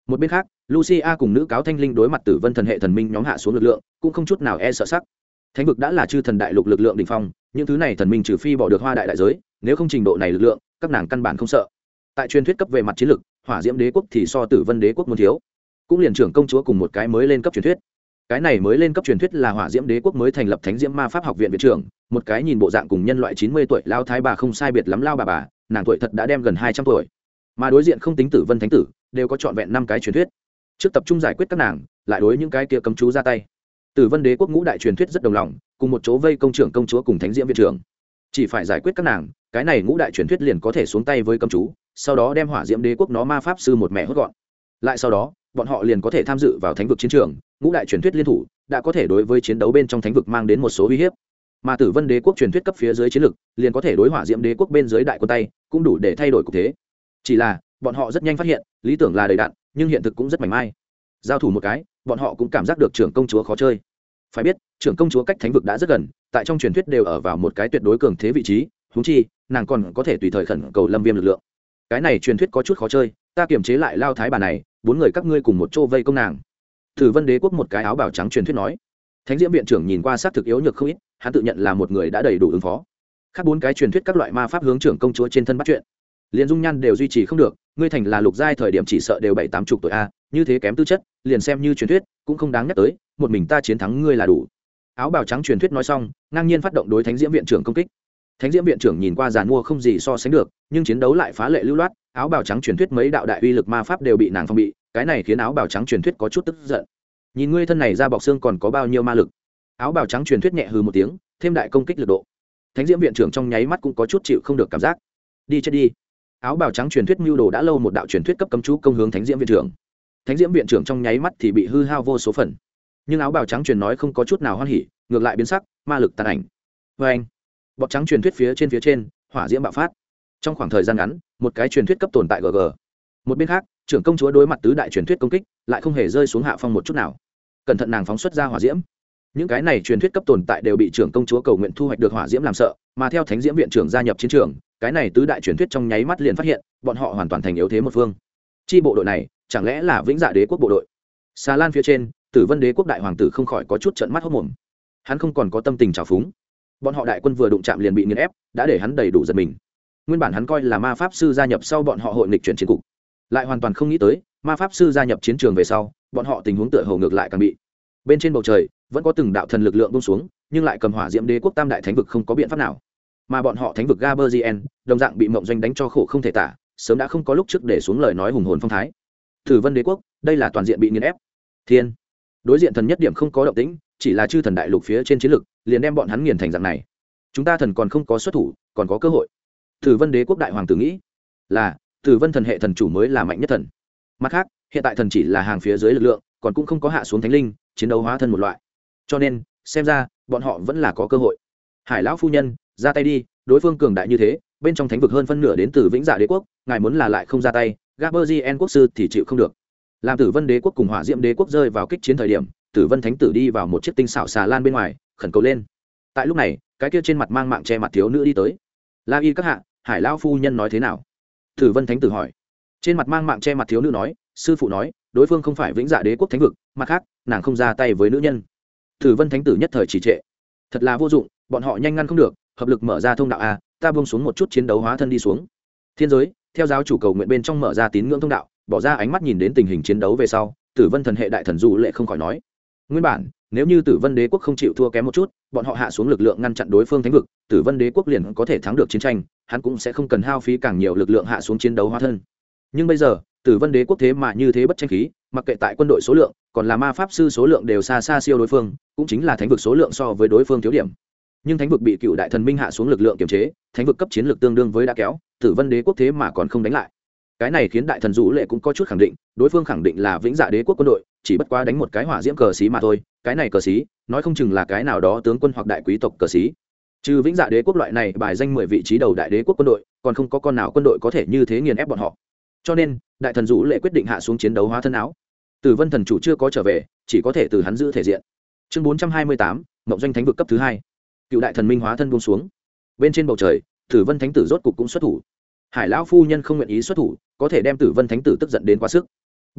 Một bên khác, Lucia cùng nữ cáo Thanh Linh đối mặt Tử Vân thần hệ thần minh nhóm hạ xuống lực lượng, cũng không chút nào e sợ sắc. Thánh vực đã là chư thần đại lục lực lượng đỉnh phong, những thứ này thần minh trừ phi bỏ được Hoa đại đại giới, nếu không trình độ này lực lượng, các nàng căn bản không sợ. Tại truyền thuyết cấp về mặt chiến lực, Hỏa Diễm Đế quốc thì so Tử Vân Đế quốc muốn thiếu. Cũng liền trưởng công chúa cùng một cái mới lên cấp truyền thuyết. Cái này mới lên cấp truyền thuyết là Hỏa Diễm Đế quốc mới thành lập Thánh Diễm Ma Pháp học viện viện trưởng, một cái nhìn bộ dạng cùng nhân loại 90 tuổi lao thái bà không sai biệt lắm lao bà, nàng tuổi thật đã đem gần 200 tuổi. Mà đối diện không tính Tử Vân thánh tử, đều có trọn vẹn 5 cái truyền thuyết. Trước tập trung giải quyết các nàng, lại đối những cái kia cấm chú ra tay. Tử Vân Đế quốc ngũ đại truyền thuyết rất đồng lòng, cùng một chỗ vây công trưởng công chúa cùng Thánh Diễm viện trưởng. Chỉ phải giải quyết các nàng, cái này ngũ đại truyền thuyết liền có thể xuống tay với cấm chú, sau đó đem Hỏa Diễm Đế quốc nó ma pháp sư một mẹ hốt gọn. Lại sau đó, bọn họ liền có thể tham dự vào thánh vực chiến trường, ngũ đại truyền thuyết liên thủ, đã có thể đối với chiến đấu bên trong thánh vực mang đến một số uy hiếp. Mà Tử Vân Đế quốc truyền thuyết cấp phía dưới chiến lực, liền có thể đối Hỏa Diễm Đế quốc bên dưới đại quân tay, cũng đủ để thay đổi cục thế. Chỉ là, bọn họ rất nhanh phát hiện, lý tưởng là đầy đặn, nhưng hiện thực cũng rất mảnh mai. Giao thủ một cái, bọn họ cũng cảm giác được trưởng công chúa khó chơi. Phải biết, trưởng công chúa cách thánh vực đã rất gần, tại trong truyền thuyết đều ở vào một cái tuyệt đối cường thế vị trí, huống chi, nàng còn có thể tùy thời khẩn cầu Lâm Viêm lực lượng. Cái này truyền thuyết có chút khó chơi, ta kiềm chế lại lao thái bà này, 4 người các ngươi cùng một chỗ vây công nàng. Tử Vân Đế quốc một cái áo bào trắng truyền thuyết nói. Thánh Diễm viện trưởng nhìn qua sát thực yếu nhược không ít, hắn tự nhận là một người đã đầy đủ ứng phó. Khác 4 cái truyền thuyết các loại ma pháp hướng trưởng công chúa trên thân bắt chuyện. Liền dung nhan đều duy trì không được, ngươi thành là lục giai thời điểm chỉ sợ đều 7-80 tuổi a, như thế kém tư chất, liền xem như truyền thuyết, cũng không đáng nhắc tới, một mình ta chiến thắng ngươi là đủ. Áo bào trắng truyền thuyết nói xong, ngang nhiên phát động đối Thánh Diễm viện trưởng công kích. Thánh Diễm viện trưởng nhìn qua giàn mua không gì so sánh được, nhưng chiến đấu lại phá lệ lưu loát, áo bào trắng truyền thuyết mấy đạo đại uy lực ma pháp đều bị nàng phòng bị, cái này khiến áo bào trắng truyền thuyết có chút tức giận. Nhìn ngươi thân này ra bọc xương còn có bao nhiêu ma lực. Áo bào trắng truyền thuyết nhẹ hừ một tiếng, thêm đại công kích lực độ. Thánh Diễm viện trưởng trong nháy mắt cũng có chút chịu không được cảm giác. Đi chết đi. Áo bào trắng truyền thuyết mưu đồ đã lâu một đạo truyền thuyết cấp cấm chú công hướng Thánh Diễm viện trưởng. Thánh Diễm viện trưởng trong nháy mắt thì bị hư hao vô số phần. Nhưng áo bào trắng truyền nói không có chút nào hoan hỉ, ngược lại biến sắc, ma lực tàn ảnh. Oeng. Bọt trắng truyền thuyết phía trên, hỏa diễm bạo phát. Trong khoảng thời gian ngắn, một cái truyền thuyết cấp tồn tại GG. Một bên khác, trưởng công chúa đối mặt tứ đại truyền thuyết công kích, lại không hề rơi xuống hạ phong một chút nào. Cẩn thận nàng phóng xuất ra hỏa diễm. Những cái này truyền thuyết cấp tồn tại đều bị trưởng công chúa cầu nguyện thu hoạch được hỏa diễm làm sợ, mà theo Thánh Diễm viện trưởng gia nhập chiến trường, cái này tứ đại truyền thuyết trong nháy mắt liền phát hiện, bọn họ hoàn toàn thành yếu thế một phương. Chi bộ đội này, chẳng lẽ là Vĩnh Dạ Đế quốc bộ đội? Xà lan phía trên, Tử Vân Đế quốc đại hoàng tử không khỏi có chút trợn mắt hốt mồm. Hắn không còn có tâm tình trào phúng. Bọn họ đại quân vừa đụng chạm liền bị nghiền ép, đã để hắn đầy đủ giật mình. Nguyên bản hắn coi là ma pháp sư gia nhập sau bọn họ hội nghịch chuyển chiến cục, lại hoàn toàn không nghĩ tới, ma pháp sư gia nhập chiến trường về sau, bọn họ tình huống tựa hồ ngược lại càng bị. Bên trên bầu trời, vẫn có từng đạo thần lực lượng buông xuống, nhưng lại cầm Hỏa Diễm Đế quốc tam đại thánh vực không có biện pháp nào. Mà bọn họ thánh vực Gaberzien, đồng dạng bị mộng doanh đánh cho khổ không thể tả, sớm đã không có lúc trước để xuống lời nói hùng hồn phong thái. Tử Vân Đế quốc, đây là toàn diện bị nghiền ép. Thiên, đối diện thần nhất điểm không có động tĩnh, chỉ là chư thần đại lục phía trên chiến lực, liền đem bọn hắn nghiền thành dạng này. Chúng ta thần còn không có xuất thủ, còn có cơ hội. Tử Vân Đế quốc đại hoàng tử nghĩ, là Tử Vân thần hệ thần chủ mới là mạnh nhất thần. Mặt khác, hiện tại thần chỉ là hàng phía dưới lực lượng, còn cũng không có hạ xuống thánh linh, chiến đấu hóa thân một loại. Cho nên, xem ra, bọn họ vẫn là có cơ hội. Hải lão phu nhân, ra tay đi, đối phương cường đại như thế, bên trong thánh vực hơn phân nửa đến từ Vĩnh Dạ Đế quốc, ngài muốn là lại không ra tay, Gaberzien quốc sư thì chịu không được. Làm Tử Vân Đế quốc cùng Hỏa Diễm Đế quốc rơi vào kích chiến thời điểm, Tử Vân thánh tử đi vào một chiếc tinh xảo xà lan bên ngoài, khẩn cầu lên. Tại lúc này, cái kia trên mặt mang mạng che mặt thiếu nữ đi tới. La y các hạ, Hải lão phu nhân nói thế nào? Tử Vân thánh tử hỏi. Trên mặt mang mạng che mặt thiếu nữ nói, sư phụ nói, đối phương không phải Vĩnh Dạ Đế quốc thánh vực, mặt khác, nàng không ra tay với nữ nhân. Tử Vân thánh tử nhất thời trì trệ. Thật là vô dụng, bọn họ nhanh ngăn không được, hợp lực mở ra thông đạo a, ta buông xuống một chút chiến đấu hóa thân đi xuống. Thiên giới, theo giáo chủ cầu nguyện bên trong mở ra tín ngưỡng thông đạo, bỏ ra ánh mắt nhìn đến tình hình chiến đấu về sau, Tử Vân thần hệ đại thần Du Lệ không khỏi nói, nguyên bản, nếu như Tử Vân Đế quốc không chịu thua kém một chút, bọn họ hạ xuống lực lượng ngăn chặn đối phương thánh vực, Tử Vân Đế quốc liền có thể thắng được chiến tranh, hắn cũng sẽ không cần hao phí càng nhiều lực lượng hạ xuống chiến đấu hóa thân. Nhưng bây giờ, Tử Vân Đế quốc thế mà như thế bất tranh khí, mặc kệ tại quân đội số lượng, còn là ma pháp sư số lượng đều xa xa siêu đối phương, cũng chính là thánh vực số lượng so với đối phương thiếu điểm. Nhưng thánh vực bị cựu đại thần minh hạ xuống lực lượng kiềm chế, thánh vực cấp chiến lược tương đương với đã kéo, Tử Vân Đế quốc thế mà còn không đánh lại. Cái này khiến đại thần Du Lệ cũng có chút khẳng định, đối phương khẳng định là Vĩnh Dạ Đế quốc quân đội, chỉ bất quá đánh một cái hỏa diễm cờ xí mà thôi, cái này cờ xí, nói không chừng là cái nào đó tướng quân hoặc đại quý tộc cờ xí. Trừ Vĩnh Dạ Đế quốc loại này bài danh 10 vị trí đầu đại đế quốc quân đội, còn không có con nào quân đội có thể như thế nghiền ép bọn họ. Cho nên, đại thần Du Lệ quyết định hạ xuống chiến đấu hóa thân áo. Tử Vân thần chủ chưa có trở về, chỉ có thể từ hắn giữ thể diện. Chương 428, Mộng doanh thánh vực cấp thứ 2. Cựu đại thần minh hóa thân buông xuống. Bên trên bầu trời, Tử Vân thánh tử rốt cục cũng xuất thủ. Hải lão phu nhân không nguyện ý xuất thủ, có thể đem Tử Vân thánh tử tức giận đến quá sức. Bất quá,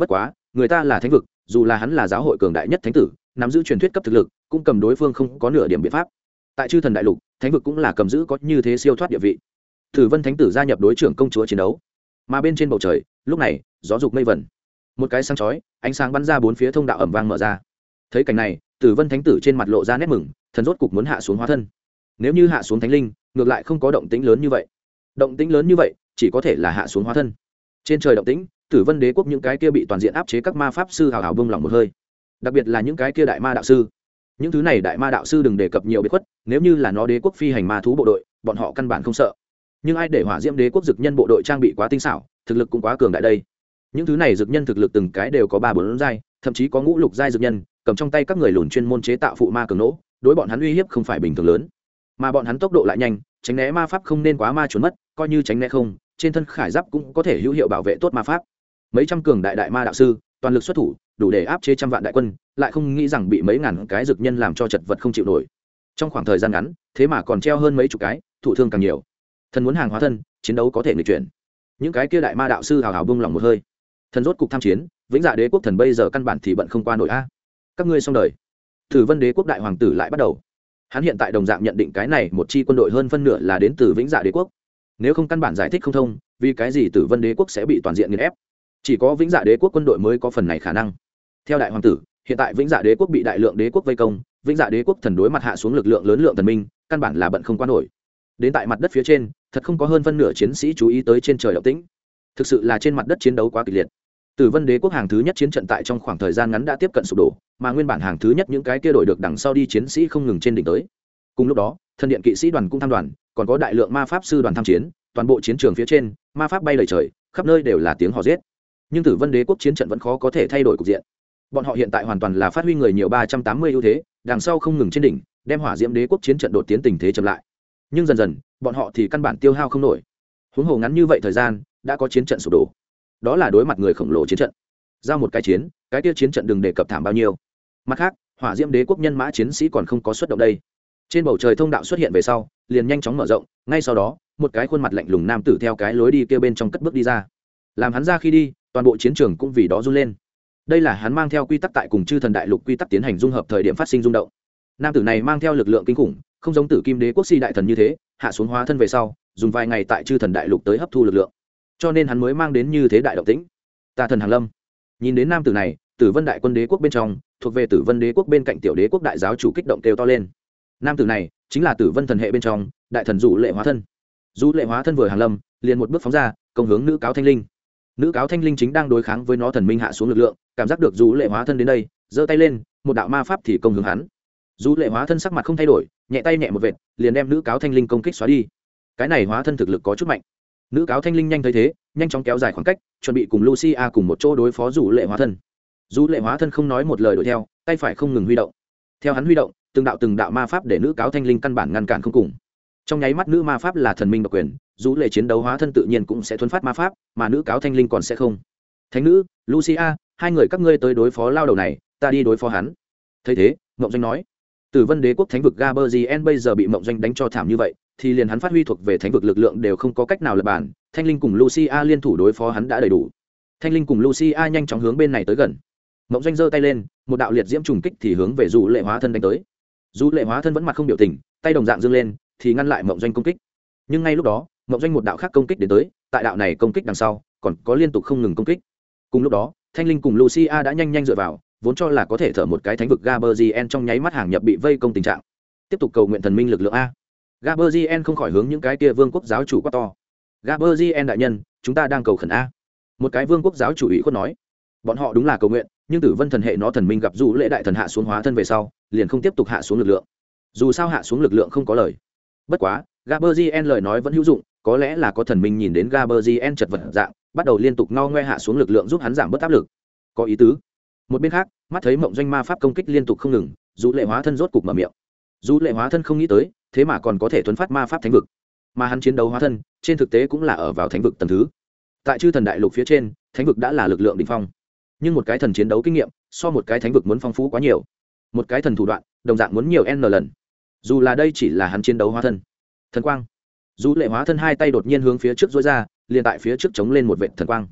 người ta là thánh vực, dù là hắn là giáo hội cường đại nhất thánh tử, nắm giữ truyền thuyết cấp thực lực, cũng cầm đối phương không có nửa điểm biện pháp. Tại chư thần đại lục, thánh vực cũng là cầm giữ có như thế siêu thoát địa vị. Tử Vân thánh tử gia nhập đối trưởng công chúa chiến đấu, mà bên trên bầu trời lúc này gió dục mây vẩn, một cái sáng chói ánh sáng bắn ra bốn phía, thông đạo ẩm vang mở ra. Thấy cảnh này, Tử Vân thánh tử trên mặt lộ ra nét mừng, thần rốt cục muốn hạ xuống hóa thân. Nếu như hạ xuống thánh linh, ngược lại không có động tĩnh lớn như vậy. Động tĩnh lớn như vậy chỉ có thể là hạ xuống hóa thân. Trên trời động tĩnh, Tử Vân đế quốc những cái kia bị toàn diện áp chế các ma pháp sư hào hào bông lòng một hơi, đặc biệt là những cái kia đại ma đạo sư. Những thứ này đại ma đạo sư đừng đề cập nhiều biệt khuất, nếu như là nó đế quốc phi hành ma thú bộ đội, bọn họ căn bản không sợ. Nhưng ai để hỏa diễm đế quốc dực nhân bộ đội trang bị quá tinh xảo, thực lực cũng quá cường đại đây. Những thứ này dực nhân thực lực từng cái đều có 3-4 giai, thậm chí có ngũ lục giai dực nhân, cầm trong tay các người lùn chuyên môn chế tạo phụ ma cường nỗ, đối bọn hắn uy hiếp không phải bình thường lớn. Mà bọn hắn tốc độ lại nhanh, tránh né ma pháp không nên quá ma trốn mất, coi như tránh né không, trên thân khải giáp cũng có thể hữu hiệu bảo vệ tốt ma pháp. Mấy trăm cường đại đại ma đạo sư, toàn lực xuất thủ, đủ để áp chế trăm vạn đại quân, lại không nghĩ rằng bị mấy ngàn cái dực nhân làm cho chật vật không chịu nổi. Trong khoảng thời gian ngắn, thế mà còn treo hơn mấy chục cái, thụ thương càng nhiều. Thần muốn hàng hóa thân, chiến đấu có thể nghịch chuyển. Những cái kia đại ma đạo sư hào hào bung lòng một hơi. Thần rốt cục tham chiến, vĩnh dạ đế quốc thần bây giờ căn bản thì bận không qua nổi a. Các ngươi xong đời. Tử Vân đế quốc đại hoàng tử lại bắt đầu. Hắn hiện tại đồng dạng nhận định cái này một chi quân đội hơn phân nửa là đến từ vĩnh dạ đế quốc. Nếu không căn bản giải thích không thông, vì cái gì Tử Vân đế quốc sẽ bị toàn diện nghiền ép? Chỉ có vĩnh dạ đế quốc quân đội mới có phần này khả năng. Theo đại hoàng tử, hiện tại vĩnh dạ đế quốc bị đại lượng đế quốc vây công, vĩnh dạ đế quốc thần đối mặt hạ xuống lực lượng lớn lượng thần minh, căn bản là bận không qua nổi. Đến tại mặt đất phía trên, thật không có hơn phân nửa chiến sĩ chú ý tới trên trời động tĩnh. Thực sự là trên mặt đất chiến đấu quá kịch liệt. Tử Vân đế quốc hàng thứ nhất chiến trận tại trong khoảng thời gian ngắn đã tiếp cận sụp đổ, mà nguyên bản hàng thứ nhất những cái kia đổi được đằng sau đi chiến sĩ không ngừng trên đỉnh tới. Cùng lúc đó, thần điện kỵ sĩ đoàn cũng tham đoàn, còn có đại lượng ma pháp sư đoàn tham chiến, toàn bộ chiến trường phía trên, ma pháp bay lầy trời, khắp nơi đều là tiếng hò giết. Nhưng Tử Vân đế quốc chiến trận vẫn khó có thể thay đổi cục diện. Bọn họ hiện tại hoàn toàn là phát huy người nhiều 380 ưu thế, đằng sau không ngừng trên đỉnh, đem hỏa diễm đế quốc chiến trận đột tiến tình thế chậm lại. Nhưng dần dần, bọn họ thì căn bản tiêu hao không nổi. Huống hồ ngắn như vậy thời gian, đã có chiến trận sụp đổ. Đó là đối mặt người khổng lồ chiến trận. Giao một cái chiến, cái kia chiến trận đừng đề cập thảm bao nhiêu. Mặt khác, hỏa diễm đế quốc nhân mã chiến sĩ còn không có xuất động đây. Trên bầu trời thông đạo xuất hiện về sau, liền nhanh chóng mở rộng, ngay sau đó, một cái khuôn mặt lạnh lùng nam tử theo cái lối đi kia bên trong cất bước đi ra. Làm hắn ra khi đi, toàn bộ chiến trường cũng vì đó run lên. Đây là hắn mang theo quy tắc tại cùng chư thần đại lục quy tắc tiến hành dung hợp thời điểm phát sinh rung động. Nam tử này mang theo lực lượng kinh khủng, không giống Tử Kim đế quốc si đại thần như thế, hạ xuống hóa thân về sau, dùng vài ngày tại chư thần đại lục tới hấp thu lực lượng, cho nên hắn mới mang đến như thế đại động tĩnh. Ta thần hàng lâm. Nhìn đến nam tử này, Tử Vân đại quân đế quốc bên trong, thuộc về Tử Vân đế quốc bên cạnh tiểu đế quốc đại giáo chủ kích động kêu to lên. Nam tử này chính là Tử Vân thần hệ bên trong đại thần Dụ Lệ hóa thân. Dụ Lệ hóa thân vừa hàng lâm, liền một bước phóng ra, công hướng nữ cáo thanh linh. Nữ cáo thanh linh chính đang đối kháng với nó thần minh hạ xuống lực lượng, cảm giác được Dụ Lệ hóa thân đến đây, giơ tay lên, một đạo ma pháp thì công hướng hắn. Dụ Lệ hóa thân sắc mặt không thay đổi, nhẹ tay nhẹ một vệt, liền đem nữ cáo thanh linh công kích xóa đi. Cái này hóa thân thực lực có chút mạnh. Nữ cáo thanh linh nhanh thấy thế, nhanh chóng kéo dài khoảng cách, chuẩn bị cùng Lucia cùng một chỗ đối phó Dụ Lệ hóa thân. Dụ Lệ hóa thân không nói một lời đuổi theo, tay phải không ngừng huy động. Theo hắn huy động, từng đạo ma pháp để nữ cáo thanh linh căn bản ngăn cản không cùng. Trong nháy mắt nữ ma pháp là thần minh độc quyền, Dụ Lệ chiến đấu hóa thân tự nhiên cũng sẽ thuần phát ma pháp, mà nữ cáo thanh linh còn sẽ không. Thánh nữ, Lucia, hai người các ngươi tới đối phó lao đầu này, ta đi đối phó hắn. Thấy thế, Mộng Doanh nói, Tử Vân đế quốc thánh vực Gaberzien bây giờ bị Mộng Doanh đánh cho thảm như vậy, thì liền hắn phát huy thuộc về thánh vực lực lượng đều không có cách nào lập bản, Thanh Linh cùng Lucia liên thủ đối phó hắn đã đầy đủ. Thanh Linh cùng Lucia nhanh chóng hướng bên này tới gần. Mộng Doanh giơ tay lên, một đạo liệt diễm trùng kích thì hướng về Dụ Lệ hóa thân đánh tới. Dụ Lệ hóa thân vẫn mặt không biểu tình, tay đồng dạng giương lên, thì ngăn lại Mộng Doanh công kích. Nhưng ngay lúc đó, Mộng Doanh một đạo khác công kích đến tới, tại đạo này công kích đằng sau, còn có liên tục không ngừng công kích. Cùng lúc đó, Thanh Linh cùng Lucia đã nhanh dựa vào, vốn cho là có thể thở một cái thánh vực Gaberzien trong nháy mắt hàng nhập bị vây công tình trạng. Tiếp tục cầu nguyện thần minh lực lượng a. Gaberzien không khỏi hướng những cái kia vương quốc giáo chủ quát to. Gaberzien đại nhân, chúng ta đang cầu khẩn a. Một cái vương quốc giáo chủ ủy khuất nói. Bọn họ đúng là cầu nguyện, nhưng Tử Vân thần hệ nó thần minh gặp Dụ Lệ đại thần hạ xuống hóa thân về sau, liền không tiếp tục hạ xuống lực lượng. Dù sao hạ xuống lực lượng không có lời. Bất quá, Gaberzien lời nói vẫn hữu dụng, có lẽ là có thần minh nhìn đến Gaberzien chật vật dạng, bắt đầu liên tục ngo ngoe hạ xuống lực lượng giúp hắn giảm bớt áp lực. Có ý tứ. Một bên khác, mắt thấy Mộng Doanh ma pháp công kích liên tục không ngừng, Dụ Lệ hóa thân rốt cục mở miệng. Dụ Lệ hóa thân không nghĩ tới, thế mà còn có thể thuần phát ma pháp thánh vực. Mà hắn chiến đấu hóa thân, trên thực tế cũng là ở vào thánh vực tầng thứ. Tại chư thần đại lục phía trên, thánh vực đã là lực lượng đỉnh phong. Nhưng một cái thần chiến đấu kinh nghiệm, so một cái thánh vực muốn phong phú quá nhiều. Một cái thần thủ đoạn, đồng dạng muốn nhiều n lần. Dù là đây chỉ là hắn chiến đấu hóa thân. Thần quang. Dụ Lệ hóa thân hai tay đột nhiên hướng phía trước duỗi ra, liền tại phía trước chống lên một vệt thần quang.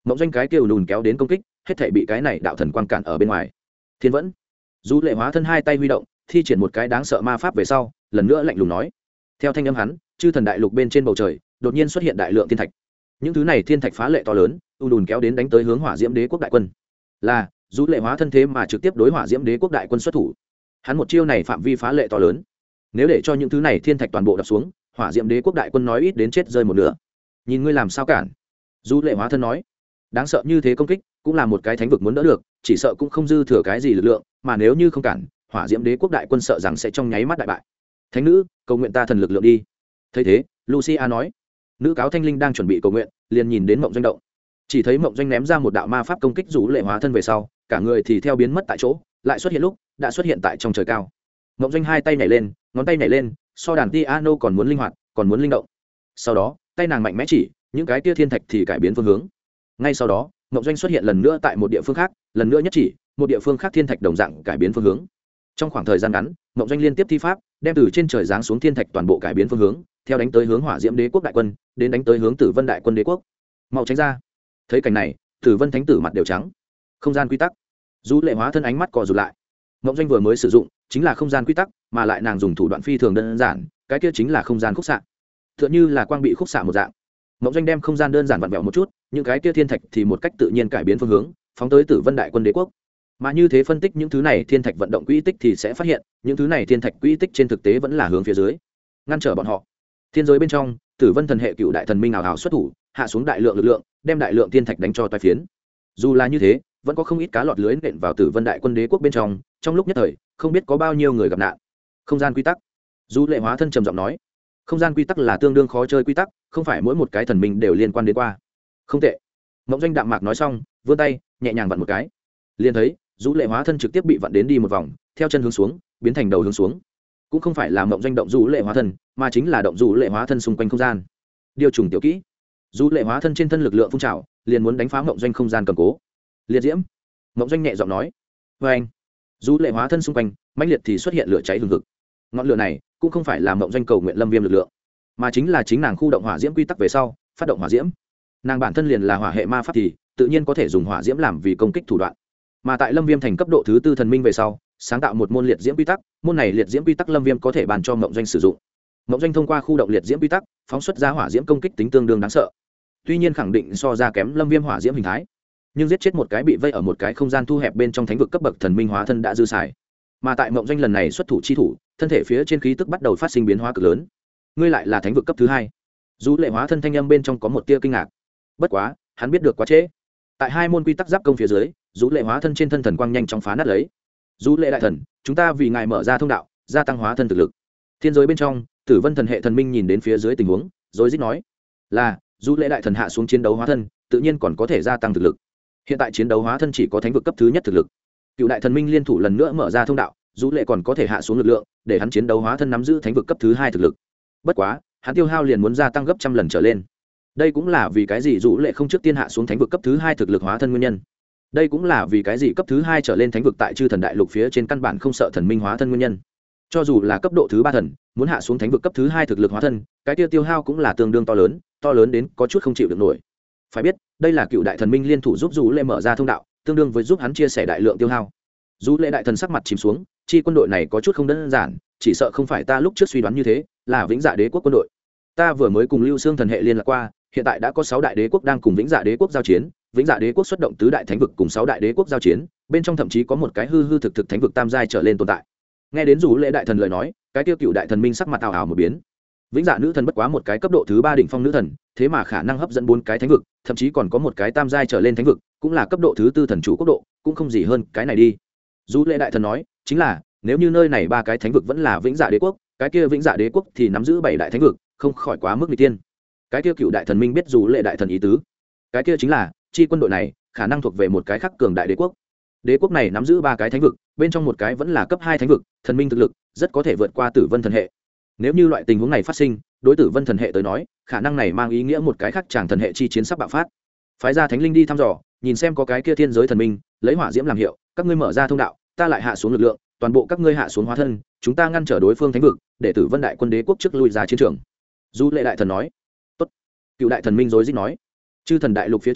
mộng doanh cái kêu lùn kéo đến công kích hết thể bị cái này đạo thần quang cản ở bên ngoài. Thiên vẫn Du Lệ hóa thân hai tay huy động thi triển một cái đáng sợ ma pháp về sau lần nữa lạnh lùng nói. Theo thanh âm hắn, chư thần đại lục bên trên bầu trời đột nhiên xuất hiện đại lượng thiên thạch. Những thứ này thiên thạch phá lệ to lớn, lùn kéo đến đánh tới hướng Hỏa Diễm Đế quốc đại quân. Là Du Lệ hóa thân thế mà trực tiếp đối Hỏa Diễm Đế quốc đại quân xuất thủ. Hắn một chiêu này phạm vi phá lệ to lớn, nếu để cho những thứ này thiên thạch toàn bộ đập xuống, Hỏa Diễm Đế quốc đại quân nói ít đến chết rơi một nửa. Nhìn ngươi làm sao cản? Du Lệ hóa thân nói. Đáng sợ như thế công kích cũng là một cái thánh vực muốn đỡ được, chỉ sợ cũng không dư thừa cái gì lực lượng, mà nếu như không cản, Hỏa Diễm Đế quốc đại quân sợ rằng sẽ trong nháy mắt đại bại. Thánh nữ, cầu nguyện ta thần lực lượng đi. Thấy thế, Lucia nói. Nữ cáo thanh linh đang chuẩn bị cầu nguyện, liền nhìn đến Mộng Doanh động. Chỉ thấy Mộng Doanh ném ra một đạo ma pháp công kích Du Lệ hóa thân về sau, cả người thì theo biến mất tại chỗ, lại xuất hiện lúc đã xuất hiện tại trong trời cao. Mộng Doanh hai tay nhảy lên, ngón tay nhảy lên, so đàn piano còn muốn linh hoạt, còn muốn linh động. Sau đó, tay nàng mạnh mẽ chỉ, những cái tia thiên thạch thì cải biến phương hướng. Ngay sau đó, Mộng Doanh xuất hiện lần nữa tại một địa phương khác, lần nữa nhất chỉ, một địa phương khác thiên thạch đồng dạng cải biến phương hướng. Trong khoảng thời gian ngắn, Mộng Doanh liên tiếp thi pháp, đem từ trên trời giáng xuống thiên thạch toàn bộ cải biến phương hướng, theo đánh tới hướng Hỏa Diễm Đế quốc đại quân, đến đánh tới hướng Tử Vân đại quân đế quốc. Mau tránh ra! Thấy cảnh này, Tử Vân thánh tử mặt đều trắng. Không gian quy tắc. Du Lệ hóa thân ánh mắt co rụt lại. Mộng Doanh vừa mới sử dụng chính là không gian quy tắc, mà lại nàng dùng thủ đoạn phi thường đơn giản, cái kia chính là không gian khúc xạ. Tựa như là quang bị khúc xạ một dạng. Mộng Doanh đem không gian đơn giản vặn vẹo một chút, những cái kia thiên thạch thì một cách tự nhiên cải biến phương hướng, phóng tới Tử Vân đại quân đế quốc. Mà như thế phân tích những thứ này thiên thạch vận động quỹ tích thì sẽ phát hiện, những thứ này thiên thạch quỹ tích trên thực tế vẫn là hướng phía dưới, ngăn trở bọn họ. Thiên giới bên trong, Tử Vân thần hệ cựu đại thần minh ảo ảo xuất thủ, hạ xuống đại lượng lực lượng, đem đại lượng thiên thạch đánh cho toái phiến. Dù là như thế, vẫn có không ít cá lọt lưới nện vào Tử Vân đại quân đế quốc bên trong lúc nhất thời, không biết có bao nhiêu người gặp nạn. Không gian quy tắc. Du Lệ hóa thân trầm giọng nói, không gian quy tắc là tương đương khó chơi quy tắc, không phải mỗi một cái thần minh đều liên quan đến qua. Không tệ. Mộng Doanh đạm mạc nói xong, vươn tay nhẹ nhàng vặn một cái, liền thấy Du Lệ hóa thân trực tiếp bị vặn đến đi một vòng, theo chân hướng xuống, biến thành đầu hướng xuống. Cũng không phải là Mộng Doanh động Du Lệ hóa thân, mà chính là động Du Lệ hóa thân xung quanh không gian. Điều trùng tiểu kỹ. Du Lệ hóa thân trên thân lực lượng phun trào, liền muốn đánh phá Mộng Doanh không gian cầm cố. Liệt diễm. Mộng Doanh nhẹ giọng nói. Và anh. Du Lệ hóa thân xung quanh, mãnh liệt thì xuất hiện lửa cháy hừng hực. Ngọn lửa này cũng không phải là Mộng Doanh cầu nguyện Lâm Viêm lực lượng, mà chính là chính nàng khu động hỏa diễm quy tắc về sau, phát động hỏa diễm. Nàng bản thân liền là hỏa hệ ma pháp thì tự nhiên có thể dùng hỏa diễm làm vì công kích thủ đoạn. Mà tại Lâm Viêm thành cấp độ thứ 4 thần minh về sau, sáng tạo một môn liệt diễm quy tắc, môn này liệt diễm quy tắc Lâm Viêm có thể bàn cho Mộng Doanh sử dụng. Mộng Doanh thông qua khu động liệt diễm quy tắc, phóng xuất ra hỏa diễm công kích tính tương đương đáng sợ. Tuy nhiên khẳng định so ra kém Lâm Viêm hỏa diễm hình thái, nhưng giết chết một cái bị vây ở một cái không gian thu hẹp bên trong thánh vực cấp bậc thần minh hóa thân đã dư xài. Mà tại Mộng Doanh lần này xuất thủ chi thủ, thân thể phía trên khí tức bắt đầu phát sinh biến hóa cực lớn. Ngươi lại là thánh vực cấp thứ 2. Du Lệ hóa thân thanh âm bên trong có một tia kinh ngạc. Bất quá, hắn biết được quá trễ. Tại hai môn quy tắc giáp công phía dưới, Du Lệ hóa thân trên thân thần quang nhanh chóng phá nát lấy. Du Lệ đại thần, chúng ta vì ngài mở ra thông đạo, gia tăng hóa thân thực lực. Thiên giới bên trong, Tử Vân thần hệ thần minh nhìn đến phía dưới tình huống, rồi rít nói: "Là, Du Lệ đại thần hạ xuống chiến đấu hóa thân, tự nhiên còn có thể gia tăng thực lực. Hiện tại chiến đấu hóa thân chỉ có thánh vực cấp thứ nhất thực lực. Cựu đại thần minh liên thủ lần nữa mở ra thông đạo, Du Lệ còn có thể hạ xuống lực lượng, để hắn chiến đấu hóa thân nắm giữ thánh vực cấp thứ 2 thực lực. Bất quá, hắn tiêu hao liền muốn gia tăng gấp trăm lần trở lên. Đây cũng là vì cái gì Du Lệ không trước tiên hạ xuống thánh vực cấp thứ 2 thực lực hóa thân nguyên nhân. Đây cũng là vì cái gì cấp thứ 2 trở lên thánh vực tại chư thần đại lục phía trên căn bản không sợ thần minh hóa thân nguyên nhân. Cho dù là cấp độ thứ 3 thần, muốn hạ xuống thánh vực cấp thứ 2 thực lực hóa thân, cái tiêu hao cũng là tương đương to lớn đến có chút không chịu được nổi. Phải biết, đây là cựu đại thần minh liên thủ giúp Du Lệ mở ra thông đạo, tương đương với giúp hắn chia sẻ đại lượng tiêu hao. Du Lệ đại thần sắc mặt chìm xuống, chi quân đội này có chút không đơn giản, chỉ sợ không phải ta lúc trước suy đoán như thế, là Vĩnh Dạ Đế quốc quân đội. Ta vừa mới cùng Lưu Xương thần hệ liên lạc qua, hiện tại đã có 6 đại đế quốc đang cùng Vĩnh Dạ Đế quốc giao chiến, Vĩnh Dạ Đế quốc xuất động tứ đại thánh vực cùng 6 đại đế quốc giao chiến, bên trong thậm chí có một cái hư thực thánh vực tam giai trở lên tồn tại. Nghe đến Du Lệ đại thần lời nói, cái tiêu cựu đại thần minh sắc mặt ảo ảo một biến. Vĩnh Dạ nữ thần bất quá một cái cấp độ thứ 3 đỉnh phong nữ thần, thế mà khả năng hấp dẫn 4 cái thánh vực, thậm chí còn có một cái tam giai trở lên thánh vực, cũng là cấp độ thứ 4 thần chủ quốc độ, cũng không gì hơn cái này đi. Du Lệ đại thần nói, chính là, nếu như nơi này 3 cái thánh vực vẫn là Vĩnh Dạ Đế quốc, cái kia Vĩnh Dạ Đế quốc thì nắm giữ 7 đại thánh vực, không khỏi quá mức nghịch tiên. Cái kia cựu đại thần minh biết Du Lệ đại thần ý tứ. Cái kia chính là, chi quân đội này khả năng thuộc về một cái khác cường đại đế quốc. Đế quốc này nắm giữ 3 cái thánh vực, bên trong một cái vẫn là cấp 2 thánh vực, thần minh thực lực rất có thể vượt qua Tử Vân thần hệ. Nếu như loại tình huống này phát sinh, đối Tử Vân thần hệ tới nói, khả năng này mang ý nghĩa một cái khác chàng thần hệ chi chiến sắp bạo phát. Phái ra thánh linh đi thăm dò, nhìn xem có cái kia thiên giới thần minh, lấy hỏa diễm làm hiệu, các ngươi mở ra thông đạo, ta lại hạ xuống lực lượng, toàn bộ các ngươi hạ xuống hóa thân, chúng ta ngăn trở đối phương thánh vực, để Tử Vân đại quân đế quốc trước lui ra chiến trường. Du Lệ đại thần nói. Tốt. Cựu đại thần minh rối rít nói. Chư thần đại lục phía trên,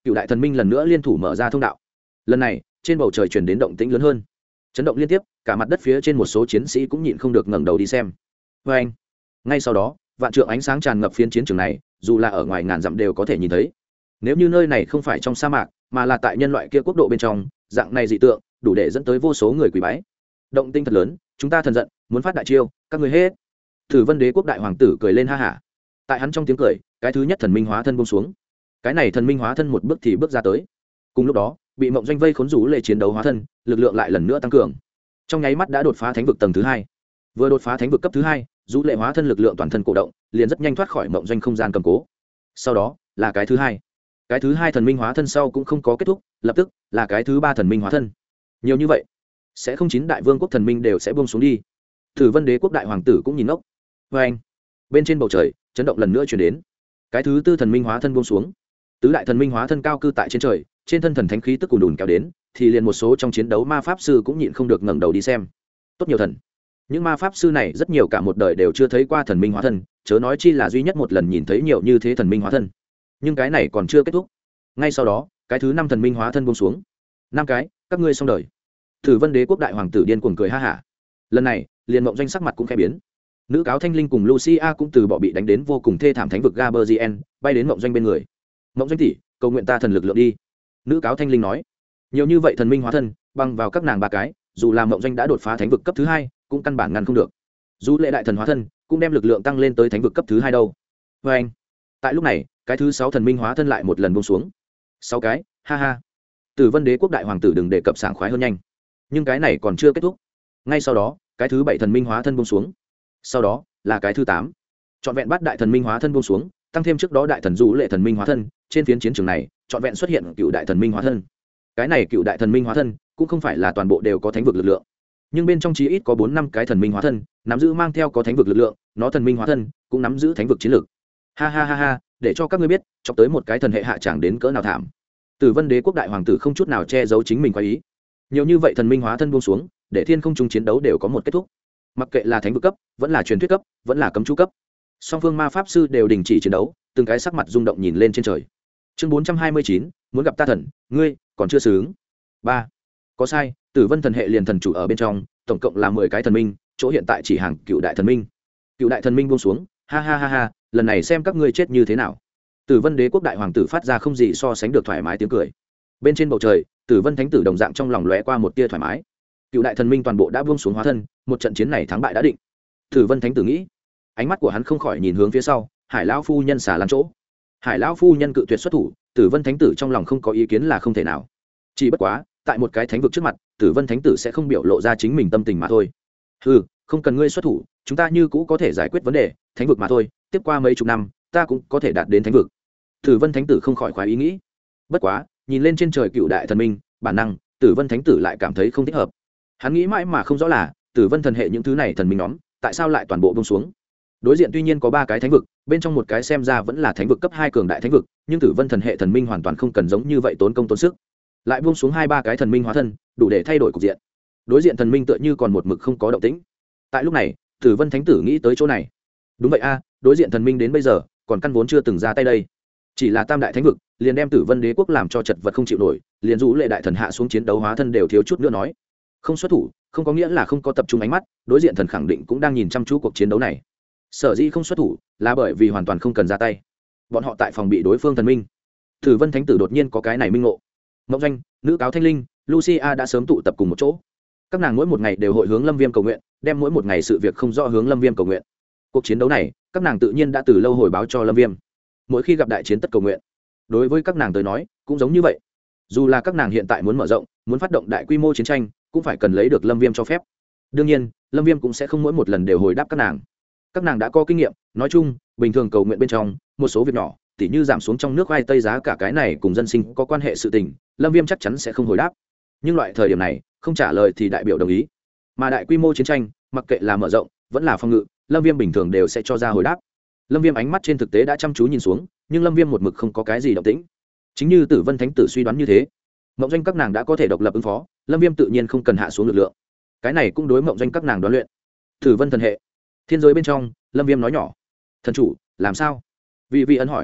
cựu đại thần minh lần nữa liên thủ mở ra thông đạo. Lần này trên bầu trời chuyển đến động tĩnh lớn hơn, chấn động liên tiếp, cả mặt đất phía trên một số chiến sĩ cũng nhịn không được ngẩng đầu đi xem. Vê anh. Ngay sau đó vạn trượng ánh sáng tràn ngập phiến chiến trường này, dù là ở ngoài ngàn dặm đều có thể nhìn thấy. Nếu như nơi này không phải trong sa mạc mà là tại nhân loại kia quốc độ bên trong, dạng này dị tượng đủ để dẫn tới vô số người quỳ bái. Động tinh thật lớn, chúng ta thần giận, muốn phát đại chiêu, các ngươi hết. Thử Vân Đế quốc đại hoàng tử cười lên ha hả. Tại hắn trong tiếng cười, cái thứ nhất thần minh hóa thân buông xuống. Cái này thần minh hóa thân một bước thì bước ra tới. Cùng lúc đó, bị mộng doanh vây khốn rú lệ chiến đấu hóa thân, lực lượng lại lần nữa tăng cường. Trong nháy mắt đã đột phá thánh vực tầng thứ 2. Vừa đột phá thánh vực cấp thứ 2, rú lệ hóa thân lực lượng toàn thân cổ động, liền rất nhanh thoát khỏi mộng doanh không gian cầm cố. Sau đó, là cái thứ 2. Cái thứ 2 thần minh hóa thân sau cũng không có kết thúc, lập tức là cái thứ 3 thần minh hóa thân. Nhiều như vậy, sẽ không chín đại vương quốc thần minh đều sẽ buông xuống đi. Thử Vân Đế quốc đại hoàng tử cũng nhìn ngốc. Và anh, bên trên bầu trời chấn động lần nữa chuyển đến. Cái thứ 4 thần minh hóa thân buông xuống. Tứ đại thần minh hóa thân cao cư tại trên trời, trên thân thần thánh khí tức cuồn đùn kéo đến, thì liền một số trong chiến đấu ma pháp sư cũng nhịn không được ngẩng đầu đi xem. Tốt nhiều thần. Những ma pháp sư này rất nhiều cả một đời đều chưa thấy qua thần minh hóa thân, chớ nói chi là duy nhất một lần nhìn thấy nhiều như thế thần minh hóa thân. Nhưng cái này còn chưa kết thúc. Ngay sau đó, cái thứ 5 thần minh hóa thân buông xuống. 5 cái, các ngươi xong đời. Thử Vân Đế quốc đại hoàng tử điên cuồng cười ha hả. Lần này, liền mộng doanh sắc mặt cũng khẽ biến. Nữ cáo Thanh Linh cùng Lucia cũng từ bỏ bị đánh đến vô cùng thê thảm thánh vực Gaberzien, bay đến mộng doanh bên người. Mộng doanh tỷ, cầu nguyện ta thần lực lượng đi. Nữ cáo Thanh Linh nói. Nhiều như vậy thần minh hóa thân, bằng vào các nàng ba cái, dù là mộng doanh đã đột phá thánh vực cấp thứ 2, cũng căn bản ngăn không được. Dù lệ đại thần hóa thân, cũng đem lực lượng tăng lên tới thánh vực cấp thứ 2 đâu. Và anh. Tại lúc này, cái thứ 6 thần minh hóa thân lại một lần buông xuống. 6 cái, ha ha. Tử Vân Đế quốc đại hoàng tử đừng đề cập sảng khoái hơn nhanh. Nhưng cái này còn chưa kết thúc. Ngay sau đó, cái thứ 7 thần minh hóa thân buông xuống. Sau đó, là cái thứ 8. Trọn vẹn 8 đại thần minh hóa thân buông xuống, tăng thêm trước đó đại thần Dụ Lệ thần minh hóa thân, trên phiến chiến trường này, trọn vẹn xuất hiện cựu đại thần minh hóa thân. Cái này cựu đại thần minh hóa thân, cũng không phải là toàn bộ đều có thánh vực lực lượng, nhưng bên trong chí ít có 4-5 cái thần minh hóa thân, nắm giữ mang theo có thánh vực lực lượng, nó thần minh hóa thân cũng nắm giữ thánh vực chiến lực. Ha ha ha ha, để cho các ngươi biết, chọc tới một cái thần hệ hạ tràng đến cỡ nào thảm. Tử Vân Đế quốc đại hoàng tử không chút nào che giấu chính mình quá ý. Nhiều như vậy thần minh hóa thân buông xuống, để thiên không trung chiến đấu đều có một kết thúc. Mặc kệ là thánh vực cấp, vẫn là truyền thuyết cấp, vẫn là cấm chú cấp, song phương ma pháp sư đều đình chỉ chiến đấu, từng cái sắc mặt rung động nhìn lên trên trời. Chương 429, muốn gặp ta thần, ngươi còn chưa xứng. 3. Có sai, Tử Vân thần hệ liền thần chủ ở bên trong, tổng cộng là 10 cái thần minh, chỗ hiện tại chỉ hàng cựu đại thần minh. Cựu đại thần minh buông xuống, ha ha ha ha, lần này xem các ngươi chết như thế nào. Tử Vân Đế quốc đại hoàng tử phát ra không gì so sánh được thoải mái tiếng cười. Bên trên bầu trời, Tử Vân thánh tử đồng dạng trong lòng lóe qua một tia thoải mái. Cựu đại thần minh toàn bộ đã buông xuống hóa thân, một trận chiến này thắng bại đã định. Tử Vân thánh tử nghĩ, ánh mắt của hắn không khỏi nhìn hướng phía sau, Hải lão phu nhân xả lan chỗ. Hải lão phu nhân cự tuyệt xuất thủ, Tử Vân thánh tử trong lòng không có ý kiến là không thể nào. Chỉ bất quá, tại một cái thánh vực trước mặt, Tử Vân thánh tử sẽ không biểu lộ ra chính mình tâm tình mà thôi. Ừ, không cần ngươi xuất thủ, chúng ta như cũ có thể giải quyết vấn đề, thánh vực mà thôi, tiếp qua mấy chục năm, ta cũng có thể đạt đến thánh vực. Tử Vân thánh tử không khỏi khoái ý nghĩ. Bất quá, nhìn lên trên trời cựu đại thần minh, bản năng, Tử Vân thánh tử lại cảm thấy không thích hợp. Hắn nghĩ mãi mà không rõ là, Tử Vân thần hệ những thứ này thần minh nhóm, tại sao lại toàn bộ buông xuống? Đối diện tuy nhiên có 3 cái thánh vực, bên trong một cái xem ra vẫn là thánh vực cấp 2 cường đại thánh vực, nhưng Tử Vân thần hệ thần minh hoàn toàn không cần giống như vậy tốn công tốn sức. Lại buông xuống 2-3 cái thần minh hóa thân, đủ để thay đổi cục diện. Đối diện thần minh tựa như còn một mực không có động tĩnh. Tại lúc này, Tử Vân thánh tử nghĩ tới chỗ này. Đúng vậy a, đối diện thần minh đến bây giờ, còn căn vốn chưa từng ra tay đây. Chỉ là tam đại thánh vực, liền đem Tử Vân Đế quốc làm cho chật vật không chịu nổi, liền Dụ Lệ đại thần hạ xuống chiến đấu hóa thân đều thiếu chút nữa nói. Không xuất thủ, không có nghĩa là không có tập trung ánh mắt, đối diện thần khẳng định cũng đang nhìn chăm chú cuộc chiến đấu này. Sở dĩ không xuất thủ, là bởi vì hoàn toàn không cần ra tay. Bọn họ tại phòng bị đối phương thần minh. Tử Vân thánh tử đột nhiên có cái này minh ngộ. Ngọc Doanh, nữ cáo Thanh Linh, Lucia đã sớm tụ tập cùng một chỗ. Các nàng mỗi một ngày đều hội hướng Lâm Viêm cầu nguyện, đem mỗi một ngày sự việc không rõ hướng Lâm Viêm cầu nguyện. Cuộc chiến đấu này, các nàng tự nhiên đã từ lâu hồi báo cho Lâm Viêm. Mỗi khi gặp đại chiến tất cầu nguyện. Đối với các nàng tới nói, cũng giống như vậy. Dù là các nàng hiện tại muốn mở rộng, muốn phát động đại quy mô chiến tranh, cũng phải cần lấy được Lâm Viêm cho phép. Đương nhiên, Lâm Viêm cũng sẽ không mỗi một lần đều hồi đáp các nàng. Các nàng đã có kinh nghiệm, nói chung, bình thường cầu nguyện bên trong, một số việc nhỏ, tỉ như giảm xuống trong nước khoai tây giá cả, cái này cùng dân sinh có quan hệ sự tình, Lâm Viêm chắc chắn sẽ không hồi đáp. Nhưng loại thời điểm này, không trả lời thì đại biểu đồng ý. Mà đại quy mô chiến tranh, mặc kệ là mở rộng, vẫn là phòng ngự, Lâm Viêm bình thường đều sẽ cho ra hồi đáp. Lâm Viêm ánh mắt trên thực tế đã chăm chú nhìn xuống, nhưng Lâm Viêm một mực không có cái gì động tĩnh. Chính như Tử Vân thánh tử suy đoán như thế, Mộng Doanh các nàng đã có thể độc lập ứng phó, Lâm Viêm tự nhiên không cần hạ xuống lực lượng. Cái này cũng đối Mộng Doanh các nàng đoán luyện. Tử Vân thần hệ, thiên giới bên trong, Lâm Viêm nói nhỏ: "Thần chủ, làm sao?" Vị Ân hỏi.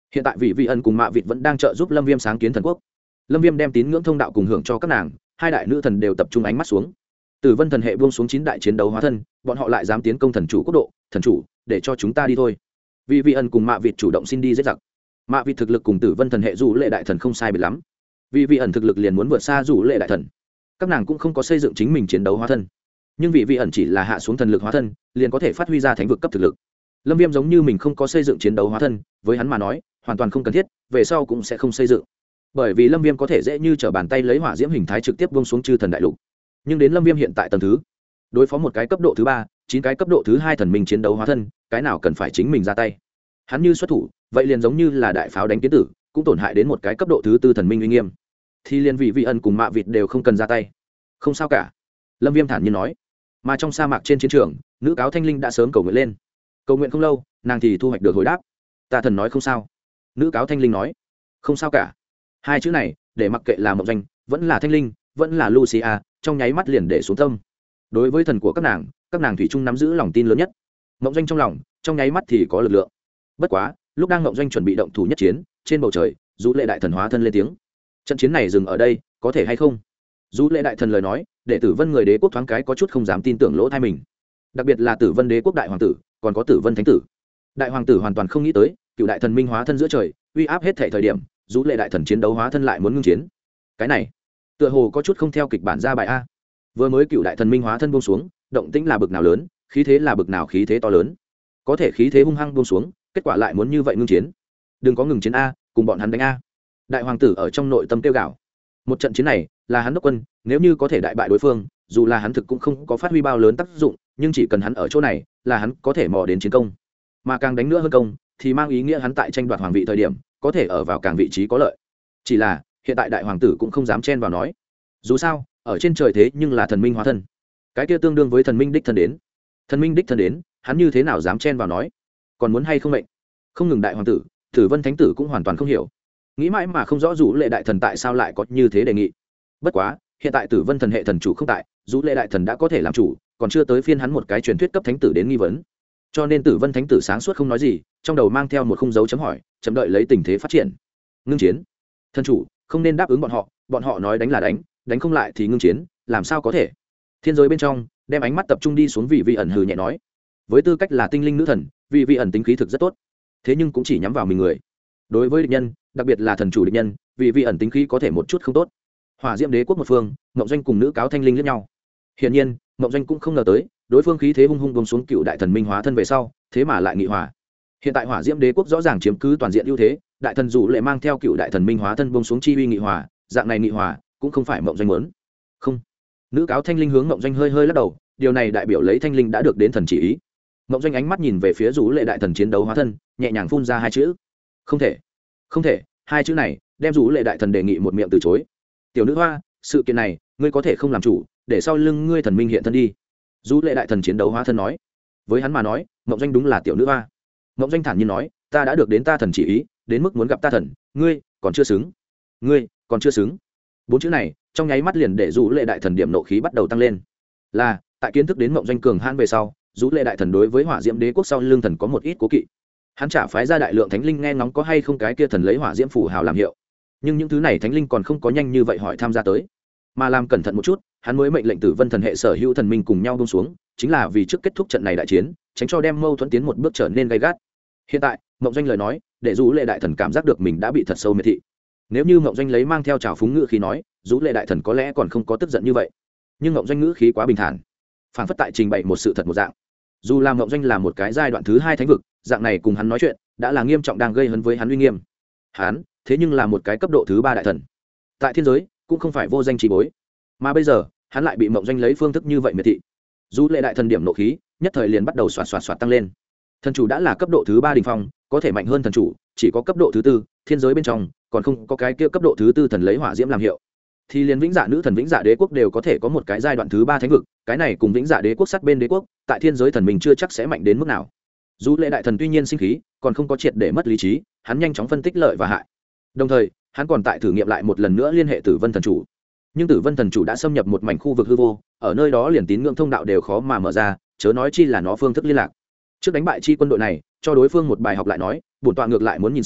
Hiện tại vị ẩn cùng mạ vịt vẫn đang trợ giúp lâm viêm sáng kiến thần quốc. Lâm viêm đem tín ngưỡng thông đạo cùng hưởng cho các nàng, hai đại nữ thần đều tập trung ánh mắt xuống. Tử vân thần hệ buông xuống 9 đại chiến đấu hóa thân, bọn họ lại dám tiến công thần chủ quốc độ. Thần chủ, để cho chúng ta đi thôi. Vị ẩn cùng mạ vịt chủ động xin đi giết giặc. Mạ vịt thực lực cùng tử vân thần hệ dù lệ đại thần không sai biệt lắm, vị ẩn thực lực liền muốn vượt xa dù lệ đại thần. Các nàng cũng không có xây dựng chính mình chiến đấu hóa thân, nhưng vị ẩn chỉ là hạ xuống thần lực hóa thân liền có thể phát huy ra thánh vực cấp thực lực. Lâm viêm giống như mình không có xây dựng chiến đấu hóa thân, với hắn mà nói hoàn toàn không cần thiết, về sau cũng sẽ không xây dựng, bởi vì lâm viêm có thể dễ như trở bàn tay lấy hỏa diễm hình thái trực tiếp buông xuống chư thần đại lục. Nhưng đến lâm viêm hiện tại tầng thứ, đối phó một cái cấp độ thứ 3, 9 cái cấp độ thứ 2 thần minh chiến đấu hóa thân, cái nào cần phải chính mình ra tay. Hắn như xuất thủ, vậy liền giống như là đại pháo đánh kiến tử, cũng tổn hại đến một cái cấp độ thứ 4 thần minh uy nghiêm. Thì liền vị ẩn cùng mạ vịt đều không cần ra tay. Không sao cả, lâm viêm thản nhiên nói. Mà trong sa mạc trên chiến trường, nữ cáo thanh linh đã sớm cầu nguyện lên. Cầu nguyện không lâu, nàng thì thu hoạch được hồi đáp. Ta thần nói không sao. Nữ cáo thanh linh nói. Không sao cả. Hai chữ này, để mặc kệ là mộng danh, vẫn là thanh linh, vẫn là Lucia, trong nháy mắt liền để xuống tâm. Đối với thần của các nàng thủy chung nắm giữ lòng tin lớn nhất. Mộng danh trong lòng, trong nháy mắt thì có lực lượng. Bất quá, lúc đang mộng danh chuẩn bị động thủ nhất chiến, trên bầu trời, Dụ Lệ đại thần hóa thân lên tiếng. Trận chiến này dừng ở đây, có thể hay không? Dụ Lệ đại thần lời nói, để Tử Vân người đế quốc thoáng cái có chút không dám tin tưởng lỗ tai mình. Đặc biệt là Tử Vân đế quốc đại hoàng tử, còn có Tử Vân thánh tử. Đại hoàng tử hoàn toàn không nghĩ tới, cựu đại thần minh hóa thân giữa trời, uy áp hết thảy thời điểm, Dụ Lệ đại thần chiến đấu hóa thân lại muốn ngưng chiến. Cái này, tựa hồ có chút không theo kịch bản ra bài a. Vừa mới cựu đại thần minh hóa thân buông xuống, động tĩnh là bực nào lớn, khí thế là bực nào khí thế to lớn. Có thể khí thế hung hăng buông xuống, kết quả lại muốn như vậy ngưng chiến. Đừng có ngừng chiến a, cùng bọn hắn đánh a. Đại hoàng tử ở trong nội tâm kêu gào. Một trận chiến này, là hắn đốc quân, nếu như có thể đại bại đối phương, dù là hắn thực cũng không có phát huy bao lớn tác dụng, nhưng chỉ cần hắn ở chỗ này, là hắn có thể mò đến chiến công. Mà càng đánh nữa hơn công, thì mang ý nghĩa hắn tại tranh đoạt hoàng vị thời điểm, có thể ở vào càng vị trí có lợi. Chỉ là, hiện tại đại hoàng tử cũng không dám chen vào nói. Dù sao, ở trên trời thế nhưng là thần minh hóa thân. Cái kia tương đương với thần minh đích thân đến. Thần minh đích thân đến, hắn như thế nào dám chen vào nói? Còn muốn hay không mệnh? Không ngừng đại hoàng tử, Tử Vân thánh tử cũng hoàn toàn không hiểu. Nghĩ mãi mà không rõ Dụ Lệ đại thần tại sao lại có như thế đề nghị. Bất quá, hiện tại Tử Vân thần hệ thần chủ không tại, Dụ Lệ đại thần đã có thể làm chủ, còn chưa tới phiên hắn một cái truyền thuyết cấp thánh tử đến nghi vấn. Cho nên Tử Vân thánh tử sáng suốt không nói gì, trong đầu mang theo một khung dấu chấm hỏi, chậm đợi lấy tình thế phát triển. Ngưng chiến. Thần chủ không nên đáp ứng bọn họ nói đánh là đánh, đánh không lại thì ngưng chiến, làm sao có thể? Thiên giới bên trong, đem ánh mắt tập trung đi xuống vị ẩn hừ nhẹ nói. Với tư cách là tinh linh nữ thần, vị ẩn tính khí thực rất tốt, thế nhưng cũng chỉ nhắm vào mình người. Đối với địch nhân, đặc biệt là thần chủ địch nhân, vị ẩn tính khí có thể một chút không tốt. Hỏa Diễm đế quốc một phương, Mộng Doanh cùng nữ cáo thanh linh liếc nhau. Hiển nhiên, Mộng Doanh cũng không ngờ tới, đối phương khí thế hung hung buông xuống cựu đại thần minh hóa thân về sau, thế mà lại nghị hòa. Hiện tại Hỏa Diễm đế quốc rõ ràng chiếm cứ toàn diện ưu thế, đại thần Dụ Lệ mang theo cựu đại thần minh hóa thân buông xuống chi uy nghị hòa, dạng này nghị hòa cũng không phải Mộng Doanh muốn. Không. Nữ cáo thanh linh hướng Mộng Doanh hơi hơi lắc đầu, điều này đại biểu lấy thanh linh đã được đến thần chỉ ý. Mộng Doanh ánh mắt nhìn về phía Dụ Lệ đại thần chiến đấu hóa thân, nhẹ nhàng phun ra hai chữ: không thể. Không thể. Hai chữ này đem Dụ Lệ đại thần đề nghị một miệng từ chối. Tiểu nữ hoa, sự kiện này ngươi có thể không làm chủ, để sau lưng ngươi thần minh hiện thân đi. Dụ Lệ đại thần chiến đấu hóa thân nói. Với hắn mà nói, Mộng Doanh đúng là tiểu nữ hoa. Mộng Doanh thản nhiên nói, ta đã được đến ta thần chỉ ý, đến mức muốn gặp ta thần, ngươi còn chưa xứng. Ngươi còn chưa xứng. Bốn chữ này trong nháy mắt liền để Dụ Lệ đại thần điểm nộ khí bắt đầu tăng lên. Là tại kiến thức đến Mộng Doanh cường hãn về sau, Dụ Lệ đại thần đối với Hỏa Diễm đế quốc sau lưng thần có một ít cố kỵ. Hắn trả phái ra đại lượng thánh linh nghe ngóng có hay không cái kia thần lấy hỏa diễm phù hào làm hiệu, nhưng những thứ này thánh linh còn không có nhanh như vậy hỏi tham gia tới, mà làm cẩn thận một chút, hắn mới mệnh lệnh Tử Vân thần hệ sở hữu thần minh cùng nhau buông xuống, chính là vì trước kết thúc trận này đại chiến, tránh cho đem mâu thuẫn tiến một bước trở nên gay gắt. Hiện tại, Mộng Doanh lời nói, để Dụ Lệ đại thần cảm giác được mình đã bị thật sâu miệt thị. Nếu như Mộng Doanh lấy mang theo trào phúng ngữ khí nói, Dụ Lệ đại thần có lẽ còn không có tức giận như vậy, nhưng Mộng Doanh ngữ khí quá bình thản, phảng phất tại trình bày một sự thật một dạng. Dù là Mộng Doanh là một cái giai đoạn thứ 2 thánh vực, dạng này cùng hắn nói chuyện đã là nghiêm trọng đang gây hấn với hắn uy nghiêm. Hắn thế nhưng là một cái cấp độ thứ 3 đại thần, tại thiên giới cũng không phải vô danh chỉ bối, mà bây giờ hắn lại bị Mộng Doanh lấy phương thức như vậy miệt thị. Dù Lệ đại thần điểm nộ khí nhất thời liền bắt đầu xoạt tăng lên. Thần chủ đã là cấp độ thứ 3 đỉnh phong, có thể mạnh hơn thần chủ chỉ có cấp độ thứ 4, thiên giới bên trong còn không có cái kia cấp độ thứ 4 thần lấy hỏa diễm làm hiệu, thì liền vĩnh dạ nữ thần vĩnh dạ đế quốc đều có thể có một cái giai đoạn thứ 3 thánh vực, cái này cùng vĩnh dạ đế quốc sát bên đế quốc tại thiên giới thần mình chưa chắc sẽ mạnh đến mức nào. Dù Lệ đại thần tuy nhiên sinh khí, còn không có triệt để mất lý trí, hắn nhanh chóng phân tích lợi và hại, đồng thời hắn còn tại thử nghiệm lại một lần nữa liên hệ Tử Vân thần chủ. Nhưng Tử Vân thần chủ đã xâm nhập một mảnh khu vực hư vô, ở nơi đó liền tín ngưỡng thông đạo đều khó mà mở ra, chớ nói chi là nó phương thức liên lạc. Trước đánh bại chi quân đội này, cho đối phương một bài học lại nói, bổn tọa ngược lại muốn nhìn xem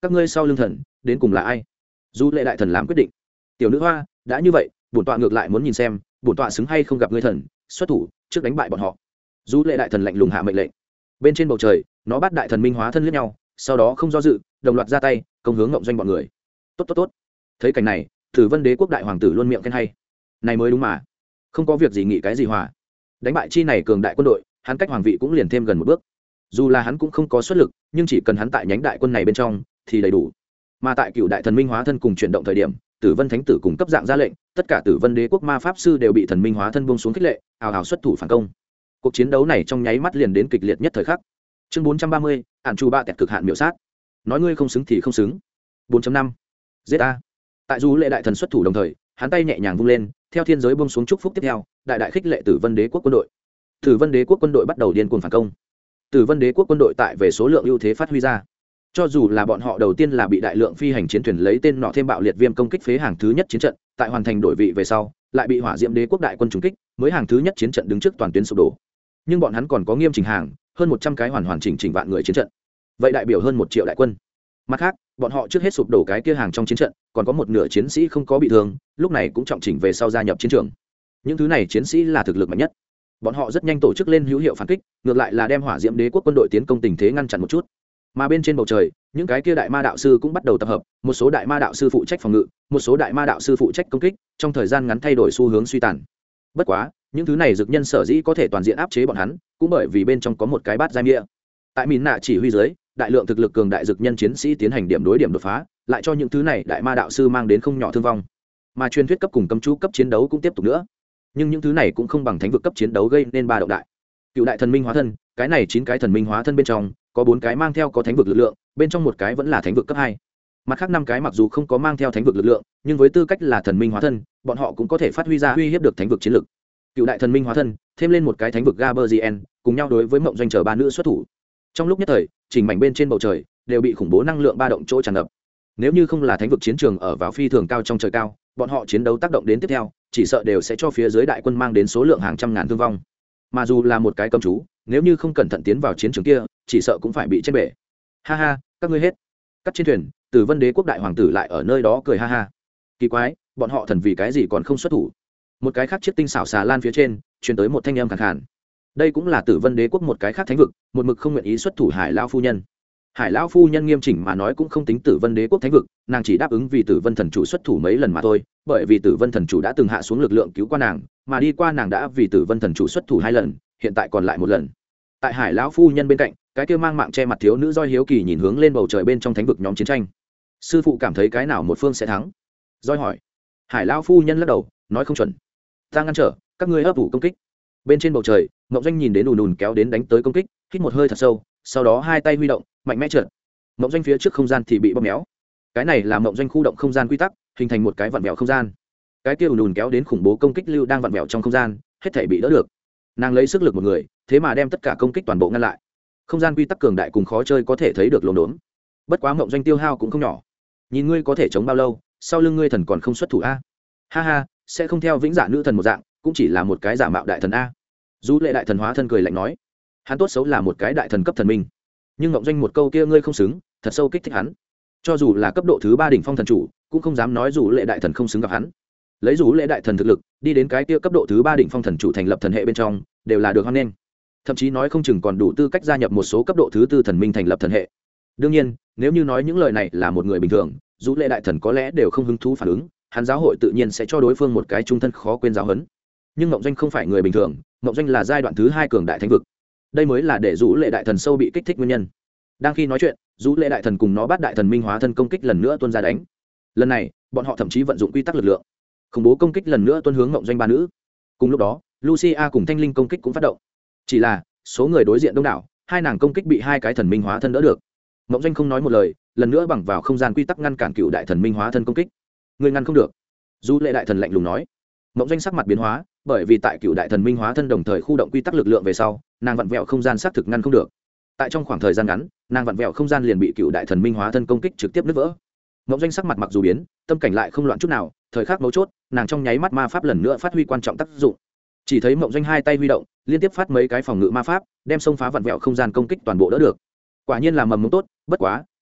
các ngươi sau lưng thần đến cùng là ai? Du lệ đại thần làm quyết định. Tiểu nữ hoa, đã như vậy bổn tọa ngược lại muốn nhìn xem bổn tọa xứng hay không gặp ngươi thần xuất thủ trước đánh bại bọn họ. Du lệ đại thần lạnh lùng hạ mệnh lệnh. Bên trên bầu trời nó bắt đại thần minh hóa thân liếc nhau, sau đó không do dự đồng loạt ra tay công hướng ngộng doanh bọn người. Tốt tốt tốt. Thấy cảnh này Tử Vân Đế quốc đại hoàng tử luôn miệng khen hay. Này mới đúng mà, không có việc gì nghĩ cái gì hòa. Đánh bại chi này cường đại quân đội, hắn cách hoàng vị cũng liền thêm gần một bước. Dù là hắn cũng không có xuất lực, nhưng chỉ cần hắn tại nhánh đại quân này bên trong thì đầy đủ. Mà tại cựu đại thần minh hóa thân cùng chuyển động thời điểm, Tử Vân Thánh tử cùng cấp dạng ra lệnh, tất cả Tử Vân Đế quốc ma pháp sư đều bị thần minh hóa thân buông xuống khích lệ, ào ào xuất thủ phản công. Cuộc chiến đấu này trong nháy mắt liền đến kịch liệt nhất thời khắc. Chương 430, ản chu ba tẹt cực hạn miểu sát. Nói ngươi không xứng thì không xứng. 4.5. Giết a. Tại Du lệ đại thần xuất thủ đồng thời, hắn tay nhẹ nhàng vung lên, theo thiên giới buông xuống chúc phúc tiếp theo, đại đại khích lệ Tử Vân Đế quốc quân đội. Tử Vân Đế quốc quân đội bắt đầu điên cuồng phản công. Tử Vân Đế quốc quân đội tại về số lượng ưu thế phát huy ra. Cho dù là bọn họ đầu tiên là bị đại lượng phi hành chiến thuyền lấy tên nọ thêm bạo liệt viêm công kích phế hàng thứ nhất chiến trận, tại hoàn thành đổi vị về sau, lại bị Hỏa Diễm Đế quốc đại quân trúng kích, mới hàng thứ nhất chiến trận đứng trước toàn tuyến sụp đổ. Nhưng bọn hắn còn có nghiêm chỉnh hàng, hơn 100 cái hoàn chỉnh vạn người chiến trận. Vậy đại biểu hơn 1 triệu đại quân. Mặt khác, bọn họ trước hết sụp đổ cái kia hàng trong chiến trận, còn có một nửa chiến sĩ không có bị thương, lúc này cũng trọng chỉnh về sau gia nhập chiến trường. Những thứ này chiến sĩ là thực lực mạnh nhất. Bọn họ rất nhanh tổ chức lên hữu hiệu phản kích, ngược lại là đem Hỏa Diễm Đế quốc quân đội tiến công tình thế ngăn chặn một chút. Mà bên trên bầu trời, những cái kia đại ma đạo sư cũng bắt đầu tập hợp, một số đại ma đạo sư phụ trách phòng ngự, một số đại ma đạo sư phụ trách công kích, trong thời gian ngắn thay đổi xu hướng suy tàn. Bất quá, những thứ này dược nhân sở dĩ có thể toàn diện áp chế bọn hắn, cũng bởi vì bên trong có một cái bát giai nghĩa. Tại Mìn Nạ chỉ huy dưới, đại lượng thực lực cường đại dược nhân chiến sĩ tiến hành điểm đối điểm đột phá, lại cho những thứ này đại ma đạo sư mang đến không nhỏ thương vong. Mà truyền thuyết cấp cùng cấm chú cấp chiến đấu cũng tiếp tục nữa. Nhưng những thứ này cũng không bằng thánh vực cấp chiến đấu gây nên ba động đại. Cựu đại thần minh hóa thân, cái này 9 cái thần minh hóa thân bên trong, có 4 cái mang theo có thánh vực lực lượng, bên trong một cái vẫn là thánh vực cấp 2. Mặt khác 5 cái mặc dù không có mang theo thánh vực lực lượng, nhưng với tư cách là thần minh hóa thân, bọn họ cũng có thể phát huy ra uy hiếp được thánh vực chiến lực. Cựu đại thần minh hóa thân, thêm lên một cái thánh vực Gaberzien, cùng nhau đối với Mộng Doanh chờ ba nữ xuất thủ. Trong lúc nhất thời, chỉnh mảnh bên trên bầu trời đều bị khủng bố năng lượng ba động chỗ tràn ngập. Nếu như không là thánh vực chiến trường ở vào phi thường cao trong trời cao, bọn họ chiến đấu tác động đến tiếp theo, chỉ sợ đều sẽ cho phía dưới đại quân mang đến số lượng hàng trăm ngàn thương vong. Mà dù là một cái cấm chú, nếu như không cẩn thận tiến vào chiến trường kia, chỉ sợ cũng phải bị chết bể. Ha ha, các ngươi hết. Cắt trên thuyền, Tử Vân Đế quốc đại hoàng tử lại ở nơi đó cười ha ha. Kỳ quái, bọn họ thần vì cái gì còn không xuất thủ? Một cái khác chiếc tinh xảo xà lan phía trên, truyền tới một thanh âm khàn khàn. Đây cũng là Tử Vân Đế quốc một cái khác thánh vực, một mực không nguyện ý xuất thủ Hải lão phu nhân. Hải lão phu nhân nghiêm chỉnh mà nói cũng không tính Tử Vân Đế quốc thánh vực, nàng chỉ đáp ứng vì Tử Vân thần chủ xuất thủ mấy lần mà thôi, bởi vì Tử Vân thần chủ đã từng hạ xuống lực lượng cứu qua nàng, mà đi qua nàng đã vì Tử Vân thần chủ xuất thủ 2 lần, hiện tại còn lại 1 lần. Tại Hải lão phu nhân bên cạnh, cái kia mang mạng che mặt thiếu nữ Doi hiếu kỳ nhìn hướng lên bầu trời bên trong thánh vực nhóm chiến tranh. Sư phụ cảm thấy cái nào một phương sẽ thắng? Doi hỏi. Hải lão phu nhân lắc đầu, nói không chuẩn. Ta ngăn trở, các ngươi ấp ủ công kích. Bên trên bầu trời, Mộng Doanh nhìn đến ùn kéo đến đánh tới công kích, hít một hơi thật sâu, sau đó 2 tay huy động, mạnh mẽ trượt. Mộng Doanh phía trước không gian thì bị bóp méo. Cái này là Mộng Doanh khu động không gian quy tắc, hình thành một cái vặn vẹo không gian. Cái kia ùn kéo đến khủng bố công kích lưu đang vặn vẹo trong không gian, hết thảy bị đỡ được. Nàng lấy sức lực một người, thế mà đem tất cả công kích toàn bộ ngăn lại. Không gian quy tắc cường đại cùng khó chơi có thể thấy được lồn đốn. Bất quá Mộng Doanh tiêu hao cũng không nhỏ. Nhìn ngươi có thể chống bao lâu, sau lưng ngươi thần còn không xuất thủ a? Ha ha, sẽ không theo vĩnh dạ nữ thần một dạng, cũng chỉ là một cái giả mạo đại thần a. Du lệ đại thần hóa thân cười lạnh nói, hắn tốt xấu là một cái đại thần cấp thần minh, nhưng Mộng Doanh một câu kia ngươi không xứng, thật sâu kích thích hắn. Cho dù là cấp độ thứ 3 đỉnh phong thần chủ, cũng không dám nói Du lệ đại thần không xứng gặp hắn. Lấy Du lệ đại thần thực lực, đi đến cái kia cấp độ thứ 3 đỉnh phong thần chủ thành lập thần hệ bên trong, đều là được hoan nghênh. Thậm chí nói không chừng còn đủ tư cách gia nhập một số cấp độ thứ 4 thần minh thành lập thần hệ. Đương nhiên, nếu như nói những lời này là một người bình thường, Du lệ đại thần có lẽ đều không hứng thú phản ứng, hắn giáo hội tự nhiên sẽ cho đối phương một cái trung thân khó quên giáo huấn. Nhưng Mộng Doanh không phải người bình thường, Mộng Doanh là giai đoạn thứ 2 cường đại thánh vực. Đây mới là để Du lệ đại thần sâu bị kích thích nguyên nhân. Đang khi nói chuyện, Du lệ đại thần cùng nó bắt đại thần minh hóa thân công kích lần nữa tuôn ra đánh. Lần này, bọn họ thậm chí vận dụng quy tắc lực lượng, khủng bố công kích lần nữa tuôn hướng Mộng Doanh ba nữ. Cùng lúc đó, Lucia cùng Thanh Linh công kích cũng phát động. Chỉ là, số người đối diện đông đảo, 2 nàng công kích bị 2 cái thần minh hóa thân đỡ được. Mộng Doanh không nói một lời, lần nữa bằng vào không gian quy tắc ngăn cản cựu đại thần minh hóa thân công kích. Người ngăn không được. Du lệ đại thần lạnh lùng nói. Mộng Doanh sắc mặt biến hóa, bởi vì tại cựu đại thần minh hóa thân đồng thời khu động quy tắc lực lượng về sau, nàng vặn vẹo không gian xác thực ngăn không được. Tại trong khoảng thời gian ngắn, nàng vặn vẹo không gian liền bị cựu đại thần minh hóa thân công kích trực tiếp nứt vỡ. Mộng Doanh sắc mặt mặc dù biến, tâm cảnh lại không loạn chút nào, thời khắc mấu chốt, nàng trong nháy mắt ma pháp lần nữa phát huy quan trọng tác dụng. Chỉ thấy Mộng Doanh 2 tay huy động, liên tiếp phát mấy cái phòng ngự ma pháp, đem xông phá vặn vẹo không gian công kích toàn bộ đỡ được. Quả nhiên là mầm mống tốt, bất quá,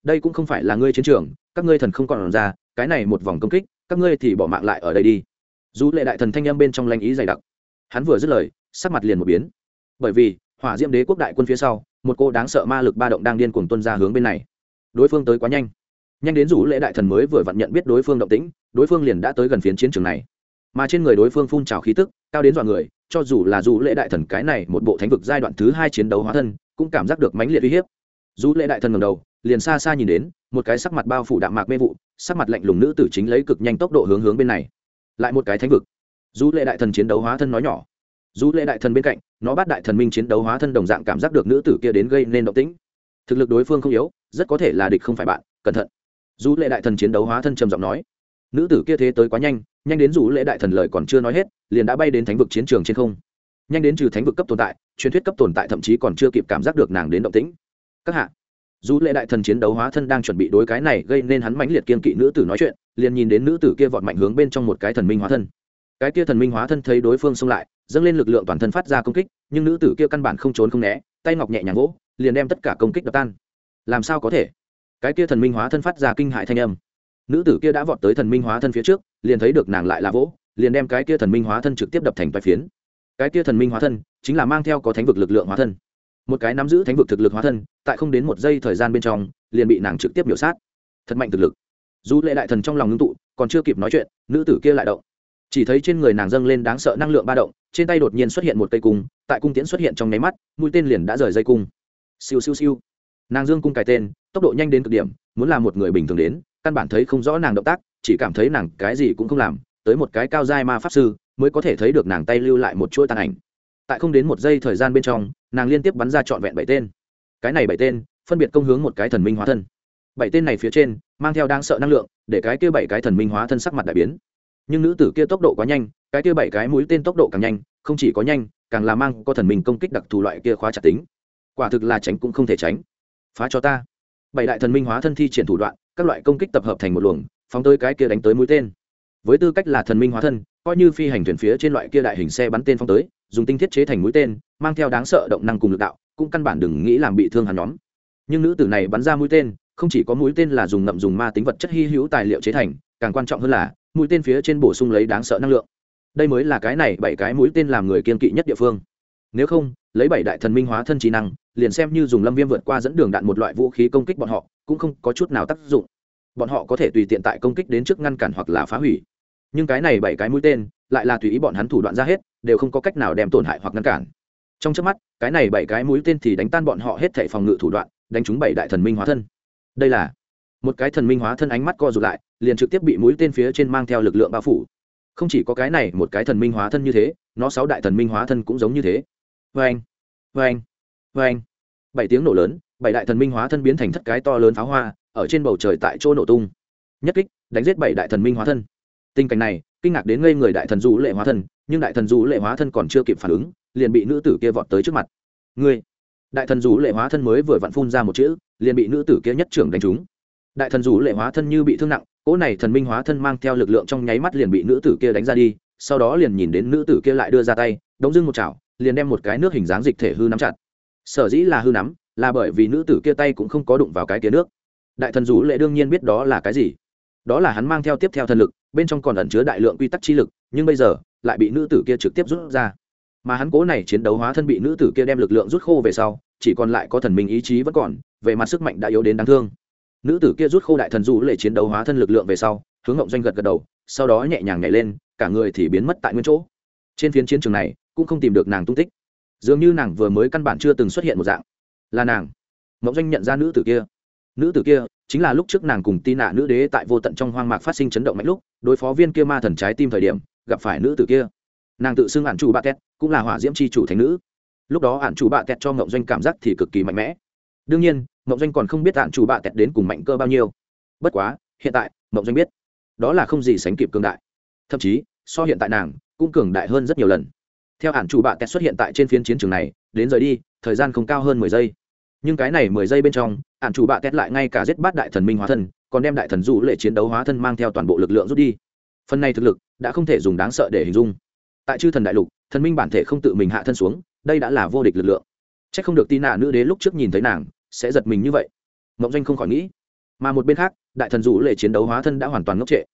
đây cũng không phải là ngươi chiến trường, các ngươi thần không còn ra, cái này một vòng công kích các ngươi thì bỏ mạng lại ở đây đi. Dù lệ đại thần thanh âm bên trong lanh ý dày đặc, hắn vừa dứt lời sắc mặt liền một biến, bởi vì hỏa diễm đế quốc đại quân phía sau một cô đáng sợ ma lực ba động đang điên cuồng tuân ra hướng bên này. Đối phương tới quá nhanh, nhanh đến dù lệ đại thần mới vừa vặn nhận biết đối phương động tĩnh, đối phương liền đã tới gần phiến chiến trường này, mà trên người đối phương phun trào khí tức cao đến dọa người, cho dù là dù lệ đại thần cái này một bộ thánh vực giai đoạn thứ 2 chiến đấu hóa thân cũng cảm giác được mãnh liệt uy hiếp. Dù lệ đại thần ngẩng đầu liền xa xa nhìn đến một cái sắc mặt bao phủ đạm mạc mê vụ, sắc mặt lạnh lùng nữ tử chính lấy cực nhanh tốc độ hướng bên này. Lại một cái thánh vực. Dù lệ đại thần chiến đấu hóa thân nói nhỏ. Dù lệ đại thần bên cạnh nó bắt đại thần minh chiến đấu hóa thân đồng dạng cảm giác được nữ tử kia đến gây nên động tĩnh, thực lực đối phương không yếu, rất có thể là địch không phải bạn, cẩn thận. Dù lệ đại thần chiến đấu hóa thân trầm giọng nói. Nữ tử kia thế tới quá nhanh, nhanh đến dù lệ đại thần lời còn chưa nói hết liền đã bay đến thánh vực chiến trường trên không, nhanh đến trừ thánh vực cấp tồn tại, truyền thuyết cấp tồn tại thậm chí còn chưa kịp cảm giác được nàng đến động tĩnh. Các hạ, dù lệ đại thần chiến đấu hóa thân đang chuẩn bị đối cái này gây nên hắn mãnh liệt kiên kỵ nữ tử nói chuyện, liền nhìn đến nữ tử kia vọt mạnh hướng bên trong một cái thần minh hóa thân. Cái kia thần minh hóa thân thấy đối phương xông lại, dâng lên lực lượng toàn thân phát ra công kích, nhưng nữ tử kia căn bản không trốn không né, tay ngọc nhẹ nhàng vỗ liền đem tất cả công kích đập tan. Làm sao có thể? Cái kia thần minh hóa thân phát ra kinh hãi thanh âm. Nữ tử kia đã vọt tới thần minh hóa thân phía trước, liền thấy được nàng lại là vỗ, liền đem cái kia thần minh hóa thân trực tiếp đập thành toái phiến. Cái kia thần minh hóa thân chính là mang theo có thánh vực lực lượng hóa thân, một cái nắm giữ thánh vực thực lực hóa thân, tại không đến một giây thời gian bên trong liền bị nàng trực tiếp biểu sát. Thật mạnh thực lực. Dù lệ đại thần trong lòng ngưng tụ, còn chưa kịp nói chuyện, nữ tử kia lại động. Chỉ thấy trên người nàng dâng lên đáng sợ năng lượng ba động, trên tay đột nhiên xuất hiện một cây cung, tại cung tiễn xuất hiện trong nháy mắt, mũi tên liền đã rời dây cung. Siêu siêu siêu. Nàng dương cung cài tên, tốc độ nhanh đến cực điểm, muốn làm một người bình thường đến, căn bản thấy không rõ nàng động tác, chỉ cảm thấy nàng cái gì cũng không làm, tới một cái cao giai ma pháp sư mới có thể thấy được nàng tay lưu lại một chuỗi tàn ảnh. Tại không đến một giây thời gian bên trong, nàng liên tiếp bắn ra trọn vẹn 7 tên. Cái này 7 tên phân biệt công hướng một cái thần minh hóa thân. 7 tên này phía trên mang theo đáng sợ năng lượng, để cái kia 7 cái thần minh hóa thân sắc mặt đại biến. Nhưng nữ tử kia tốc độ quá nhanh, cái kia 7 cái mũi tên tốc độ càng nhanh, không chỉ có nhanh, càng là mang có thần minh công kích đặc thù loại kia khóa chặt tính. Quả thực là tránh cũng không thể tránh. Phá cho ta. 7 đại thần minh hóa thân thi triển thủ đoạn, các loại công kích tập hợp thành một luồng, phóng tới cái kia đánh tới mũi tên. Với tư cách là thần minh hóa thân, coi như phi hành thuyền phía trên loại kia đại hình xe bắn tên phóng tới, dùng tinh thiết chế thành mũi tên, mang theo đáng sợ động năng cùng lực đạo, cũng căn bản đừng nghĩ làm bị thương hắn nhóm. Nhưng nữ tử này bắn ra mũi tên, không chỉ có mũi tên là dùng ngậm dùng ma tính vật chất hy hữu tài liệu chế thành, càng quan trọng hơn là mũi tên phía trên bổ sung lấy đáng sợ năng lượng. Đây mới là cái này 7 cái mũi tên làm người kiên kỵ nhất địa phương. Nếu không, lấy 7 đại thần minh hóa thân trí năng, liền xem như dùng lâm viêm vượt qua dẫn đường đạn một loại vũ khí công kích bọn họ, cũng không có chút nào tác dụng. Bọn họ có thể tùy tiện tại công kích đến trước ngăn cản hoặc là phá hủy, nhưng cái này 7 cái mũi tên lại là tùy ý bọn hắn thủ đoạn ra hết, đều không có cách nào đem tổn hại hoặc ngăn cản. Trong chớp mắt, cái này 7 cái mũi tên thì đánh tan bọn họ hết thảy phòng ngự thủ đoạn, đánh trúng 7 đại thần minh hóa thân. Đây là một cái thần minh hóa thân ánh mắt co rụt lại, liền trực tiếp bị mũi tên phía trên mang theo lực lượng bao phủ. Không chỉ có cái này một cái thần minh hóa thân như thế, nó 6 đại thần minh hóa thân cũng giống như thế. Oeng, oeng, oeng. 7 tiếng nổ lớn, 7 đại thần minh hóa thân biến thành thất cái to lớn pháo hoa, ở trên bầu trời tại chỗ nổ tung. Nhất kích, đánh giết 7 đại thần minh hóa thân. Tình cảnh này, kinh ngạc đến ngây người đại thần Du Lệ hóa thân, nhưng đại thần Du Lệ hóa thân còn chưa kịp phản ứng, liền bị nữ tử kia vọt tới trước mặt. Ngươi! Đại thần Du Lệ hóa thân mới vừa vặn phun ra một chữ, liền bị nữ tử kia nhất trưởng đánh trúng. Đại thần Du Lệ hóa thân như bị thương nặng, cỗ này thần minh hóa thân mang theo lực lượng trong nháy mắt liền bị nữ tử kia đánh ra đi, sau đó liền nhìn đến nữ tử kia lại đưa ra tay, đống dưng một chảo, liền đem một cái nước hình dáng dịch thể hư nắm chặt. Sở dĩ là hư nắm, là bởi vì nữ tử kia tay cũng không có đụng vào cái kia nước. Đại thần Du Lệ đương nhiên biết đó là cái gì. Đó là hắn mang theo tiếp theo thần lực, bên trong còn ẩn chứa đại lượng quy tắc chi lực, nhưng bây giờ lại bị nữ tử kia trực tiếp rút ra. Mà hắn cố này chiến đấu hóa thân bị nữ tử kia đem lực lượng rút khô về sau, chỉ còn lại có thần minh ý chí vẫn còn, về mặt sức mạnh đã yếu đến đáng thương. Nữ tử kia rút khô đại thần Du Lệ chiến đấu hóa thân lực lượng về sau, hướng Ngộng Doanh gật gật đầu, sau đó nhẹ nhàng nhảy lên, cả người thì biến mất tại nguyên chỗ. Trên phiến chiến trường này cũng không tìm được nàng tung tích, dường như nàng vừa mới căn bản chưa từng xuất hiện một dạng. Là nàng. Ngộng Doanh nhận ra nữ tử kia. Nữ tử kia chính là lúc trước nàng cùng Tí Nạ nữ đế tại vô tận trong hoang mạc phát sinh chấn động mạnh lúc, đối phó viên kia ma thần trái tim thời điểm gặp phải nữ tử kia. Nàng tự xưng ản chủ bạ tét, cũng là hỏa diễm chi chủ thánh nữ. Lúc đó ản chủ bạ tét cho Ngộng Doanh cảm giác thì cực kỳ mạnh mẽ. Đương nhiên, Ngộng Doanh còn không biết ản chủ bạ tét đến cùng mạnh cơ bao nhiêu. Bất quá, hiện tại, Ngộng Doanh biết, đó là không gì sánh kịp cường đại. Thậm chí, so hiện tại nàng cũng cường đại hơn rất nhiều lần. Theo ản chủ bạ tét xuất hiện tại trên phiến chiến trường này, đến rời đi, thời gian không cao hơn 10 giây. Nhưng cái này 10 giây bên trong, ản chủ bạ tét lại ngay cả giết bát đại thần minh hóa thân, còn đem đại thần Du Lệ chiến đấu hóa thân mang theo toàn bộ lực lượng rút đi. Phần này thực lực đã không thể dùng đáng sợ để hình dung. Tại chư thần đại lục, thần minh bản thể không tự mình hạ thân xuống, đây đã là vô địch lực lượng. Chắc không được Tí Nạ nữ đế lúc trước nhìn thấy nàng sẽ giật mình như vậy. Ngộng Doanh không khỏi nghĩ, mà một bên khác đại thần dù lệ chiến đấu hóa thân đã hoàn toàn ngốc trệ,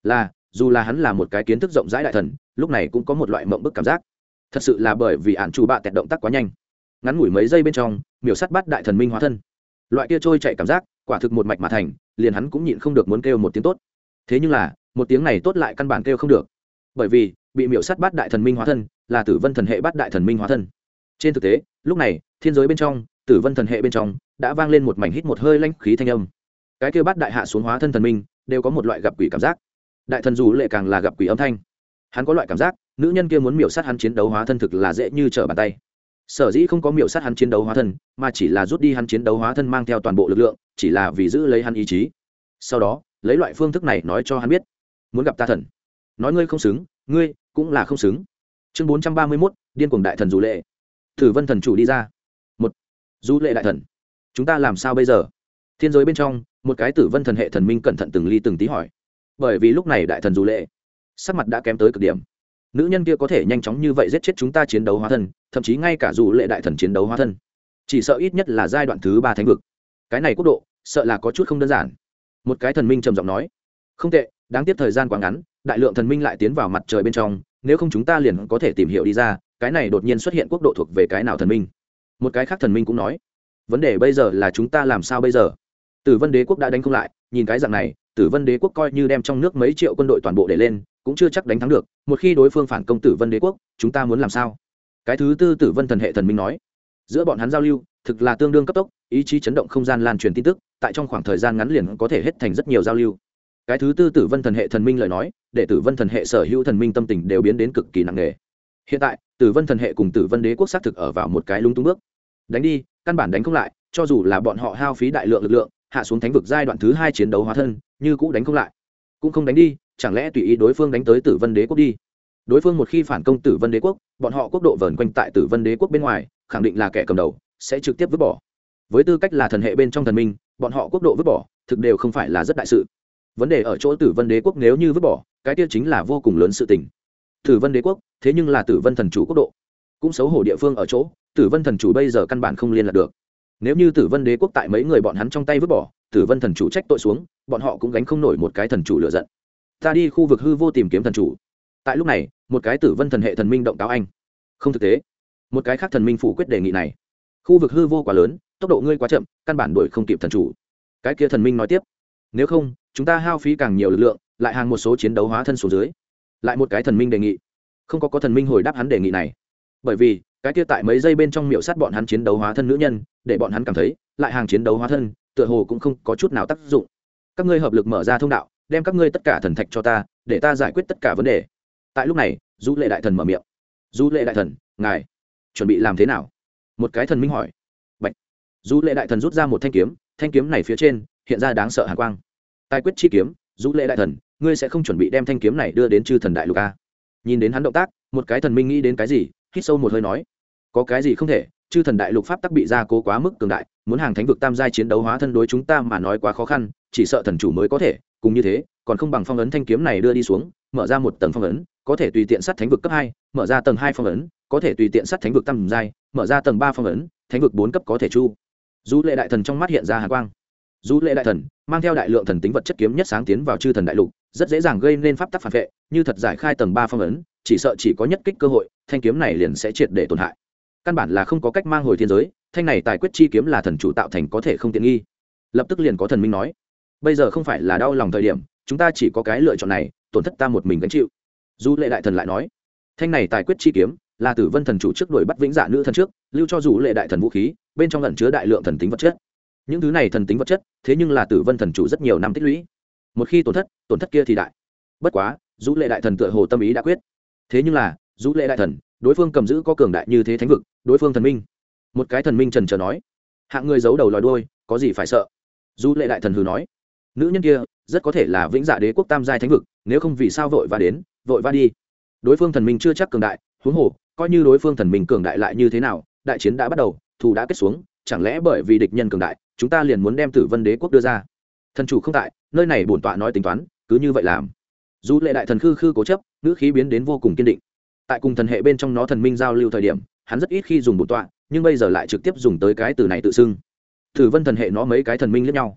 dù là hắn là một cái kiến thức rộng rãi đại thần, lúc này cũng có một loại mộng bức cảm giác. Thật sự là bởi vì ạn chủ bạ tẹt động tác quá nhanh, ngắn ngủi mấy giây bên trong miểu sát bắt đại thần minh hóa thân, loại kia trôi chạy cảm giác quả thực một mạch mà thành, liền hắn cũng nhịn không được muốn kêu một tiếng tốt. Thế nhưng là một tiếng này tốt lại căn bản kêu không được, bởi vì bị miểu sát bắt đại thần minh hóa thân là tử vân thần hệ bắt đại thần minh hóa thân. Trên thực tế lúc này thiên giới bên trong, tử vân thần hệ bên trong đã vang lên một mảnh hít một hơi lanh khí thanh âm. Cái kia bắt đại hạ xuống hóa thân thần minh đều có một loại gặp quỷ cảm giác, đại thần dù lệ càng là gặp quỷ âm thanh. Hắn có loại cảm giác nữ nhân kia muốn miểu sát hắn chiến đấu hóa thân thực là dễ như trở bàn tay. Sở dĩ không có miểu sát hắn chiến đấu hóa thân, mà chỉ là rút đi hắn chiến đấu hóa thân mang theo toàn bộ lực lượng, chỉ là vì giữ lấy hắn ý chí. Sau đó lấy loại phương thức này nói cho hắn biết, muốn gặp ta thần, nói ngươi không xứng, ngươi cũng là không xứng. Chương 431, điên cuồng đại thần dù lệ. Tử vân thần chủ đi ra. Một, dù lệ đại thần, chúng ta làm sao bây giờ? Thiên giới bên trong một cái tử vân thần hệ thần minh cẩn thận từng ly từng tí hỏi, bởi vì lúc này đại thần dù lệ sắc mặt đã kém tới cực điểm. Nữ nhân kia có thể nhanh chóng như vậy giết chết chúng ta chiến đấu hóa thân, thậm chí ngay cả dù lệ đại thần chiến đấu hóa thân, chỉ sợ ít nhất là giai đoạn thứ 3 thánh vực. Cái này quốc độ sợ là có chút không đơn giản. Một cái thần minh trầm giọng nói, không tệ, đáng tiếc thời gian quá ngắn, đại lượng thần minh lại tiến vào mặt trời bên trong, nếu không chúng ta liền có thể tìm hiểu đi ra cái này đột nhiên xuất hiện quốc độ thuộc về cái nào thần minh. Một cái khác thần minh cũng nói, vấn đề bây giờ là chúng ta làm sao bây giờ? Tử vân đế quốc đã đánh không lại, nhìn cái dạng này tử vân đế quốc coi như đem trong nước mấy triệu quân đội toàn bộ để lên cũng chưa chắc đánh thắng được, một khi đối phương phản công tử vân đế quốc chúng ta muốn làm sao? Cái thứ tư tử vân thần hệ thần minh nói, giữa bọn hắn giao lưu thực là tương đương cấp tốc, ý chí chấn động không gian lan truyền tin tức, tại trong khoảng thời gian ngắn liền có thể hết thành rất nhiều giao lưu. Cái thứ tư tử vân thần hệ thần minh lời nói để tử vân thần hệ sở hữu thần minh tâm tình đều biến đến cực kỳ nặng nề. Hiện tại tử vân thần hệ cùng tử vân đế quốc xác thực ở vào một cái lung tung bước, đánh đi căn bản đánh không lại, cho dù là bọn họ hao phí đại lượng lực lượng hạ xuống thánh vực giai đoạn thứ 2 chiến đấu hóa thân như cũ đánh không lại. Cũng không đánh đi, chẳng lẽ tùy ý đối phương đánh tới tử vân đế quốc đi? Đối phương một khi phản công tử vân đế quốc, bọn họ quốc độ vờn quanh tại tử vân đế quốc bên ngoài, khẳng định là kẻ cầm đầu, sẽ trực tiếp vứt bỏ. Với tư cách là thần hệ bên trong thần minh, bọn họ quốc độ vứt bỏ thực đều không phải là rất đại sự. Vấn đề ở chỗ tử vân đế quốc nếu như vứt bỏ, cái kia chính là vô cùng lớn sự tình. Tử vân đế quốc thế nhưng là tử vân thần chủ quốc độ, cũng xấu hổ địa phương ở chỗ tử vân thần chủ bây giờ căn bản không liên lạc được. Nếu như tử vân đế quốc tại mấy người bọn hắn trong tay vứt bỏ, tử vân thần chủ trách tội xuống, bọn họ cũng gánh không nổi một cái thần chủ lựa giận. Ta đi khu vực hư vô tìm kiếm thần chủ. Tại lúc này một cái tử vân thần hệ thần minh động cáo anh. Không thực tế. Một cái khác thần minh phủ quyết đề nghị này. Khu vực hư vô quá lớn, tốc độ ngươi quá chậm, căn bản đuổi không kịp thần chủ. Cái kia thần minh nói tiếp, nếu không chúng ta hao phí càng nhiều lực lượng lại hàng một số chiến đấu hóa thân xuống dưới. Lại một cái thần minh đề nghị. Không có thần minh hồi đáp hắn đề nghị này, bởi vì cái kia tại mấy giây bên trong miểu sát bọn hắn chiến đấu hóa thân nữ nhân, để bọn hắn cảm thấy lại hàng chiến đấu hóa thân tựa hồ cũng không có chút nào tác dụng. Các ngươi hợp lực mở ra thông đạo, đem các ngươi tất cả thần thạch cho ta, để ta giải quyết tất cả vấn đề. Tại lúc này du lệ đại thần mở miệng. Du lệ đại thần, ngài chuẩn bị làm thế nào? Một cái thần minh hỏi. Bạch. Du lệ đại thần rút ra một thanh kiếm, thanh kiếm này phía trên hiện ra đáng sợ hàn quang. Tài quyết chi kiếm. Du lệ đại thần, ngươi sẽ không chuẩn bị đem thanh kiếm này đưa đến chư thần đại lục a? Nhìn đến hắn động tác, một cái thần minh nghĩ đến cái gì, hít sâu một hơi nói, có cái gì không thể, chư thần đại lục pháp tắc bị gia cố quá mức cường đại, muốn hàng thánh vực tam giai chiến đấu hóa thân đối chúng ta mà nói quá khó khăn, chỉ sợ thần chủ mới có thể, cùng như thế còn không bằng phong ấn thanh kiếm này đưa đi xuống, mở ra một tầng phong ấn, có thể tùy tiện sát thánh vực cấp 2, mở ra tầng 2 phong ấn, có thể tùy tiện sát thánh vực tam giai, mở ra tầng 3 phong ấn, thánh vực 4 cấp có thể chu. Du lệ đại thần trong mắt hiện ra hàn quang. Du lệ đại thần mang theo đại lượng thần tính vật chất kiếm nhất sáng tiến vào chư thần đại lục, rất dễ dàng gây nên pháp tắc phản vệ, như thật giải khai tầng 3 phong ấn, chỉ sợ chỉ có nhất kích cơ hội, thanh kiếm này liền sẽ triệt để tổn hại. Căn bản là không có cách mang hồi thiên giới, thanh này tài quyết chi kiếm là thần chủ tạo thành, có thể không tiện nghi. Lập tức liền có thần minh nói, bây giờ không phải là đau lòng thời điểm, chúng ta chỉ có cái lựa chọn này, tổn thất ta một mình gánh chịu. Du lệ đại thần lại nói, thanh này tài quyết chi kiếm là tử vân thần chủ trước đuổi bắt vĩnh dạ nữ thần trước lưu cho Du lệ đại thần vũ khí, bên trong ẩn chứa đại lượng thần tính vật chất. Những thứ này thần tính vật chất thế nhưng là tử vân thần chủ rất nhiều năm tích lũy, một khi tổn thất kia thì đại. Bất quá Du lệ đại thần tựa hồ tâm ý đã quyết. Thế nhưng là Du lệ đại thần, đối phương cầm giữ có cường đại như thế thánh vực, đối phương thần minh. Một cái thần minh trần trờ nói, hạng người giấu đầu lòi đuôi, có gì phải sợ? Du lệ đại thần hừ nói, nữ nhân kia rất có thể là vĩnh dạ đế quốc tam giai thánh vực, nếu không vì sao vội vã đi? Đối phương thần minh chưa chắc cường đại, huống hồ coi như đối phương thần minh cường đại lại như thế nào, đại chiến đã bắt đầu, thù đã kết xuống, chẳng lẽ bởi vì địch nhân cường đại chúng ta liền muốn đem tử vân đế quốc đưa ra? Thần chủ không tại nơi này, bổn tọa nói tính toán, cứ như vậy làm. Du lệ đại thần khư cố chấp, ngữ khí biến đến vô cùng kiên định. Tại cùng thần hệ bên trong nó thần minh giao lưu thời điểm, hắn rất ít khi dùng bổn tọa, nhưng bây giờ lại trực tiếp dùng tới cái từ này tự xưng. Tử vân thần hệ nó mấy cái thần minh lẫn nhau,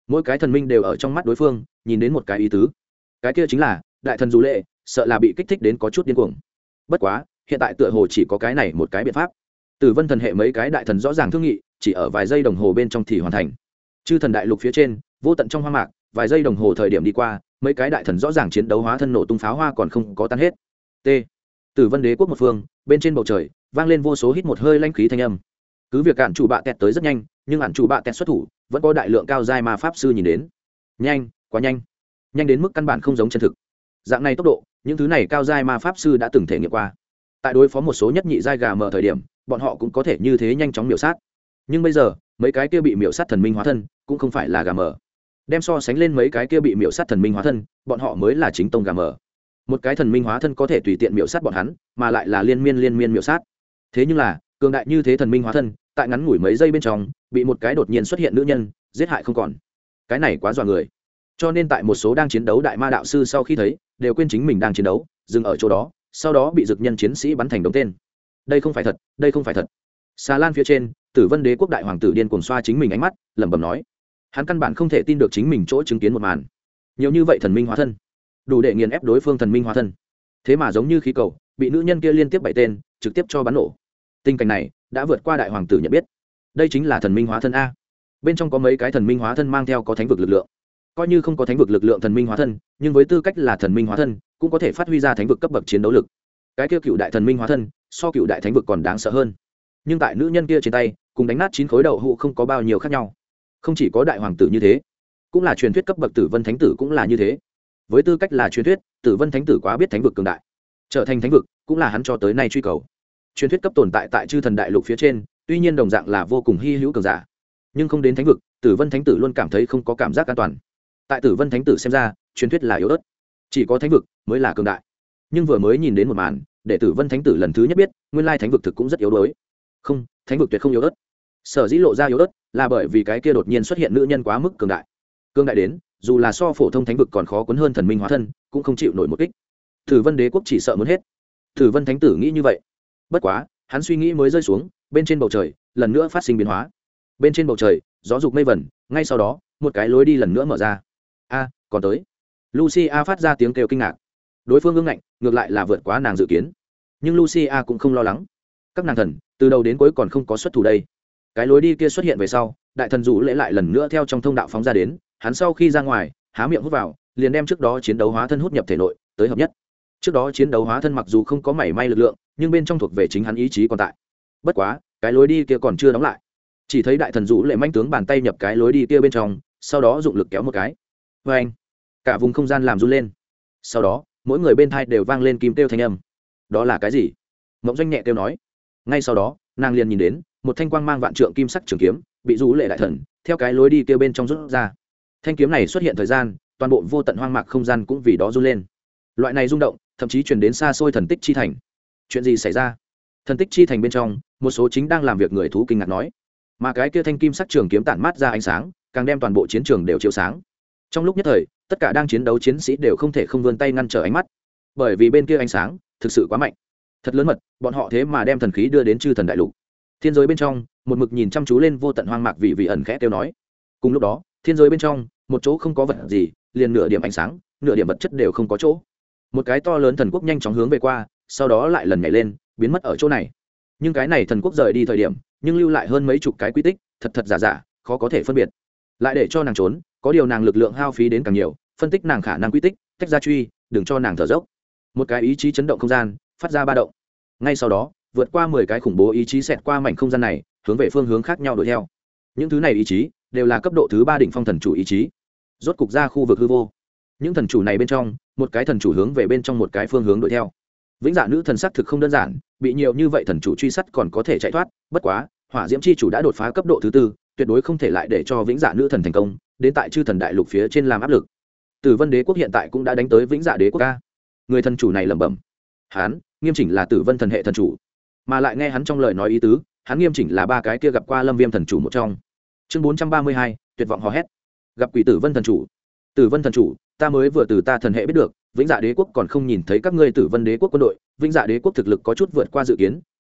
mỗi cái thần minh đều ở trong mắt đối phương nhìn đến một cái ý tứ, cái kia chính là đại thần dù lệ sợ là bị kích thích đến có chút điên cuồng. Bất quá hiện tại tựa hồ chỉ có cái này một cái biện pháp. Tử vân thần hệ mấy cái đại thần rõ ràng thương nghị, chỉ ở vài giây đồng hồ bên trong thì hoàn thành. Chư thần đại lục phía trên vô tận trong hoang mạc, vài giây đồng hồ thời điểm đi qua, mấy cái đại thần rõ ràng chiến đấu hóa thân nổ tung pháo hoa còn không có tan hết. T. Tử vân đế quốc một phương, bên trên bầu trời vang lên vô số hít một hơi lanh khí thanh âm. Cứ việc ạn chủ bạ tẹt tới rất nhanh, nhưng ạn chủ bạ tẹt xuất thủ vẫn có đại lượng cao giai ma pháp sư nhìn đến. Nhanh, quá nhanh, nhanh đến mức căn bản không giống chân thực. Dạng này tốc độ, những thứ này cao giai ma pháp sư đã từng thể nghiệm qua. Tại đối phó một số nhất nhị giai gà mở thời điểm, bọn họ cũng có thể như thế nhanh chóng miểu sát. Nhưng bây giờ mấy cái kia bị miểu sát thần minh hóa thân cũng không phải là gà mở. Đem so sánh lên mấy cái kia bị miểu sát thần minh hóa thân, bọn họ mới là chính tông gà mở. Một cái thần minh hóa thân có thể tùy tiện miểu sát bọn hắn, mà lại là liên miên miểu sát. Thế nhưng là cường đại như thế thần minh hóa thân, tại ngắn ngủi mấy giây bên trong bị một cái đột nhiên xuất hiện nữ nhân giết hại không còn. Cái này quá dọa người. Cho nên tại một số đang chiến đấu đại ma đạo sư sau khi thấy đều quên chính mình đang chiến đấu, dừng ở chỗ đó, sau đó bị dực nhân chiến sĩ bắn thành đống tên. Đây không phải thật, đây không phải thật. Xà lan phía trên, Tử Vân Đế quốc đại hoàng tử điên cuồng xoa chính mình ánh mắt, lẩm bẩm nói, hắn căn bản không thể tin được chính mình chỗ chứng kiến một màn. Nhiều như vậy thần minh hóa thân, đủ để nghiền ép đối phương thần minh hóa thân, thế mà giống như khí cầu bị nữ nhân kia liên tiếp 7 tên trực tiếp cho bắn nổ. Tình cảnh này đã vượt qua đại hoàng tử nhận biết, đây chính là thần minh hóa thân a. Bên trong có mấy cái thần minh hóa thân mang theo có thánh vực lực lượng, coi như không có thánh vực lực lượng thần minh hóa thân, nhưng với tư cách là thần minh hóa thân cũng có thể phát huy ra thánh vực cấp bậc chiến đấu lực. Cái kia cựu đại thần minh hóa thân so cựu đại thánh vực còn đáng sợ hơn, nhưng tại nữ nhân kia trên tay cùng đánh nát 9 khối đậu hũ không có bao nhiêu khác nhau. Không chỉ có đại hoàng tử như thế, cũng là truyền thuyết cấp bậc tử vân thánh tử cũng là như thế. Với tư cách là truyền thuyết, tử vân thánh tử quá biết thánh vực cường đại, trở thành thánh vực cũng là hắn cho tới nay truy cầu. Truyền thuyết cấp tồn tại tại chư thần đại lục phía trên, tuy nhiên đồng dạng là vô cùng hy hữu cường giả, nhưng không đến thánh vực, tử vân thánh tử luôn cảm thấy không có cảm giác an toàn. Tại tử vân thánh tử xem ra, truyền thuyết là yếu ớt, chỉ có thánh vực mới là cường đại. Nhưng vừa mới nhìn đến một màn, để tử vân thánh tử lần thứ nhất biết nguyên lai thánh vực thực cũng rất yếu đuối. Không, thánh vực tuyệt không yếu ớt. Sở dĩ lộ ra yếu ớt là bởi vì cái kia đột nhiên xuất hiện nữ nhân quá mức cường đại. Cường đại đến dù là so phổ thông thánh vực còn khó cuốn hơn thần minh hóa thân cũng không chịu nổi một kích. Tử vân đế quốc chỉ sợ muốn hết. Tử vân thánh tử nghĩ như vậy. Bất quá hắn suy nghĩ mới rơi xuống, bên trên bầu trời lần nữa phát sinh biến hóa. Bên trên bầu trời gió dục mây vẩn, ngay sau đó một cái lối đi lần nữa mở ra. A, còn tới. Lucia phát ra tiếng kêu kinh ngạc. Đối phương ương ngạnh ngược lại là vượt quá nàng dự kiến, nhưng Lucia cũng không lo lắng. Các nàng thần từ đầu đến cuối còn không có xuất thủ đây. Cái lối đi kia xuất hiện về sau, đại thần dụ lễ lại lần nữa theo trong thông đạo phóng ra đến. Hắn sau khi ra ngoài há miệng hút vào, liền đem trước đó chiến đấu hóa thân hút nhập thể nội tới hợp nhất. Trước đó chiến đấu hóa thân mặc dù không có mảy may lực lượng, nhưng bên trong thuộc về chính hắn ý chí còn tại. Bất quá cái lối đi kia còn chưa đóng lại, chỉ thấy đại thần dụ lễ manh tướng bàn tay nhập cái lối đi kia bên trong, sau đó dụng lực kéo một cái. Vê anh, cả vùng không gian làm run lên. Sau đó mỗi người bên thai đều vang lên kim kêu thanh âm. Đó là cái gì? Mộng Doanh nhẹ kêu nói. Ngay sau đó nàng liền nhìn đến một thanh quang mang vạn trượng kim sắc trường kiếm bị dụ lệ đại thần theo cái lối đi kia bên trong rút ra. Thanh kiếm này xuất hiện thời gian, toàn bộ vô tận hoang mạc không gian cũng vì đó run lên. Loại này rung động thậm chí truyền đến xa xôi thần tích chi thành. Chuyện gì xảy ra? Thần tích chi thành bên trong một số chính đang làm việc người thú kinh ngạc nói, mà cái kia thanh kim sắc trường kiếm tản mát ra ánh sáng, càng đem toàn bộ chiến trường đều chiếu sáng. Trong lúc nhất thời, tất cả đang chiến đấu chiến sĩ đều không thể không vươn tay ngăn trở ánh mắt, bởi vì bên kia ánh sáng thực sự quá mạnh, thật lớn mật. Bọn họ thế mà đem thần khí đưa đến chư thần đại lục. Thiên giới bên trong một mực nhìn chăm chú lên vô tận hoang mạc vị ẩn khẽ kêu nói. Cùng lúc đó thiên giới bên trong một chỗ không có vật gì, liền nửa điểm ánh sáng nửa điểm vật chất đều không có chỗ. Một cái to lớn thần quốc nhanh chóng hướng về qua, sau đó lại lần nhảy lên biến mất ở chỗ này. Nhưng cái này thần quốc rời đi thời điểm nhưng lưu lại hơn mấy chục cái quy tích, thật giả khó có thể phân biệt. Lại để cho nàng trốn, có điều nàng lực lượng hao phí đến càng nhiều, phân tích nàng khả năng quy tích, tách ra truy, đừng cho nàng thở dốc. Một cái ý chí chấn động không gian phát ra ba động. Ngay sau đó vượt qua 10 cái khủng bố ý chí xẹt qua mảnh không gian này, hướng về phương hướng khác nhau đuổi theo. Những thứ này ý chí đều là cấp độ thứ 3 đỉnh phong thần chủ ý chí, rốt cục ra khu vực hư vô. Những thần chủ này bên trong, một cái thần chủ hướng về bên trong một cái phương hướng đuổi theo. Vĩnh Dạ nữ thần sắc thực không đơn giản, bị nhiều như vậy thần chủ truy sát còn có thể chạy thoát. Bất quá Hỏa Diễm chi chủ đã đột phá cấp độ thứ 4, tuyệt đối không thể lại để cho Vĩnh Dạ nữ thần thành công đến tại chư thần đại lục phía trên làm áp lực. Tử Vân đế quốc hiện tại cũng đã đánh tới Vĩnh Dạ đế quốc a. Người thần chủ này lẩm bẩm, hắn nghiêm chỉnh là Tử Vân thần hệ thần chủ, mà lại nghe hắn trong lời nói ý tứ, hắn nghiêm chỉnh là 3 cái kia gặp qua Lâm Viêm thần chủ một trong. Chương 432, tuyệt vọng hò hét. Gặp quỷ Tử Vân thần chủ. Tử Vân thần chủ, ta mới vừa từ ta thần hệ biết được, Vĩnh Dạ đế quốc còn không nhìn thấy các ngươi Tử Vân đế quốc quân đội, Vĩnh Dạ đế quốc thực lực có chút vượt qua dự kiến,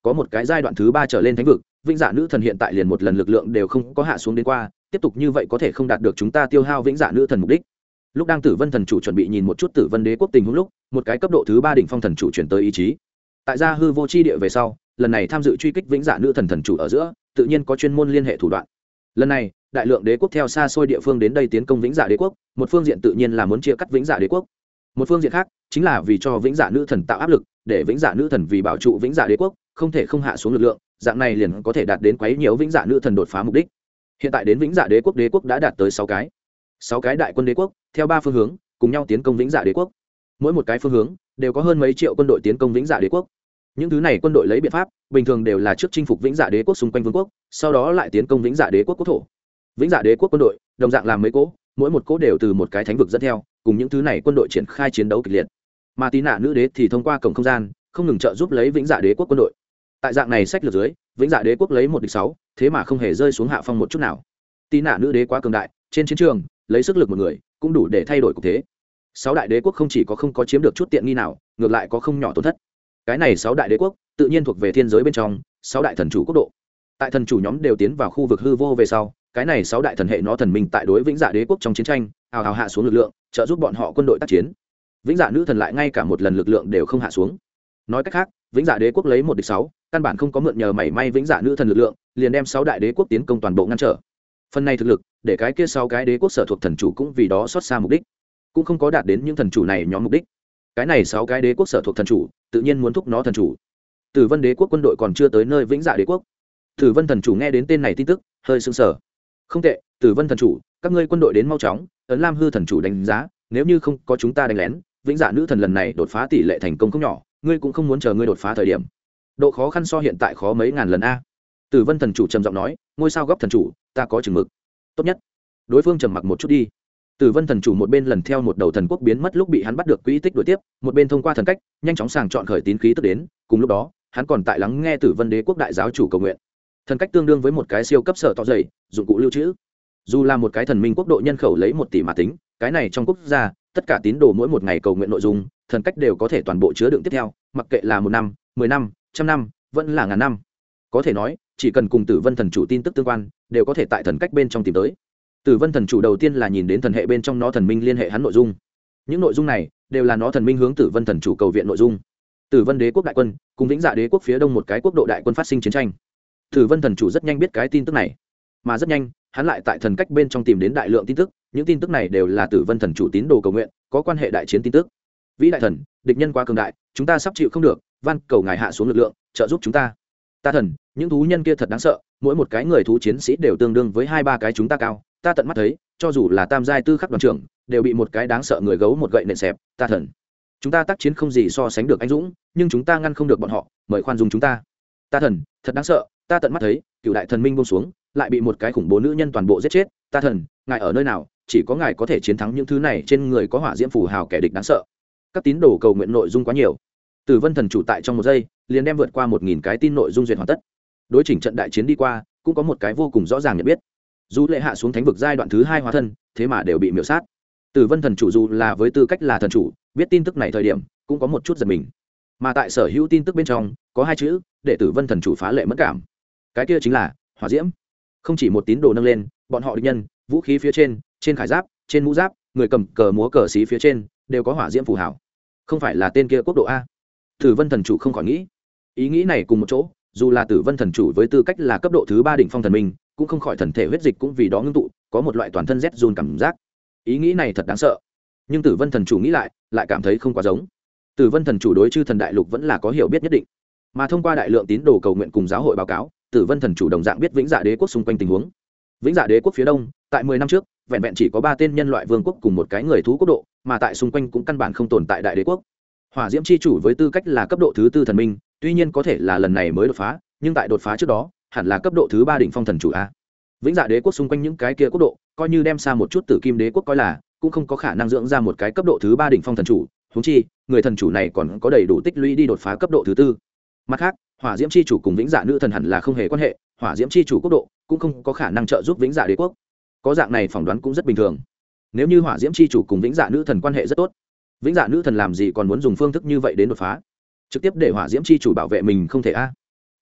có một cái giai đoạn thứ 3 trở lên thánh vực, vĩnh dạ nữ thần hiện tại liền một lần lực lượng đều không có hạ xuống đến qua, tiếp tục như vậy có thể không đạt được chúng ta tiêu hao vĩnh dạ nữ thần mục đích. Lúc đang Tử Vân thần chủ chuẩn bị nhìn một chút Tử Vân đế quốc tình huống lúc, một cái cấp độ thứ 3 đỉnh phong thần chủ chuyển tới ý chí. Tại gia hư vô chi địa về sau, lần này tham dự truy kích vĩnh dạ nữ thần thần chủ ở giữa, tự nhiên có chuyên môn liên hệ thủ đoạn. Lần này, đại lượng đế quốc theo xa xôi địa phương đến đây tiến công vĩnh dạ đế quốc, một phương diện tự nhiên là muốn chia cắt vĩnh dạ đế quốc, một phương diện khác chính là vì cho vĩnh dạ nữ thần tạo áp lực, để vĩnh dạ nữ thần vì bảo trụ vĩnh dạ đế quốc không thể không hạ xuống lực lượng, dạng này liền có thể đạt đến quấy nhiễu vĩnh dạ nữ thần đột phá mục đích. Hiện tại đến vĩnh dạ đế quốc đã đạt tới 6 cái đại quân đế quốc theo 3 phương hướng cùng nhau tiến công vĩnh dạ đế quốc, mỗi một cái phương hướng đều có hơn mấy triệu quân đội tiến công vĩnh dạ đế quốc. Những thứ này quân đội lấy biện pháp bình thường đều là trước chinh phục vĩnh dạ đế quốc xung quanh vương quốc, sau đó lại tiến công vĩnh dạ đế quốc quốc thổ. Vĩnh dạ đế quốc quân đội đồng dạng làm mấy cỗ, mỗi một cỗ đều từ một cái thánh vực dẫn theo, cùng những thứ này quân đội triển khai chiến đấu kịch liệt. Mà tí nạ nữ đế thì thông qua cổng không gian không ngừng trợ giúp lấy vĩnh dạ đế quốc quân đội. Tại dạng này sách lược dưới, vĩnh dạ đế quốc lấy 1-6, thế mà không hề rơi xuống hạ phong một chút nào. Tí nạ nữ đế quá cường đại, trên chiến trường lấy sức lực một người cũng đủ để thay đổi cục thế. 6 đại đế quốc không chỉ có không có chiếm được chút tiện nghi nào, ngược lại có không nhỏ tổn thất. Cái này 6 đại đế quốc tự nhiên thuộc về thiên giới bên trong 6 đại thần chủ quốc độ. Tại thần chủ nhóm đều tiến vào khu vực hư vô về sau, cái này 6 đại thần hệ nó thần minh tại đối vĩnh dạ đế quốc trong chiến tranh hào hào hạ xuống lực lượng, trợ giúp bọn họ quân đội tác chiến. Vĩnh dạ nữ thần lại ngay cả một lần lực lượng đều không hạ xuống. Nói cách khác, vĩnh dạ đế quốc lấy 1-6, căn bản không có mượn nhờ mảy may vĩnh dạ nữ thần lực lượng, liền đem 6 đại đế quốc tiến công toàn bộ ngăn trở. Phần này thực lực, để cái kia 6 cái đế quốc sở thuộc thần chủ cũng vì đó xót xa mục đích, cũng không có đạt đến những thần chủ này nhóm mục đích. Cái này 6 cái đế quốc sở thuộc thần chủ, tự nhiên muốn thúc nó thần chủ. Tử Vân đế quốc quân đội còn chưa tới nơi vĩnh dạ đế quốc. Tử Vân thần chủ nghe đến tên này tin tức, hơi sững sờ. Không tệ, Tử Vân thần chủ, các ngươi quân đội đến mau chóng. Ấn Lam hư thần chủ đánh giá, nếu như không có chúng ta đánh lén, vĩnh dạ nữ thần lần này đột phá tỷ lệ thành công không nhỏ, ngươi cũng không muốn chờ ngươi đột phá thời điểm. Độ khó khăn so hiện tại khó mấy ngàn lần a. Tử Vân thần chủ trầm giọng nói, ngôi sao góc thần chủ, ta có chừng mực. Tốt nhất, đối phương trầm mặc một chút đi. Tử Vân thần chủ một bên lần theo một đầu thần quốc biến mất lúc bị hắn bắt được quỹ tích đuổi tiếp, một bên thông qua thần cách nhanh chóng sàng chọn khởi tín khí tức đến, cùng lúc đó, hắn còn tại lắng nghe Tử Vân đế quốc đại giáo chủ cầu nguyện. Thần cách tương đương với một cái siêu cấp sở to dày, dụng cụ lưu trữ. Dù là một cái thần minh quốc độ nhân khẩu lấy 1 tỷ mà tính, cái này trong quốc gia, tất cả tín đồ mỗi một ngày cầu nguyện nội dung, thần cách đều có thể toàn bộ chứa đựng tiếp theo, mặc kệ là 1 năm, 10 năm, 100 năm, vẫn là ngàn năm. Có thể nói, chỉ cần cùng Tử Vân thần chủ tin tức tương quan, đều có thể tại thần cách bên trong tìm tới. Tử Vân thần chủ đầu tiên là nhìn đến thần hệ bên trong nó thần minh liên hệ hắn nội dung. Những nội dung này đều là nó thần minh hướng Tử Vân thần chủ cầu viện nội dung. Tử Vân đế quốc đại quân cùng vĩnh dạ đế quốc phía đông một cái quốc độ đại quân phát sinh chiến tranh. Tử Vân thần chủ rất nhanh biết cái tin tức này, mà rất nhanh, hắn lại tại thần cách bên trong tìm đến đại lượng tin tức, những tin tức này đều là Tử Vân thần chủ tín đồ cầu nguyện, có quan hệ đại chiến tin tức. Vĩ đại thần, địch nhân quá cường đại, chúng ta sắp chịu không được, van cầu ngài hạ xuống lực lượng, trợ giúp chúng ta. Ta thần, những thú nhân kia thật đáng sợ, mỗi một cái người thú chiến sĩ đều tương đương với 2-3 cái chúng ta cao, ta tận mắt thấy, cho dù là tam giai tư khắc đoàn trưởng, đều bị một cái đáng sợ người gấu một gậy nện xẹp, ta thần. Chúng ta tác chiến không gì so sánh được anh dũng, nhưng chúng ta ngăn không được bọn họ, mời khoan dung chúng ta. Ta thần, thật đáng sợ, ta tận mắt thấy, cựu đại thần minh buông xuống, lại bị một cái khủng bố nữ nhân toàn bộ giết chết, ta thần, ngài ở nơi nào, chỉ có ngài có thể chiến thắng những thứ này trên người có hỏa diễm phù hào kẻ địch đáng sợ. Các tín đồ cầu nguyện nội dung quá nhiều. Tử Vân thần chủ tại trong 1 giây, liền đem vượt qua 1000 cái tin nội dung duyệt hoàn tất. Đối chỉnh trận đại chiến đi qua, cũng có một cái vô cùng rõ ràng nhận biết. Dù lệ hạ xuống thánh vực giai đoạn thứ 2 hóa thân, thế mà đều bị miểu sát. Tử Vân thần chủ dù là với tư cách là thần chủ, biết tin tức này thời điểm, cũng có một chút giật mình. Mà tại sở hữu tin tức bên trong, có 2 chữ, để Tử Vân thần chủ phá lệ mẫn cảm. Cái kia chính là hỏa diễm. Không chỉ một tín đồ nâng lên, bọn họ địch nhân, vũ khí phía trên, trên khải giáp, trên mũ giáp, người cầm cờ múa cờ xí phía trên, đều có hỏa diễm phù hảo. Không phải là tên kia quốc độ a? Tử Vân thần chủ không khỏi nghĩ. Ý nghĩ này cùng một chỗ, dù là Tử Vân thần chủ với tư cách là cấp độ thứ 3 đỉnh phong thần minh, cũng không khỏi thần thể huyết dịch cũng vì đó ngưng tụ, có một loại toàn thân rét run cảm giác. Ý nghĩ này thật đáng sợ. Nhưng Tử Vân thần chủ nghĩ lại cảm thấy không quá giống. Tử Vân thần chủ đối chư thần đại lục vẫn là có hiểu biết nhất định, mà thông qua đại lượng tín đồ cầu nguyện cùng giáo hội báo cáo, Tử Vân thần chủ đồng dạng biết vĩnh dạ đế quốc xung quanh tình huống. Vĩnh dạ đế quốc phía đông, tại 10 năm trước, vẹn vẹn chỉ có 3 tên nhân loại vương quốc cùng một cái người thú quốc độ, mà tại xung quanh cũng căn bản không tồn tại đại đế quốc. Hỏa diễm chi chủ với tư cách là cấp độ thứ 4 thần minh, tuy nhiên có thể là lần này mới đột phá, nhưng tại đột phá trước đó, hẳn là cấp độ thứ 3 đỉnh phong thần chủ a. Vĩnh dạ đế quốc xung quanh những cái kia quốc độ, coi như đem xa một chút Tử Kim đế quốc coi là, cũng không có khả năng dưỡng ra một cái cấp độ thứ 3 đỉnh phong thần chủ, huống chi, người thần chủ này còn có đầy đủ tích lũy đi đột phá cấp độ thứ 4. Mặt khác, hỏa diễm chi chủ cùng vĩnh dạ nữ thần hẳn là không hề quan hệ, hỏa diễm chi chủ quốc độ cũng không có khả năng trợ giúp vĩnh dạ đế quốc. Có dạng này phỏng đoán cũng rất bình thường. Nếu như hỏa diễm chi chủ cùng vĩnh dạ nữ thần quan hệ rất tốt, vĩnh dạ nữ thần làm gì còn muốn dùng phương thức như vậy đến đột phá, trực tiếp để hỏa diễm chi chủ bảo vệ mình không thể a.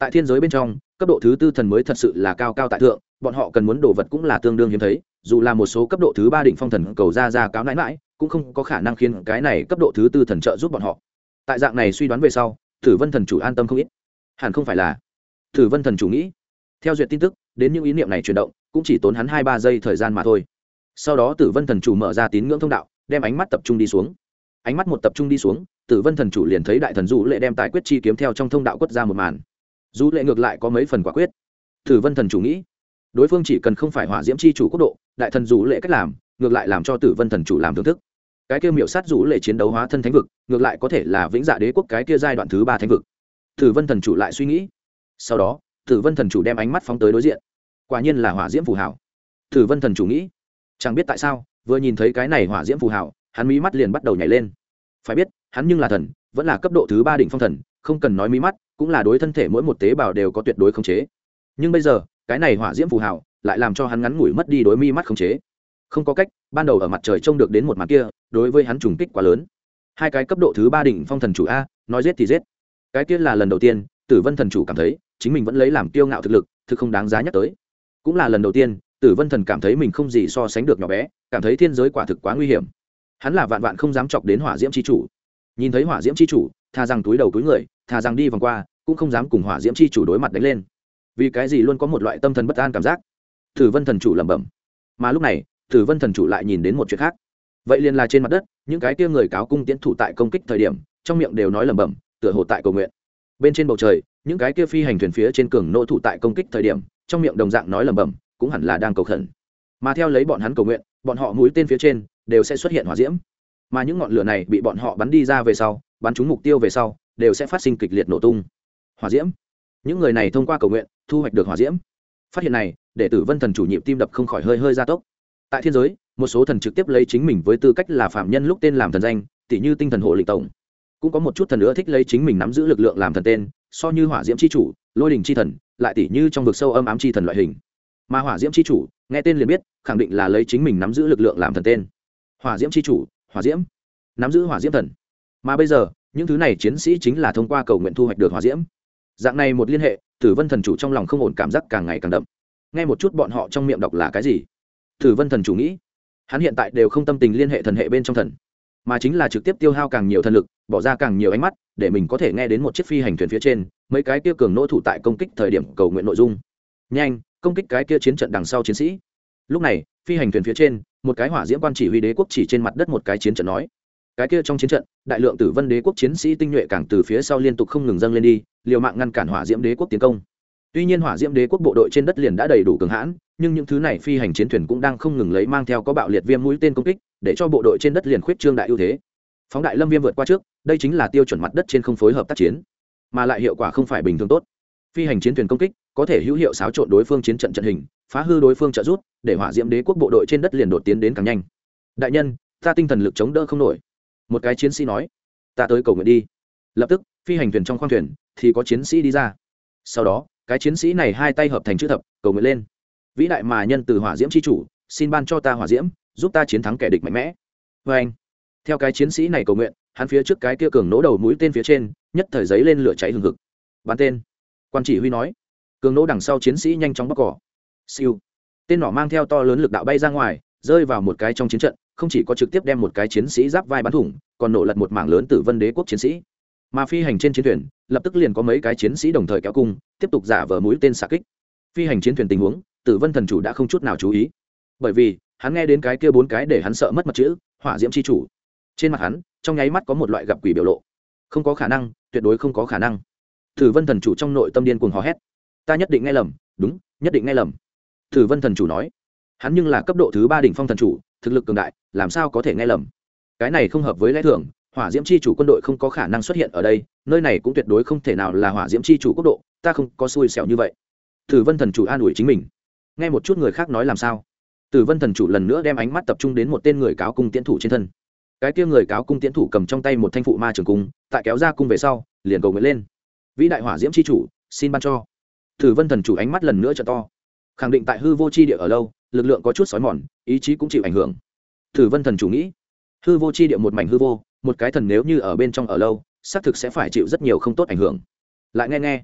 tại thiên giới bên trong cấp độ thứ tư thần mới thật sự là cao cao tại thượng, bọn họ cần muốn đồ vật cũng là tương đương hiếm thấy, dù là một số cấp độ thứ ba đỉnh phong thần cầu ra cáo nãi mãi cũng không có khả năng khiến cái này cấp độ thứ tư thần trợ giúp bọn họ. Tại dạng này suy đoán về sau, Tử Vân thần chủ an tâm không ít. Hẳn không phải là, Tử Vân thần chủ nghĩ. Theo duyệt tin tức đến những ý niệm này chuyển động cũng chỉ tốn hắn 2-3 giây thời gian mà thôi. Sau đó Tử Vân thần chủ mở ra tín ngưỡng thông đạo, đem ánh mắt tập trung đi xuống. Ánh mắt một tập trung đi xuống, Tử Vân thần chủ liền thấy đại thần Du Lệ đem tài quyết chi kiếm theo trong thông đạo quất ra một màn. Du Lệ ngược lại có mấy phần quả quyết. Tử Vân thần chủ nghĩ, đối phương chỉ cần không phải hỏa diễm chi chủ quốc độ, đại thần Du Lệ cách làm ngược lại làm cho Tử Vân thần chủ làm thưởng thức. Cái kia miểu sát Du Lệ chiến đấu hóa thân thánh vực, ngược lại có thể là vĩnh dạ đế quốc cái kia giai đoạn thứ 3 thánh vực. Tử Vân thần chủ lại suy nghĩ. Sau đó Tử Vân thần chủ đem ánh mắt phóng tới đối diện, quả nhiên là hỏa diễm phù hảo. Tử Vân thần chủ nghĩ, chẳng biết tại sao vừa nhìn thấy cái này hỏa diễm phù hảo, hắn mí mắt liền bắt đầu nhảy lên. Phải biết hắn nhưng là thần, vẫn là cấp độ thứ 3 đỉnh phong thần, không cần nói mí mắt cũng là đối thân thể mỗi một tế bào đều có tuyệt đối khống chế. Nhưng bây giờ cái này hỏa diễm phù hảo lại làm cho hắn ngắn ngủi mất đi đối mí mắt khống chế. Không có cách, ban đầu ở mặt trời trông được đến một màn kia, đối với hắn trùng kích quá lớn. Hai cái cấp độ thứ 3 đỉnh phong thần chủ a, nói giết thì giết. Cái kia là lần đầu tiên Tử Vân thần chủ cảm thấy chính mình vẫn lấy làm kiêu ngạo thực lực, thực không đáng giá nhắc tới. Cũng là lần đầu tiên Tử Vân thần cảm thấy mình không gì so sánh được nhỏ bé, cảm thấy thiên giới quả thực quá nguy hiểm. Hắn là vạn vạn không dám chọc đến hỏa diễm chi chủ. Nhìn thấy hỏa diễm chi chủ, thà rằng túi đầu túi người, thà rằng đi vòng qua, cũng không dám cùng hỏa diễm chi chủ đối mặt đánh lên. Vì cái gì luôn có một loại tâm thần bất an cảm giác. Tử Vân thần chủ lẩm bẩm. Mà lúc này Tử Vân thần chủ lại nhìn đến một chuyện khác. Vậy liền là trên mặt đất những cái kia người cáo cung tiến thủ tại công kích thời điểm, trong miệng đều nói lẩm bẩm, tựa hồ tại cầu nguyện. Bên trên bầu trời những cái kia phi hành thuyền phía trên cường nô thủ tại công kích thời điểm, trong miệng đồng dạng nói lẩm bẩm, cũng hẳn là đang cầu khẩn. Mà theo lấy bọn hắn cầu nguyện, bọn họ mũi tên phía trên đều sẽ xuất hiện hỏa diễm, mà những ngọn lửa này bị bọn họ bắn đi ra về sau, bắn trúng mục tiêu về sau, đều sẽ phát sinh kịch liệt nổ tung. Hỏa diễm, những người này thông qua cầu nguyện thu hoạch được hỏa diễm. Phát hiện này để Tử Vân thần chủ nhịp tim đập không khỏi hơi gia tốc. Tại thiên giới, một số thần trực tiếp lấy chính mình với tư cách là phạm nhân lúc tên làm thần danh, tỷ như tinh thần hộ lịch tổng. Cũng có một chút thần nữa thích lấy chính mình nắm giữ lực lượng làm thần tên, so như hỏa diễm chi chủ, lôi đình chi thần, lại tỷ như trong vực sâu âm ám chi thần loại hình. Mà hỏa diễm chi chủ, nghe tên liền biết, khẳng định là lấy chính mình nắm giữ lực lượng làm thần tên. Hỏa diễm chi chủ, hỏa diễm, nắm giữ hỏa diễm thần. Mà bây giờ, những thứ này chiến sĩ chính là thông qua cầu nguyện thu hoạch được hỏa diễm. Dạng này một liên hệ, Tử Vân thần chủ trong lòng không ổn cảm giác càng ngày càng đậm. Nghe một chút bọn họ trong miệng đọc là cái gì? Tử Vân thần chủ nghĩ, hắn hiện tại đều không tâm tình liên hệ thần hệ bên trong thần, mà chính là trực tiếp tiêu hao càng nhiều thần lực, bỏ ra càng nhiều ánh mắt để mình có thể nghe đến một chiếc phi hành thuyền phía trên mấy cái kia cường nỗ thủ tại công kích thời điểm cầu nguyện nội dung. Nhanh công kích cái kia chiến trận đằng sau chiến sĩ. Lúc này phi hành thuyền phía trên một cái hỏa diễm quan chỉ huy đế quốc chỉ trên mặt đất một cái chiến trận nói, cái kia trong chiến trận đại lượng Tử Vân đế quốc chiến sĩ tinh nhuệ càng từ phía sau liên tục không ngừng dâng lên đi, liều mạng ngăn cản hỏa diễm đế quốc tiến công. Tuy nhiên hỏa diễm đế quốc bộ đội trên đất liền đã đầy đủ cường hãn, nhưng những thứ này phi hành chiến thuyền cũng đang không ngừng lấy mang theo có bạo liệt viêm mũi tên công kích, để cho bộ đội trên đất liền khuyết trương đại ưu thế. Phóng đại lâm viêm vượt qua trước, đây chính là tiêu chuẩn mặt đất trên không phối hợp tác chiến, mà lại hiệu quả không phải bình thường tốt. Phi hành chiến thuyền công kích có thể hữu hiệu xáo trộn đối phương chiến trận trận hình, phá hư đối phương trợ rút, để hỏa diễm đế quốc bộ đội trên đất liền đột tiến đến càng nhanh. Đại nhân, ta tinh thần lực chống đỡ không nổi. Một cái chiến sĩ nói, ta tới cầu nguyện đi. Lập tức phi hành thuyền trong khoang thuyền thì có chiến sĩ đi ra. Sau đó cái chiến sĩ này hai tay hợp thành chữ thập, cầu nguyện lên. Vĩ đại mà nhân từ hỏa diễm chi chủ, xin ban cho ta hỏa diễm, giúp ta chiến thắng kẻ địch mạnh mẽ. Vê anh. Theo cái chiến sĩ này cầu nguyện, hắn phía trước cái kia cường nỗ đầu mũi tên phía trên nhất thời giấy lên lửa cháy hừng hực. Bắn tên. Quan chỉ huy nói. Cường nỗ đằng sau chiến sĩ nhanh chóng bóc cỏ. Siêu. Tên nỏ mang theo to lớn lực đạo bay ra ngoài, rơi vào một cái trong chiến trận, không chỉ có trực tiếp đem một cái chiến sĩ giáp vai bắn thủng, còn nổ lật một mảng lớn Tử Vân đế quốc chiến sĩ. Mà phi hành trên chiến thuyền lập tức liền có mấy cái chiến sĩ đồng thời kéo cung, tiếp tục giả vờ mũi tên xạ kích. Phi hành chiến thuyền tình huống, Tử Vân thần chủ đã không chút nào chú ý, bởi vì hắn nghe đến cái kia bốn cái để hắn sợ mất mật chữ hỏa diễm chi chủ. Trên mặt hắn trong nháy mắt có một loại gặp quỷ biểu lộ. Không có khả năng, tuyệt đối không có khả năng. Tử Vân thần chủ trong nội tâm điên cuồng hò hét, ta nhất định nghe lầm, đúng, nhất định nghe lầm. Tử Vân thần chủ nói, hắn nhưng là cấp độ thứ 3 đỉnh phong thần chủ, thực lực cường đại, làm sao có thể nghe lầm. Cái này không hợp với lẽ thường, hỏa diễm chi chủ quân đội không có khả năng xuất hiện ở đây, nơi này cũng tuyệt đối không thể nào là hỏa diễm chi chủ quốc độ, ta không có xui xẻo như vậy. Tử Vân thần chủ an ủi chính mình. Nghe một chút người khác nói làm sao. Tử Vân thần chủ lần nữa đem ánh mắt tập trung đến một tên người cáo cung tiễn thủ trên thân. Cái kia người cáo cung tiễn thủ cầm trong tay một thanh phụ ma trường cung, tại kéo ra cung về sau liền cầu nguyện lên, vĩ đại hỏa diễm chi chủ, xin ban cho. Tử Vân thần chủ ánh mắt lần nữa trợ to, khẳng định tại hư vô chi địa ở lâu, lực lượng có chút sói mòn, ý chí cũng chịu ảnh hưởng. Tử Vân thần chủ nghĩ, hư vô chi địa một mảnh hư vô, một cái thần nếu như ở bên trong ở lâu, xác thực sẽ phải chịu rất nhiều không tốt ảnh hưởng. Lại nghe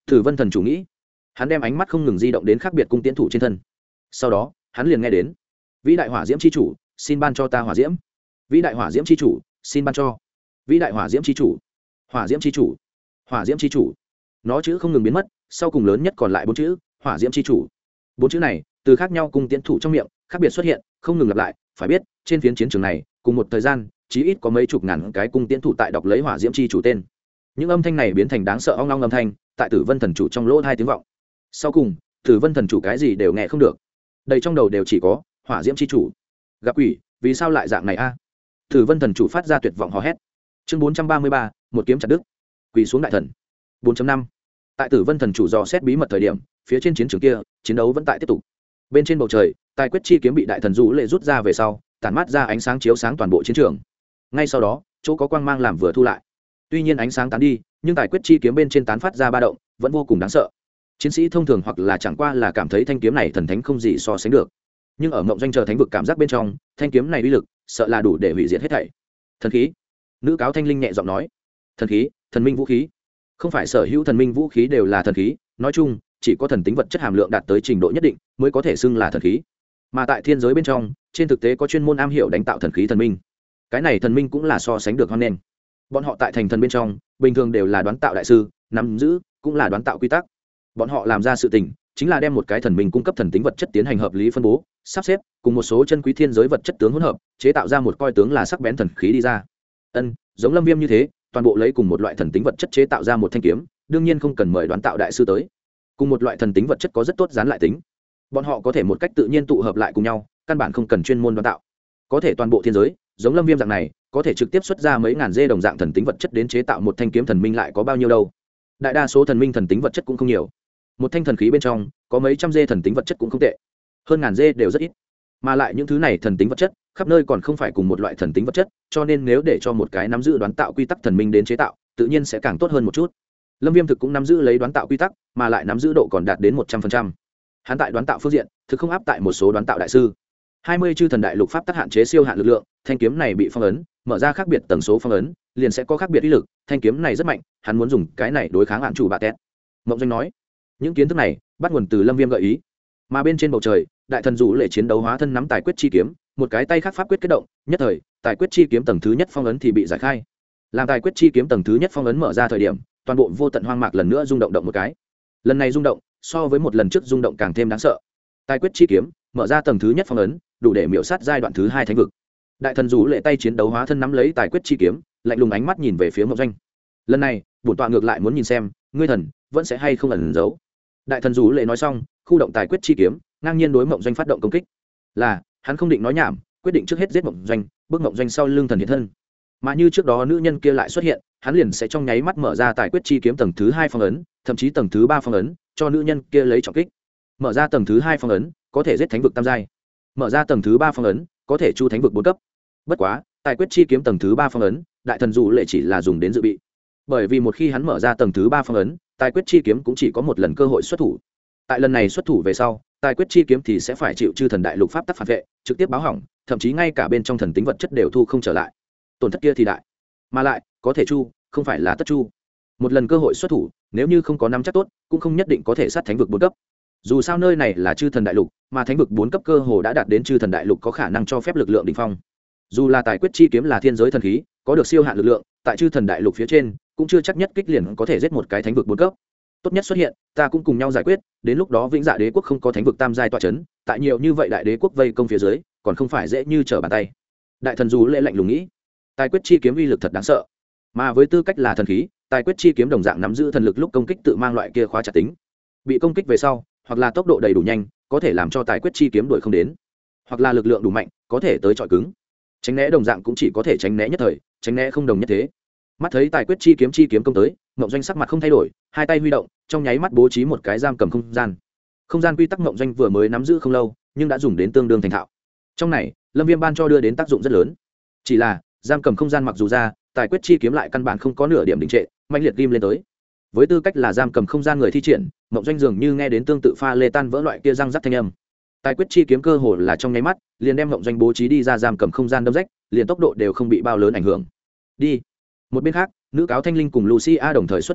Tử Vân Thần chủ nghĩ. Hắn đem ánh mắt không ngừng di động đến khác biệt cung tiễn thủ trên thân. Sau đó, hắn liền nghe đến: "Vĩ đại hỏa diễm chi chủ, xin ban cho ta hỏa diễm. Vĩ đại hỏa diễm chi chủ, xin ban cho. Vĩ đại hỏa diễm chi chủ. Hỏa diễm chi chủ. Hỏa diễm chi chủ." Nó chữ không ngừng biến mất, sau cùng lớn nhất còn lại 4 chữ: "Hỏa diễm chi chủ." 4 chữ này, từ khác nhau cung tiễn thủ trong miệng, khác biệt xuất hiện, không ngừng lặp lại, phải biết, trên phiến chiến trường này, cùng một thời gian, chí ít có mấy chục ngàn cái cung tiễn thủ tại đọc lấy hỏa diễm chi chủ tên. Những âm thanh này biến thành đáng sợ ong ong âm thanh, tại Tử Vân Thần chủ trong lỗ hai tiếng vọng. Sau cùng, Tử Vân Thần chủ cái gì đều nghe không được, đầy trong đầu đều chỉ có hỏa diễm chi chủ. Gặp quỷ, vì sao lại dạng này a? Tử Vân Thần chủ phát ra tuyệt vọng hò hét. Chương 433, một kiếm chặt đứt. Quỳ xuống đại thần. 4.5. Tại Tử Vân Thần chủ dò xét bí mật thời điểm, phía trên chiến trường kia, chiến đấu vẫn tại tiếp tục. Bên trên bầu trời, tài quyết chi kiếm bị đại thần Dụ Lệ rút ra về sau, tản mát ra ánh sáng chiếu sáng toàn bộ chiến trường. Ngay sau đó, chỗ có quang mang làm vừa thu lại. Tuy nhiên ánh sáng tán đi, nhưng tài quyết chi kiếm bên trên tán phát ra ba động, vẫn vô cùng đáng sợ. Chiến sĩ thông thường hoặc là chẳng qua là cảm thấy thanh kiếm này thần thánh không gì so sánh được, nhưng ở mộng doanh chờ thánh vực cảm giác bên trong, thanh kiếm này uy lực, sợ là đủ để hủy diệt hết thảy. Thần khí. Nữ cáo thanh linh nhẹ giọng nói. Thần khí, thần minh vũ khí. Không phải sở hữu thần minh vũ khí đều là thần khí, nói chung, chỉ có thần tính vật chất hàm lượng đạt tới trình độ nhất định mới có thể xưng là thần khí. Mà tại thiên giới bên trong, trên thực tế có chuyên môn am hiểu đánh tạo thần khí thần minh. Cái này thần minh cũng là so sánh được hoan nghênh. Bọn họ tại thành thần bên trong, bình thường đều là đoán tạo đại sư, nắm giữ cũng là đoán tạo quy tắc. Bọn họ làm ra sự tình, chính là đem một cái thần minh cung cấp thần tính vật chất tiến hành hợp lý phân bố, sắp xếp, cùng một số chân quý thiên giới vật chất tướng hỗn hợp, chế tạo ra một coi tướng là sắc bén thần khí đi ra. Giống Lâm Viêm như thế, toàn bộ lấy cùng một loại thần tính vật chất chế tạo ra một thanh kiếm, đương nhiên không cần mời đoán tạo đại sư tới. Cùng một loại thần tính vật chất có rất tốt dán lại tính, bọn họ có thể một cách tự nhiên tụ hợp lại cùng nhau, căn bản không cần chuyên môn đoán tạo. Có thể toàn bộ thiên giới, giống Lâm Viêm dạng này, có thể trực tiếp xuất ra mấy ngàn dê đồng dạng thần tính vật chất đến chế tạo một thanh kiếm thần minh lại có bao nhiêu đâu? Đại đa số thần minh thần tính vật chất cũng không nhiều. Một thanh thần khí bên trong có mấy trăm dê thần tính vật chất cũng không tệ, hơn ngàn dê đều rất ít. Mà lại những thứ này thần tính vật chất khắp nơi còn không phải cùng một loại thần tính vật chất, cho nên nếu để cho một cái nắm giữ đoán tạo quy tắc thần minh đến chế tạo, tự nhiên sẽ càng tốt hơn một chút. Lâm Viêm thực cũng nắm giữ lấy đoán tạo quy tắc, mà lại nắm giữ độ còn đạt đến 100%. Hắn tại đoán tạo phương diện, thực không áp tại một số đoán tạo đại sư. 20 chư thần đại lục pháp tắc hạn chế siêu hạn lực lượng, thanh kiếm này bị phong ấn, mở ra khác biệt tần số phong ấn, liền sẽ có khác biệt uy lực, thanh kiếm này rất mạnh, hắn muốn dùng cái này đối kháng hạn chủ bà tét. Mộng Doanh nói, những kiến thức này bắt nguồn từ Lâm Viêm gợi ý. Mà bên trên bầu trời, đại thần Dụ Lệ chiến đấu hóa thân nắm tài quyết chi kiếm, một cái tay khác pháp quyết kết động, nhất thời, tài quyết chi kiếm tầng thứ nhất phong ấn thì bị giải khai. Làm tài quyết chi kiếm tầng thứ nhất phong ấn mở ra thời điểm, toàn bộ vô tận hoang mạc lần nữa rung động động một cái. Lần này rung động, so với một lần trước rung động càng thêm đáng sợ. Tài quyết chi kiếm mở ra tầng thứ nhất phong ấn, đủ để miểu sát giai đoạn thứ 2 thánh vực. Đại thần Dụ Lệ tay chiến đấu hóa thân nắm lấy tài quyết chi kiếm, lạnh lùng ánh mắt nhìn về phía Mộng Doanh. Lần này, bổn tọa ngược lại muốn nhìn xem, ngươi thần vẫn sẽ hay không ẩn giấu. Đại thần Dụ Lệ nói xong, khu động tài quyết chi kiếm, ngang nhiên đối Mộng Doanh phát động công kích. Là, hắn không định nói nhảm, quyết định trước hết giết Mộng Doanh, bước Mộng Doanh sau lưng thần hiện thân. Mà như trước đó nữ nhân kia lại xuất hiện, hắn liền sẽ trong nháy mắt mở ra tài quyết chi kiếm tầng thứ 2 phong ấn, thậm chí tầng thứ 3 phong ấn, cho nữ nhân kia lấy trọng kích. Mở ra tầng thứ 2 phong ấn, có thể giết thánh vực tam giai. Mở ra tầng thứ 3 phong ấn, có thể chu thánh vực 4 cấp. Bất quá, tài quyết chi kiếm tầng thứ 3 phong ấn, đại thần Dụ Lệ chỉ là dùng đến dự bị. Bởi vì một khi hắn mở ra tầng thứ 3 phong ấn, tài quyết chi kiếm cũng chỉ có một lần cơ hội xuất thủ. Tại lần này xuất thủ về sau, tài quyết chi kiếm thì sẽ phải chịu chư thần đại lục pháp tắc phản vệ, trực tiếp báo hỏng, thậm chí ngay cả bên trong thần tính vật chất đều thu không trở lại. Tổn thất kia thì đại, mà lại có thể chu, không phải là tất chu. Một lần cơ hội xuất thủ, nếu như không có nắm chắc tốt, cũng không nhất định có thể sát thánh vực 4 cấp. Dù sao nơi này là chư thần đại lục, mà thánh vực 4 cấp cơ hồ đã đạt đến chư thần đại lục có khả năng cho phép lực lượng đỉnh phong. Dù là tài quyết chi kiếm là thiên giới thần khí, có được siêu hạn lực lượng, tại chư thần đại lục phía trên, cũng chưa chắc nhất kích liền có thể giết một cái thánh vực 4 cấp. Tốt nhất xuất hiện, ta cũng cùng nhau giải quyết, đến lúc đó Vĩnh Dạ Đế quốc không có thánh vực tam giai tọa chấn, tại nhiều như vậy đại đế quốc vây công phía dưới, còn không phải dễ như trở bàn tay. Đại thần Dụ Lệ lạnh lùng nghĩ, tài quyết chi kiếm uy lực thật đáng sợ, mà với tư cách là thần khí, tài quyết chi kiếm đồng dạng nắm giữ thần lực lúc công kích tự mang loại kia khóa chặt tính. Bị công kích về sau, hoặc là tốc độ đầy đủ nhanh, có thể làm cho tài quyết chi kiếm đuổi không đến, hoặc là lực lượng đủ mạnh, có thể tới chọi cứng. Tránh né đồng dạng cũng chỉ có thể tránh né nhất thời, tránh né không đồng nhất thế. Mắt thấy tài quyết chi kiếm công tới, Mộng Doanh sắc mặt không thay đổi, hai tay huy động, trong nháy mắt bố trí một cái giam cầm không gian. Không gian quy tắc Mộng Doanh vừa mới nắm giữ không lâu, nhưng đã dùng đến tương đương thành thạo. Trong này, Lâm Viêm ban cho đưa đến tác dụng rất lớn. Chỉ là, giam cầm không gian mặc dù ra, tài quyết chi kiếm lại căn bản không có nửa điểm đình trệ, mạnh liệt ghim lên tới. Với tư cách là giam cầm không gian người thi triển, Mộng Doanh dường như nghe đến tương tự pha lê tan vỡ loại kia răng rắc thanh âm. Tài quyết chi kiếm cơ hồ là trong nháy mắt, liền đem Mộng Doanh bố trí đi ra giam cầm không gian đâm rách, liền tốc độ đều không bị bao lớn ảnh hưởng. Đi. Một bên khác, nữ cáo Thanh Linh cùng Lucia đồng thời xuất thủ,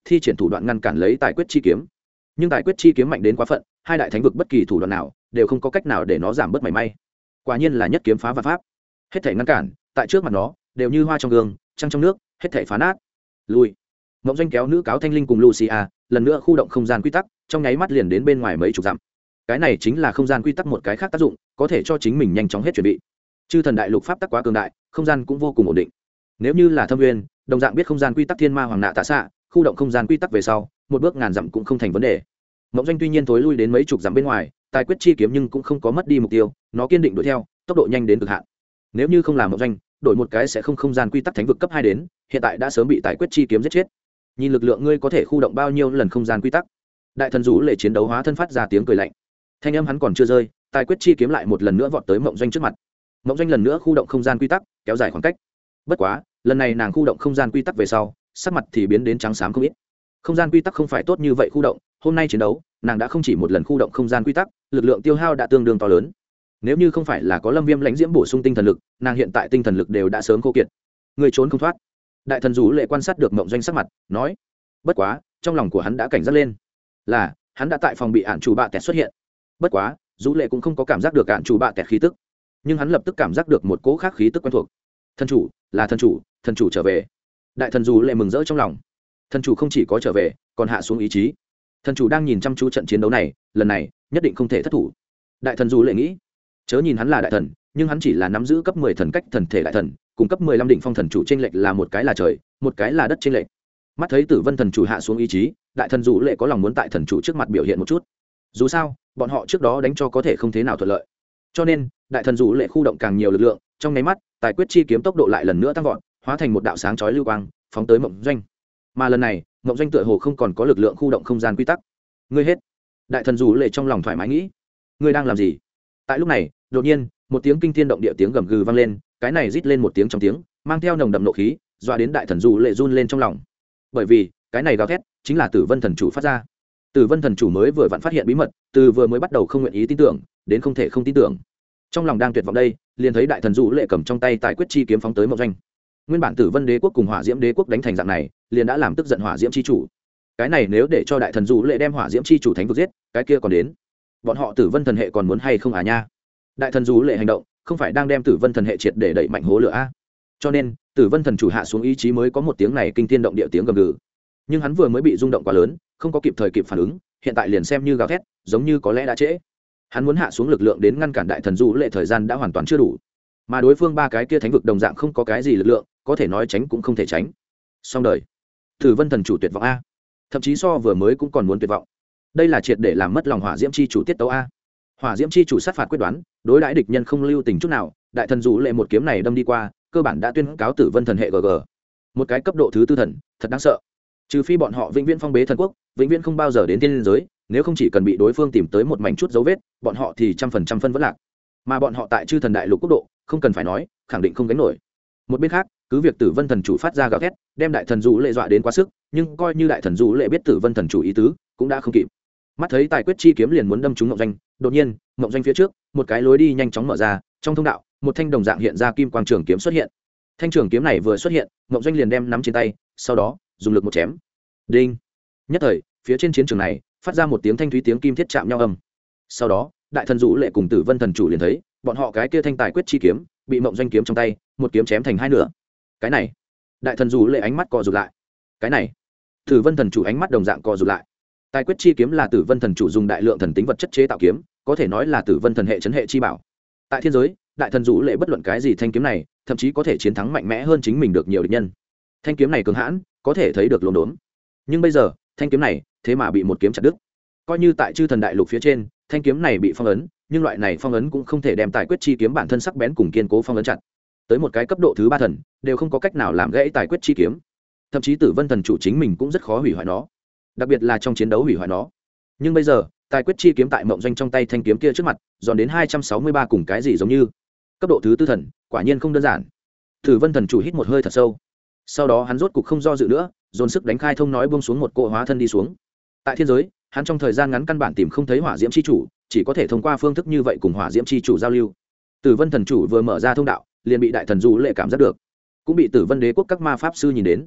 thi triển thủ đoạn ngăn cản lấy tài quyết chi kiếm. Nhưng tài quyết chi kiếm mạnh đến quá phận, hai đại thánh vực bất kỳ thủ đoạn nào đều không có cách nào để nó giảm bớt mảy may. Quả nhiên là nhất kiếm phá vạn pháp, hết thảy ngăn cản tại trước mặt nó đều như hoa trong gương, trăng trong nước, hết thảy phá nát. Lui. Mộng Doanh kéo nữ cáo Thanh Linh cùng Lucia, lần nữa khu động không gian quy tắc, trong nháy mắt liền đến bên ngoài mấy chục dặm. Cái này chính là không gian quy tắc một cái khác tác dụng, có thể cho chính mình nhanh chóng hết chuẩn bị. Chư thần đại lục pháp tắc quá cường đại, không gian cũng vô cùng ổn định. Nếu như là Thâm Nguyên, đồng dạng biết không gian quy tắc thiên ma hoàng nạ tạ xạ, khu động không gian quy tắc về sau, một bước ngàn dặm cũng không thành vấn đề. Mộng Doanh tuy nhiên thối lui đến mấy chục dặm bên ngoài, tài quyết chi kiếm nhưng cũng không có mất đi mục tiêu, nó kiên định đuổi theo, tốc độ nhanh đến cực hạn. Nếu như không làm Mộng Doanh, đổi một cái sẽ không gian quy tắc thánh vực cấp 2 đến, hiện tại đã sớm bị tài quyết chi kiếm giết chết. Nhìn lực lượng ngươi có thể khu động bao nhiêu lần không gian quy tắc. Đại thần rủ lệ chiến đấu hóa thân phát ra tiếng cười lạnh. Thanh âm hắn còn chưa rơi, tài quyết chi kiếm lại một lần nữa vọt tới Mộng Doanh trước mặt. Mộng Doanh lần nữa khu động không gian quy tắc, kéo dài khoảng cách. Bất quá, lần này nàng khu động không gian quy tắc về sau, sắc mặt thì biến đến trắng xám không ít. Không gian quy tắc không phải tốt như vậy khu động, hôm nay chiến đấu, nàng đã không chỉ một lần khu động không gian quy tắc, lực lượng tiêu hao đã tương đương to lớn. Nếu như không phải là có Lâm Viêm lãnh diễm bổ sung tinh thần lực, nàng hiện tại tinh thần lực đều đã sớm khô kiệt. Người trốn không thoát. Đại thần rủ lệ quan sát được Mộng Doanh sắc mặt, nói. Bất quá, trong lòng của hắn đã cảnh giác lên. Là, hắn đã tại phòng bị ản chủ bạ tẹt xuất hiện. Bất quá, rủ lệ cũng không có cảm giác được ản chủ bạ tẹt khí tức, nhưng hắn lập tức cảm giác được một cỗ khác khí tức quen thuộc. Thần chủ, là thần chủ trở về. Đại thần rủ lệ mừng rỡ trong lòng. Thần chủ không chỉ có trở về, còn hạ xuống ý chí. Thần chủ đang nhìn chăm chú trận chiến đấu này, lần này nhất định không thể thất thủ. Đại thần rủ lệ nghĩ, chớ nhìn hắn là đại thần, nhưng hắn chỉ là nắm giữ cấp 10 thần cách thần thể đại thần, cùng cấp 15 đỉnh phong thần chủ chênh lệch là một cái là trời, một cái là đất chênh lệch. Mắt thấy Tử Vân thần chủ hạ xuống ý chí, đại thần rủ lệ có lòng muốn tại thần chủ trước mặt biểu hiện một chút. Dù sao, bọn họ trước đó đánh cho có thể không thế nào thuận lợi. Cho nên, đại thần rủ lệ khu động càng nhiều lực lượng, trong nháy mắt, tài quyết chi kiếm tốc độ lại lần nữa tăng vọt, hóa thành một đạo sáng chói lưu quang, phóng tới Mộng Doanh. Mà lần này, Mộng Doanh tựa hồ không còn có lực lượng khu động không gian quy tắc. Ngươi hết. Đại thần rủ lệ trong lòng thoải mái nghĩ, ngươi đang làm gì? Tại lúc này, đột nhiên, một tiếng kinh thiên động địa tiếng gầm gừ vang lên, cái này rít lên một tiếng trong tiếng, mang theo nồng đậm nộ khí, dọa đến đại thần rủ lệ run lên trong lòng. Bởi vì, cái này gào thét chính là Tử Vân thần chủ phát ra. Tử Vân thần chủ mới vừa vặn phát hiện bí mật, từ vừa mới bắt đầu không nguyện ý tin tưởng, đến không thể không tin tưởng. Trong lòng đang tuyệt vọng đây, liền thấy đại thần rủ lệ cầm trong tay tài quyết chi kiếm phóng tới Mộng Doanh. Nguyên bản Tử Vân đế quốc cùng Hỏa Diễm đế quốc đánh thành dạng này, liền đã làm tức giận Hỏa Diễm chi chủ. Cái này nếu để cho đại thần rủ lệ đem Hỏa Diễm chi chủ thánh vực giết, cái kia còn đến. Bọn họ Tử Vân thần hệ còn muốn hay không à nha? Đại thần rủ lệ hành động, không phải đang đem Tử Vân thần hệ triệt để đẩy mạnh hố lửa a? Cho nên, Tử Vân thần chủ hạ xuống ý chí mới có một tiếng này kinh thiên động địa tiếng gầm gừ. Nhưng hắn vừa mới bị rung động quá lớn, không có kịp thời kịp phản ứng, hiện tại liền xem như gào thét, giống như có lẽ đã trễ. Hắn muốn hạ xuống lực lượng đến ngăn cản đại thần rủ lệ thời gian đã hoàn toàn chưa đủ. Mà đối phương ba cái kia thánh vực đồng dạng không có cái gì lực lượng, có thể nói tránh cũng không thể tránh. Xong đời. Tử Vân thần chủ tuyệt vọng a. Thậm chí so vừa mới cũng còn muốn tuyệt vọng. Đây là triệt để làm mất lòng Hỏa Diễm chi chủ tiết tấu a. Hỏa Diễm chi chủ sát phạt quyết đoán, đối đãi địch nhân không lưu tình chút nào, đại thần rủ lệ một kiếm này đâm đi qua, cơ bản đã tuyên cáo Tử Vân thần hệ GG. Một cái cấp độ thứ tư thần, thật đáng sợ. Trừ phi bọn họ vĩnh viễn phong bế thần quốc, vĩnh viễn không bao giờ đến thiên giới, nếu không chỉ cần bị đối phương tìm tới một mảnh chút dấu vết, bọn họ thì 100% phân vẫn lạc. Mà bọn họ tại Chư thần đại lục quốc độ, không cần phải nói, khẳng định không gánh nổi. Một bên khác, cứ việc Tử Vân thần chủ phát ra gào thét, đem đại thần rủ lệ dọa đến quá sức, nhưng coi như đại thần rủ lệ biết Tử Vân thần chủ ý tứ, cũng đã không kịp. Mắt thấy tài quyết chi kiếm liền muốn đâm trúng Mộng Doanh, đột nhiên, Mộng Doanh phía trước, một cái lối đi nhanh chóng mở ra, trong thông đạo, một thanh đồng dạng hiện ra kim quang trường kiếm xuất hiện. Thanh trường kiếm này vừa xuất hiện, Mộng Doanh liền đem nắm trên tay, sau đó, dùng lực một chém. Đinh. Nhất thời, phía trên chiến trường này, phát ra một tiếng thanh thúy tiếng kim thiết chạm nhau âm. Sau đó, đại thần rủ lệ cùng Tử Vân thần chủ liền thấy, bọn họ cái kia thanh tài quyết chi kiếm, bị Mộng Doanh kiếm trong tay, một kiếm chém thành hai nửa. Cái này, đại thần rủ lệ ánh mắt co rụt lại. Cái này, Tử Vân thần chủ ánh mắt đồng dạng co rụt lại. Tài quyết chi kiếm là Tử Vân thần chủ dùng đại lượng thần tính vật chất chế tạo kiếm, có thể nói là Tử Vân thần hệ trấn hệ chi bảo. Tại thiên giới, đại thần rủ lệ bất luận cái gì thanh kiếm này, thậm chí có thể chiến thắng mạnh mẽ hơn chính mình được nhiều địch nhân. Thanh kiếm này cường hãn, có thể thấy được lồn đốn. Nhưng bây giờ, thanh kiếm này thế mà bị một kiếm chặt đứt. Coi như tại Chư thần đại lục phía trên, thanh kiếm này bị phong ấn, nhưng loại này phong ấn cũng không thể đem tài quyết chi kiếm bản thân sắc bén cùng kiên cố phong ấn chặt. Tới một cái cấp độ thứ 3 thần, đều không có cách nào làm gãy tài quyết chi kiếm. Thậm chí Tử Vân thần chủ chính mình cũng rất khó hủy hoại nó, đặc biệt là trong chiến đấu hủy hoại nó. Nhưng bây giờ, tài quyết chi kiếm tại Mộng Doanh trong tay thanh kiếm kia trước mặt, dọn đến 263 cùng cái gì giống như. Cấp độ thứ 4 thần, quả nhiên không đơn giản. Tử Vân thần chủ hít một hơi thật sâu. Sau đó hắn rốt cục không do dự nữa, dồn sức đánh khai thông nói buông xuống một cỗ hóa thân đi xuống. Tại thiên giới, hắn trong thời gian ngắn căn bản tìm không thấy Hỏa Diễm chi chủ, chỉ có thể thông qua phương thức như vậy cùng Hỏa Diễm chi chủ giao lưu. Tử Vân thần chủ vừa mở ra thông đạo, liền bị đại thần rủ lệ cảm giác được, cũng bị Tử Vân đế quốc các ma pháp sư nhìn đến.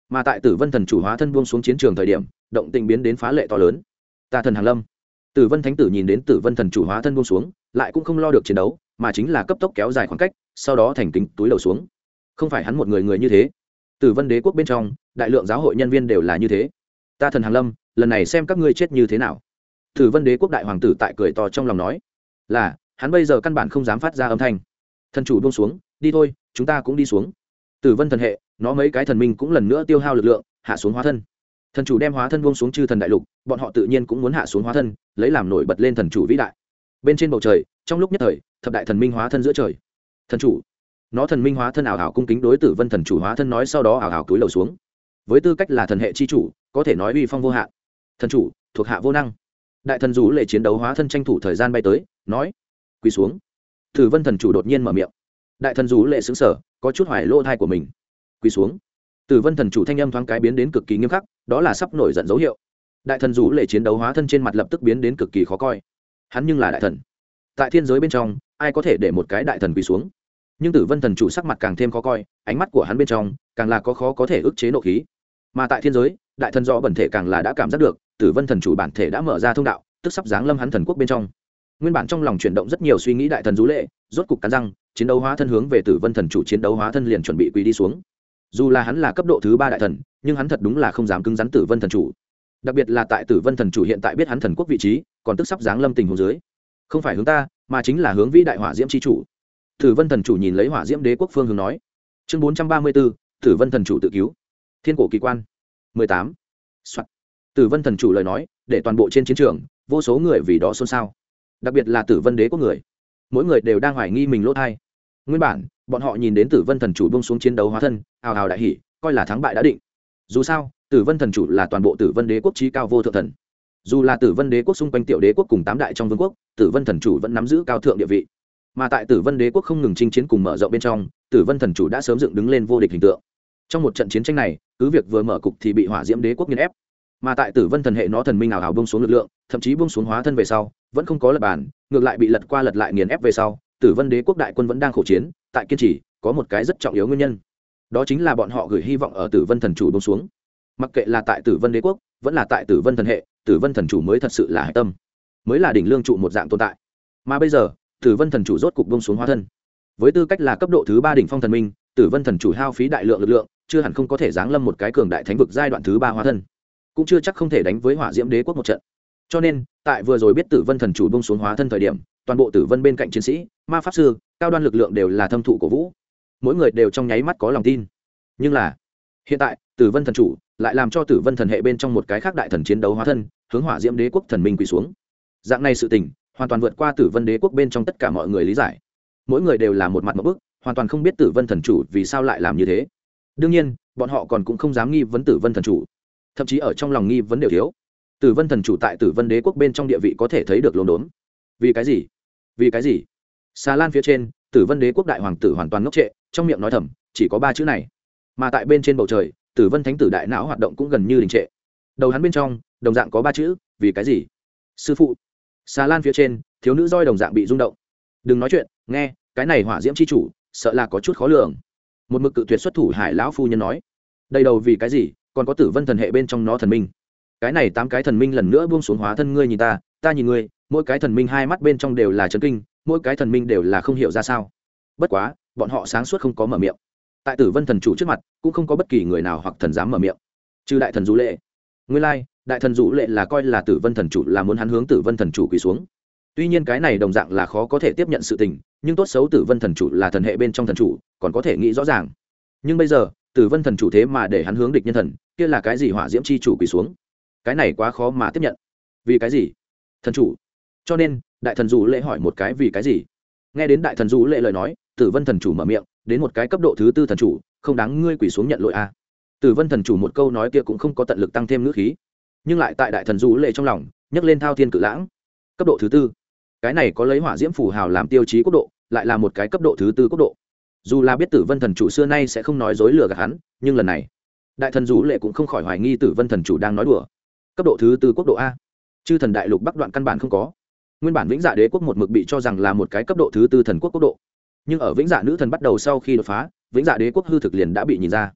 Mà tại Tử Vân thần chủ hóa thân buông xuống chiến trường thời điểm, động tĩnh biến đến phá lệ to lớn. Ta thần hàng lâm. Tử Vân thánh tử nhìn đến Tử Vân thần chủ hóa thân buông xuống, lại cũng không lo được chiến đấu, mà chính là cấp tốc kéo dài khoảng cách, sau đó thành kính túi đầu xuống. Không phải hắn một người như thế. Tử Vân đế quốc bên trong, đại lượng giáo hội nhân viên đều là như thế. Ta thần hàng lâm, lần này xem các ngươi chết như thế nào. Tử Vân đế quốc đại hoàng tử tại cười to trong lòng nói, là, hắn bây giờ căn bản không dám phát ra âm thanh. Thần chủ buông xuống, đi thôi, chúng ta cũng đi xuống. Tử Vân thần hệ, nó mấy cái thần minh cũng lần nữa tiêu hao lực lượng, hạ xuống hóa thân. Thần chủ đem hóa thân buông xuống chư thần đại lục, bọn họ tự nhiên cũng muốn hạ xuống hóa thân, lấy làm nổi bật lên thần chủ vĩ đại. Bên trên bầu trời, trong lúc nhất thời, thập đại thần minh hóa thân giữa trời. Thần chủ, nó thần minh hóa thân ảo ảo cung kính đối Tử Vân thần chủ hóa thân nói, sau đó ảo ảo cúi đầu xuống. Với tư cách là thần hệ chi chủ, có thể nói uy phong vô hạn. Thần chủ, thuộc hạ vô năng. Đại thần rủ lệ chiến đấu hóa thân tranh thủ thời gian bay tới, nói: quỳ xuống. Tử Vân thần chủ đột nhiên mở miệng. Đại thần rủ lệ sững sờ, có chút hoài lỗ thai của mình. Quỳ xuống. Tử Vân thần chủ thanh âm thoáng cái biến đến cực kỳ nghiêm khắc, đó là sắp nổi giận dấu hiệu. Đại thần rủ lệ chiến đấu hóa thân trên mặt lập tức biến đến cực kỳ khó coi. Hắn nhưng là đại thần, tại thiên giới bên trong, ai có thể để một cái đại thần quỳ xuống? Nhưng Tử Vân thần chủ sắc mặt càng thêm khó coi, ánh mắt của hắn bên trong càng là có khó có thể ức chế nộ khí. Mà tại thiên giới, đại thần rõ bẩn thể càng là đã cảm giác được, Tử Vân thần chủ bản thể đã mở ra thông đạo, tức sắp giáng lâm hắn thần quốc bên trong. Nguyên bản trong lòng chuyển động rất nhiều suy nghĩ, đại thần rủ lệ rốt cục cắn răng, chiến đấu hóa thân hướng về Tử Vân thần chủ chiến đấu hóa thân liền chuẩn bị quỳ đi xuống. Dù là hắn là cấp độ thứ 3 đại thần, nhưng hắn thật đúng là không dám cứng rắn Tử Vân thần chủ. Đặc biệt là tại Tử Vân thần chủ hiện tại biết hắn thần quốc vị trí, còn tức sắp giáng lâm tình huống dưới, không phải hướng ta, mà chính là hướng vĩ đại hỏa diễm chi chủ. Tử Vân thần chủ nhìn lấy hỏa diễm đế quốc phương hướng nói. Chương 434, Tử Vân thần chủ tự cứu. Thiên cổ kỳ quan 18. Soạn. Tử Vân thần chủ lời nói, để toàn bộ trên chiến trường, vô số người vì đó xôn xao. Đặc biệt là Tử Vân đế quốc người, mỗi người đều đang hoài nghi mình lỗ thai. Nguyên bản, bọn họ nhìn đến Tử Vân thần chủ buông xuống chiến đấu hóa thân, ào ào đại hỉ, coi là thắng bại đã định. Dù sao, Tử Vân thần chủ là toàn bộ Tử Vân đế quốc chí cao vô thượng thần. Dù là Tử Vân đế quốc xung quanh tiểu đế quốc cùng 8 đại trong vương quốc, Tử Vân thần chủ vẫn nắm giữ cao thượng địa vị. Mà tại Tử Vân đế quốc không ngừng chinh chiến cùng mở rộng bên trong, Tử Vân thần chủ đã sớm dựng đứng lên vô địch hình tượng. Trong một trận chiến tranh này, cứ việc vừa mở cục thì bị hỏa diễm đế quốc nghiền ép. Mà tại Tử Vân thần hệ nó thần minh ảo ảo buông xuống lực lượng, thậm chí buông xuống hóa thân về sau, vẫn không có lật bàn, ngược lại bị lật qua lật lại nghiền ép về sau, Tử Vân đế quốc đại quân vẫn đang khổ chiến, tại kiên trì, có một cái rất trọng yếu nguyên nhân. Đó chính là bọn họ gửi hy vọng ở Tử Vân thần chủ buông xuống. Mặc kệ là tại Tử Vân đế quốc, vẫn là tại Tử Vân thần hệ, Tử Vân thần chủ mới thật sự là hải tâm, mới là đỉnh lương trụ một dạng tồn tại. Mà bây giờ, Tử Vân thần chủ rốt cục buông xuống hóa thân. Với tư cách là cấp độ thứ 3 đỉnh phong thần minh, Tử Vân thần chủ hao phí đại lượng lực lượng, chưa hẳn không có thể giáng lâm một cái cường đại thánh vực giai đoạn thứ 3 hóa thân, cũng chưa chắc không thể đánh với hỏa diễm đế quốc một trận. Cho nên, tại vừa rồi biết Tử Vân thần chủ buông xuống hóa thân thời điểm, toàn bộ Tử Vân bên cạnh chiến sĩ, ma pháp sư, cao đoan lực lượng đều là thâm thụ cổ vũ, mỗi người đều trong nháy mắt có lòng tin. Nhưng là, hiện tại, Tử Vân thần chủ lại làm cho Tử Vân thần hệ bên trong một cái khác đại thần chiến đấu hóa thân, hướng hỏa diễm đế quốc thần minh quỳ xuống. Dạng này sự tình, hoàn toàn vượt qua Tử Vân đế quốc bên trong tất cả mọi người lý giải. Mỗi người đều là một mặt một bức, hoàn toàn không biết Tử Vân thần chủ vì sao lại làm như thế. Đương nhiên, bọn họ còn cũng không dám nghi vấn Tử Vân thần chủ, thậm chí ở trong lòng nghi vấn đều thiếu. Tử Vân thần chủ tại Tử Vân đế quốc bên trong địa vị có thể thấy được lồn đốn. Vì cái gì? Vì cái gì? Xà lan phía trên, Tử Vân đế quốc đại hoàng tử hoàn toàn ngốc trệ, trong miệng nói thầm, chỉ có 3 chữ này. Mà tại bên trên bầu trời, Tử Vân thánh tử đại não hoạt động cũng gần như đình trệ. Đầu hắn bên trong, đồng dạng có 3 chữ, vì cái gì? Sư phụ. Xà lan phía trên, thiếu nữ roi đồng dạng bị rung động. Đừng nói chuyện, nghe, cái này hỏa diễm chi chủ, sợ là có chút khó lường. Một mực cự tuyệt xuất thủ Hải lão phu nhân nói. Đây đầu vì cái gì? Còn có Tử Vân thần hệ bên trong nó thần minh. Cái này 8 cái thần minh lần nữa buông xuống hóa thân, ngươi nhìn ta, ta nhìn ngươi, mỗi cái thần minh hai mắt bên trong đều là chấn kinh, mỗi cái thần minh đều là không hiểu ra sao. Bất quá, bọn họ sáng suốt không có mở miệng. Tại Tử Vân thần chủ trước mặt, cũng không có bất kỳ người nào hoặc thần dám mở miệng, trừ đại thần Dụ Lệ. Nguyên lai, đại thần Dụ Lệ là coi là Tử Vân thần chủ là muốn hắn hướng Tử Vân thần chủ quỳ xuống. Tuy nhiên cái này đồng dạng là khó có thể tiếp nhận sự tình, nhưng tốt xấu Tử Vân thần chủ là thần hệ bên trong thần chủ, còn có thể nghĩ rõ ràng. Nhưng bây giờ, Tử Vân thần chủ thế mà để hắn hướng địch nhân thần, kia là cái gì hỏa diễm chi chủ quỳ xuống? Cái này quá khó mà tiếp nhận. Vì cái gì? Thần chủ. Cho nên, đại thần Dụ Lệ hỏi một cái vì cái gì? Nghe đến đại thần Dụ Lệ lời nói, Tử Vân thần chủ mở miệng, đến một cái cấp độ thứ 4 thần chủ, không đáng ngươi quỳ xuống nhận lỗi a. Tử Vân thần chủ một câu nói kia cũng không có tận lực tăng thêm ngữ khí, nhưng lại tại đại thần Dụ Lệ trong lòng nhấc lên thao thiên cự lãng. Cấp độ thứ 4, cái này có lấy hỏa diễm phù hào làm tiêu chí quốc độ, lại là một cái cấp độ thứ 4 quốc độ. Dù là biết Tử Vân thần chủ xưa nay sẽ không nói dối lừa gạt hắn, nhưng lần này, đại thần Dụ Lệ cũng không khỏi hoài nghi Tử Vân thần chủ đang nói đùa. Cấp độ thứ 4 quốc độ a? Chư thần đại lục bắc đoạn căn bản không có. Nguyên bản Vĩnh Dạ đế quốc một mực bị cho rằng là một cái cấp độ thứ 4 thần quốc quốc độ, nhưng ở Vĩnh Dạ nữ thần bắt đầu sau khi đột phá, Vĩnh Dạ đế quốc hư thực liền đã bị nhìn ra.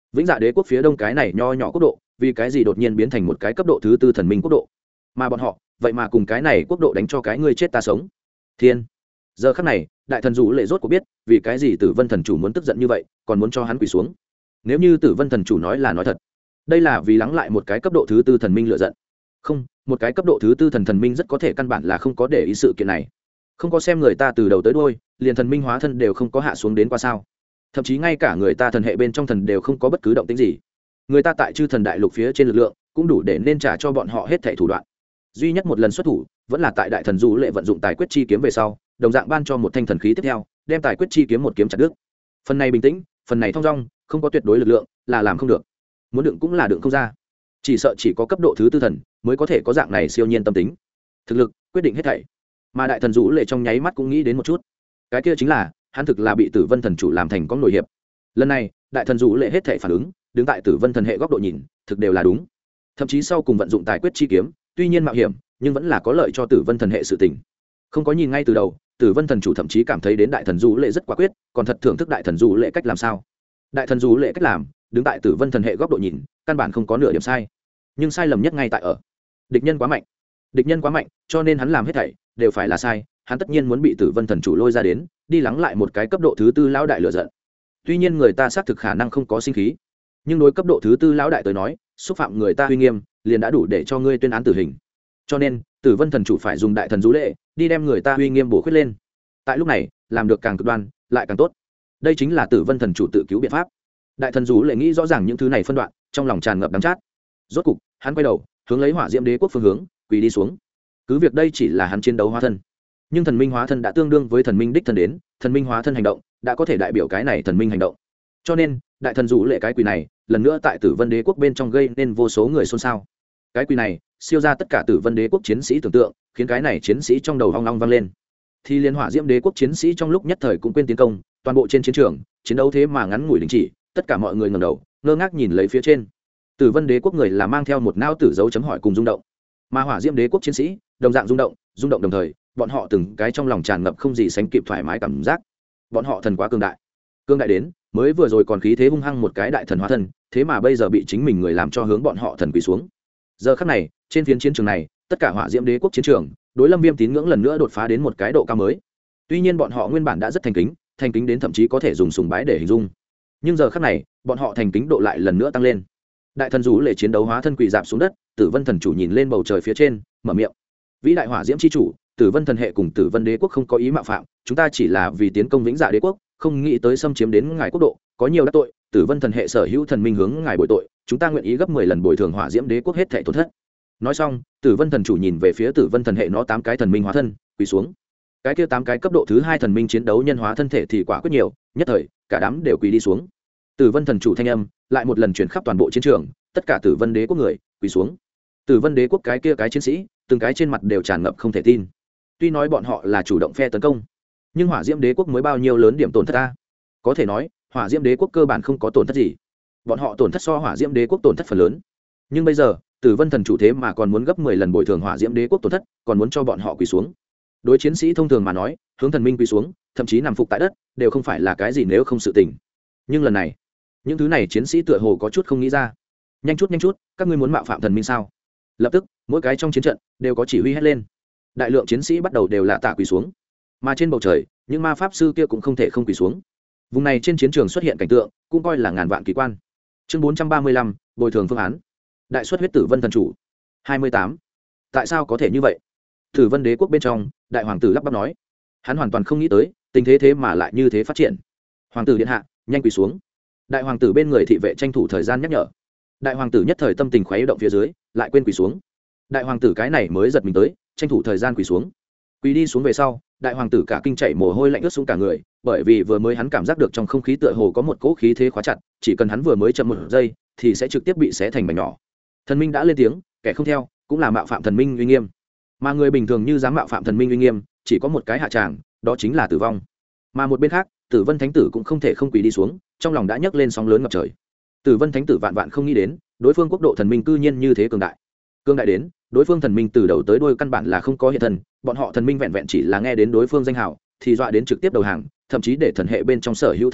vĩnh dạ đế quốc phía đông cái này nho nhỏ quốc độ vì cái gì đột nhiên biến thành một cái cấp độ thứ tư thần minh quốc độ, mà bọn họ vậy mà cùng cái này quốc độ đánh cho cái ngươi chết ta sống. Thiên. Giờ khắc này đại thần Dụ Lệ rốt cuộc biết vì cái gì Tử Vân thần chủ muốn tức giận như vậy, còn muốn cho hắn quỳ xuống. Nếu như Tử Vân thần chủ nói là nói thật, đây là vì lắng lại một cái cấp độ thứ tư thần minh lựa giận. Không, một cái cấp độ thứ tư thần minh rất có thể căn bản là không có để ý sự kiện này, không có xem người ta từ đầu tới đuôi, liền thần minh hóa thân đều không có hạ xuống đến qua sao. Thậm chí ngay cả người ta thần hệ bên trong thần đều không có bất cứ động tĩnh gì. Người ta tại chư thần đại lục phía trên lực lượng cũng đủ để nên trả cho bọn họ hết thảy thủ đoạn. Duy nhất một lần xuất thủ vẫn là tại đại thần Dụ Lệ vận dụng tài quyết chi kiếm về sau, đồng dạng ban cho một thanh thần khí tiếp theo, đem tài quyết chi kiếm một kiếm chặt đứt. Phần này bình tĩnh, phần này thong dong, không có tuyệt đối lực lượng là làm không được, muốn đựng cũng là đựng không ra. Chỉ sợ chỉ có cấp độ thứ tư thần mới có thể có dạng này siêu nhiên tâm tính, thực lực quyết định hết thảy. Mà đại thần Dụ Lệ trong nháy mắt cũng nghĩ đến một chút, cái kia chính là hắn thực là bị Tử Vân thần chủ làm thành con nổi hiệp. Lần này đại thần Dụ Lệ hết thảy phản ứng, đứng tại Tử Vân thần hệ góc độ nhìn, thực đều là đúng. Thậm chí sau cùng vận dụng tài quyết chi kiếm, tuy nhiên mạo hiểm, nhưng vẫn là có lợi cho Tử Vân thần hệ sự tình. Không có nhìn ngay từ đầu, Tử Vân thần chủ thậm chí cảm thấy đến đại thần Dụ Lệ rất quả quyết, còn thật thưởng thức đại thần Dụ Lệ cách làm sao. Đại thần Dụ Lệ cách làm, đứng tại Tử Vân thần hệ góc độ nhìn, căn bản không có nửa điểm sai. Nhưng sai lầm nhất ngay tại ở địch nhân quá mạnh. Địch nhân quá mạnh, cho nên hắn làm hết thảy đều phải là sai, hắn tất nhiên muốn bị Tử Vân thần chủ lôi ra đến, đi lắng lại một cái cấp độ thứ tư lão đại lửa giận. Tuy nhiên người ta xác thực khả năng không có sinh khí, nhưng đối cấp độ thứ tư lão đại tới nói, xúc phạm người ta uy nghiêm, liền đã đủ để cho ngươi tuyên án tử hình. Cho nên Tử Vân thần chủ phải dùng đại thần Dụ Lệ đi đem người ta uy nghiêm bổ khuyết lên. Tại lúc này làm được càng cực đoan lại càng tốt, đây chính là Tử Vân thần chủ tự cứu biện pháp. Đại thần Dụ Lệ nghĩ rõ ràng những thứ này phân đoạn, trong lòng tràn ngập đắng chát. Rốt cục hắn quay đầu hướng lấy Hỏa Diễm Đế quốc phương hướng quỳ đi xuống. Cứ việc đây chỉ là hắn chiến đấu hóa thân, nhưng thần minh hóa thân đã tương đương với thần minh đích thân đến, thần minh hóa thân hành động đã có thể đại biểu cái này thần minh hành động. Cho nên đại thần Dụ Lệ cái quỳ này lần nữa tại Tử Vân Đế quốc bên trong gây nên vô số người xôn xao. Cái quỳ này siêu ra tất cả Tử Vân Đế quốc chiến sĩ tưởng tượng, khiến cái này chiến sĩ trong đầu hoang long vang lên. Thì liên Hỏa Diễm Đế quốc chiến sĩ trong lúc nhất thời cũng quên tiến công, toàn bộ trên chiến trường chiến đấu thế mà ngắn ngủi đình chỉ, tất cả mọi người ngẩng đầu ngơ ngác nhìn lấy phía trên. Tử Vân Đế quốc người là mang theo một nao tử dấu chấm hỏi cùng rung động, mà Hỏa Diễm Đế quốc chiến sĩ đồng dạng rung động đồng thời, bọn họ từng cái trong lòng tràn ngập không gì sánh kịp thoải mái cảm giác. Bọn họ thần quá cường đại đến mới vừa rồi còn khí thế hung hăng một cái đại thần hóa thân, thế mà bây giờ bị chính mình người làm cho hướng bọn họ thần quỳ xuống. Giờ khắc này trên phiến chiến trường này, tất cả Hỏa Diễm Đế quốc chiến trường đối Lâm Viêm tín ngưỡng lần nữa đột phá đến một cái độ cao mới. Tuy nhiên bọn họ nguyên bản đã rất thành kính đến thậm chí có thể dùng sùng bái để hình dung, nhưng giờ khắc này bọn họ thành kính độ lại lần nữa tăng lên. Đại thần Dụ Lệ chiến đấu hóa thân quỳ rạp xuống đất, Tử Vân thần chủ nhìn lên bầu trời phía trên, mở miệng: vĩ đại Hỏa Diễm chi chủ, Tử Vân thần hệ cùng Tử Vân Đế quốc không có ý mạo phạm, chúng ta chỉ là vì tiến công Vĩnh Dạ Đế quốc, không nghĩ tới xâm chiếm đến ngài quốc độ, có nhiều đắc tội, Tử Vân thần hệ sở hữu thần minh hướng ngài bồi tội, chúng ta nguyện ý gấp 10 lần bồi thường Hỏa Diễm Đế quốc hết thảy tổn thất. Nói xong, Tử Vân thần chủ nhìn về phía Tử Vân thần hệ nó 8 cái thần minh hóa thân, quỳ xuống. Cái kia 8 cái cấp độ thứ 2 thần minh chiến đấu nhân hóa thân thể thì quả quyết nhiều, nhất thời cả đám đều quỳ đi xuống. Tử Vân thần chủ thanh âm lại một lần truyền khắp toàn bộ chiến trường, tất cả Tử Vân Đế quốc người quỳ xuống. Tử Vân Đế quốc cái kia cái chiến sĩ, từng cái trên mặt đều tràn ngập không thể tin. Tuy nói bọn họ là chủ động phe tấn công, nhưng Hỏa Diễm Đế quốc mới bao nhiêu lớn điểm tổn thất ta? Có thể nói, Hỏa Diễm Đế quốc cơ bản không có tổn thất gì. Bọn họ tổn thất so Hỏa Diễm Đế quốc tổn thất phần lớn. Nhưng bây giờ, Tử Vân thần chủ thế mà còn muốn gấp 10 lần bồi thường Hỏa Diễm Đế quốc tổn thất, còn muốn cho bọn họ quỳ xuống. Đối chiến sĩ thông thường mà nói, hướng thần minh quỳ xuống, thậm chí nằm phục tại đất, đều không phải là cái gì nếu không sự tình. Nhưng lần này, những thứ này chiến sĩ tựa hồ có chút không nghĩ ra. Nhanh chút, các ngươi muốn mạo phạm thần minh sao? Lập tức, mỗi cái trong chiến trận đều có chỉ huy hét lên. Đại lượng chiến sĩ bắt đầu đều là tạ quỳ xuống, mà trên bầu trời những ma pháp sư kia cũng không thể không quỳ xuống. Vùng này trên chiến trường xuất hiện cảnh tượng cũng coi là ngàn vạn kỳ quan. Chương 435, bồi thường phương án. Đại xuất huyết Tử Vân thần chủ 28. Tại sao có thể như vậy? Tử Vân Đế quốc bên trong, đại hoàng tử lắp bắp nói, hắn hoàn toàn không nghĩ tới tình thế thế mà lại như thế phát triển. Hoàng tử điện hạ, nhanh quỳ xuống. Đại hoàng tử bên người thị vệ tranh thủ thời gian nhắc nhở. Đại hoàng tử nhất thời tâm tình khuấy động phía dưới, lại quên quỳ xuống. Đại hoàng tử cái này mới giật mình tới, tranh thủ thời gian quỳ xuống. Quỳ đi xuống về sau, đại hoàng tử cả kinh chảy mồ hôi lạnh ướt xuống cả người, bởi vì vừa mới hắn cảm giác được trong không khí tựa hồ có một cỗ khí thế khóa chặt, chỉ cần hắn vừa mới chậm một giây thì sẽ trực tiếp bị xé thành mảnh nhỏ. Thần minh đã lên tiếng, kẻ không theo cũng là mạo phạm thần minh uy nghiêm, mà người bình thường như dám mạo phạm thần minh uy nghiêm chỉ có một cái hạ tràng, đó chính là tử vong. Mà một bên khác, Tử Vân thánh tử cũng không thể không quỳ đi xuống, trong lòng đã nhấc lên sóng lớn ngập trời. Tử Vân thánh tử vạn vạn không nghĩ đến, đối phương quốc độ thần minh cư nhiên như thế cường đại đến đối phương thần minh từ đầu tới đuôi căn bản là không có hiện thần, bọn họ thần minh vẹn vẹn chỉ là nghe đến đối phương danh hào thì dọa đến trực tiếp đầu hàng, thậm chí để thần hệ bên trong sở hữu thần minh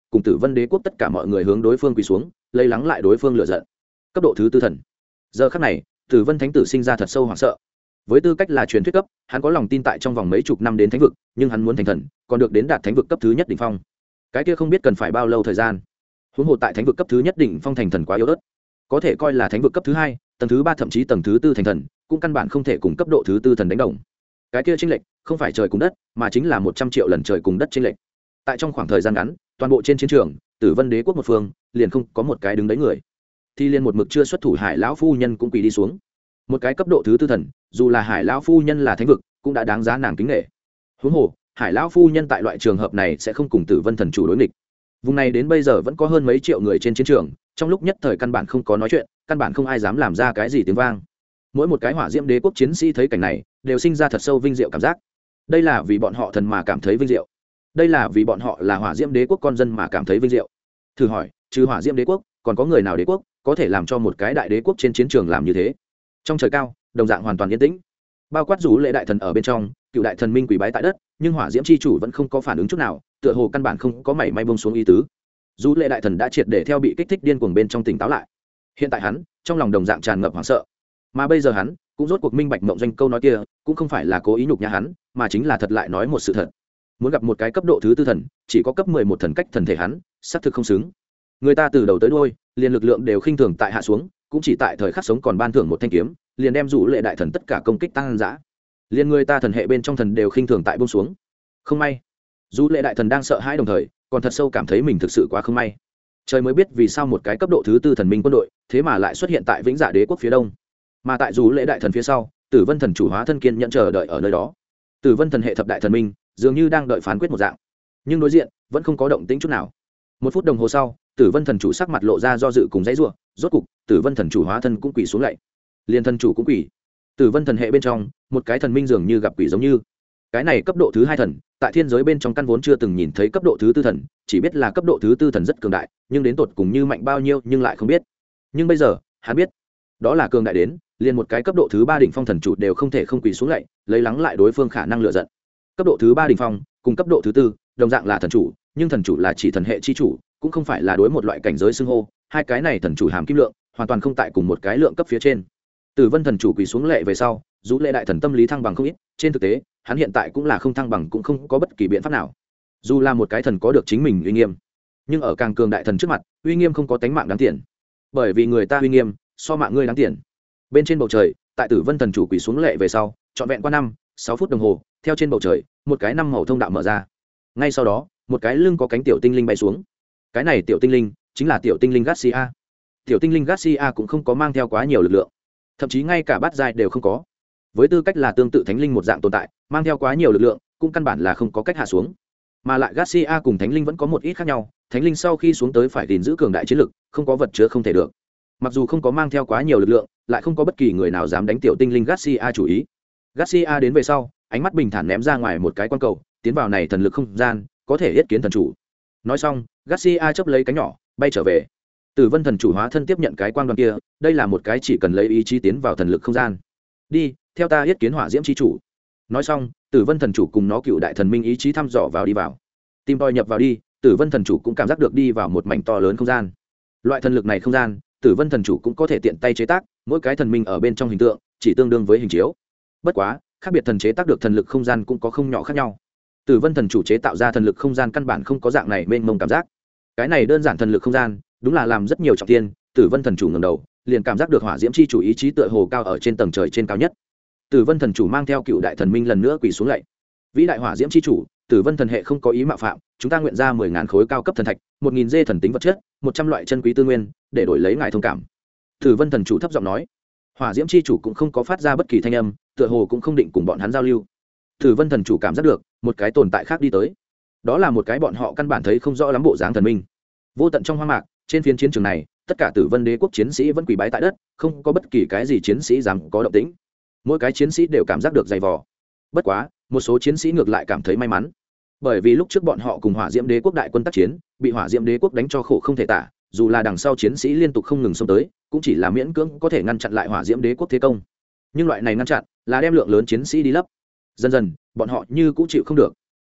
cùng Tử Vân Đế quốc tất cả mọi người hướng đối phương quỳ xuống, lấy lắng lại đối phương lửa giận. Cấp độ thứ tư thần. Giờ khắc này, Tử Vân Thánh tử sinh ra thật sâu hoảng sợ. Với tư cách là truyền thuyết cấp, hắn có lòng tin tại trong vòng mấy chục năm đến thánh vực, nhưng hắn muốn thành thần, còn được đến đạt thánh vực cấp thứ nhất đỉnh phong. Cái kia không biết cần phải bao lâu thời gian. Huống hồ tại thánh vực cấp thứ nhất đỉnh phong thành thần quá yếu ớt, có thể coi là thánh vực cấp thứ hai, tầng thứ ba thậm chí tầng thứ tư thành thần, cũng căn bản không thể cùng cấp độ thứ tư thần đánh đồng. Cái kia chênh lệch không phải trời cùng đất, mà chính là 100 triệu lần trời cùng đất chênh lệch. Tại trong khoảng thời gian ngắn, toàn bộ trên chiến trường, Tử Vân Đế quốc một phương, liền không có một cái đứng đấy người. Thì liên một mực chưa xuất thủ Hải lão phu nhân cũng quỳ đi xuống. Một cái cấp độ thứ tư thần, dù là Hải lão phu nhân là thánh vực, cũng đã đáng giá nàng kính nể. Huống hồ, Hải lão phu nhân tại loại trường hợp này sẽ không cùng Tử Vân thần chủ đối nghịch. Vùng này đến bây giờ vẫn có hơn mấy triệu người trên chiến trường, trong lúc nhất thời căn bản không có nói chuyện, căn bản không ai dám làm ra cái gì tiếng vang. Mỗi một cái Hỏa Diễm Đế quốc chiến sĩ thấy cảnh này, đều sinh ra thật sâu vinh diệu cảm giác. Đây là vì bọn họ thần mà cảm thấy vinh diệu. Đây là vì bọn họ là Hỏa Diễm Đế quốc con dân mà cảm thấy vinh diệu. Thử hỏi, trừ Hỏa Diễm Đế quốc, còn có người nào đế quốc có thể làm cho một cái đại đế quốc trên chiến trường làm như thế? Trong trời cao, đồng dạng hoàn toàn yên tĩnh. Bao quát rủ lệ đại thần ở bên trong, cựu đại thần minh quỳ bái tại đất, nhưng Hỏa Diễm chi chủ vẫn không có phản ứng chút nào, tựa hồ căn bản không có mảy may buông xuống ý tứ. Rủ lệ đại thần đã triệt để theo bị kích thích điên cuồng bên trong tỉnh táo lại. Hiện tại hắn, trong lòng đồng dạng tràn ngập hoảng sợ. Mà bây giờ hắn, cũng rốt cuộc minh bạch mộng doanh câu nói kia, cũng không phải là cố ý nhục nhã hắn, mà chính là thật lại nói một sự thật. Muốn gặp một cái cấp độ thứ tư thần, chỉ có cấp 11 thần cách thần thể hắn, xác thực không xứng. Người ta từ đầu tới đuôi, liền lực lượng đều khinh thường tại hạ xuống, cũng chỉ tại thời khắc sống còn ban thưởng một thanh kiếm, liền đem rủ lệ đại thần tất cả công kích tăng dã. Liền người ta thần hệ bên trong thần đều khinh thường tại buông xuống. Không may, rủ lệ đại thần đang sợ hãi đồng thời, còn thật sâu cảm thấy mình thực sự quá không may. Trời mới biết vì sao một cái cấp độ thứ tư thần minh quân đội, thế mà lại xuất hiện tại Vĩnh Dạ Đế quốc phía đông. Mà tại rủ lệ đại thần phía sau, Tử Vân thần chủ hóa thân kiên nhẫn chờ đợi ở nơi đó. Tử Vân thần hệ thập đại thần minh, dường như đang đợi phán quyết một dạng. Nhưng đối diện, vẫn không có động tĩnh chút nào. Một phút đồng hồ sau, Tử Vân thần chủ sắc mặt lộ ra do dự cùng dãy rủa, rốt cục, Tử Vân thần chủ hóa thân cũng quỳ xuống lạy. Liên thần chủ cũng quỳ. Tử Vân thần hệ bên trong, một cái thần minh dường như gặp quỷ giống như. Cái này cấp độ thứ hai thần, tại thiên giới bên trong căn vốn chưa từng nhìn thấy cấp độ thứ tư thần, chỉ biết là cấp độ thứ tư thần rất cường đại, nhưng đến tột cùng như mạnh bao nhiêu nhưng lại không biết. Nhưng bây giờ, hắn biết, đó là cường đại đến, liền một cái cấp độ thứ ba đỉnh phong thần chủ đều không thể không quỳ xuống lạy, lấy lắng lại đối phương khả năng lựa giận. Cấp độ thứ ba đỉnh phong, cùng cấp độ thứ tư, đồng dạng là thần chủ, nhưng thần chủ là chỉ thần hệ chi chủ, cũng không phải là đối một loại cảnh giới xưng hô, hai cái này thần chủ hàm kim lượng, hoàn toàn không tại cùng một cái lượng cấp phía trên. Tử Vân thần chủ quỳ xuống lệ về sau, dù lệ đại thần tâm lý thăng bằng không ít, trên thực tế, hắn hiện tại cũng là không thăng bằng cũng không có bất kỳ biện pháp nào. Dù là một cái thần có được chính mình uy nghiêm, nhưng ở càng cường đại thần trước mặt, uy nghiêm không có tánh mạng đáng tiền. Bởi vì người ta uy nghiêm, so mạng ngươi đáng tiền. Bên trên bầu trời, tại Tử Vân thần chủ quỳ xuống lệ về sau, trọn vẹn qua 5-6 phút đồng hồ, theo trên bầu trời, một cái năm màu thông đạo mở ra. Ngay sau đó, một cái lưng có cánh tiểu tinh linh bay xuống. Cái này tiểu tinh linh chính là tiểu tinh linh Garcia. Tiểu tinh linh Garcia cũng không có mang theo quá nhiều lực lượng, thậm chí ngay cả bát giai đều không có. Với tư cách là tương tự thánh linh một dạng tồn tại, mang theo quá nhiều lực lượng, cũng căn bản là không có cách hạ xuống. Mà lại Garcia cùng thánh linh vẫn có một ít khác nhau, thánh linh sau khi xuống tới phải gìn giữ cường đại chiến lực, không có vật chứa không thể được. Mặc dù không có mang theo quá nhiều lực lượng, lại không có bất kỳ người nào dám đánh tiểu tinh linh Garcia chủ ý. Garcia đến về sau, ánh mắt bình thản ném ra ngoài một cái quan cầu, tiến vào này thần lực không gian, có thể yết kiến thần chủ. Nói xong, Garcia chớp lấy cánh nhỏ, bay trở về. Tử Vân thần chủ hóa thân tiếp nhận cái quang đoàn kia, đây là một cái chỉ cần lấy ý chí tiến vào thần lực không gian. Đi, theo ta yết kiến Hỏa Diễm chi chủ. Nói xong, Tử Vân thần chủ cùng nó cựu đại thần minh ý chí thăm dò vào đi vào. Tim toi nhập vào đi, Tử Vân thần chủ cũng cảm giác được đi vào một mảnh to lớn không gian. Loại thần lực này không gian, Tử Vân thần chủ cũng có thể tiện tay chế tác, mỗi cái thần minh ở bên trong hình tượng chỉ tương đương với hình chiếu. Bất quá, khác biệt thần chế tác được thần lực không gian cũng có không nhỏ khác nhau. Tử Vân thần chủ chế tạo ra thần lực không gian căn bản không có dạng này mênh mông cảm giác. Cái này đơn giản thần lực không gian, đúng là làm rất nhiều trọng tiên. Tử Vân thần chủ ngẩng đầu, liền cảm giác được Hỏa Diễm chi chủ ý chí tựa hồ cao ở trên tầng trời trên cao nhất. Tử Vân thần chủ mang theo cựu đại thần minh lần nữa quỳ xuống lạy. Vĩ đại Hỏa Diễm chi chủ, Tử Vân thần hệ không có ý mạo phạm, chúng ta nguyện ra 10.000 khối cao cấp thần thạch, 1.000 dê thần tính vật chất, 100 loại chân quý tư nguyên, để đổi lấy ngài thông cảm. Tử Vân thần chủ thấp giọng nói. Hỏa Diễm chi chủ cũng không có phát ra bất kỳ thanh âm, tựa hồ cũng không định cùng bọn hắn giao lưu. Tử Vân thần chủ cảm giác được một cái tồn tại khác đi tới. Đó là một cái bọn họ căn bản thấy không rõ lắm bộ dáng thần minh. Vô tận trong hoang mạc, trên phiến chiến trường này, tất cả Tử Vân đế quốc chiến sĩ vẫn quỳ bái tại đất, không có bất kỳ cái gì chiến sĩ dám có động tĩnh. Mỗi cái chiến sĩ đều cảm giác được dày vò. Bất quá, một số chiến sĩ ngược lại cảm thấy may mắn, bởi vì lúc trước bọn họ cùng Hỏa Diễm đế quốc đại quân tác chiến, bị Hỏa Diễm đế quốc đánh cho khổ không thể tả, dù là đằng sau chiến sĩ liên tục không ngừng xông tới, cũng chỉ là miễn cưỡng có thể ngăn chặn lại Hỏa Diễm đế quốc thế công. Nhưng loại này ngăn chặn là đem lượng lớn chiến sĩ đi lấp. Dần dần, bọn họ như cũng chịu không được.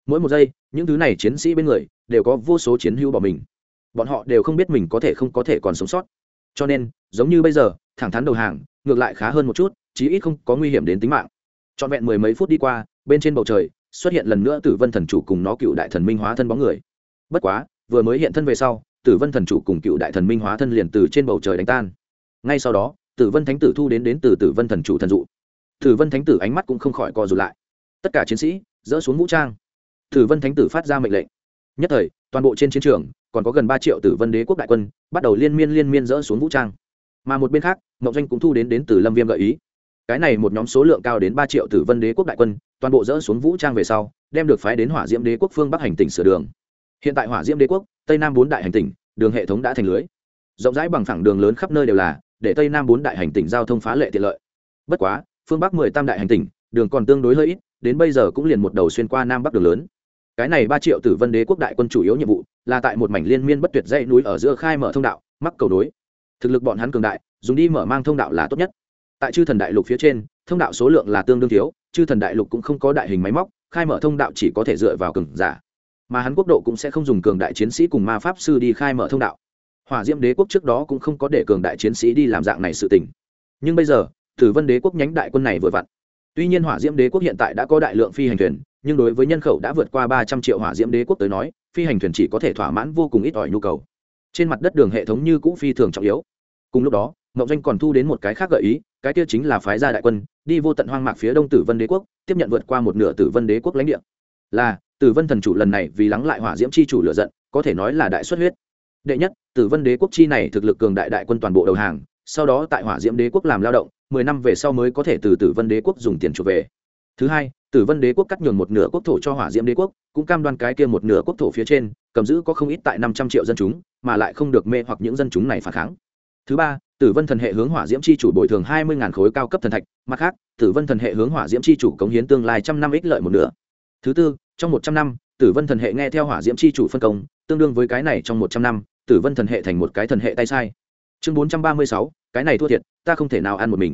mỗi một giây những thứ này chiến sĩ bên người đều có vô số chiến hữu bỏ mình, bọn họ đều không biết mình có thể không có thể còn sống sót, cho nên giống như bây giờ thẳng thắn đầu hàng ngược lại khá hơn một chút, chí ít không có nguy hiểm đến tính mạng. Trọn vẹn mười mấy phút đi qua, bên trên bầu trời xuất hiện lần nữa Tử Vân thần chủ cùng nó cựu đại thần minh hóa thân bóng người. Bất quá vừa mới hiện thân về sau, Tử Vân thần chủ cùng cựu đại thần minh hóa thân liền từ trên bầu trời đánh tan. Ngay sau đó Tử Vân thánh tử thu đến từ Tử Vân thần chủ thần dụ. Tử Vân thánh tử ánh mắt cũng không khỏi co rụt lại. Tất cả chiến sĩ dỡ xuống vũ trang. Tử Vân thánh tử phát ra mệnh lệnh. Nhất thời toàn bộ trên chiến trường còn có gần 3 triệu Tử Vân đế quốc đại quân bắt đầu liên miên dỡ xuống vũ trang. Mà một bên khác Ngọc Doanh cũng thu đến từ Lâm Viêm gợi ý. Cái này một nhóm số lượng cao đến 3 triệu Tử Vân đế quốc đại quân toàn bộ dỡ xuống vũ trang về sau, đem được phái đến Hỏa Diễm đế quốc phương Bắc hành tỉnh sửa đường. Hiện tại Hỏa Diễm đế quốc Tây Nam 4 đại hành tỉnh đường hệ thống đã thành lưới, rộng rãi bằng phẳng đường lớn khắp nơi đều là, để Tây Nam 4 đại hành tỉnh giao thông phá lệ tiện lợi. Bất quá phương Bắc 10 tam đại hành tỉnh đường còn tương đối hơi ít, đến bây giờ cũng liền một đầu xuyên qua Nam Bắc đường lớn. Cái này 3 triệu Tử Vân đế quốc đại quân chủ yếu nhiệm vụ là tại một mảnh liên miên bất tuyệt dãy núi ở giữa khai mở thông đạo, mắc cầu nối. Thực lực bọn hắn cường đại, dùng đi mở mang thông đạo là tốt nhất. Tại Chư Thần đại lục phía trên, thông đạo số lượng là tương đương thiếu, Chư Thần đại lục cũng không có đại hình máy móc, khai mở thông đạo chỉ có thể dựa vào cường giả. Mà hắn quốc độ cũng sẽ không dùng cường đại chiến sĩ cùng ma pháp sư đi khai mở thông đạo. Hỏa Diễm đế quốc trước đó cũng không có để cường đại chiến sĩ đi làm dạng này sự tình. Nhưng bây giờ, Tử Vân đế quốc nhánh đại quân này vừa vặn. Tuy nhiên Hỏa Diễm đế quốc hiện tại đã có đại lượng phi hành thuyền, nhưng đối với nhân khẩu đã vượt qua 300 triệu Hỏa Diễm đế quốc tới nói, phi hành thuyền chỉ có thể thỏa mãn vô cùng ít ỏi nhu cầu. Trên mặt đất đường hệ thống như cũ phi thường trọng yếu. Cùng lúc đó, Ngọc Doanh còn thu đến một cái khác gợi ý, cái kia chính là phái ra đại quân đi vô tận hoang mạc phía đông Tử Vân đế quốc, tiếp nhận vượt qua một nửa Tử Vân đế quốc lãnh địa. Là Tử Vân thần chủ lần này vì lắng lại Hỏa Diễm chi chủ lửa giận, có thể nói là đại xuất huyết. Đệ nhất, Tử Vân đế quốc chi này thực lực cường đại đại quân toàn bộ đầu hàng, sau đó tại Hỏa Diễm đế quốc làm lao động, 10 năm về sau mới có thể từ Tử Vân đế quốc dùng tiền chuộc về. Thứ hai, Tử Vân đế quốc cắt nhường một nửa quốc thổ cho Hỏa Diễm đế quốc, cũng cam đoan cái kia một nửa quốc thổ phía trên cầm giữ có không ít tại 500 triệu dân chúng, mà lại không được mê hoặc những dân chúng này phản kháng. Thứ ba, Tử Vân thần hệ hướng Hỏa Diễm chi chủ bồi thường 20.000 khối cao cấp thần thạch, mặt khác, Tử Vân thần hệ hướng Hỏa Diễm chi chủ cống hiến tương lai 100 năm ích lợi một nửa. Thứ tư, trong 100 năm, Tử Vân thần hệ nghe theo Hỏa Diễm chi chủ phân công, tương đương với cái này trong 100 năm, Tử Vân thần hệ thành một cái thần hệ tay sai. Chương 436, cái này thua thiệt, ta không thể nào ăn một mình.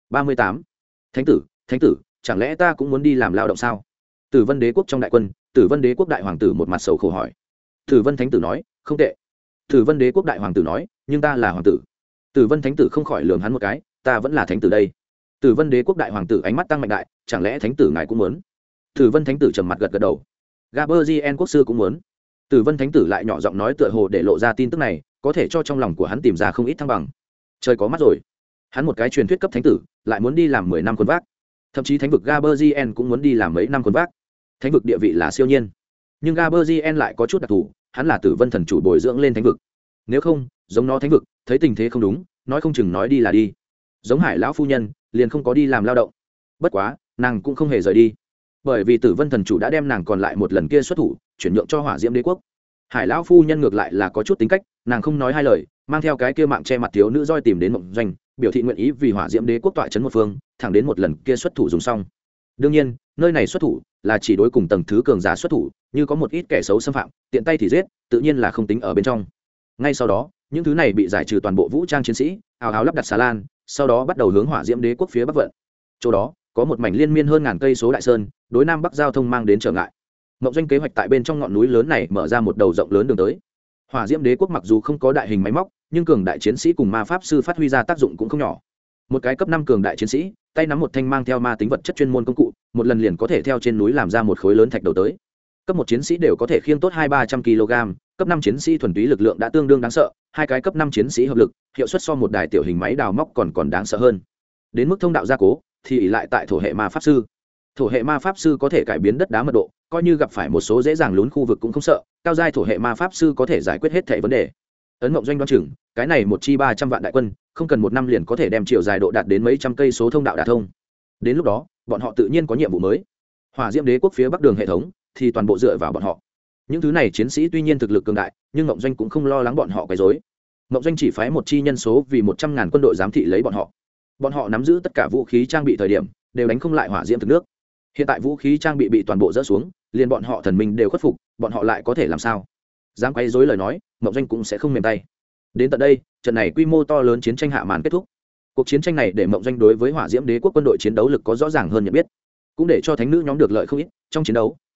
38. Thánh tử, chẳng lẽ ta cũng muốn đi làm lao động sao? Tử Vân đế quốc trong đại quân, Tử Vân đế quốc đại hoàng tử một mặt sầu khổ hỏi. Tử Vân thánh tử nói, không tệ. Tử Vân đế quốc đại hoàng tử nói, nhưng ta là hoàng tử. Tử Vân thánh tử không khỏi lườm hắn một cái, ta vẫn là thánh tử đây. Tử Vân đế quốc đại hoàng tử ánh mắt tăng mạnh đại, chẳng lẽ thánh tử ngài cũng muốn? Tử Vân thánh tử trầm mặt gật gật đầu. Gaberzien quốc sư cũng muốn. Tử Vân thánh tử lại nhỏ giọng nói tựa hồ để lộ ra tin tức này, có thể cho trong lòng của hắn tìm ra không ít thăng bằng. Trời có mắt rồi, hắn một cái truyền thuyết cấp thánh tử, lại muốn đi làm 10 năm quân vác. Thậm chí thánh vực Gaberzien cũng muốn đi làm mấy năm quân vác. Thánh vực địa vị là siêu nhiên, nhưng Gaberzien lại có chút đặc thù, hắn là Tử Vân thần chủ bồi dưỡng lên thánh vực. Nếu không, giống nó thánh vực, thấy tình thế không đúng, nói không chừng nói đi là đi. Giống Hải lão phu nhân, liền không có đi làm lao động. Bất quá, nàng cũng không hề rời đi, bởi vì Tử Vân thần chủ đã đem nàng còn lại một lần kia xuất thủ, chuyển nhượng cho Hỏa Diễm đế quốc. Hải lão phu nhân ngược lại là có chút tính cách, nàng không nói hai lời, mang theo cái kia mạng che mặt thiếu nữ roi tìm đến Mộng Doanh, biểu thị nguyện ý vì Hỏa Diễm đế quốc tọa trấn một phương, thẳng đến một lần kia xuất thủ dùng xong. Đương nhiên, nơi này xuất thủ là chỉ đối cùng tầng thứ cường giả xuất thủ, như có một ít kẻ xấu xâm phạm, tiện tay thì giết, tự nhiên là không tính ở bên trong. Ngay sau đó, những thứ này bị giải trừ toàn bộ vũ trang chiến sĩ, ào ào lắp đặt xà lan, sau đó bắt đầu hướng Hỏa Diễm đế quốc phía bắc vận. Chỗ đó có một mảnh liên miên hơn ngàn cây số đại sơn, đối nam bắc giao thông mang đến trở ngại. Mộng Doanh kế hoạch tại bên trong ngọn núi lớn này mở ra một đầu rộng lớn đường tới. Hỏa Diễm đế quốc mặc dù không có đại hình máy móc, nhưng cường đại chiến sĩ cùng ma pháp sư phát huy ra tác dụng cũng không nhỏ. Một cái cấp 5 cường đại chiến sĩ, tay nắm một thanh mang theo ma tính vật chất chuyên môn công cụ, một lần liền có thể theo trên núi làm ra một khối lớn thạch đầu tới. Cấp 1 chiến sĩ đều có thể khiêng tốt 200-300 kg, cấp 5 chiến sĩ thuần túy lực lượng đã tương đương đáng sợ, hai cái cấp 5 chiến sĩ hợp lực, hiệu suất so một đài tiểu hình máy đào móc còn đáng sợ hơn. Đến mức thông đạo gia cố, thì ỷ lại tại thổ hệ ma pháp sư. Thổ hệ ma pháp sư có thể cải biến đất đá mật độ, coi như gặp phải một số dễ dàng lún khu vực cũng không sợ, cao giai thổ hệ ma pháp sư có thể giải quyết hết thảy vấn đề. Ấn Mộng Doanh đoán chừng, cái này một chi 300 vạn đại quân, không cần một năm liền có thể đem chiều dài độ đạt đến mấy trăm cây số thông đạo đả thông. Đến lúc đó, bọn họ tự nhiên có nhiệm vụ mới. Hỏa Diễm đế quốc phía bắc đường hệ thống thì toàn bộ dựa vào bọn họ. Những thứ này chiến sĩ tuy nhiên thực lực cường đại, nhưng Mộng Doanh cũng không lo lắng bọn họ quấy rối. Mộng Doanh chỉ phái một chi nhân số vì 100.000 quân đội giám thị lấy bọn họ. Bọn họ nắm giữ tất cả vũ khí trang bị thời điểm, đều đánh không lại Hỏa Diễm thực nước. Hiện tại vũ khí trang bị toàn bộ dỡ xuống, liền bọn họ thần minh đều khuất phục, bọn họ lại có thể làm sao? Dám quấy rối lời nói, Mộng Doanh cũng sẽ không mềm tay. Đến tận đây, trận này quy mô to lớn chiến tranh hạ màn kết thúc. Cuộc chiến tranh này để Mộng Doanh đối với Hỏa Diễm đế quốc quân đội chiến đấu lực có rõ ràng hơn nhận biết, cũng để cho thánh nữ nhóm được lợi không ít. Trong chiến đấu,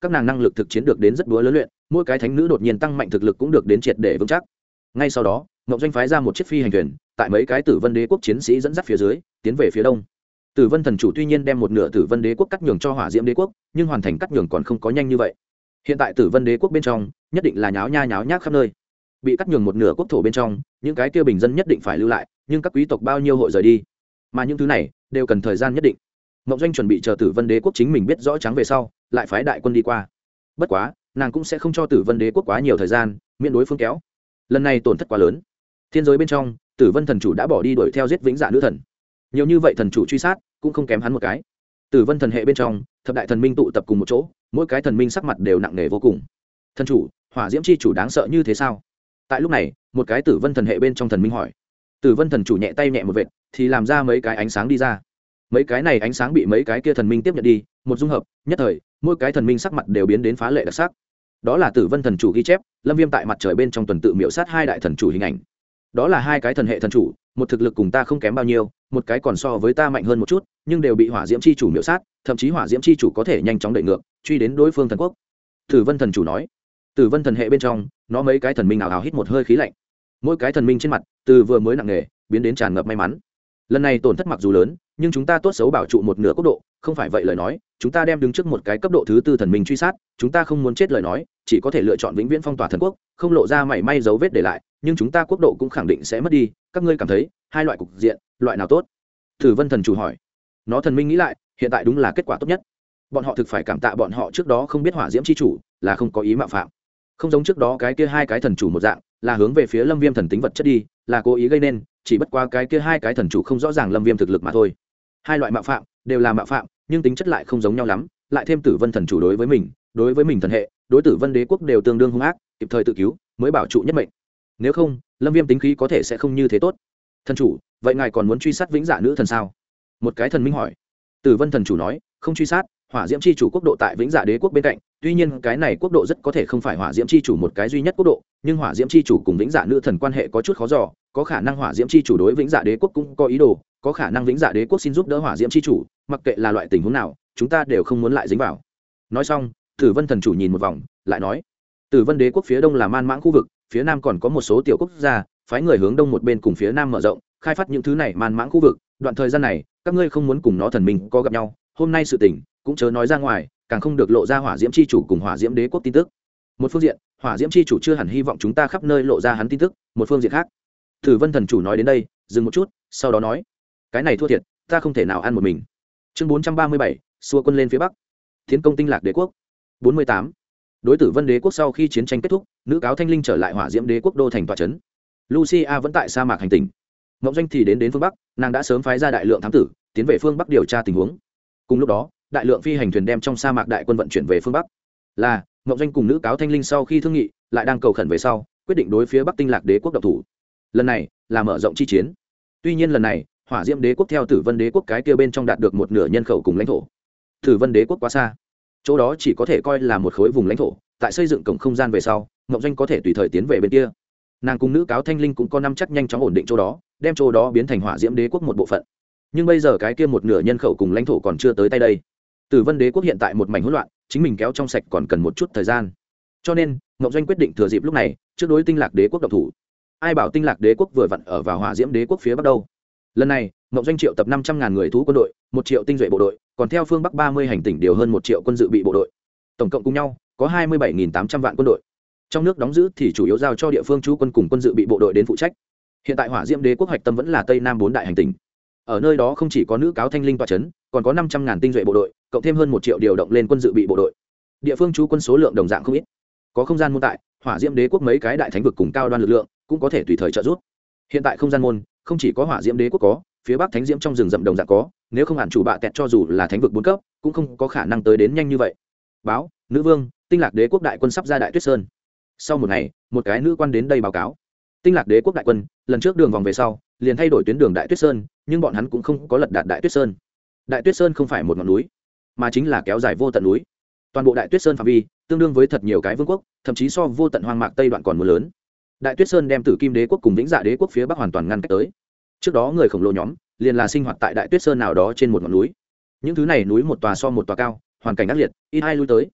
các nàng năng lực thực chiến được đến rất búa lớn luyện, mỗi cái thánh nữ đột nhiên tăng mạnh thực lực cũng được đến triệt để vững chắc. Ngay sau đó ngọc doanh phái ra một chiếc phi hành thuyền, tại mấy cái tử vân đế quốc chiến sĩ dẫn dắt phía dưới tiến về phía đông. Tử vân thần chủ tuy nhiên đem một nửa tử vân đế quốc cắt nhường cho hỏa diễm đế quốc, nhưng hoàn thành cắt nhường còn không có nhanh như vậy. Hiện tại tử vân đế quốc bên trong nhất định là nháo nhác khắp nơi. Bị cắt nhường một nửa quốc thổ bên trong, những cái kia bình dân nhất định phải lưu lại, nhưng các quý tộc bao nhiêu hội rời đi, mà những thứ này đều cần thời gian nhất định. Ngọc Doanh chuẩn bị chờ Tử Vân Đế quốc chính mình biết rõ trắng về sau, lại phái đại quân đi qua. Bất quá, nàng cũng sẽ không cho Tử Vân Đế quốc quá nhiều thời gian, miễn đối phương kéo. Lần này tổn thất quá lớn. Thiên giới bên trong, Tử Vân thần chủ đã bỏ đi đuổi theo giết Vĩnh Dạ nữ thần. Nhiều như vậy thần chủ truy sát, cũng không kém hắn một cái. Tử Vân thần hệ bên trong, thập đại thần minh tụ tập cùng một chỗ, mỗi cái thần minh sắc mặt đều nặng nề vô cùng. Thần chủ, Hỏa Diễm chi chủ đáng sợ như thế sao? Tại lúc này, một cái Tử Vân thần hệ bên trong thần minh hỏi. Tử Vân thần chủ nhẹ tay nhẹ một vệt, thì làm ra mấy cái ánh sáng đi ra. Mấy cái này ánh sáng bị mấy cái kia thần minh tiếp nhận đi, một dung hợp, nhất thời, mỗi cái thần minh sắc mặt đều biến đến phá lệ đặc sắc. Đó là Tử Vân thần chủ ghi chép, Lâm Viêm tại mặt trời bên trong tuần tự miểu sát hai đại thần chủ hình ảnh. Đó là hai cái thần hệ thần chủ, một thực lực cùng ta không kém bao nhiêu, một cái còn so với ta mạnh hơn một chút, nhưng đều bị Hỏa Diễm chi chủ miểu sát, thậm chí Hỏa Diễm chi chủ có thể nhanh chóng đẩy ngược, truy đến đối phương thần quốc. Tử Vân thần chủ nói. Tử Vân thần hệ bên trong, nó mấy cái thần minh ảo ảo hít một hơi khí lạnh. Mỗi cái thần minh trên mặt, từ vừa mới nặng nề, biến đến tràn ngập may mắn. Lần này tổn thất mặc dù lớn, nhưng chúng ta tốt xấu bảo trụ một nửa quốc độ, không phải vậy lời nói, chúng ta đem đứng trước một cái cấp độ thứ tư thần minh truy sát, chúng ta không muốn chết lời nói, chỉ có thể lựa chọn vĩnh viễn phong tỏa thần quốc, không lộ ra mảy may dấu vết để lại, nhưng chúng ta quốc độ cũng khẳng định sẽ mất đi. Các ngươi cảm thấy, hai loại cục diện, loại nào tốt? Tử Vân thần chủ hỏi. Nó thần minh nghĩ lại, hiện tại đúng là kết quả tốt nhất. Bọn họ thực phải cảm tạ bọn họ trước đó không biết Hỏa Diễm chi chủ, là không có ý mạo phạm. Không giống trước đó cái kia hai cái thần chủ một dạng, là hướng về phía Lâm Viêm thần tính vật chất đi, là cố ý gây nên, chỉ bất quá cái kia hai cái thần chủ không rõ ràng Lâm Viêm thực lực mà thôi. Hai loại mạo phạm đều là mạo phạm, nhưng tính chất lại không giống nhau lắm, lại thêm Tử Vân thần chủ đối với mình thần hệ, đối Tử Vân đế quốc đều tương đương hung ác, kịp thời tự cứu, mới bảo trụ nhất mệnh. Nếu không, Lâm Viêm tính khí có thể sẽ không như thế tốt. Thần chủ, vậy ngài còn muốn truy sát Vĩnh Dạ nữ thần sao? Một cái thần minh hỏi. Tử Vân thần chủ nói, không truy sát, Hỏa Diễm chi chủ quốc độ tại Vĩnh Dạ đế quốc bên cạnh, tuy nhiên cái này quốc độ rất có thể không phải Hỏa Diễm chi chủ một cái duy nhất quốc độ, nhưng Hỏa Diễm chi chủ cùng Vĩnh Dạ nữ thần quan hệ có chút khó dò, có khả năng Hỏa Diễm chi chủ đối Vĩnh Dạ đế quốc cũng có ý đồ, có khả năng Vĩnh Dạ đế quốc xin giúp đỡ Hỏa Diễm chi chủ, mặc kệ là loại tình huống nào, chúng ta đều không muốn lại dính vào. Nói xong, Tử Vân thần chủ nhìn một vòng, lại nói, Tử Vân đế quốc phía đông là Man Mãng khu vực, phía nam còn có một số tiểu quốc gia, phái người hướng đông một bên cùng phía nam mở rộng, khai phát những thứ này Man Mãng khu vực, đoạn thời gian này, các ngươi không muốn cùng nó thần minh có gặp nhau, hôm nay sự tình cũng chớ nói ra ngoài, càng không được lộ ra Hỏa Diễm chi chủ cùng Hỏa Diễm đế quốc tin tức. Một phương diện, Hỏa Diễm chi chủ chưa hẳn hy vọng chúng ta khắp nơi lộ ra hắn tin tức, một phương diện khác, Tử Vân thần chủ nói đến đây, dừng một chút, sau đó nói, cái này thua thiệt, ta không thể nào ăn một mình. Chương 437, xua quân lên phía bắc, tiến công Tinh Lạc đế quốc. 48. Đối Tử Vân đế quốc sau khi chiến tranh kết thúc, nữ cáo Thanh Linh trở lại Hỏa Diễm đế quốc đô thành tọa trấn. Lucia vẫn tại sa mạc hành tỉnh. Mộng Doanh thì đến phương bắc, nàng đã sớm phái ra đại lượng thám tử, tiến về phương bắc điều tra tình huống. Cùng lúc đó, đại lượng phi hành thuyền đem trong sa mạc đại quân vận chuyển về phương bắc. Là Mộng Doanh cùng nữ cáo Thanh Linh sau khi thương nghị, lại đang cầu khẩn về sau, quyết định đối phía bắc Tinh Lạc đế quốc động thủ. Lần này là mở rộng chi chiến. Tuy nhiên lần này, Hỏa Diễm đế quốc theo Tử Vân đế quốc cái kia bên trong đạt được một nửa nhân khẩu cùng lãnh thổ. Tử Vân đế quốc quá xa, chỗ đó chỉ có thể coi là một khối vùng lãnh thổ, tại xây dựng cổng không gian về sau, Mộng Doanh có thể tùy thời tiến về bên kia. Nàng cùng nữ cáo Thanh Linh cũng có năm chắc nhanh chóng ổn định chỗ đó, đem chỗ đó biến thành Hỏa Diễm đế quốc một bộ phận. Nhưng bây giờ cái kia một nửa nhân khẩu cùng lãnh thổ còn chưa tới tay đây. Tử Vân đế quốc hiện tại một mảnh hỗn loạn, chính mình kéo trong sạch còn cần một chút thời gian. Cho nên, Mộng Doanh quyết định thừa dịp lúc này, trước đối Tinh Lạc đế quốc động thủ. Ai bảo Tinh Lạc đế quốc vừa vặn ở vào Hỏa Diễm đế quốc phía bắc đâu. Lần này, Mộng Doanh triệu tập 500.000 người thú quân đội, 1 triệu tinh duệ bộ đội, còn theo phương bắc 30 hành tỉnh điều hơn 1 triệu quân dự bị bộ đội. Tổng cộng cùng nhau có 27.800 vạn quân đội. Trong nước đóng giữ thì chủ yếu giao cho địa phương trú quân cùng quân dự bị bộ đội đến phụ trách. Hiện tại Hỏa Diễm đế quốc hoạch tâm vẫn là Tây Nam 4 đại hành tỉnh. Ở nơi đó không chỉ có nữ cáo Thanh Linh tọa trấn, còn có 500.000 tinh duệ bộ đội, cộng thêm hơn 1 triệu điều động lên quân dự bị bộ đội. Địa phương trú quân số lượng đồng dạng không ít. Có không gian môn tại, Hỏa Diễm đế quốc mấy cái đại thánh vực cùng cao đoan lực lượng cũng có thể tùy thời trợ giúp. Hiện tại không gian môn không chỉ có Hỏa Diễm đế quốc có, phía bắc thánh diễm trong rừng rậm đồng dạng có, nếu không hạn chủ bạ tẹt cho dù là thánh vực 4 cấp, cũng không có khả năng tới đến nhanh như vậy. Báo, nữ vương, Tinh Lạc đế quốc đại quân sắp ra Đại Tuyết Sơn. Sau một ngày, một cái nữ quan đến đây báo cáo, Tinh Lạc đế quốc đại quân lần trước đường vòng về sau, liền thay đổi tuyến đường Đại Tuyết Sơn, nhưng bọn hắn cũng không có lật đạt Đại Tuyết Sơn. Đại Tuyết Sơn không phải một ngọn núi, mà chính là kéo dài vô tận núi. Toàn bộ Đại Tuyết Sơn phạm vi tương đương với thật nhiều cái vương quốc, thậm chí so vô tận hoang mạc Tây đoạn còn muốn lớn. Đại Tuyết Sơn đem Tử Kim đế quốc cùng Vĩnh Dạ đế quốc phía bắc hoàn toàn ngăn cách tới. Trước đó người khổng lồ nhóm liền là sinh hoạt tại Đại Tuyết Sơn nào đó trên một ngọn núi. Những thứ này núi một tòa so một tòa cao, hoàn cảnh ác liệt, ít ai lui tới.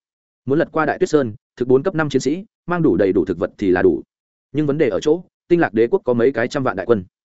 muốn lật qua đại tuyết sơn thực 4 cấp 5 chiến sĩ mang đủ đầy đủ thực vật thì là đủ, nhưng vấn đề ở chỗ tinh lạc đế quốc có mấy cái trăm vạn đại quân,